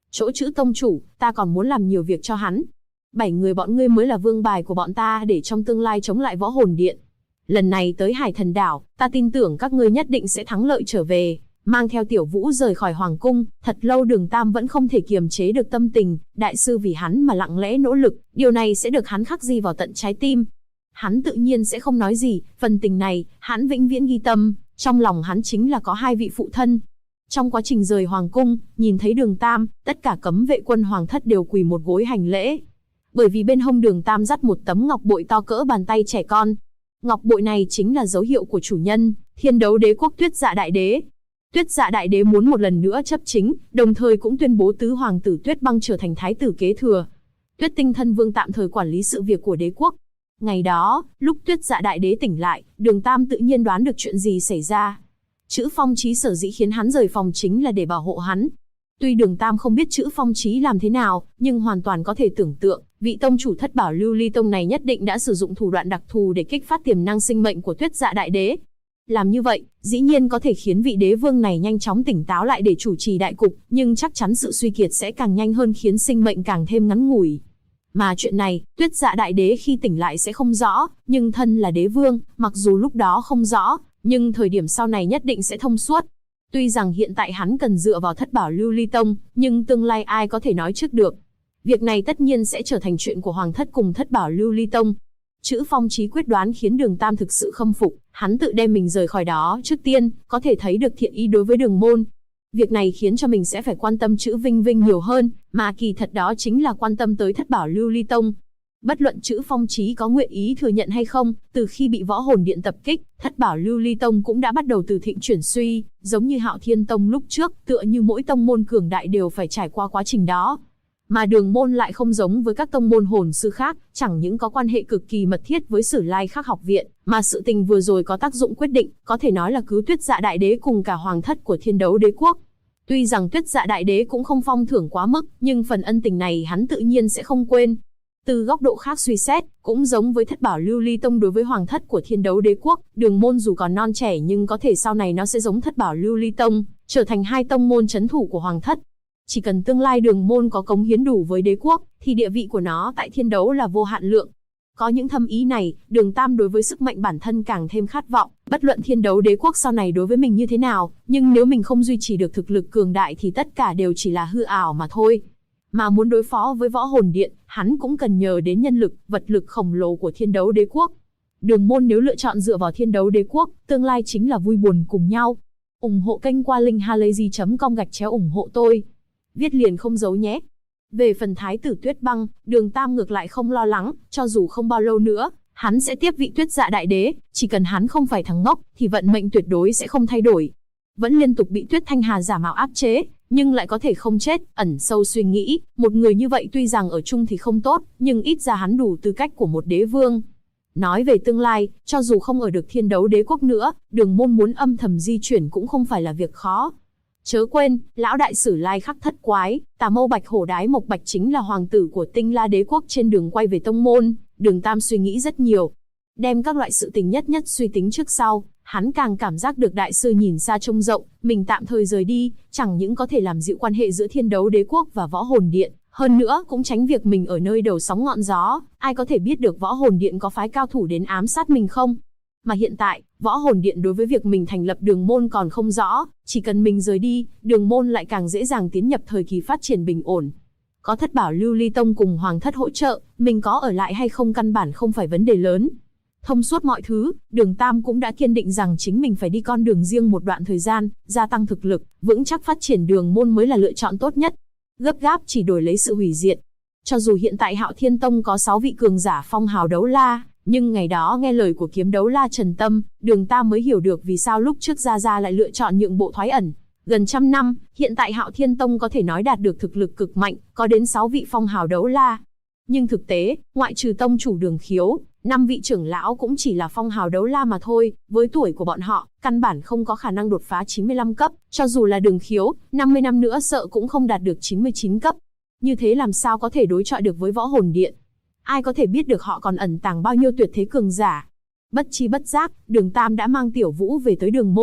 Chỗ chữ tông chủ, ta còn muốn làm nhiều việc cho hắn. 7 người bọn ngươi mới là vương bài của bọn ta để trong tương lai chống lại võ hồn điện. Lần này tới Hải Thần Đảo, ta tin tưởng các ngươi nhất định sẽ thắng lợi trở về. Mang theo Tiểu Vũ rời khỏi Hoàng Cung, thật lâu Đường Tam vẫn không thể kiềm chế được tâm tình, đại sư vì hắn mà lặng lẽ nỗ lực, điều này sẽ được hắn khắc ghi vào tận trái tim. Hắn tự nhiên sẽ không nói gì, phần tình này, hắn vĩnh viễn ghi tâm, trong lòng hắn chính là có 2 vị phụ thân. Trong quá trình rời Hoàng Cung, nhìn thấy Đường Tam, tất cả cấm vệ quân Hoàng thất đều quỳ một gối hành lễ. Bởi vì bên hông Đường Tam dắt một tấm ngọc bội to cỡ bàn tay trẻ con. Ngọc bội này chính là dấu hiệu của chủ nhân, Thiên Đấu Đế quốc Tuyết Dạ Đại Đế. Tuyết Dạ Đại Đế muốn một lần nữa chấp chính, đồng thời cũng tuyên bố tứ hoàng tử Tuyết Băng trở thành thái tử kế thừa. Tuyết Tinh Thân Vương tạm thời quản lý sự việc của đế quốc. Ngày đó, lúc Tuyết Dạ Đại Đế tỉnh lại, Đường Tam tự nhiên đoán được chuyện gì xảy ra. Chữ Phong Chí sở dĩ khiến hắn rời phòng chính là để bảo hộ hắn. Tuy Đường Tam không biết chữ Phong Chí làm thế nào, nhưng hoàn toàn có thể tưởng tượng, vị tông chủ Thất Bảo Lưu Ly Tông này nhất định đã sử dụng thủ đoạn đặc thù để kích phát tiềm năng sinh mệnh của Tuyết Dạ Đại Đế. Làm như vậy, dĩ nhiên có thể khiến vị đế vương này nhanh chóng tỉnh táo lại để chủ trì đại cục, nhưng chắc chắn sự suy kiệt sẽ càng nhanh hơn khiến sinh mệnh càng thêm ngắn ngủi. Mà chuyện này, Tuyết Dạ Đại Đế khi tỉnh lại sẽ không rõ, nhưng thân là đế vương, mặc dù lúc đó không rõ, nhưng thời điểm sau này nhất định sẽ thông suốt. Tuy rằng hiện tại hắn cần dựa vào Thất Bảo Lưu Ly Tông, nhưng tương lai ai có thể nói trước được. Việc này tất nhiên sẽ trở thành chuyện của Hoàng thất cùng Thất Bảo Lưu Ly Tông. Chữ Phong Chí quyết đoán khiến Đường Tam thực sự khâm phục, hắn tự đem mình rời khỏi đó trước tiên, có thể thấy được thiện ý đối với Đường môn. Việc này khiến cho mình sẽ phải quan tâm chữ Vinh Vinh nhiều hơn, mà kỳ thật đó chính là quan tâm tới Thất Bảo Lưu Ly Tông. Bất luận chữ Phong Chí có nguyện ý thừa nhận hay không, từ khi bị Võ Hồn Điện tập kích, Thất Bảo Lưu Ly Tông cũng đã bắt đầu từ thịnh chuyển suy, giống như Hạo Thiên Tông lúc trước, tựa như mỗi tông môn cường đại đều phải trải qua quá trình đó. Mà Đường môn lại không giống với các tông môn hồn sư khác, chẳng những có quan hệ cực kỳ mật thiết với Sử Lai Khắc học viện, mà sự tình vừa rồi có tác dụng quyết định, có thể nói là cứu Tuyết Dạ Đại Đế cùng cả hoàng thất của Thiên Đấu Đế quốc. Tuy rằng Tuyết Dạ Đại Đế cũng không phong thưởng quá mức, nhưng phần ân tình này hắn tự nhiên sẽ không quên. Từ góc độ khác suy xét, cũng giống với Thất Bảo Lưu Ly Tông đối với hoàng thất của Thiên Đấu Đế quốc, Đường môn dù còn non trẻ nhưng có thể sau này nó sẽ giống Thất Bảo Lưu Ly Tông, trở thành 2 tông môn trấn thủ của hoàng thất. Chỉ cần tương lai Đường môn có cống hiến đủ với đế quốc, thì địa vị của nó tại Thiên Đấu là vô hạn lượng. Có những thâm ý này, Đường Tam đối với sức mạnh bản thân càng thêm khát vọng, bất luận Thiên Đấu Đế quốc sau này đối với mình như thế nào, nhưng nếu mình không duy trì được thực lực cường đại thì tất cả đều chỉ là hư ảo mà thôi. Mà muốn đối phó với Võ Hồn Điện, hắn cũng cần nhờ đến nhân lực, vật lực khổng lồ của Thiên Đấu Đế quốc. Đường môn nếu lựa chọn dựa vào Thiên Đấu Đế quốc, tương lai chính là vui buồn cùng nhau. Ủng hộ kênh qua linkhalazy.com/ủng hộ tôi. Viết liền không giấu nhé. Về phần thái tử Tuyết Băng, Đường Tam ngược lại không lo lắng, cho dù không bao lâu nữa, hắn sẽ tiếp vị Tuyết Dạ Đại Đế, chỉ cần hắn không phải thằng ngốc, thì vận mệnh tuyệt đối sẽ không thay đổi. Vẫn liên tục bị Tuyết Thanh Hà giả mạo áp chế, nhưng lại có thể không chết, ẩn sâu suy nghĩ, một người như vậy tuy rằng ở chung thì không tốt, nhưng ít ra hắn đủ tư cách của một đế vương. Nói về tương lai, cho dù không ở được Thiên Đấu Đế quốc nữa, Đường môn muốn âm thầm di chuyển cũng không phải là việc khó. Chớ quên, lão đại Sử Lai Khắc thất quái, Tà Mâu Bạch Hổ Đái Mộc Bạch chính là hoàng tử của Tinh La Đế quốc trên đường quay về tông môn. Đường Tam suy nghĩ rất nhiều, đem các loại sự tình nhất nhất suy tính trước sau, hắn càng cảm giác được đại sư nhìn xa trông rộng, mình tạm thời rời đi, chẳng những có thể làm dịu quan hệ giữa Thiên Đấu Đế quốc và Võ Hồn Điện, hơn nữa cũng tránh việc mình ở nơi đầu sóng ngọn gió, ai có thể biết được Võ Hồn Điện có phái cao thủ đến ám sát mình không? Mà hiện tại, Võ Hồn Điện đối với việc mình thành lập Đường môn còn không rõ, chỉ cần mình rời đi, Đường môn lại càng dễ dàng tiến nhập thời kỳ phát triển bình ổn. Có Thất Bảo Lưu Ly Tông cùng hoàng thất hỗ trợ, mình có ở lại hay không căn bản không phải vấn đề lớn. Thông suốt mọi thứ, Đường Tam cũng đã kiên định rằng chính mình phải đi con đường riêng một đoạn thời gian, gia tăng thực lực, vững chắc phát triển Đường môn mới là lựa chọn tốt nhất. Gấp gáp chỉ đổi lấy sự hủy diệt. Cho dù hiện tại Hạo Thiên Tông có 6 vị cường giả phong hào đấu la, nhưng ngày đó nghe lời của kiếm đấu la Trần Tâm, Đường Tam mới hiểu được vì sao lúc trước Gia lại lựa chọn nhượng bộ thoái ẩn. Gần trăm năm, hiện tại Hạo Thiên Tông có thể nói đạt được thực lực cực mạnh, có đến 6 vị phong hào đấu la. Nhưng thực tế, ngoại trừ tông chủ Đường Khiếu, 5 vị trưởng lão cũng chỉ là phong hào đấu la mà thôi, với tuổi của bọn họ, căn bản không có khả năng đột phá 95 cấp, cho dù là Đường Khiếu, 50 năm nữa sợ cũng không đạt được 99 cấp. Như thế làm sao có thể đối chọi được với Võ Hồn Điện? Ai có thể biết được họ còn ẩn tàng bao nhiêu tuyệt thế cường giả? Bất chi bất giác, Đường Tam đã mang Tiểu Vũ về tới Đường môn,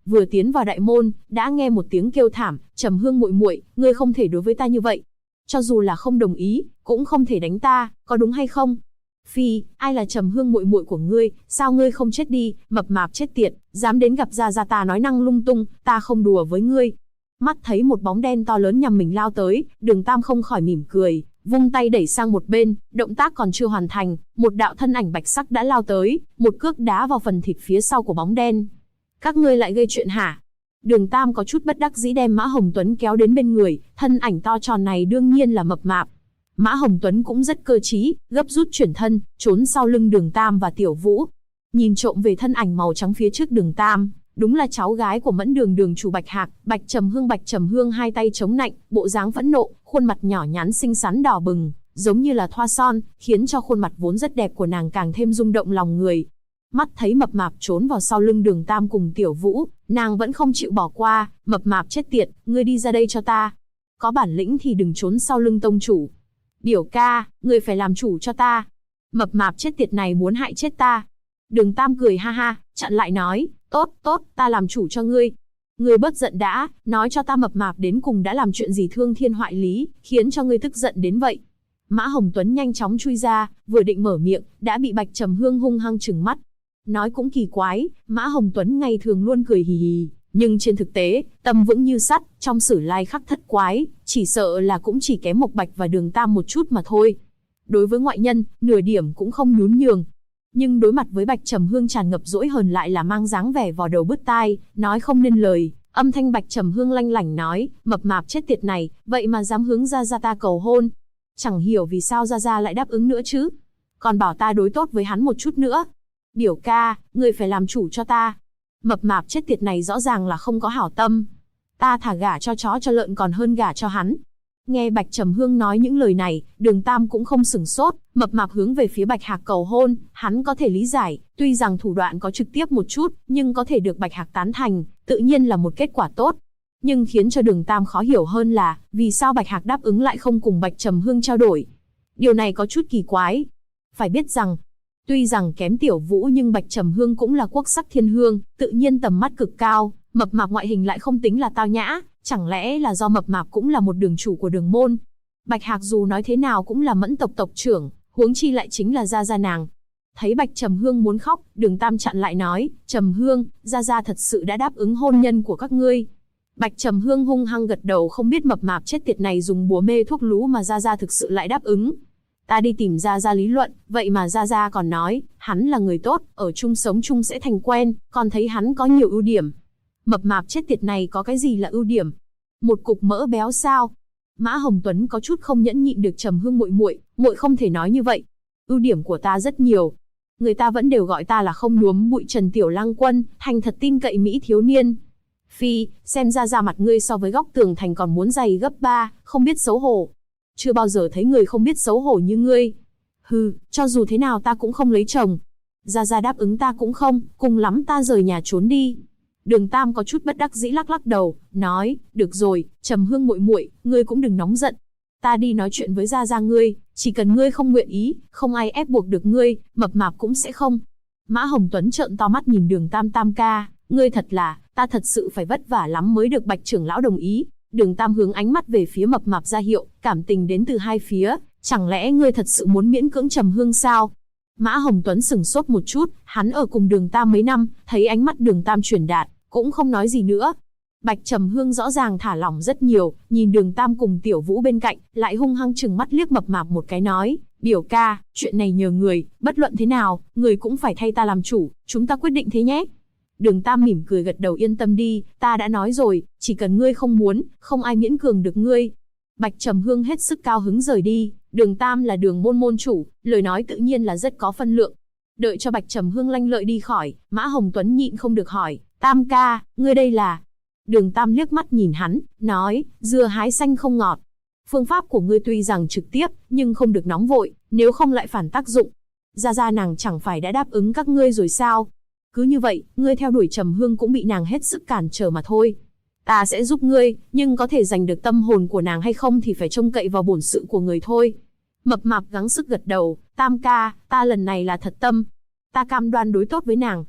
vừa tiến vào đại môn, đã nghe một tiếng kêu thảm, Trầm Hương muội muội, ngươi không thể đối với ta như vậy. Cho dù là không đồng ý, cũng không thể đánh ta, có đúng hay không? Phi, ai là Trầm Hương muội muội của ngươi, sao ngươi không chết đi, mập mạp chết tiệt, dám đến gặp Gia Gia ta nói năng lung tung, ta không đùa với ngươi. Mắt thấy một bóng đen to lớn nhằm mình lao tới, Đường Tam không khỏi mỉm cười, vung tay đẩy sang một bên, động tác còn chưa hoàn thành, một đạo thân ảnh bạch sắc đã lao tới, một cước đá vào phần thịt phía sau của bóng đen. Các ngươi lại gây chuyện hả? Đường Tam có chút bất đắc dĩ đem Mã Hồng Tuấn kéo đến bên người, thân ảnh to tròn này đương nhiên là mập mạp. Mã Hồng Tuấn cũng rất cơ trí, gấp rút chuyển thân, trốn sau lưng Đường Tam và Tiểu Vũ. Nhìn trộm về thân ảnh màu trắng phía trước Đường Tam, đúng là cháu gái của Mẫn Đường đường chủ Bạch Hạc, Bạch Trầm Hương hai tay chống nạnh, bộ dáng phẫn nộ, khuôn mặt nhỏ nhắn xinh xắn đỏ bừng, giống như là thoa son, khiến cho khuôn mặt vốn rất đẹp của nàng càng thêm rung động lòng người. Mắt thấy mập mạp trốn vào sau lưng Đường Tam cùng Tiểu Vũ, nàng vẫn không chịu bỏ qua, mập mạp chết tiệt, ngươi đi ra đây cho ta. Có bản lĩnh thì đừng trốn sau lưng tông chủ. Biểu ca, ngươi phải làm chủ cho ta. Mập mạp chết tiệt này muốn hại chết ta. Đường Tam cười ha ha, chặn lại nói, tốt, ta làm chủ cho ngươi. Ngươi bớt giận đã, nói cho ta mập mạp đến cùng đã làm chuyện gì thương thiên hoại lý, khiến cho ngươi tức giận đến vậy. Mã Hồng Tuấn nhanh chóng chui ra, vừa định mở miệng, đã bị Bạch Trầm Hương hung hăng trừng mắt. Nói cũng kỳ quái, Mã Hồng Tuấn ngày thường luôn cười hì hì, nhưng trên thực tế, tâm vững như sắt, trong sử lai khắc thất quái, chỉ sợ là cũng chỉ kém Mộc Bạch và Đường Tam một chút mà thôi. Đối với ngoại nhân, nửa điểm cũng không nhún nhường. Nhưng đối mặt với Bạch Trầm Hương tràn ngập dỗi hờn lại là mang dáng vẻ vò đầu bứt tai, nói không nên lời. Âm thanh Bạch Trầm Hương lanh lảnh nói, mập mạp chết tiệt này, vậy mà dám hướng Gia Gia ta cầu hôn. Chẳng hiểu vì sao Gia Gia lại đáp ứng nữa chứ. Còn bảo ta đối tốt với hắn một chút nữa. Biểu ca, ngươi phải làm chủ cho ta. Mập mạp chết tiệt này rõ ràng là không có hảo tâm. Ta thả gả cho chó cho lợn còn hơn gả cho hắn. Nghe Bạch Trầm Hương nói những lời này, Đường Tam cũng không sửng sốt, mập mạp hướng về phía Bạch Hạc cầu hôn, hắn có thể lý giải, tuy rằng thủ đoạn có trực tiếp một chút, nhưng có thể được Bạch Hạc tán thành, tự nhiên là một kết quả tốt. Nhưng khiến cho Đường Tam khó hiểu hơn là, vì sao Bạch Hạc đáp ứng lại không cùng Bạch Trầm Hương trao đổi. Điều này có chút kỳ quái. Phải biết rằng, tuy rằng kém Tiểu Vũ nhưng Bạch Trầm Hương cũng là quốc sắc thiên hương, tự nhiên tầm mắt cực cao, mập mạp ngoại hình lại không tính là tao nhã, chẳng lẽ là do mập mạp cũng là một đường chủ của Đường môn. Bạch Hạc dù nói thế nào cũng là Mẫn tộc tộc trưởng, huống chi lại chính là Gia Gia nàng. Thấy Bạch Trầm Hương muốn khóc, Đường Tam chặn lại nói, Trầm Hương, Gia Gia thật sự đã đáp ứng hôn nhân của các ngươi. Bạch Trầm Hương hung hăng gật đầu, không biết mập mạp chết tiệt này dùng bùa mê thuốc lú mà Gia Gia thực sự lại đáp ứng. Ta đi tìm Gia Gia lý luận, vậy mà Gia Gia còn nói, hắn là người tốt, ở chung sống chung sẽ thành quen, còn thấy hắn có nhiều ưu điểm. Mập mạp chết tiệt này có cái gì là ưu điểm? Một cục mỡ béo sao? Mã Hồng Tuấn có chút không nhẫn nhịn được, Trầm Hương muội muội không thể nói như vậy. Ưu điểm của ta rất nhiều. Người ta vẫn đều gọi ta là không nhuốm bụi Trần Tiểu Lang Quân, thành thật tin cậy mỹ thiếu niên. Phi, xem ra mặt ngươi so với góc tường thành còn muốn dày gấp 3, không biết xấu hổ. Chưa bao giờ thấy người không biết xấu hổ như ngươi. Hừ, cho dù thế nào ta cũng không lấy chồng. Gia Gia đáp ứng ta cũng không, cùng lắm ta rời nhà trốn đi. Đường Tam có chút bất đắc dĩ lắc lắc đầu, nói, được rồi, Trầm Hương muội muội, ngươi cũng đừng nóng giận. Ta đi nói chuyện với Gia Gia ngươi, chỉ cần ngươi không nguyện ý, không ai ép buộc được ngươi, mập mạp cũng sẽ không. Mã Hồng Tuấn trợn to mắt nhìn Đường Tam, Tam ca, ngươi thật là, ta thật sự phải vất vả lắm mới được Bạch trưởng lão đồng ý. Đường Tam hướng ánh mắt về phía mập mạp ra hiệu, cảm tình đến từ hai phía, chẳng lẽ ngươi thật sự muốn miễn cưỡng Trầm Hương sao? Mã Hồng Tuấn sửng sốt một chút, hắn ở cùng Đường Tam mấy năm, thấy ánh mắt Đường Tam truyền đạt, cũng không nói gì nữa. Bạch Trầm Hương rõ ràng thả lỏng rất nhiều, nhìn Đường Tam cùng Tiểu Vũ bên cạnh, lại hung hăng trừng mắt liếc mập mạp một cái nói, biểu ca, chuyện này nhờ người, bất luận thế nào, người cũng phải thay ta làm chủ, chúng ta quyết định thế nhé. Đường Tam mỉm cười gật đầu, yên tâm đi, ta đã nói rồi, chỉ cần ngươi không muốn, không ai miễn cường được ngươi. Bạch Trầm Hương hết sức cao hứng rời đi, Đường Tam là Đường môn môn chủ, lời nói tự nhiên là rất có phân lượng. Đợi cho Bạch Trầm Hương lanh lợi đi khỏi, Mã Hồng Tuấn nhịn không được hỏi, Tam ca, ngươi đây là... Đường Tam liếc mắt nhìn hắn, nói, dưa hái xanh không ngọt. Phương pháp của ngươi tuy rằng trực tiếp, nhưng không được nóng vội, nếu không lại phản tác dụng. Gia Gia nàng chẳng phải đã đáp ứng các ngươi rồi sao? Cứ như vậy, ngươi theo đuổi Trầm Hương cũng bị nàng hết sức cản trở mà thôi. Ta sẽ giúp ngươi, nhưng có thể giành được tâm hồn của nàng hay không thì phải trông cậy vào bổn sự của người thôi. Mập mạp gắng sức gật đầu, Tam ca, ta lần này là thật tâm. Ta cam đoan đối tốt với nàng.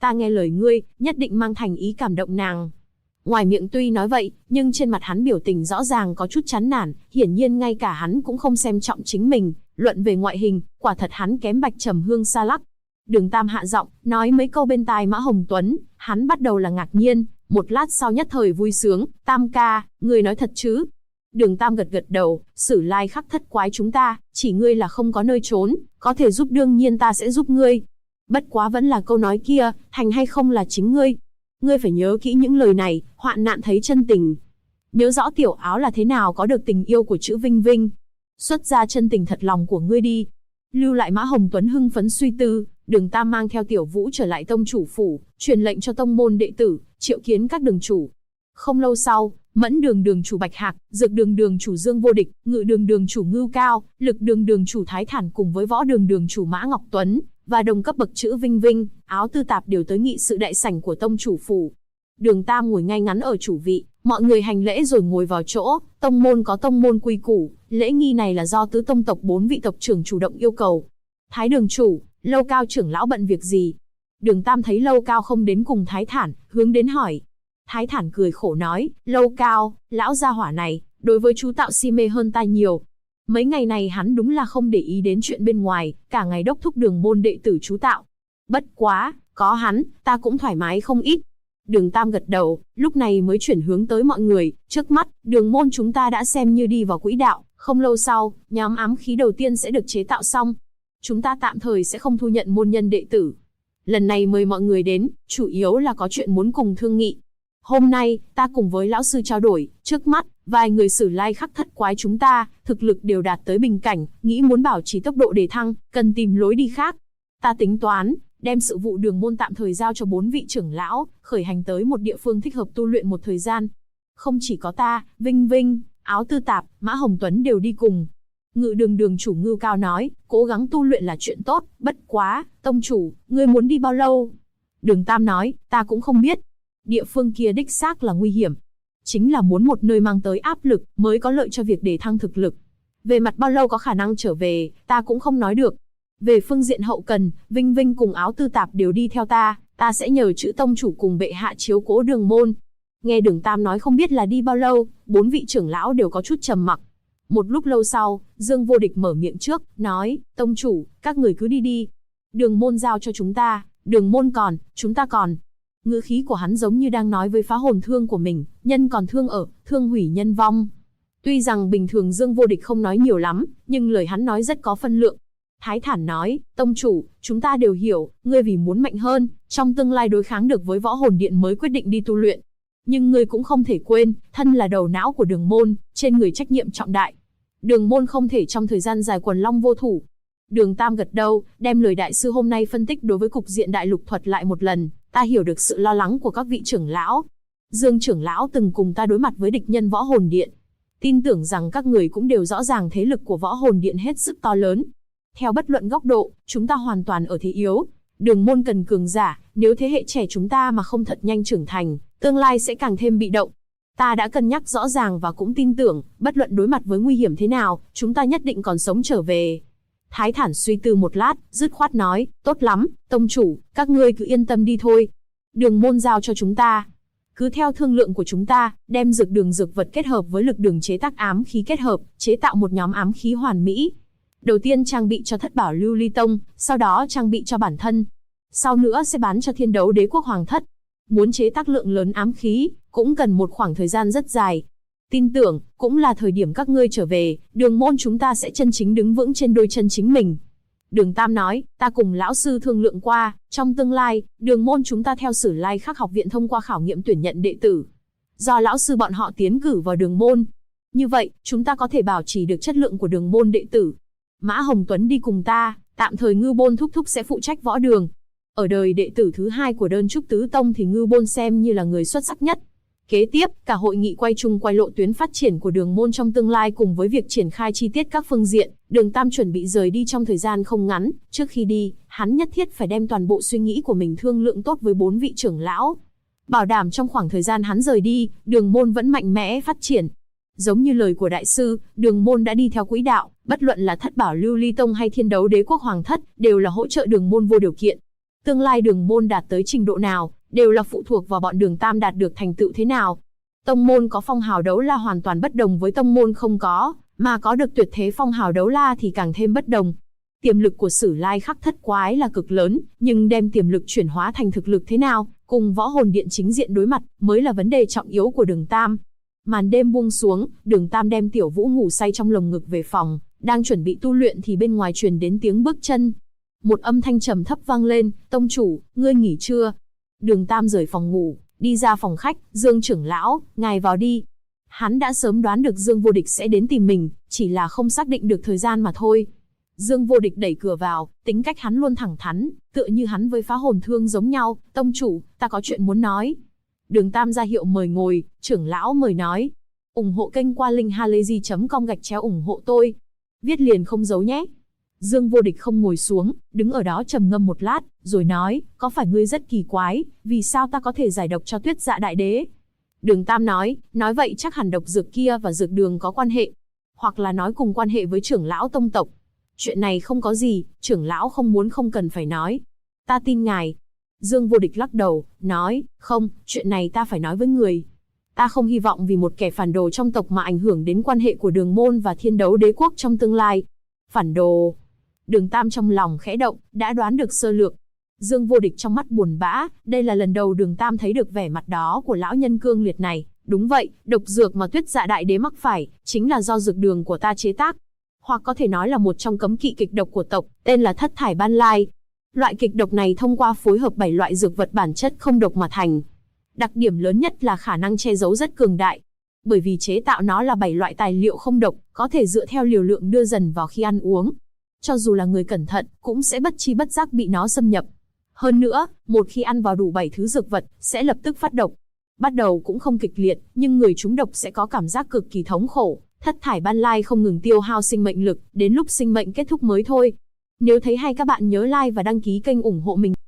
Ta nghe lời ngươi, nhất định mang thành ý cảm động nàng. Ngoài miệng tuy nói vậy, nhưng trên mặt hắn biểu tình rõ ràng có chút chán nản, hiển nhiên ngay cả hắn cũng không xem trọng chính mình. Luận về ngoại hình, quả thật hắn kém Bạch Trầm Hương xa lắc. Đường Tam hạ giọng, nói mấy câu bên tai Mã Hồng Tuấn, hắn bắt đầu là ngạc nhiên, một lát sau nhất thời vui sướng, Tam ca, ngươi nói thật chứ? Đường Tam gật gật đầu, Sử Lai Khắc thất quái chúng ta, chỉ ngươi là không có nơi trốn, có thể giúp đương nhiên ta sẽ giúp ngươi. Bất quá vẫn là câu nói kia, thành hay không là chính ngươi. Ngươi phải nhớ kỹ những lời này, hoạn nạn thấy chân tình. Nhớ rõ Tiểu Áo là thế nào có được tình yêu của chữ Vinh Vinh. Xuất ra chân tình thật lòng của ngươi đi. Lưu lại Mã Hồng Tuấn hưng phấn suy tư, Đường Tam mang theo Tiểu Vũ trở lại tông chủ phủ, truyền lệnh cho tông môn đệ tử, triệu kiến các đường chủ. Không lâu sau, Mẫn Đường đường chủ Bạch Hạc, Dược Đường đường chủ Dương Vô Địch, Ngự Đường đường chủ Ngưu Cao, Lực Đường đường chủ Thái Thản cùng với Võ Đường đường chủ Mã Ngọc Tuấn và đồng cấp bậc chữ Vinh Vinh, Áo Tư Tạp đều tới nghị sự đại sảnh của tông chủ phủ. Đường Tam ngồi ngay ngắn ở chủ vị, mọi người hành lễ rồi ngồi vào chỗ. Tông môn có tông môn quy củ, lễ nghi này là do tứ tông tộc 4 vị tộc trưởng chủ động yêu cầu. Thái đường chủ, Lâu Cao trưởng lão bận việc gì? Đường Tam thấy Lâu Cao không đến cùng Thái Thản, hướng đến hỏi. Thái Thản cười khổ nói, Lâu Cao, lão gia hỏa này, đối với chú tạo si mê hơn ta nhiều. Mấy ngày này hắn đúng là không để ý đến chuyện bên ngoài, cả ngày đốc thúc đường môn đệ tử chú tạo. Bất quá, có hắn, ta cũng thoải mái không ít. Đường Tam gật đầu, lúc này mới chuyển hướng tới mọi người, trước mắt, đường môn chúng ta đã xem như đi vào quỹ đạo, không lâu sau, nhóm ám khí đầu tiên sẽ được chế tạo xong. Chúng ta tạm thời sẽ không thu nhận môn nhân đệ tử. Lần này mời mọi người đến, chủ yếu là có chuyện muốn cùng thương nghị. Hôm nay, ta cùng với lão sư trao đổi, trước mắt, vài người Sử Lai Khắc thất quái chúng ta, thực lực đều đạt tới bình cảnh, nghĩ muốn bảo trì tốc độ đề thăng, cần tìm lối đi khác. Ta tính toán, đem sự vụ đường môn tạm thời giao cho 4 vị trưởng lão, khởi hành tới một địa phương thích hợp tu luyện một thời gian. Không chỉ có ta, Vinh Vinh, Áo Tư Tạp, Mã Hồng Tuấn đều đi cùng. Ngự Đường đường chủ Ngưu Cao nói, cố gắng tu luyện là chuyện tốt, bất quá, tông chủ, ngươi muốn đi bao lâu? Đường Tam nói, ta cũng không biết. Địa phương kia đích xác là nguy hiểm. Chính là muốn một nơi mang tới áp lực, mới có lợi cho việc đề thăng thực lực. Về mặt bao lâu có khả năng trở về, ta cũng không nói được. Về phương diện hậu cần, Vinh Vinh cùng Áo Tư Tạp đều đi theo ta sẽ nhờ chữ tông chủ cùng bệ hạ chiếu cố đường môn. Nghe Đường Tam nói không biết là đi bao lâu, 4 vị trưởng lão đều có chút trầm mặc. Một lúc lâu sau, Dương Vô Địch mở miệng trước, nói, tông chủ, các người cứ đi đi. Đường môn giao cho chúng ta, đường môn còn, chúng ta còn. Ngữ khí của hắn giống như đang nói với phá hồn thương của mình, nhân còn thương ở, thương hủy nhân vong. Tuy rằng bình thường Dương Vô Địch không nói nhiều lắm, nhưng lời hắn nói rất có phân lượng. Thái Thản nói, tông chủ, chúng ta đều hiểu, ngươi vì muốn mạnh hơn, trong tương lai đối kháng được với Võ Hồn Điện mới quyết định đi tu luyện. Nhưng ngươi cũng không thể quên, thân là đầu não của đường môn, trên người trách nhiệm trọng đại. Đường môn không thể trong thời gian dài quần long vô thủ. Đường Tam gật đầu, đem lời đại sư hôm nay phân tích đối với cục diện đại lục thuật lại một lần, ta hiểu được sự lo lắng của các vị trưởng lão. Dương trưởng lão từng cùng ta đối mặt với địch nhân Võ Hồn Điện. Tin tưởng rằng các người cũng đều rõ ràng thế lực của Võ Hồn Điện hết sức to lớn. Theo bất luận góc độ, chúng ta hoàn toàn ở thế yếu. Đường môn cần cường giả, nếu thế hệ trẻ chúng ta mà không thật nhanh trưởng thành, tương lai sẽ càng thêm bị động. Ta đã cân nhắc rõ ràng và cũng tin tưởng, bất luận đối mặt với nguy hiểm thế nào, chúng ta nhất định còn sống trở về. Thái Thản suy tư một lát, dứt khoát nói, tốt lắm, tông chủ, các ngươi cứ yên tâm đi thôi. Đường môn giao cho chúng ta. Cứ theo thương lượng của chúng ta, đem dược đường dược vật kết hợp với lực đường chế tác ám khí kết hợp, chế tạo một nhóm ám khí hoàn mỹ. Đầu tiên trang bị cho Thất Bảo Lưu Ly Tông, sau đó trang bị cho bản thân. Sau nữa sẽ bán cho Thiên Đấu Đế Quốc Hoàng Thất. Muốn chế tác lượng lớn ám khí, cũng cần một khoảng thời gian rất dài. Tin tưởng, cũng là thời điểm các ngươi trở về, đường môn chúng ta sẽ chân chính đứng vững trên đôi chân chính mình. Đường Tam nói, ta cùng lão sư thương lượng qua, trong tương lai, đường môn chúng ta theo Sử Lai Khắc học viện thông qua khảo nghiệm tuyển nhận đệ tử. Do lão sư bọn họ tiến cử vào đường môn. Như vậy, chúng ta có thể bảo trì được chất lượng của đường môn đệ tử. Mã Hồng Tuấn đi cùng ta, tạm thời Ngưu Bôn thúc thúc sẽ phụ trách võ đường. Ở đời đệ tử thứ 2 của Đơn Trúc Tứ Tông thì Ngưu Bôn xem như là người xuất sắc nhất. Kế tiếp, cả hội nghị quay chung quay lộ tuyến phát triển của đường môn trong tương lai cùng với việc triển khai chi tiết các phương diện, Đường Tam chuẩn bị rời đi trong thời gian không ngắn. Trước khi đi, hắn nhất thiết phải đem toàn bộ suy nghĩ của mình thương lượng tốt với 4 vị trưởng lão. Bảo đảm trong khoảng thời gian hắn rời đi, đường môn vẫn mạnh mẽ phát triển. Giống như lời của đại sư, đường môn đã đi theo quỹ đạo, bất luận là Thất Bảo Lưu Ly Tông hay Thiên Đấu Đế Quốc Hoàng Thất, đều là hỗ trợ đường môn vô điều kiện. Tương lai Đường môn đạt tới trình độ nào, đều là phụ thuộc vào bọn Đường Tam đạt được thành tựu thế nào. Tông môn có phong hào đấu la hoàn toàn bất đồng với tông môn không có, mà có được tuyệt thế phong hào đấu la thì càng thêm bất đồng. Tiềm lực của Sử Lai Khắc Thất Quái là cực lớn, nhưng đem tiềm lực chuyển hóa thành thực lực thế nào, cùng Võ Hồn Điện chính diện đối mặt, mới là vấn đề trọng yếu của Đường Tam. Màn đêm buông xuống, Đường Tam đem Tiểu Vũ ngủ say trong lồng ngực về phòng, đang chuẩn bị tu luyện thì bên ngoài truyền đến tiếng bước chân. Một âm thanh trầm thấp vang lên, "Tông chủ, ngươi nghỉ chưa?" Đường Tam rời phòng ngủ, đi ra phòng khách, "Dương trưởng lão, ngài vào đi." Hắn đã sớm đoán được Dương Vô Địch sẽ đến tìm mình, chỉ là không xác định được thời gian mà thôi. Dương Vô Địch đẩy cửa vào, tính cách hắn luôn thẳng thắn, tựa như hắn với Phá Hồn Thương giống nhau. "Tông chủ, ta có chuyện muốn nói." Đường Tam ra hiệu mời ngồi, "Trưởng lão mời nói." Ủng hộ kênh qua linkhalazy.com ủng hộ tôi. Viết liền không giấu nhé. Dương Vô Địch không ngồi xuống, đứng ở đó trầm ngâm một lát, rồi nói, "Có phải ngươi rất kỳ quái, vì sao ta có thể giải độc cho Tuyết Dạ Đại Đế?" Đường Tam nói vậy chắc hẳn độc dược kia và dược đường có quan hệ, hoặc là nói cùng quan hệ với trưởng lão tông tộc. "Chuyện này không có gì, trưởng lão không muốn không cần phải nói. Ta tin ngài." Dương Vô Địch lắc đầu, nói, "Không, chuyện này ta phải nói với người. Ta không hy vọng vì một kẻ phản đồ trong tộc mà ảnh hưởng đến quan hệ của Đường môn và Thiên Đấu Đế quốc trong tương lai." Phản đồ? Đường Tam trong lòng khẽ động, đã đoán được sơ lược. Dương Vô Địch trong mắt buồn bã, đây là lần đầu Đường Tam thấy được vẻ mặt đó của lão nhân cương liệt này. "Đúng vậy, độc dược mà Tuyết Dạ Đại Đế mắc phải, chính là do dược đường của ta chế tác. Hoặc có thể nói là một trong cấm kỵ kịch độc của tộc, tên là Thất Thải Ban Lai. Loại kịch độc này thông qua phối hợp 7 loại dược vật bản chất không độc mà thành. Đặc điểm lớn nhất là khả năng che giấu rất cường đại. Bởi vì chế tạo nó là 7 loại tài liệu không độc, có thể dựa theo liều lượng đưa dần vào khi ăn uống. Cho dù là người cẩn thận, cũng sẽ bất chi bất giác bị nó xâm nhập. Hơn nữa, một khi ăn vào đủ 7 thứ dược vật, sẽ lập tức phát độc. Bắt đầu cũng không kịch liệt, nhưng người trúng độc sẽ có cảm giác cực kỳ thống khổ. Thất Thải Ban Lai không ngừng tiêu hao sinh mệnh lực, đến lúc sinh mệnh kết thúc mới thôi. Nếu thấy hay các bạn nhớ like và đăng ký kênh ủng hộ mình.